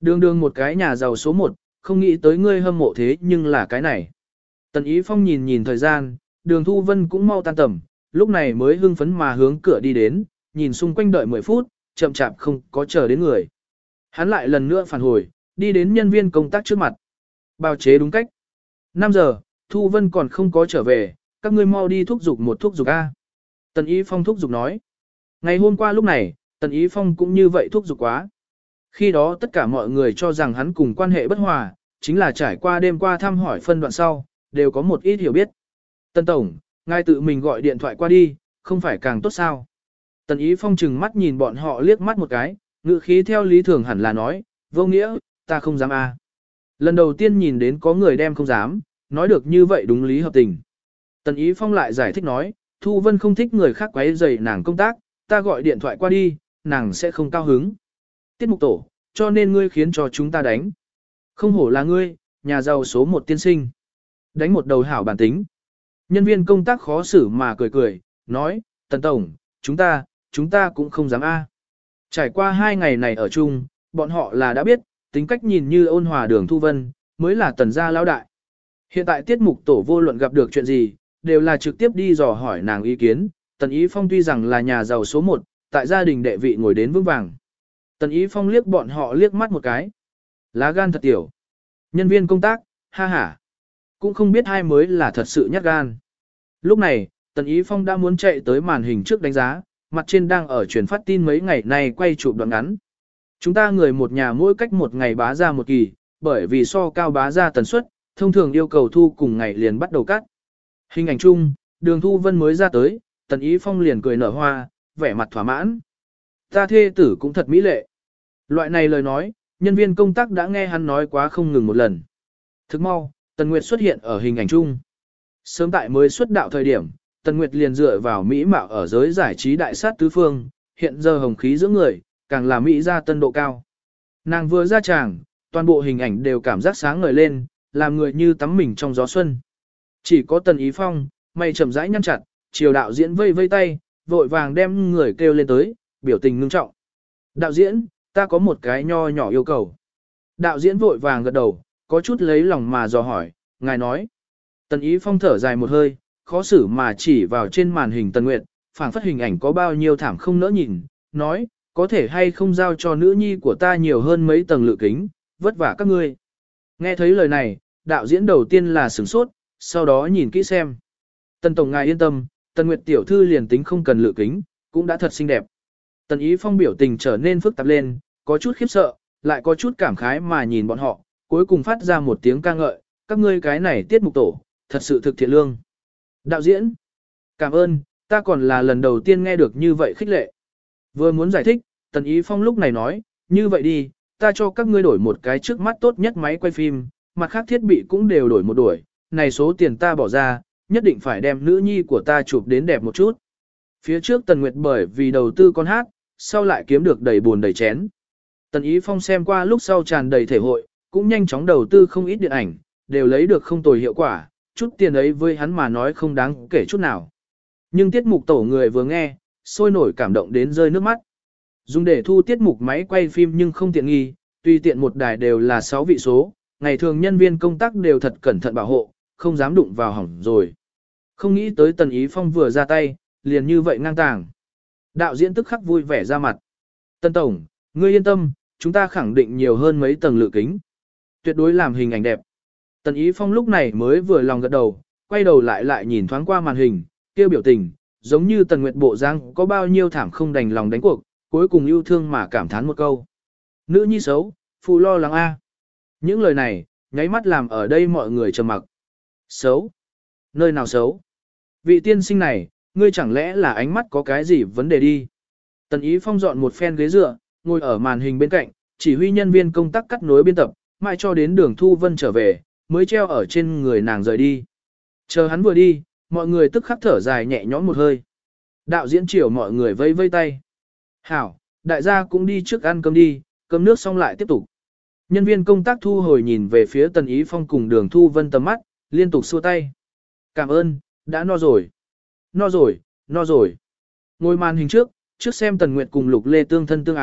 Đường đường một cái nhà giàu số 1, không nghĩ tới ngươi hâm mộ thế nhưng là cái này. Tần Ý Phong nhìn nhìn thời gian, đường Thu Vân cũng mau tan tầm, lúc này mới hưng phấn mà hướng cửa đi đến, nhìn xung quanh đợi 10 phút, chậm chạp không có chờ đến người. Hắn lại lần nữa phản hồi, đi đến nhân viên công tác trước mặt. Bào chế đúng cách. 5 giờ, Thu Vân còn không có trở về, các ngươi mau đi thúc giục một thúc giục A. Tần Ý Phong thúc giục nói. Ngày hôm qua lúc này, Tần Ý Phong cũng như vậy thúc giục quá. Khi đó tất cả mọi người cho rằng hắn cùng quan hệ bất hòa, chính là trải qua đêm qua thăm hỏi phân đoạn sau, đều có một ít hiểu biết. Tần Tổng, ngài tự mình gọi điện thoại qua đi, không phải càng tốt sao. Tần Ý Phong chừng mắt nhìn bọn họ liếc mắt một cái, ngữ khí theo lý thường hẳn là nói, vô nghĩa, ta không dám a. Lần đầu tiên nhìn đến có người đem không dám, nói được như vậy đúng lý hợp tình. Tần Ý Phong lại giải thích nói, Thu Vân không thích người khác quấy rầy nàng công tác, ta gọi điện thoại qua đi, nàng sẽ không cao hứng. Tiết mục tổ, cho nên ngươi khiến cho chúng ta đánh. Không hổ là ngươi, nhà giàu số 1 tiên sinh. Đánh một đầu hảo bản tính. Nhân viên công tác khó xử mà cười cười, nói, Tần Tổng, chúng ta cũng không dám a. Trải qua 2 ngày này ở chung, bọn họ là đã biết, tính cách nhìn như ôn hòa đường Thu Vân, mới là Tần gia lão đại. Hiện tại tiết mục tổ vô luận gặp được chuyện gì, đều là trực tiếp đi dò hỏi nàng ý kiến. Tần Ý Phong tuy rằng là nhà giàu số 1, tại gia đình đệ vị ngồi đến vững vàng. Tần Ý Phong liếc bọn họ liếc mắt một cái. Lá gan thật tiểu. Nhân viên công tác, ha ha. Cũng không biết ai mới là thật sự nhát gan. Lúc này, Tần Ý Phong đã muốn chạy tới màn hình trước đánh giá, mặt trên đang ở truyền phát tin mấy ngày nay quay chụp đoạn ngắn. Chúng ta người một nhà mỗi cách một ngày bá ra một kỳ, bởi vì so cao bá ra tần suất, thông thường yêu cầu thu cùng ngày liền bắt đầu cắt. Hình ảnh chung, đường Thu Vân mới ra tới, Tần Ý Phong liền cười nở hoa, vẻ mặt thỏa mãn. Ta thê tử cũng thật mỹ lệ. Loại này lời nói, nhân viên công tác đã nghe hắn nói quá không ngừng một lần. Thức mau, Tần Nguyệt xuất hiện ở hình ảnh chung. Sớm tại mới xuất đạo thời điểm, Tần Nguyệt liền dựa vào mỹ mạo ở giới giải trí đại sát tứ phương, hiện giờ hồng khí giữa người, càng là mỹ ra tân độ cao. Nàng vừa ra tràng, toàn bộ hình ảnh đều cảm giác sáng ngời lên, làm người như tắm mình trong gió xuân. Chỉ có Tần Ý Phong, mày chậm rãi nhăn chặt, chiều đạo diễn vây vây tay, vội vàng đem người kêu lên tới, biểu tình ngưng trọng. Đạo diễn, ta có một cái nho nhỏ yêu cầu. Đạo diễn vội vàng gật đầu, có chút lấy lòng mà dò hỏi, ngài nói. Tần Ý Phong thở dài một hơi, khó xử mà chỉ vào trên màn hình Tần Nguyệt, phảng phất hình ảnh có bao nhiêu thảm không nỡ nhìn, nói, có thể hay không giao cho nữ nhi của ta nhiều hơn mấy tầng lự kính, vất vả các ngươi. Nghe thấy lời này, đạo diễn đầu tiên là sửng sốt, sau đó nhìn kỹ xem. Tần Tổng ngài yên tâm, Tần Nguyệt tiểu thư liền tính không cần lự kính, cũng đã thật xinh đẹp. Tần Ý Phong biểu tình trở nên phức tạp lên, có chút khiếp sợ, lại có chút cảm khái mà nhìn bọn họ, cuối cùng phát ra một tiếng ca ngợi, các ngươi cái này tiết mục tổ, thật sự thực thiện lương. Đạo diễn, cảm ơn, ta còn là lần đầu tiên nghe được như vậy khích lệ. Vừa muốn giải thích, Tần Ý Phong lúc này nói, như vậy đi, ta cho các ngươi đổi một cái trước mắt tốt nhất máy quay phim, mặt khác thiết bị cũng đều đổi một đuổi, này số tiền ta bỏ ra, nhất định phải đem nữ nhi của ta chụp đến đẹp một chút. Phía trước Tần Nguyệt bởi vì đầu tư con hát, sau lại kiếm được đầy buồn đầy chén. Tần Ý Phong xem qua lúc sau tràn đầy thể hội, cũng nhanh chóng đầu tư không ít điện ảnh, đều lấy được không tồi hiệu quả, chút tiền ấy với hắn mà nói không đáng kể chút nào. Nhưng tiết mục tổ người vừa nghe, sôi nổi cảm động đến rơi nước mắt. Dùng để thu tiết mục máy quay phim nhưng không tiện nghi, tùy tiện một đài đều là 6 vị số, ngày thường nhân viên công tác đều thật cẩn thận bảo hộ, không dám đụng vào hỏng rồi. Không nghĩ tới Tần Ý Phong vừa ra tay, liền như vậy ngang tàng. Đạo diễn tức khắc vui vẻ ra mặt. Tần Tổng, ngươi yên tâm, chúng ta khẳng định nhiều hơn mấy tầng lự kính. Tuyệt đối làm hình ảnh đẹp. Tần Ý Phong lúc này mới vừa lòng gật đầu, quay đầu lại nhìn thoáng qua màn hình, kêu biểu tình, giống như Tần Nguyệt bộ dáng có bao nhiêu thảm không đành lòng đánh cuộc, cuối cùng yêu thương mà cảm thán một câu. Nữ nhi xấu, phụ lo lắng a. Những lời này, nháy mắt làm ở đây mọi người trầm mặc. Xấu? Nơi nào xấu? Vị tiên sinh này, ngươi chẳng lẽ là ánh mắt có cái gì vấn đề đi? Tần Ý Phong dọn một phen ghế dựa, ngồi ở màn hình bên cạnh, chỉ huy nhân viên công tác cắt nối biên tập, mãi cho đến đường Thu Vân trở về, mới treo ở trên người nàng rời đi. Chờ hắn vừa đi, mọi người tức khắc thở dài nhẹ nhõm một hơi. Đạo diễn chiều mọi người vây vây tay. Hảo, đại gia cũng đi trước ăn cơm đi, cơm nước xong lại tiếp tục. Nhân viên công tác thu hồi nhìn về phía Tần Ý Phong cùng đường Thu Vân tầm mắt, liên tục xua tay. Cảm ơn, đã no rồi. No rồi, no rồi. Ngồi màn hình trước xem Tần Nguyệt cùng Lục Lê tương thân tương ái,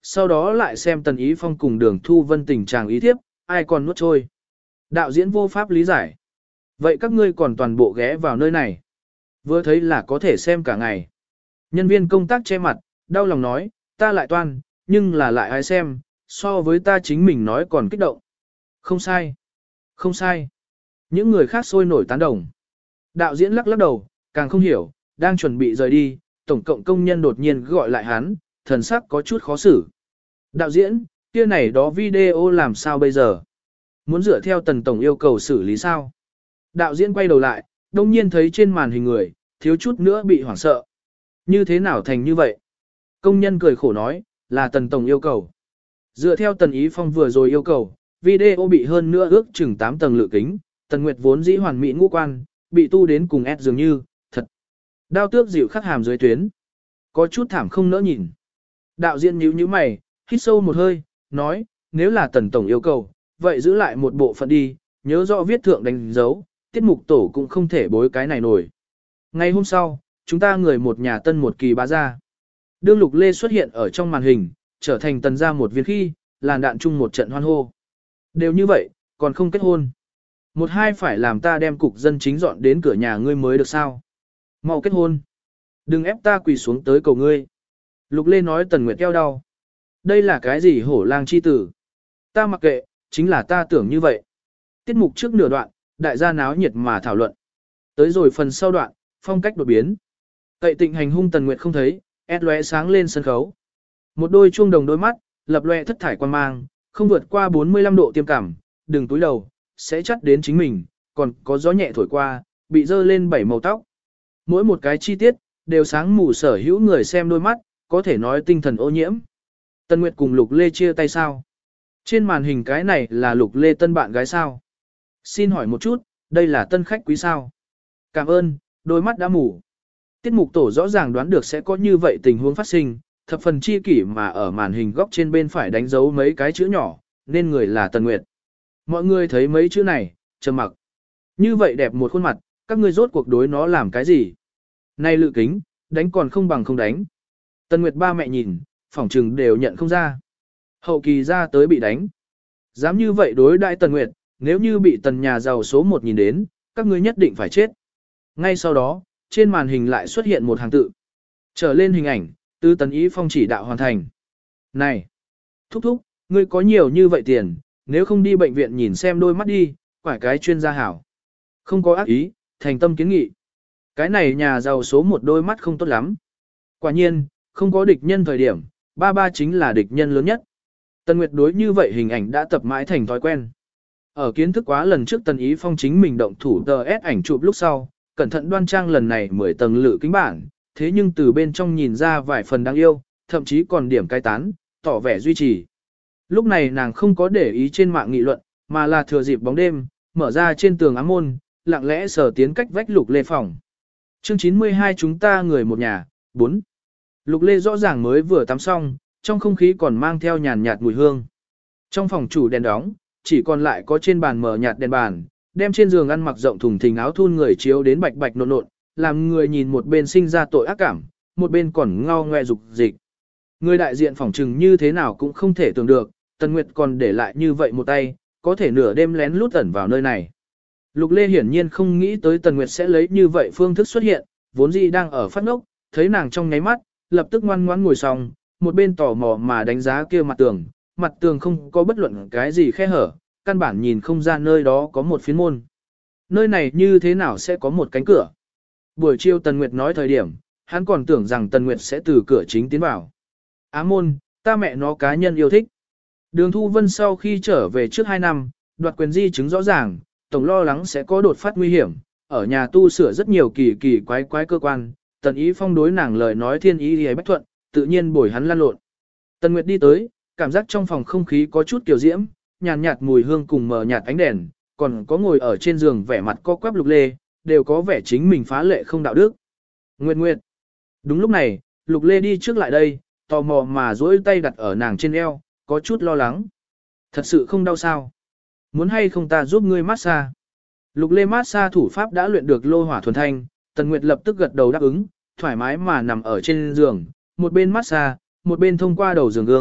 sau đó lại xem Tần Ý Phong cùng Đường Thu Vân tình trạng ý tiếp, ai còn nuốt trôi. Đạo diễn vô pháp lý giải. Vậy các ngươi còn toàn bộ ghé vào nơi này. Vừa thấy là có thể xem cả ngày. Nhân viên công tác che mặt, đau lòng nói, ta lại toan, nhưng là lại ai xem, so với ta chính mình nói còn kích động. Không sai. Không sai. Những người khác sôi nổi tán đồng. Đạo diễn lắc lắc đầu, càng không hiểu, đang chuẩn bị rời đi, tổng cộng công nhân đột nhiên gọi lại hắn, thần sắc có chút khó xử. Đạo diễn, kia này đó video làm sao bây giờ? Muốn dựa theo Tần tổng yêu cầu xử lý sao? Đạo diễn quay đầu lại, đông nhiên thấy trên màn hình người, thiếu chút nữa bị hoảng sợ. Như thế nào thành như vậy? Công nhân cười khổ nói, là Tần tổng yêu cầu. Dựa theo Tần Ý Phong vừa rồi yêu cầu, video bị hơn nữa ước chừng 8 tầng lự kính, Tần Nguyệt vốn dĩ hoàn mỹ ngũ quan, bị tu đến cùng ép dường như, thật. Đao tước dịu khắc hàm dưới tuyến. Có chút thảm không nỡ nhìn. Đạo diễn nhíu nhíu mày, hít sâu một hơi, nói, nếu là Tần tổng yêu cầu, vậy giữ lại một bộ phận đi, nhớ rõ viết thượng đánh dấu, tiết mục tổ cũng không thể bối cái này nổi. Ngày hôm sau, chúng ta người một nhà Tân một kỳ bá ra. Đương Lục Lê xuất hiện ở trong màn hình, trở thành Tần gia một viên khi, làn đạn chung một trận hoan hô. Đều như vậy, còn không kết hôn. Một hai phải làm ta đem cục dân chính dọn đến cửa nhà ngươi mới được sao. Mau kết hôn. Đừng ép ta quỳ xuống tới cầu ngươi. Lục Lê nói Tần Nguyệt eo đau. Đây là cái gì hổ lang chi tử? Ta mặc kệ, chính là ta tưởng như vậy. Tiết mục trước nửa đoạn, đại gia náo nhiệt mà thảo luận. Tới rồi phần sau đoạn, phong cách đột biến. Cậy tịnh hành hung Tần Nguyệt không thấy, ép lóe sáng lên sân khấu. Một đôi chuông đồng đôi mắt, lập lòe thất thải quan mang, không vượt qua 45 độ tiêm cảm, đừng túi đầu, sẽ chắt đến chính mình, còn có gió nhẹ thổi qua, bị dơ lên 7 màu tóc. Mỗi một cái chi tiết, đều sáng mù sở hữu người xem đôi mắt, có thể nói tinh thần ô nhiễm. Tân Nguyệt cùng Lục Lê chia tay sao? Trên màn hình cái này là Lục Lê tân bạn gái sao? Xin hỏi một chút, đây là tân khách quý sao? Cảm ơn, đôi mắt đã mù. Tiết mục tổ rõ ràng đoán được sẽ có như vậy tình huống phát sinh, thập phần chi kỷ mà ở màn hình góc trên bên phải đánh dấu mấy cái chữ nhỏ, nên người là Tần Nguyệt. Mọi người thấy mấy chữ này, trầm mặc. Như vậy đẹp một khuôn mặt, các ngươi rốt cuộc đối nó làm cái gì? Này lự kính, đánh còn không bằng không đánh. Tần Nguyệt ba mẹ nhìn, phỏng trừng đều nhận không ra. Hậu kỳ ra tới bị đánh. Dám như vậy đối đại Tần Nguyệt, nếu như bị Tần nhà giàu số 1 nhìn đến, các ngươi nhất định phải chết. Ngay sau đó, trên màn hình lại xuất hiện một hàng tự. Trở lên hình ảnh, từ Tần Ý Phong chỉ đạo hoàn thành. Này! Thúc thúc, ngươi có nhiều như vậy tiền, nếu không đi bệnh viện nhìn xem đôi mắt đi, quải cái chuyên gia hảo. Không có ác ý, thành tâm kiến nghị. Cái này nhà giàu số 1 đôi mắt không tốt lắm. Quả nhiên, không có địch nhân thời điểm, ba chính là địch nhân lớn nhất. Tần Nguyệt đối như vậy hình ảnh đã tập mãi thành thói quen. Ở kiến thức quá lần trước Tần Ý Phong chính mình động thủ tờ S ảnh chụp lúc sau, cẩn thận đoan trang lần này 10 tầng lự kính bản, thế nhưng từ bên trong nhìn ra vài phần đáng yêu, thậm chí còn điểm cai tán, tỏ vẻ duy trì. Lúc này nàng không có để ý trên mạng nghị luận, mà là thừa dịp bóng đêm, mở ra trên tường ám môn, lặng lẽ sờ tiến cách vách Lục Lê phòng. Chương 92 chúng ta người một nhà, 4. Lục Lê rõ ràng mới vừa tắm xong, trong không khí còn mang theo nhàn nhạt mùi hương. Trong phòng chủ đèn đóng, chỉ còn lại có trên bàn mở nhạt đèn bàn, đem trên giường ăn mặc rộng thùng thình áo thun người chiếu đến bạch bạch nộn nộn, làm người nhìn một bên sinh ra tội ác cảm, một bên còn ngao ngoe dục dịch. Người đại diện phỏng trừng như thế nào cũng không thể tưởng được, Tần Nguyệt còn để lại như vậy một tay, có thể nửa đêm lén lút ẩn vào nơi này. Lục Lê hiển nhiên không nghĩ tới Tần Nguyệt sẽ lấy như vậy phương thức xuất hiện, vốn dĩ đang ở phát ngốc, thấy nàng trong nháy mắt, lập tức ngoan ngoãn ngồi xong, một bên tò mò mà đánh giá kia mặt tường không có bất luận cái gì khe hở, căn bản nhìn không ra nơi đó có một phiến môn. Nơi này như thế nào sẽ có một cánh cửa? Buổi chiều Tần Nguyệt nói thời điểm, hắn còn tưởng rằng Tần Nguyệt sẽ từ cửa chính tiến vào. Á môn, ta mẹ nó cá nhân yêu thích. Đường Thu Vân sau khi trở về trước 2 năm, đoạt quyền di chứng rõ ràng, tổng lo lắng sẽ có đột phát nguy hiểm, ở nhà tu sửa rất nhiều kỳ quái cơ quan, Tần Ý Phong đối nàng lời nói thiên ý hề bách thuận, tự nhiên bồi hắn lăn lộn. Tần Nguyệt đi tới, cảm giác trong phòng không khí có chút kiểu diễm, nhàn nhạt mùi hương cùng mờ nhạt ánh đèn, còn có ngồi ở trên giường vẻ mặt co quắp Lục Lê, đều có vẻ chính mình phá lệ không đạo đức. Nguyệt. Đúng lúc này, Lục Lê đi trước lại đây, tò mò mà duỗi tay đặt ở nàng trên eo, có chút lo lắng. Thật sự không đau sao? Muốn hay không ta giúp ngươi massage? Lục Lê massage thủ pháp đã luyện được lô hỏa thuần thanh, Tần Nguyệt lập tức gật đầu đáp ứng, thoải mái mà nằm ở trên giường, một bên massage, một bên thông qua đầu giường gương,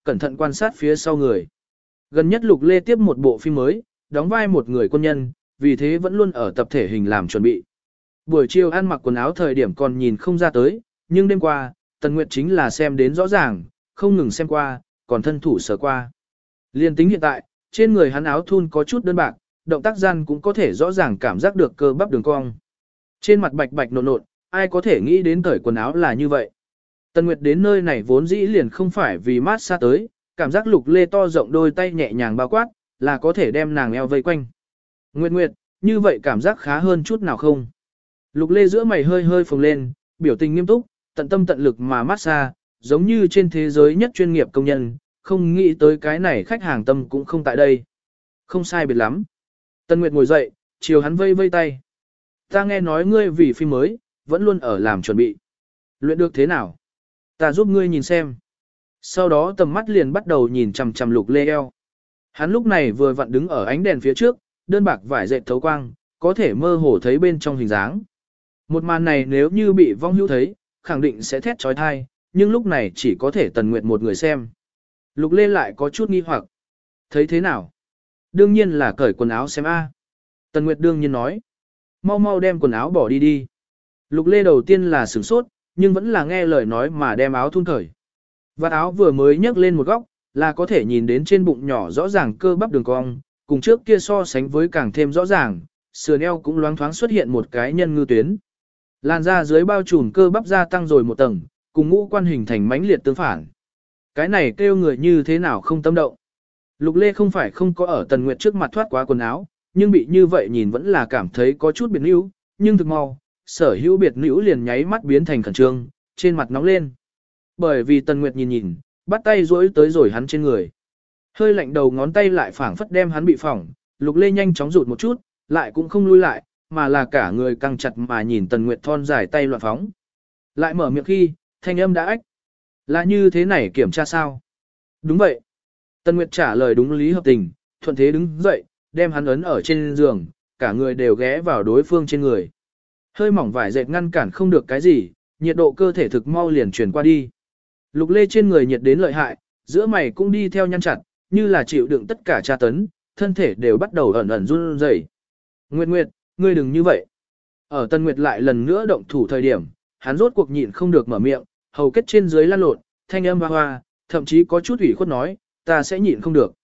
cẩn thận quan sát phía sau người. Gần nhất Lục Lê tiếp một bộ phim mới, đóng vai một người quân nhân, vì thế vẫn luôn ở tập thể hình làm chuẩn bị. Buổi chiều ăn mặc quần áo thời điểm còn nhìn không ra tới, nhưng đêm qua, Tần Nguyệt chính là xem đến rõ ràng, không ngừng xem qua, còn thân thủ sờ qua. Liên tính hiện tại, trên người hắn áo thun có chút đơn bạc, động tác gian cũng có thể rõ ràng cảm giác được cơ bắp đường cong. Trên mặt bạch bạch nộn nộn, ai có thể nghĩ đến cởi quần áo là như vậy. Tần Nguyệt đến nơi này vốn dĩ liền không phải vì mát xa tới, cảm giác Lục Lê to rộng đôi tay nhẹ nhàng bao quát, là có thể đem nàng eo vây quanh. Nguyệt Nguyệt, như vậy cảm giác khá hơn chút nào không? Lục Lê giữa mày hơi hơi phồng lên, biểu tình nghiêm túc, tận tâm tận lực mà mát xa, giống như trên thế giới nhất chuyên nghiệp công nhân, không nghĩ tới cái này khách hàng tâm cũng không tại đây. Không sai biệt lắm. Tần Nguyệt ngồi dậy, chiều hắn vây vây tay. Ta nghe nói ngươi vì phim mới, vẫn luôn ở làm chuẩn bị. Luyện được thế nào? Ta giúp ngươi nhìn xem. Sau đó tầm mắt liền bắt đầu nhìn chằm chằm Lục Lê eo. Hắn lúc này vừa vặn đứng ở ánh đèn phía trước, đơn bạc vải dệt thấu quang, có thể mơ hồ thấy bên trong hình dáng. Một màn này nếu như bị vong hữu thấy, khẳng định sẽ thét trói thai, nhưng lúc này chỉ có thể Tần Nguyệt một người xem. Lục Lê lại có chút nghi hoặc. Thấy thế nào? Đương nhiên là cởi quần áo xem a. Tần Nguyệt đương nhiên nói. Mau mau đem quần áo bỏ đi đi. Lục Lê đầu tiên là sửng sốt, nhưng vẫn là nghe lời nói mà đem áo thun cởi. Vạt áo vừa mới nhấc lên một góc, là có thể nhìn đến trên bụng nhỏ rõ ràng cơ bắp đường cong, cùng trước kia so sánh với càng thêm rõ ràng, sườn eo cũng loáng thoáng xuất hiện một cái nhân ngư tuyến. Làn da dưới bao trùm cơ bắp gia tăng rồi một tầng, cùng ngũ quan hình thành mãnh liệt tương phản. Cái này kêu người như thế nào không tâm động. Lục Lê không phải không có ở Tần Nguyệt trước mặt thoát quá quần áo, nhưng bị như vậy nhìn vẫn là cảm thấy có chút biệt níu, nhưng thực mau, sở hữu biệt níu liền nháy mắt biến thành khẩn trương, trên mặt nóng lên. Bởi vì Tần Nguyệt nhìn, bắt tay duỗi tới rồi hắn trên người. Hơi lạnh đầu ngón tay lại phảng phất đem hắn bị phỏng, Lục Lê nhanh chóng rụt một chút, lại cũng không lui lại, mà là cả người căng chặt mà nhìn Tần Nguyệt thon dài tay loạn phóng. Lại mở miệng khi, thanh âm đã ách. Là như thế này kiểm tra sao? Đúng vậy. Tần Nguyệt trả lời đúng lý hợp tình, thuận thế đứng dậy, đem hắn ấn ở trên giường, cả người đều ghé vào đối phương trên người. Hơi mỏng vải dệt ngăn cản không được cái gì, nhiệt độ cơ thể thực mau liền truyền qua đi. Lục Lê trên người nhiệt đến lợi hại, giữa mày cũng đi theo nhăn chặt, như là chịu đựng tất cả tra tấn, thân thể đều bắt đầu ẩn ẩn run rẩy. Nguyệt Nguyệt, ngươi đừng như vậy. Ở Tần Nguyệt lại lần nữa động thủ thời điểm, hắn rốt cuộc nhịn không được mở miệng, hầu kết trên dưới lan lộn, thanh âm hoa hoa, thậm chí có chút ủy khuất nói, ta sẽ nhịn không được.